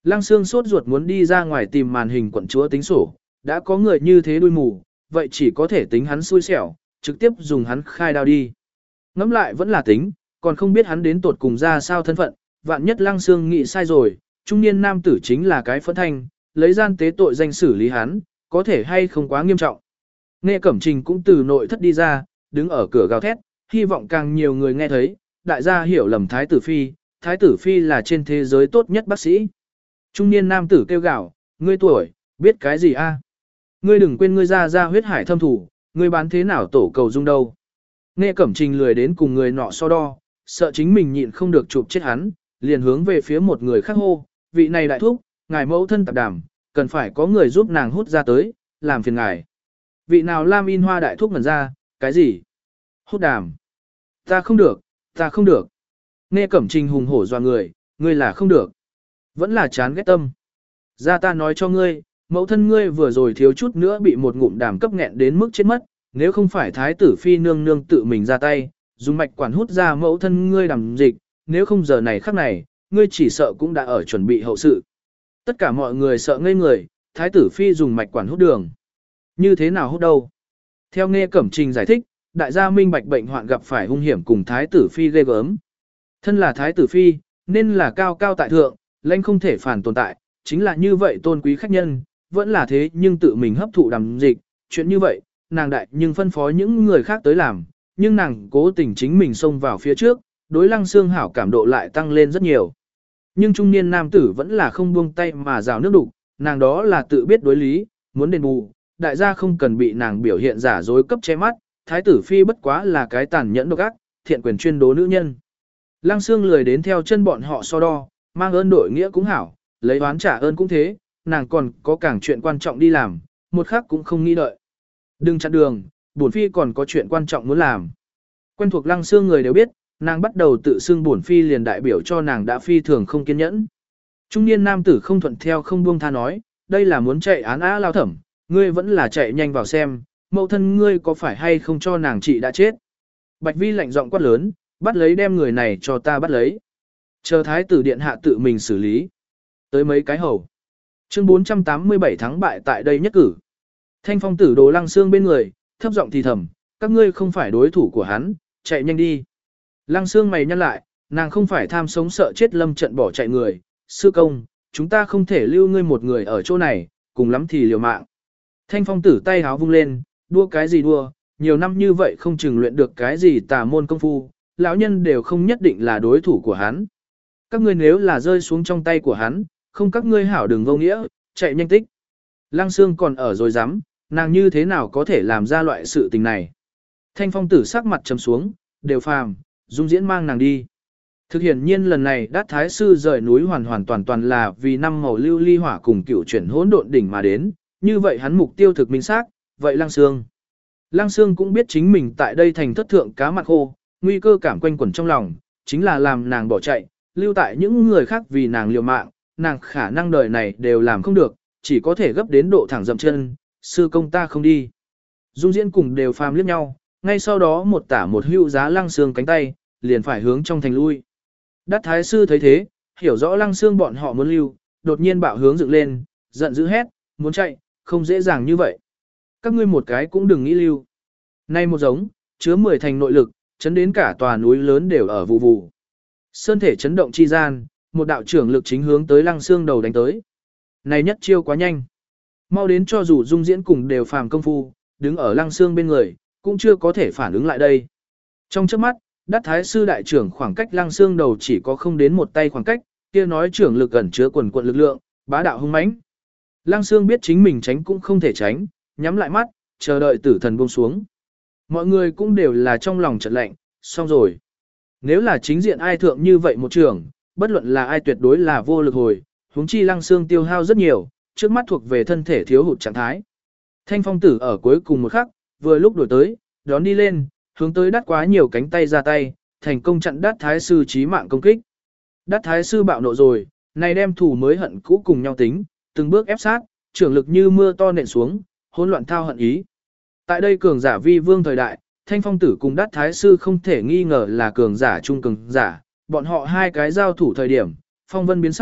Lăng Sương sốt ruột muốn đi ra ngoài tìm màn hình quận chúa tính sổ, đã có người như thế đuôi mù, vậy chỉ có thể tính hắn xui xẻo, trực tiếp dùng hắn khai đao đi. Ngẫm lại vẫn là tính, còn không biết hắn đến tột cùng ra sao thân phận, vạn nhất Lăng Sương nghĩ sai rồi, trung niên nam tử chính là cái phẫn thanh, lấy gian tế tội danh xử lý hắn, có thể hay không quá nghiêm trọng. Nghe Cẩm Trình cũng từ nội thất đi ra, đứng ở cửa gào thét, hy vọng càng nhiều người nghe thấy, đại gia hiểu lầm Thái tử Phi, Thái tử Phi là trên thế giới tốt nhất bác sĩ. Trung niên nam tử kêu gào, ngươi tuổi, biết cái gì a? Ngươi đừng quên ngươi ra ra huyết hải thâm thủ, ngươi bán thế nào tổ cầu dung đâu. Nghe Cẩm Trình lười đến cùng người nọ so đo, sợ chính mình nhịn không được chụp chết hắn, liền hướng về phía một người khác hô, vị này đại thúc, ngài mẫu thân tạp đàm, cần phải có người giúp nàng hút ra tới, làm phiền ngài. Vị nào Lam In Hoa đại thúc ngẩn ra, cái gì? Hút đàm. Ta không được, ta không được. Nghe Cẩm Trình hùng hổ doa người, ngươi là không được. Vẫn là chán ghét tâm. Ra ta nói cho ngươi, mẫu thân ngươi vừa rồi thiếu chút nữa bị một ngụm đàm cấp nghẹn đến mức chết mất, nếu không phải thái tử phi nương nương tự mình ra tay, dùng mạch quản hút ra mẫu thân ngươi đàm dịch, nếu không giờ này khắc này, ngươi chỉ sợ cũng đã ở chuẩn bị hậu sự. Tất cả mọi người sợ ngây người, thái tử phi dùng mạch quản hút đường. Như thế nào hút đâu? Theo Nghe Cẩm Trình giải thích, đại gia minh bạch bệnh hoạn gặp phải hung hiểm cùng thái tử phi ghê gớm. Thân là thái tử phi, nên là cao cao tại thượng, lãnh không thể phản tồn tại, chính là như vậy tôn quý khách nhân, vẫn là thế nhưng tự mình hấp thụ đàm dịch, chuyện như vậy, nàng đại nhưng phân phó những người khác tới làm, nhưng nàng cố tình chính mình xông vào phía trước, đối Lăng Sương hảo cảm độ lại tăng lên rất nhiều. Nhưng trung niên nam tử vẫn là không buông tay mà rào nước đục, nàng đó là tự biết đối lý, muốn đền bù, đại gia không cần bị nàng biểu hiện giả dối cấp che mắt, thái tử phi bất quá là cái tàn nhẫn độc ác, thiện quyền chuyên đố nữ nhân. Lăng Sương lười đến theo chân bọn họ so đo, mang ơn đội nghĩa cũng hảo, lấy oán trả ơn cũng thế, nàng còn có càng chuyện quan trọng đi làm, một khắc cũng không nghĩ đợi. Đừng chặn đường, bổn phi còn có chuyện quan trọng muốn làm. Quen thuộc Lăng Sương người đều biết, nàng bắt đầu tự xưng bổn phi liền đại biểu cho nàng đã phi thường không kiên nhẫn. Trung niên nam tử không thuận theo không buông tha nói, đây là muốn chạy án á lao thẩm, ngươi vẫn là chạy nhanh vào xem, mẫu thân ngươi có phải hay không cho nàng chị đã chết. Bạch Vi lạnh giọng quát lớn, bắt lấy đem người này cho ta bắt lấy. Chờ thái tử điện hạ tự mình xử lý. Tới mấy cái hầu. Chương bốn trăm tám mươi bảy thắng bại tại đây nhất cử. Thanh phong tử Đồ Lăng Sương bên người, thấp giọng thì thầm, các ngươi không phải đối thủ của hắn, chạy nhanh đi. Lăng Sương mày nhăn lại, nàng không phải tham sống sợ chết lâm trận bỏ chạy người, sư công, chúng ta không thể lưu ngươi một người ở chỗ này, cùng lắm thì liều mạng. Thanh phong tử tay háo vung lên, đua cái gì đua, nhiều năm như vậy không chừng luyện được cái gì tà môn công phu, lão nhân đều không nhất định là đối thủ của hắn. Các ngươi nếu là rơi xuống trong tay của hắn, không các ngươi hảo đừng vô nghĩa, chạy nhanh tích. Lăng Sương còn ở rồi dám, nàng như thế nào có thể làm ra loại sự tình này. Thanh phong tử sắc mặt trầm xuống, đều phàm, dung diễn mang nàng đi. Thực hiện nhiên lần này đát thái sư rời núi hoàn hoàn toàn toàn là vì năm màu lưu ly hỏa cùng cựu chuyển hỗn độn đỉnh mà đến, như vậy hắn mục tiêu thực minh xác, vậy Lăng Sương. Lăng Sương cũng biết chính mình tại đây thành thất thượng cá mặt khô, nguy cơ cảm quanh quẩn trong lòng, chính là làm nàng bỏ chạy, lưu tại những người khác vì nàng liều mạng, nàng khả năng đời này đều làm không được, chỉ có thể gấp đến độ thẳng dậm chân, sư công ta không đi. Dung diễn cùng đều phàm liếc nhau, ngay sau đó một tả một hữu giá Lăng Sương cánh tay, liền phải hướng trong thành lui. Đát thái sư thấy thế, hiểu rõ Lăng Sương bọn họ muốn lưu, đột nhiên bạo hướng dựng lên, giận dữ hét, muốn chạy, không dễ dàng như vậy. Các ngươi một cái cũng đừng nghĩ lưu. Nay một giống, chứa mười thành nội lực, chấn đến cả tòa núi lớn đều ở vụ vụ. Sơn thể chấn động chi gian, một đạo trưởng lực chính hướng tới Lăng Sương đầu đánh tới. Này nhất chiêu quá nhanh. Mau đến cho dù Dung diễn cùng đều phàm công phu, đứng ở Lăng Sương bên người, cũng chưa có thể phản ứng lại đây. Trong chớp mắt, đát thái sư đại trưởng khoảng cách Lăng Sương đầu chỉ có không đến một tay khoảng cách, kia nói trưởng lực ẩn chứa quần quận lực lượng, bá đạo hung mãnh. Lăng Sương biết chính mình tránh cũng không thể tránh, nhắm lại mắt, chờ đợi tử thần buông xuống. Mọi người cũng đều là trong lòng chợt lạnh, xong rồi. Nếu là chính diện ai thượng như vậy một trường, bất luận là ai tuyệt đối là vô lực hồi, huống chi Lăng Sương tiêu hao rất nhiều, trước mắt thuộc về thân thể thiếu hụt trạng thái. Thanh phong tử ở cuối cùng một khắc, vừa lúc đổi tới, đón đi lên, hướng tới đắt quá nhiều cánh tay ra tay, thành công chặn đát thái sư chí mạng công kích. Đát thái sư bạo nộ rồi, này đem thủ mới hận cũ cùng nhau tính, từng bước ép sát, trưởng lực như mưa to nện xuống, hỗn loạn thao hận ý. Tại đây cường giả vi vương thời đại, thanh phong tử cùng đát thái sư không thể nghi ngờ là cường giả trung cường giả, bọn họ hai cái giao thủ thời điểm, phong vân biến sắc,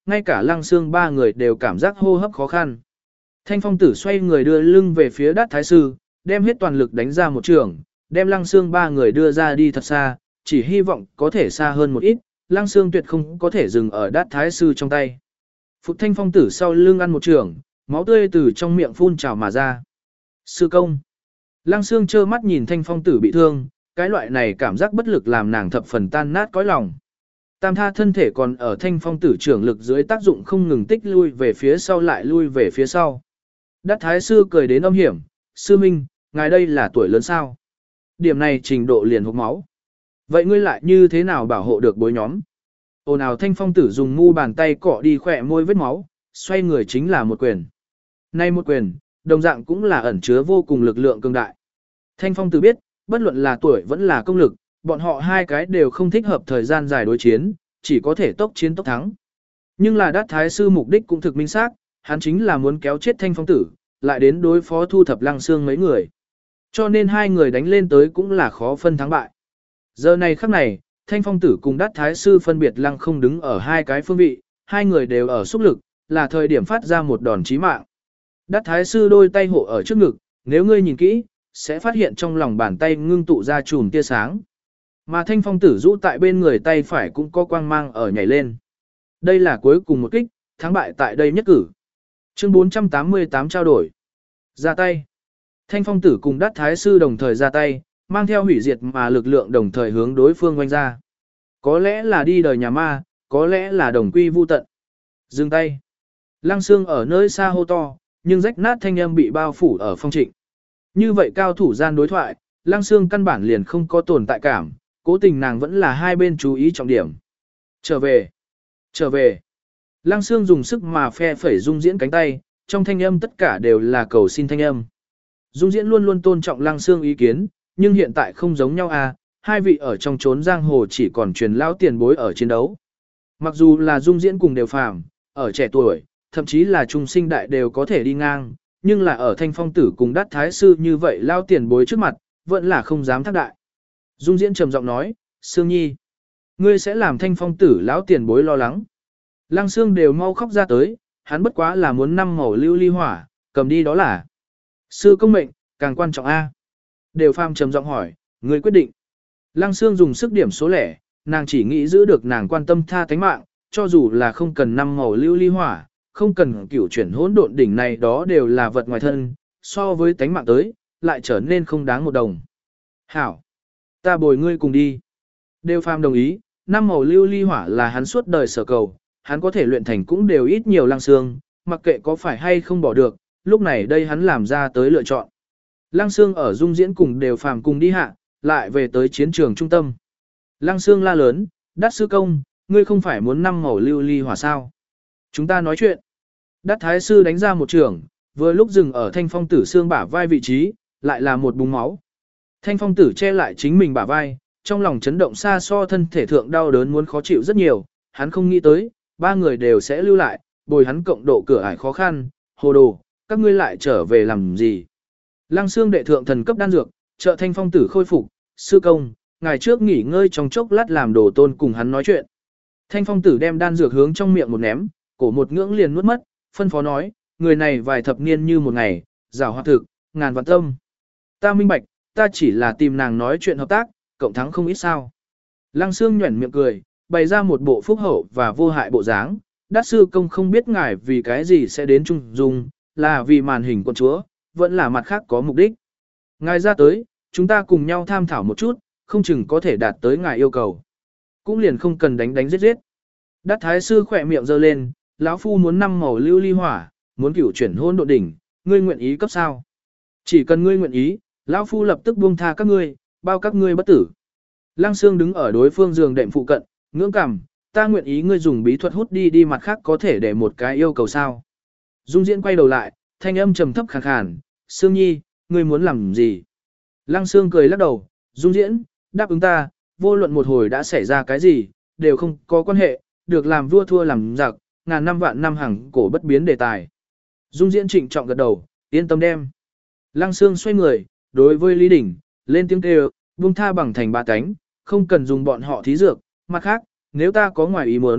ngay cả Lăng Xương ba người đều cảm giác hô hấp khó khăn. Thanh phong tử xoay người đưa lưng về phía Đát Thái Sư, đem hết toàn lực đánh ra một trường, đem Lăng Xương ba người đưa ra đi thật xa, chỉ hy vọng có thể xa hơn một ít, Lăng Xương tuyệt không có thể dừng ở Đát Thái Sư trong tay. Phục Thanh phong tử sau lưng ăn một trường, máu tươi từ trong miệng phun trào mà ra. Sư công. Lăng Xương trơ mắt nhìn Thanh phong tử bị thương, cái loại này cảm giác bất lực làm nàng thập phần tan nát cõi lòng. Tam tha thân thể còn ở Thanh phong tử trưởng lực dưới tác dụng không ngừng tích lui về phía sau lại lui về phía sau. Đát Thái Sư cười đến âm hiểm, sư minh, ngài đây là tuổi lớn sao? Điểm này trình độ liền hộc máu. Vậy ngươi lại như thế nào bảo hộ được bối nhóm? Ồn ào Thanh phong tử dùng mu bàn tay cọ đi khỏe môi vết máu, xoay người chính là một quyền. Nay một quyền, đồng dạng cũng là ẩn chứa vô cùng lực lượng cường đại. Thanh phong tử biết, bất luận là tuổi vẫn là công lực, bọn họ hai cái đều không thích hợp thời gian dài đối chiến, chỉ có thể tốc chiến tốc thắng. Nhưng là Đát Thái Sư mục đích cũng thực minh xác, hắn chính là muốn kéo chết Thanh phong tử, lại đến đối phó thu thập Lăng Xương mấy người. Cho nên hai người đánh lên tới cũng là khó phân thắng bại. Giờ này khắc này, Thanh phong tử cùng Đát Thái Sư phân biệt Lăng không đứng ở hai cái phương vị, hai người đều ở xúc lực, là thời điểm phát ra một đòn chí mạng. Đát Thái Sư đôi tay hộ ở trước ngực, nếu ngươi nhìn kỹ, sẽ phát hiện trong lòng bàn tay ngưng tụ ra chùm tia sáng. Mà Thanh phong tử rũ tại bên người tay phải cũng có quang mang ở nhảy lên. Đây là cuối cùng một kích, thắng bại tại đây nhất cử. Chương bốn trăm tám mươi tám trao đổi. Ra tay. Thanh phong tử cùng Đát Thái Sư đồng thời ra tay, mang theo hủy diệt mà lực lượng đồng thời hướng đối phương quanh ra. Có lẽ là đi đời nhà ma, có lẽ là đồng quy vu tận. Dừng tay. Lăng Xương ở nơi xa hô to, nhưng rách nát thanh âm bị bao phủ ở phong trịnh. Như vậy cao thủ gian đối thoại, Lăng Xương căn bản liền không có tồn tại cảm, cố tình nàng vẫn là hai bên chú ý trọng điểm. Trở về. Trở về. Lăng Xương dùng sức mà phe phẩy Dung Diễn cánh tay, trong thanh âm tất cả đều là cầu xin thanh âm. Dung Diễn luôn luôn tôn trọng Lăng Xương ý kiến, nhưng hiện tại không giống nhau à, hai vị ở trong chốn giang hồ chỉ còn truyền lão tiền bối ở chiến đấu. Mặc dù là Dung Diễn cùng đều phàm, ở trẻ tuổi, thậm chí là trung sinh đại đều có thể đi ngang, nhưng là ở Thanh phong tử cùng Đát Thái Sư như vậy lao tiền bối trước mặt, vẫn là không dám thác đại. Dung Diễn trầm giọng nói, Sương Nhi, ngươi sẽ làm Thanh phong tử lão tiền bối lo lắng. Lăng Xương đều mau khóc ra tới, hắn bất quá là muốn năm màu lưu ly hỏa, cầm đi đó là. Sư công mệnh, càng quan trọng A. Đều phàm trầm giọng hỏi, ngươi quyết định. Lăng Xương dùng sức điểm số lẻ, nàng chỉ nghĩ giữ được nàng quan tâm tha tánh mạng, cho dù là không cần năm màu lưu ly hỏa, không cần cửu chuyển hỗn độn đỉnh này đó đều là vật ngoài thân, so với tánh mạng tới, lại trở nên không đáng một đồng. Hảo! Ta bồi ngươi cùng đi. Đều phàm đồng ý, năm màu lưu ly hỏa là hắn suốt đời sở cầu, hắn có thể luyện thành cũng đều ít nhiều Lăng Xương, mặc kệ có phải hay không bỏ được, lúc này đây hắn làm ra tới lựa chọn. Lăng Xương ở Dung Diễn cùng đều phàm cùng đi hạ, lại về tới chiến trường trung tâm. Lăng Xương la lớn, Đát sư công, ngươi không phải muốn năm màu lưu ly hỏa sao? Chúng ta nói chuyện. Đát Thái Sư đánh ra một trường, vừa lúc dừng ở Thanh phong tử xương bả vai vị trí, lại là một búng máu. Thanh phong tử che lại chính mình bả vai, trong lòng chấn động xa so thân thể thượng đau đớn muốn khó chịu rất nhiều, hắn không nghĩ tới, ba người đều sẽ lưu lại, bồi hắn cộng độ cửa ải khó khăn, hồ đồ, các ngươi lại trở về làm gì? Lăng Xương đệ thượng thần cấp đan dược, trợ Thanh phong tử khôi phục, sư công, ngày trước nghỉ ngơi trong chốc lát làm đồ tôn cùng hắn nói chuyện. Thanh phong tử đem đan dược hướng trong miệng một ném, cổ một ngưỡng liền nuốt mất, phân phó nói, người này vài thập niên như một ngày, giảo hoạt thực, ngàn vạn tâm. Ta minh bạch, ta chỉ là tìm nàng nói chuyện hợp tác, cộng thắng không ít sao. Lăng Xương nhuẩn miệng cười, bày ra một bộ phúc hậu và vô hại bộ dáng. Đát sư công không biết ngài vì cái gì sẽ đến Trung Dung, là vì màn hình quân chúa, vẫn là mặt khác có mục đích. Ngài ra tới, chúng ta cùng nhau tham thảo một chút, không chừng có thể đạt tới ngài yêu cầu. Cũng liền không cần đánh đánh giết giết. Đát Thái Sư khỏe miệng giơ lên, lão phu muốn năm màu lưu ly hỏa, muốn cửu chuyển hôn độ đỉnh, ngươi nguyện ý cấp sao? Chỉ cần ngươi nguyện ý, lão phu lập tức buông tha các ngươi, bao các ngươi bất tử. Lăng Xương đứng ở đối phương giường đệm phụ cận, ngưỡng cằm, ta nguyện ý ngươi dùng bí thuật hút đi đi mặt khác có thể để một cái yêu cầu sao? Dung Diễn quay đầu lại, thanh âm trầm thấp khàn khàn, Xương Nhi, ngươi muốn làm gì? Lăng Xương cười lắc đầu, Dung Diễn, đáp ứng ta, vô luận một hồi đã xảy ra cái gì, đều không có quan hệ, được làm vua thua làm giặc, ngàn năm vạn năm hằng cổ bất biến đề tài. Dung Diễn trịnh trọng gật đầu, yên tâm đem. Lăng Xương xoay người, đối với Lý Đỉnh, lên tiếng kêu, buông tha bằng thành ba cánh, không cần dùng bọn họ thí dược, mặt khác, nếu ta có ngoài ý muốn,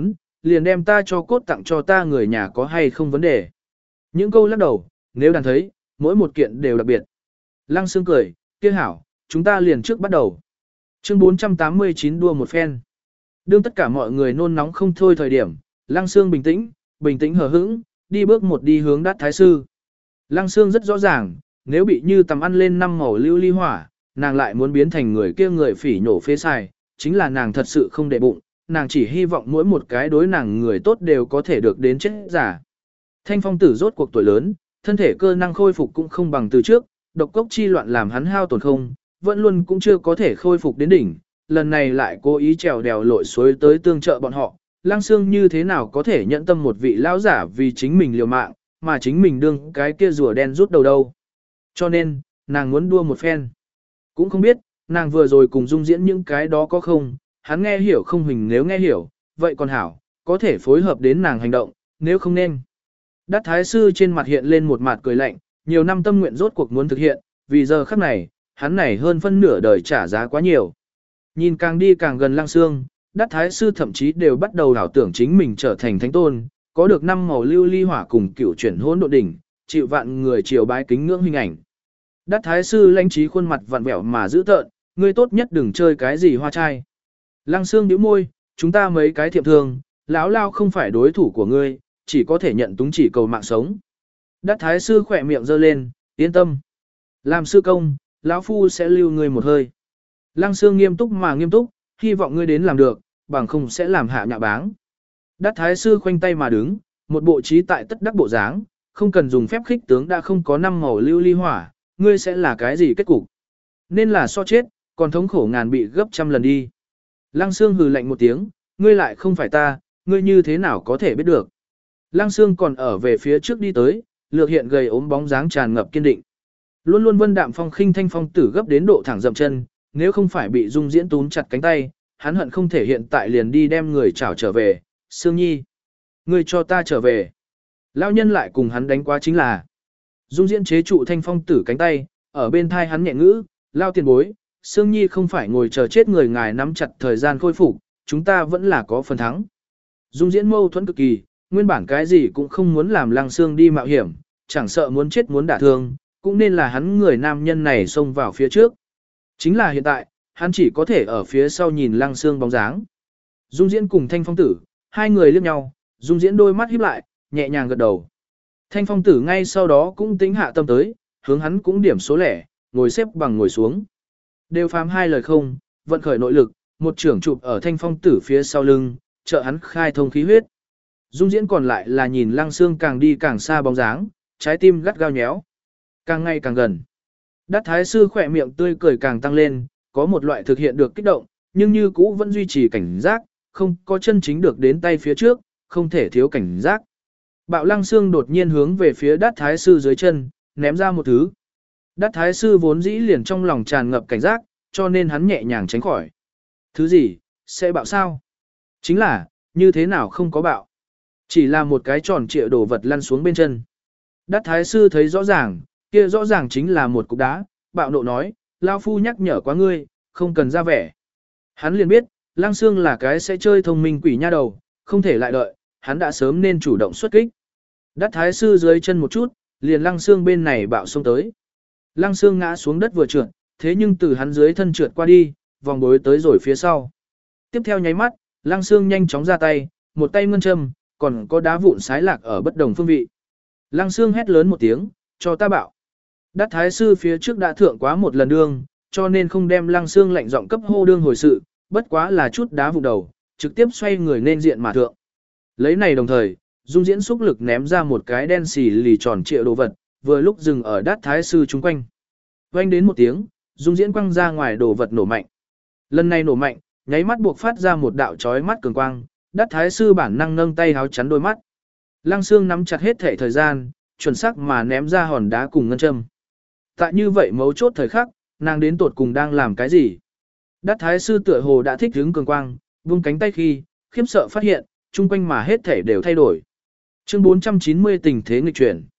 liền đem ta cho cốt tặng cho ta người nhà có hay không vấn đề. Những câu lắc đầu, nếu đàn thấy, mỗi một kiện đều đặc biệt. Lăng Sương cười, kia hảo, chúng ta liền trước bắt đầu. Chương bốn trăm tám mươi chín đua một phen. Đương tất cả mọi người nôn nóng không thôi thời điểm, Lăng Sương bình tĩnh, bình tĩnh hờ hững, đi bước một đi hướng Đát Thái Sư. Lăng Sương rất rõ ràng, nếu bị như tầm ăn lên năm màu lưu ly hỏa, nàng lại muốn biến thành người kia người phỉ nhổ phế xài, chính là nàng thật sự không để bụng, nàng chỉ hy vọng mỗi một cái đối nàng người tốt đều có thể được đến chết giả. Thanh Phong Tử rốt cuộc tuổi lớn, thân thể cơ năng khôi phục cũng không bằng từ trước, độc cốc chi loạn làm hắn hao tổn không, vẫn luôn cũng chưa có thể khôi phục đến đỉnh, lần này lại cố ý trèo đèo lội suối tới tương trợ bọn họ. Lăng Sương như thế nào có thể nhận tâm một vị lão giả vì chính mình liều mạng, mà chính mình đương cái kia rùa đen rút đầu đâu. Cho nên, nàng muốn đua một phen. Cũng không biết, nàng vừa rồi cùng dung diễn những cái đó có không, hắn nghe hiểu không hình nếu nghe hiểu, vậy còn hảo, có thể phối hợp đến nàng hành động, nếu không nên. Đát Thái Sư trên mặt hiện lên một mặt cười lạnh, nhiều năm tâm nguyện rốt cuộc muốn thực hiện, vì giờ khắc này, hắn này hơn phân nửa đời trả giá quá nhiều. Nhìn càng đi càng gần Lăng Sương, Đát Thái Sư thậm chí đều bắt đầu đảo tưởng chính mình trở thành thánh tôn, có được năm màu lưu ly hỏa cùng cửu chuyển hỗn độn đỉnh, chịu vạn người triều bái kính ngưỡng hình ảnh. Đát Thái Sư lãnh trí khuôn mặt vặn vẹo mà giữ tợn, ngươi tốt nhất đừng chơi cái gì hoa trai. Lăng Sương nhíu môi, chúng ta mấy cái thiệp thương, lão lao không phải đối thủ của ngươi, chỉ có thể nhận túng chỉ cầu mạng sống. Đát Thái Sư khỏe miệng giơ lên, yên tâm. Làm sư công, lão phu sẽ lưu ngươi một hơi. Lăng Sương nghiêm túc mà nghiêm túc, hy vọng ngươi đến làm được, bằng không sẽ làm hạ nhạ báng. Đát Thái Sư khoanh tay mà đứng, một bộ trí tại tất đắc bộ dáng, không cần dùng phép khích tướng đã không có năm màu lưu ly hỏa, ngươi sẽ là cái gì kết cục? Nên là so chết, còn thống khổ ngàn bị gấp trăm lần đi. Lăng Sương hừ lạnh một tiếng, ngươi lại không phải ta, ngươi như thế nào có thể biết được? Lăng Sương còn ở về phía trước đi tới, lược hiện gầy ốm bóng dáng tràn ngập kiên định. Luôn luôn vân đạm phong khinh Thanh Phong Tử gấp đến độ thẳng dậm chân, nếu không phải bị Dung Diễn túm chặt cánh tay, hắn hận không thể hiện tại liền đi đem người chảo trở về. Sương Nhi, ngươi cho ta trở về. Lão nhân lại cùng hắn đánh quá chính là. Dung Diễn chế trụ Thanh Phong Tử cánh tay, ở bên thai hắn nhẹ ngữ, lao tiền bối, Sương Nhi không phải ngồi chờ chết người ngài nắm chặt thời gian khôi phục, chúng ta vẫn là có phần thắng. Dung Diễn mâu thuẫn cực kỳ, nguyên bản cái gì cũng không muốn làm Lăng Sương đi mạo hiểm, chẳng sợ muốn chết muốn đả thương, cũng nên là hắn người nam nhân này xông vào phía trước. Chính là hiện tại, hắn chỉ có thể ở phía sau nhìn Lăng Sương bóng dáng. Dung Diễn cùng Thanh Phong Tử, hai người liếc nhau, Dung Diễn đôi mắt híp lại, nhẹ nhàng gật đầu. Thanh Phong Tử ngay sau đó cũng tính hạ tâm tới, hướng hắn cũng điểm số lẻ, ngồi xếp bằng ngồi xuống. Đều phám hai lời không, vận khởi nội lực, một trưởng chụp ở Thanh Phong Tử phía sau lưng, trợ hắn khai thông khí huyết. Dung Diễn còn lại là nhìn Lăng Sương càng đi càng xa bóng dáng, trái tim gắt gao nhéo. Càng ngày càng gần. Đát Thái Sư khỏe miệng tươi cười càng tăng lên, có một loại thực hiện được kích động, nhưng như cũ vẫn duy trì cảnh giác, không có chân chính được đến tay phía trước, không thể thiếu cảnh giác. Bạo Lăng Sương đột nhiên hướng về phía Đát Thái Sư dưới chân, ném ra một thứ. Đát Thái Sư vốn dĩ liền trong lòng tràn ngập cảnh giác, cho nên hắn nhẹ nhàng tránh khỏi. Thứ gì, sẽ bạo sao? Chính là, như thế nào không có bạo. Chỉ là một cái tròn trịa đồ vật lăn xuống bên chân. Đát Thái Sư thấy rõ ràng, kia rõ ràng chính là một cục đá, bạo nộ nói, lao phu nhắc nhở quá ngươi, không cần ra vẻ. Hắn liền biết, Lăng Sương là cái sẽ chơi thông minh quỷ nha đầu, không thể lại đợi, hắn đã sớm nên chủ động xuất kích. Đát Thái Sư dưới chân một chút, liền Lăng Sương bên này bạo xông tới. Lăng Sương ngã xuống đất vừa trượt, thế nhưng từ hắn dưới thân trượt qua đi, vòng bối tới rồi phía sau. Tiếp theo nháy mắt, Lăng Sương nhanh chóng ra tay, một tay ngân châm, còn có đá vụn sái lạc ở bất đồng phương vị. Lăng Sương hét lớn một tiếng, cho ta bạo. Đát Thái Sư phía trước đã thượng quá một lần đương, cho nên không đem Lăng Sương lạnh giọng cấp hô đương hồi sự, bất quá là chút đá vụn đầu, trực tiếp xoay người nên diện mà thượng. Lấy này đồng thời, Dung Diễn xúc lực ném ra một cái đen xì lì tròn trịa đồ vật, vừa lúc dừng ở Đát Thái Sư chung quanh. Vang đến một tiếng, Dung Diễn quăng ra ngoài đồ vật nổ mạnh. Lần này nổ mạnh, nháy mắt buộc phát ra một đạo chói mắt cường quang, Đát Thái Sư bản năng nâng tay háo chắn đôi mắt. Lăng Sương nắm chặt hết thể thời gian, chuẩn xác mà ném ra hòn đá cùng ngân châm. Tại như vậy mấu chốt thời khắc, nàng đến tột cùng đang làm cái gì? Đát Thái Sư tựa hồ đã thích hứng cường quang, vung cánh tay khi, khiếp sợ phát hiện, chung quanh mà hết thể đều thay đổi. Chương bốn trăm chín mươi tình thế nghịch chuyển.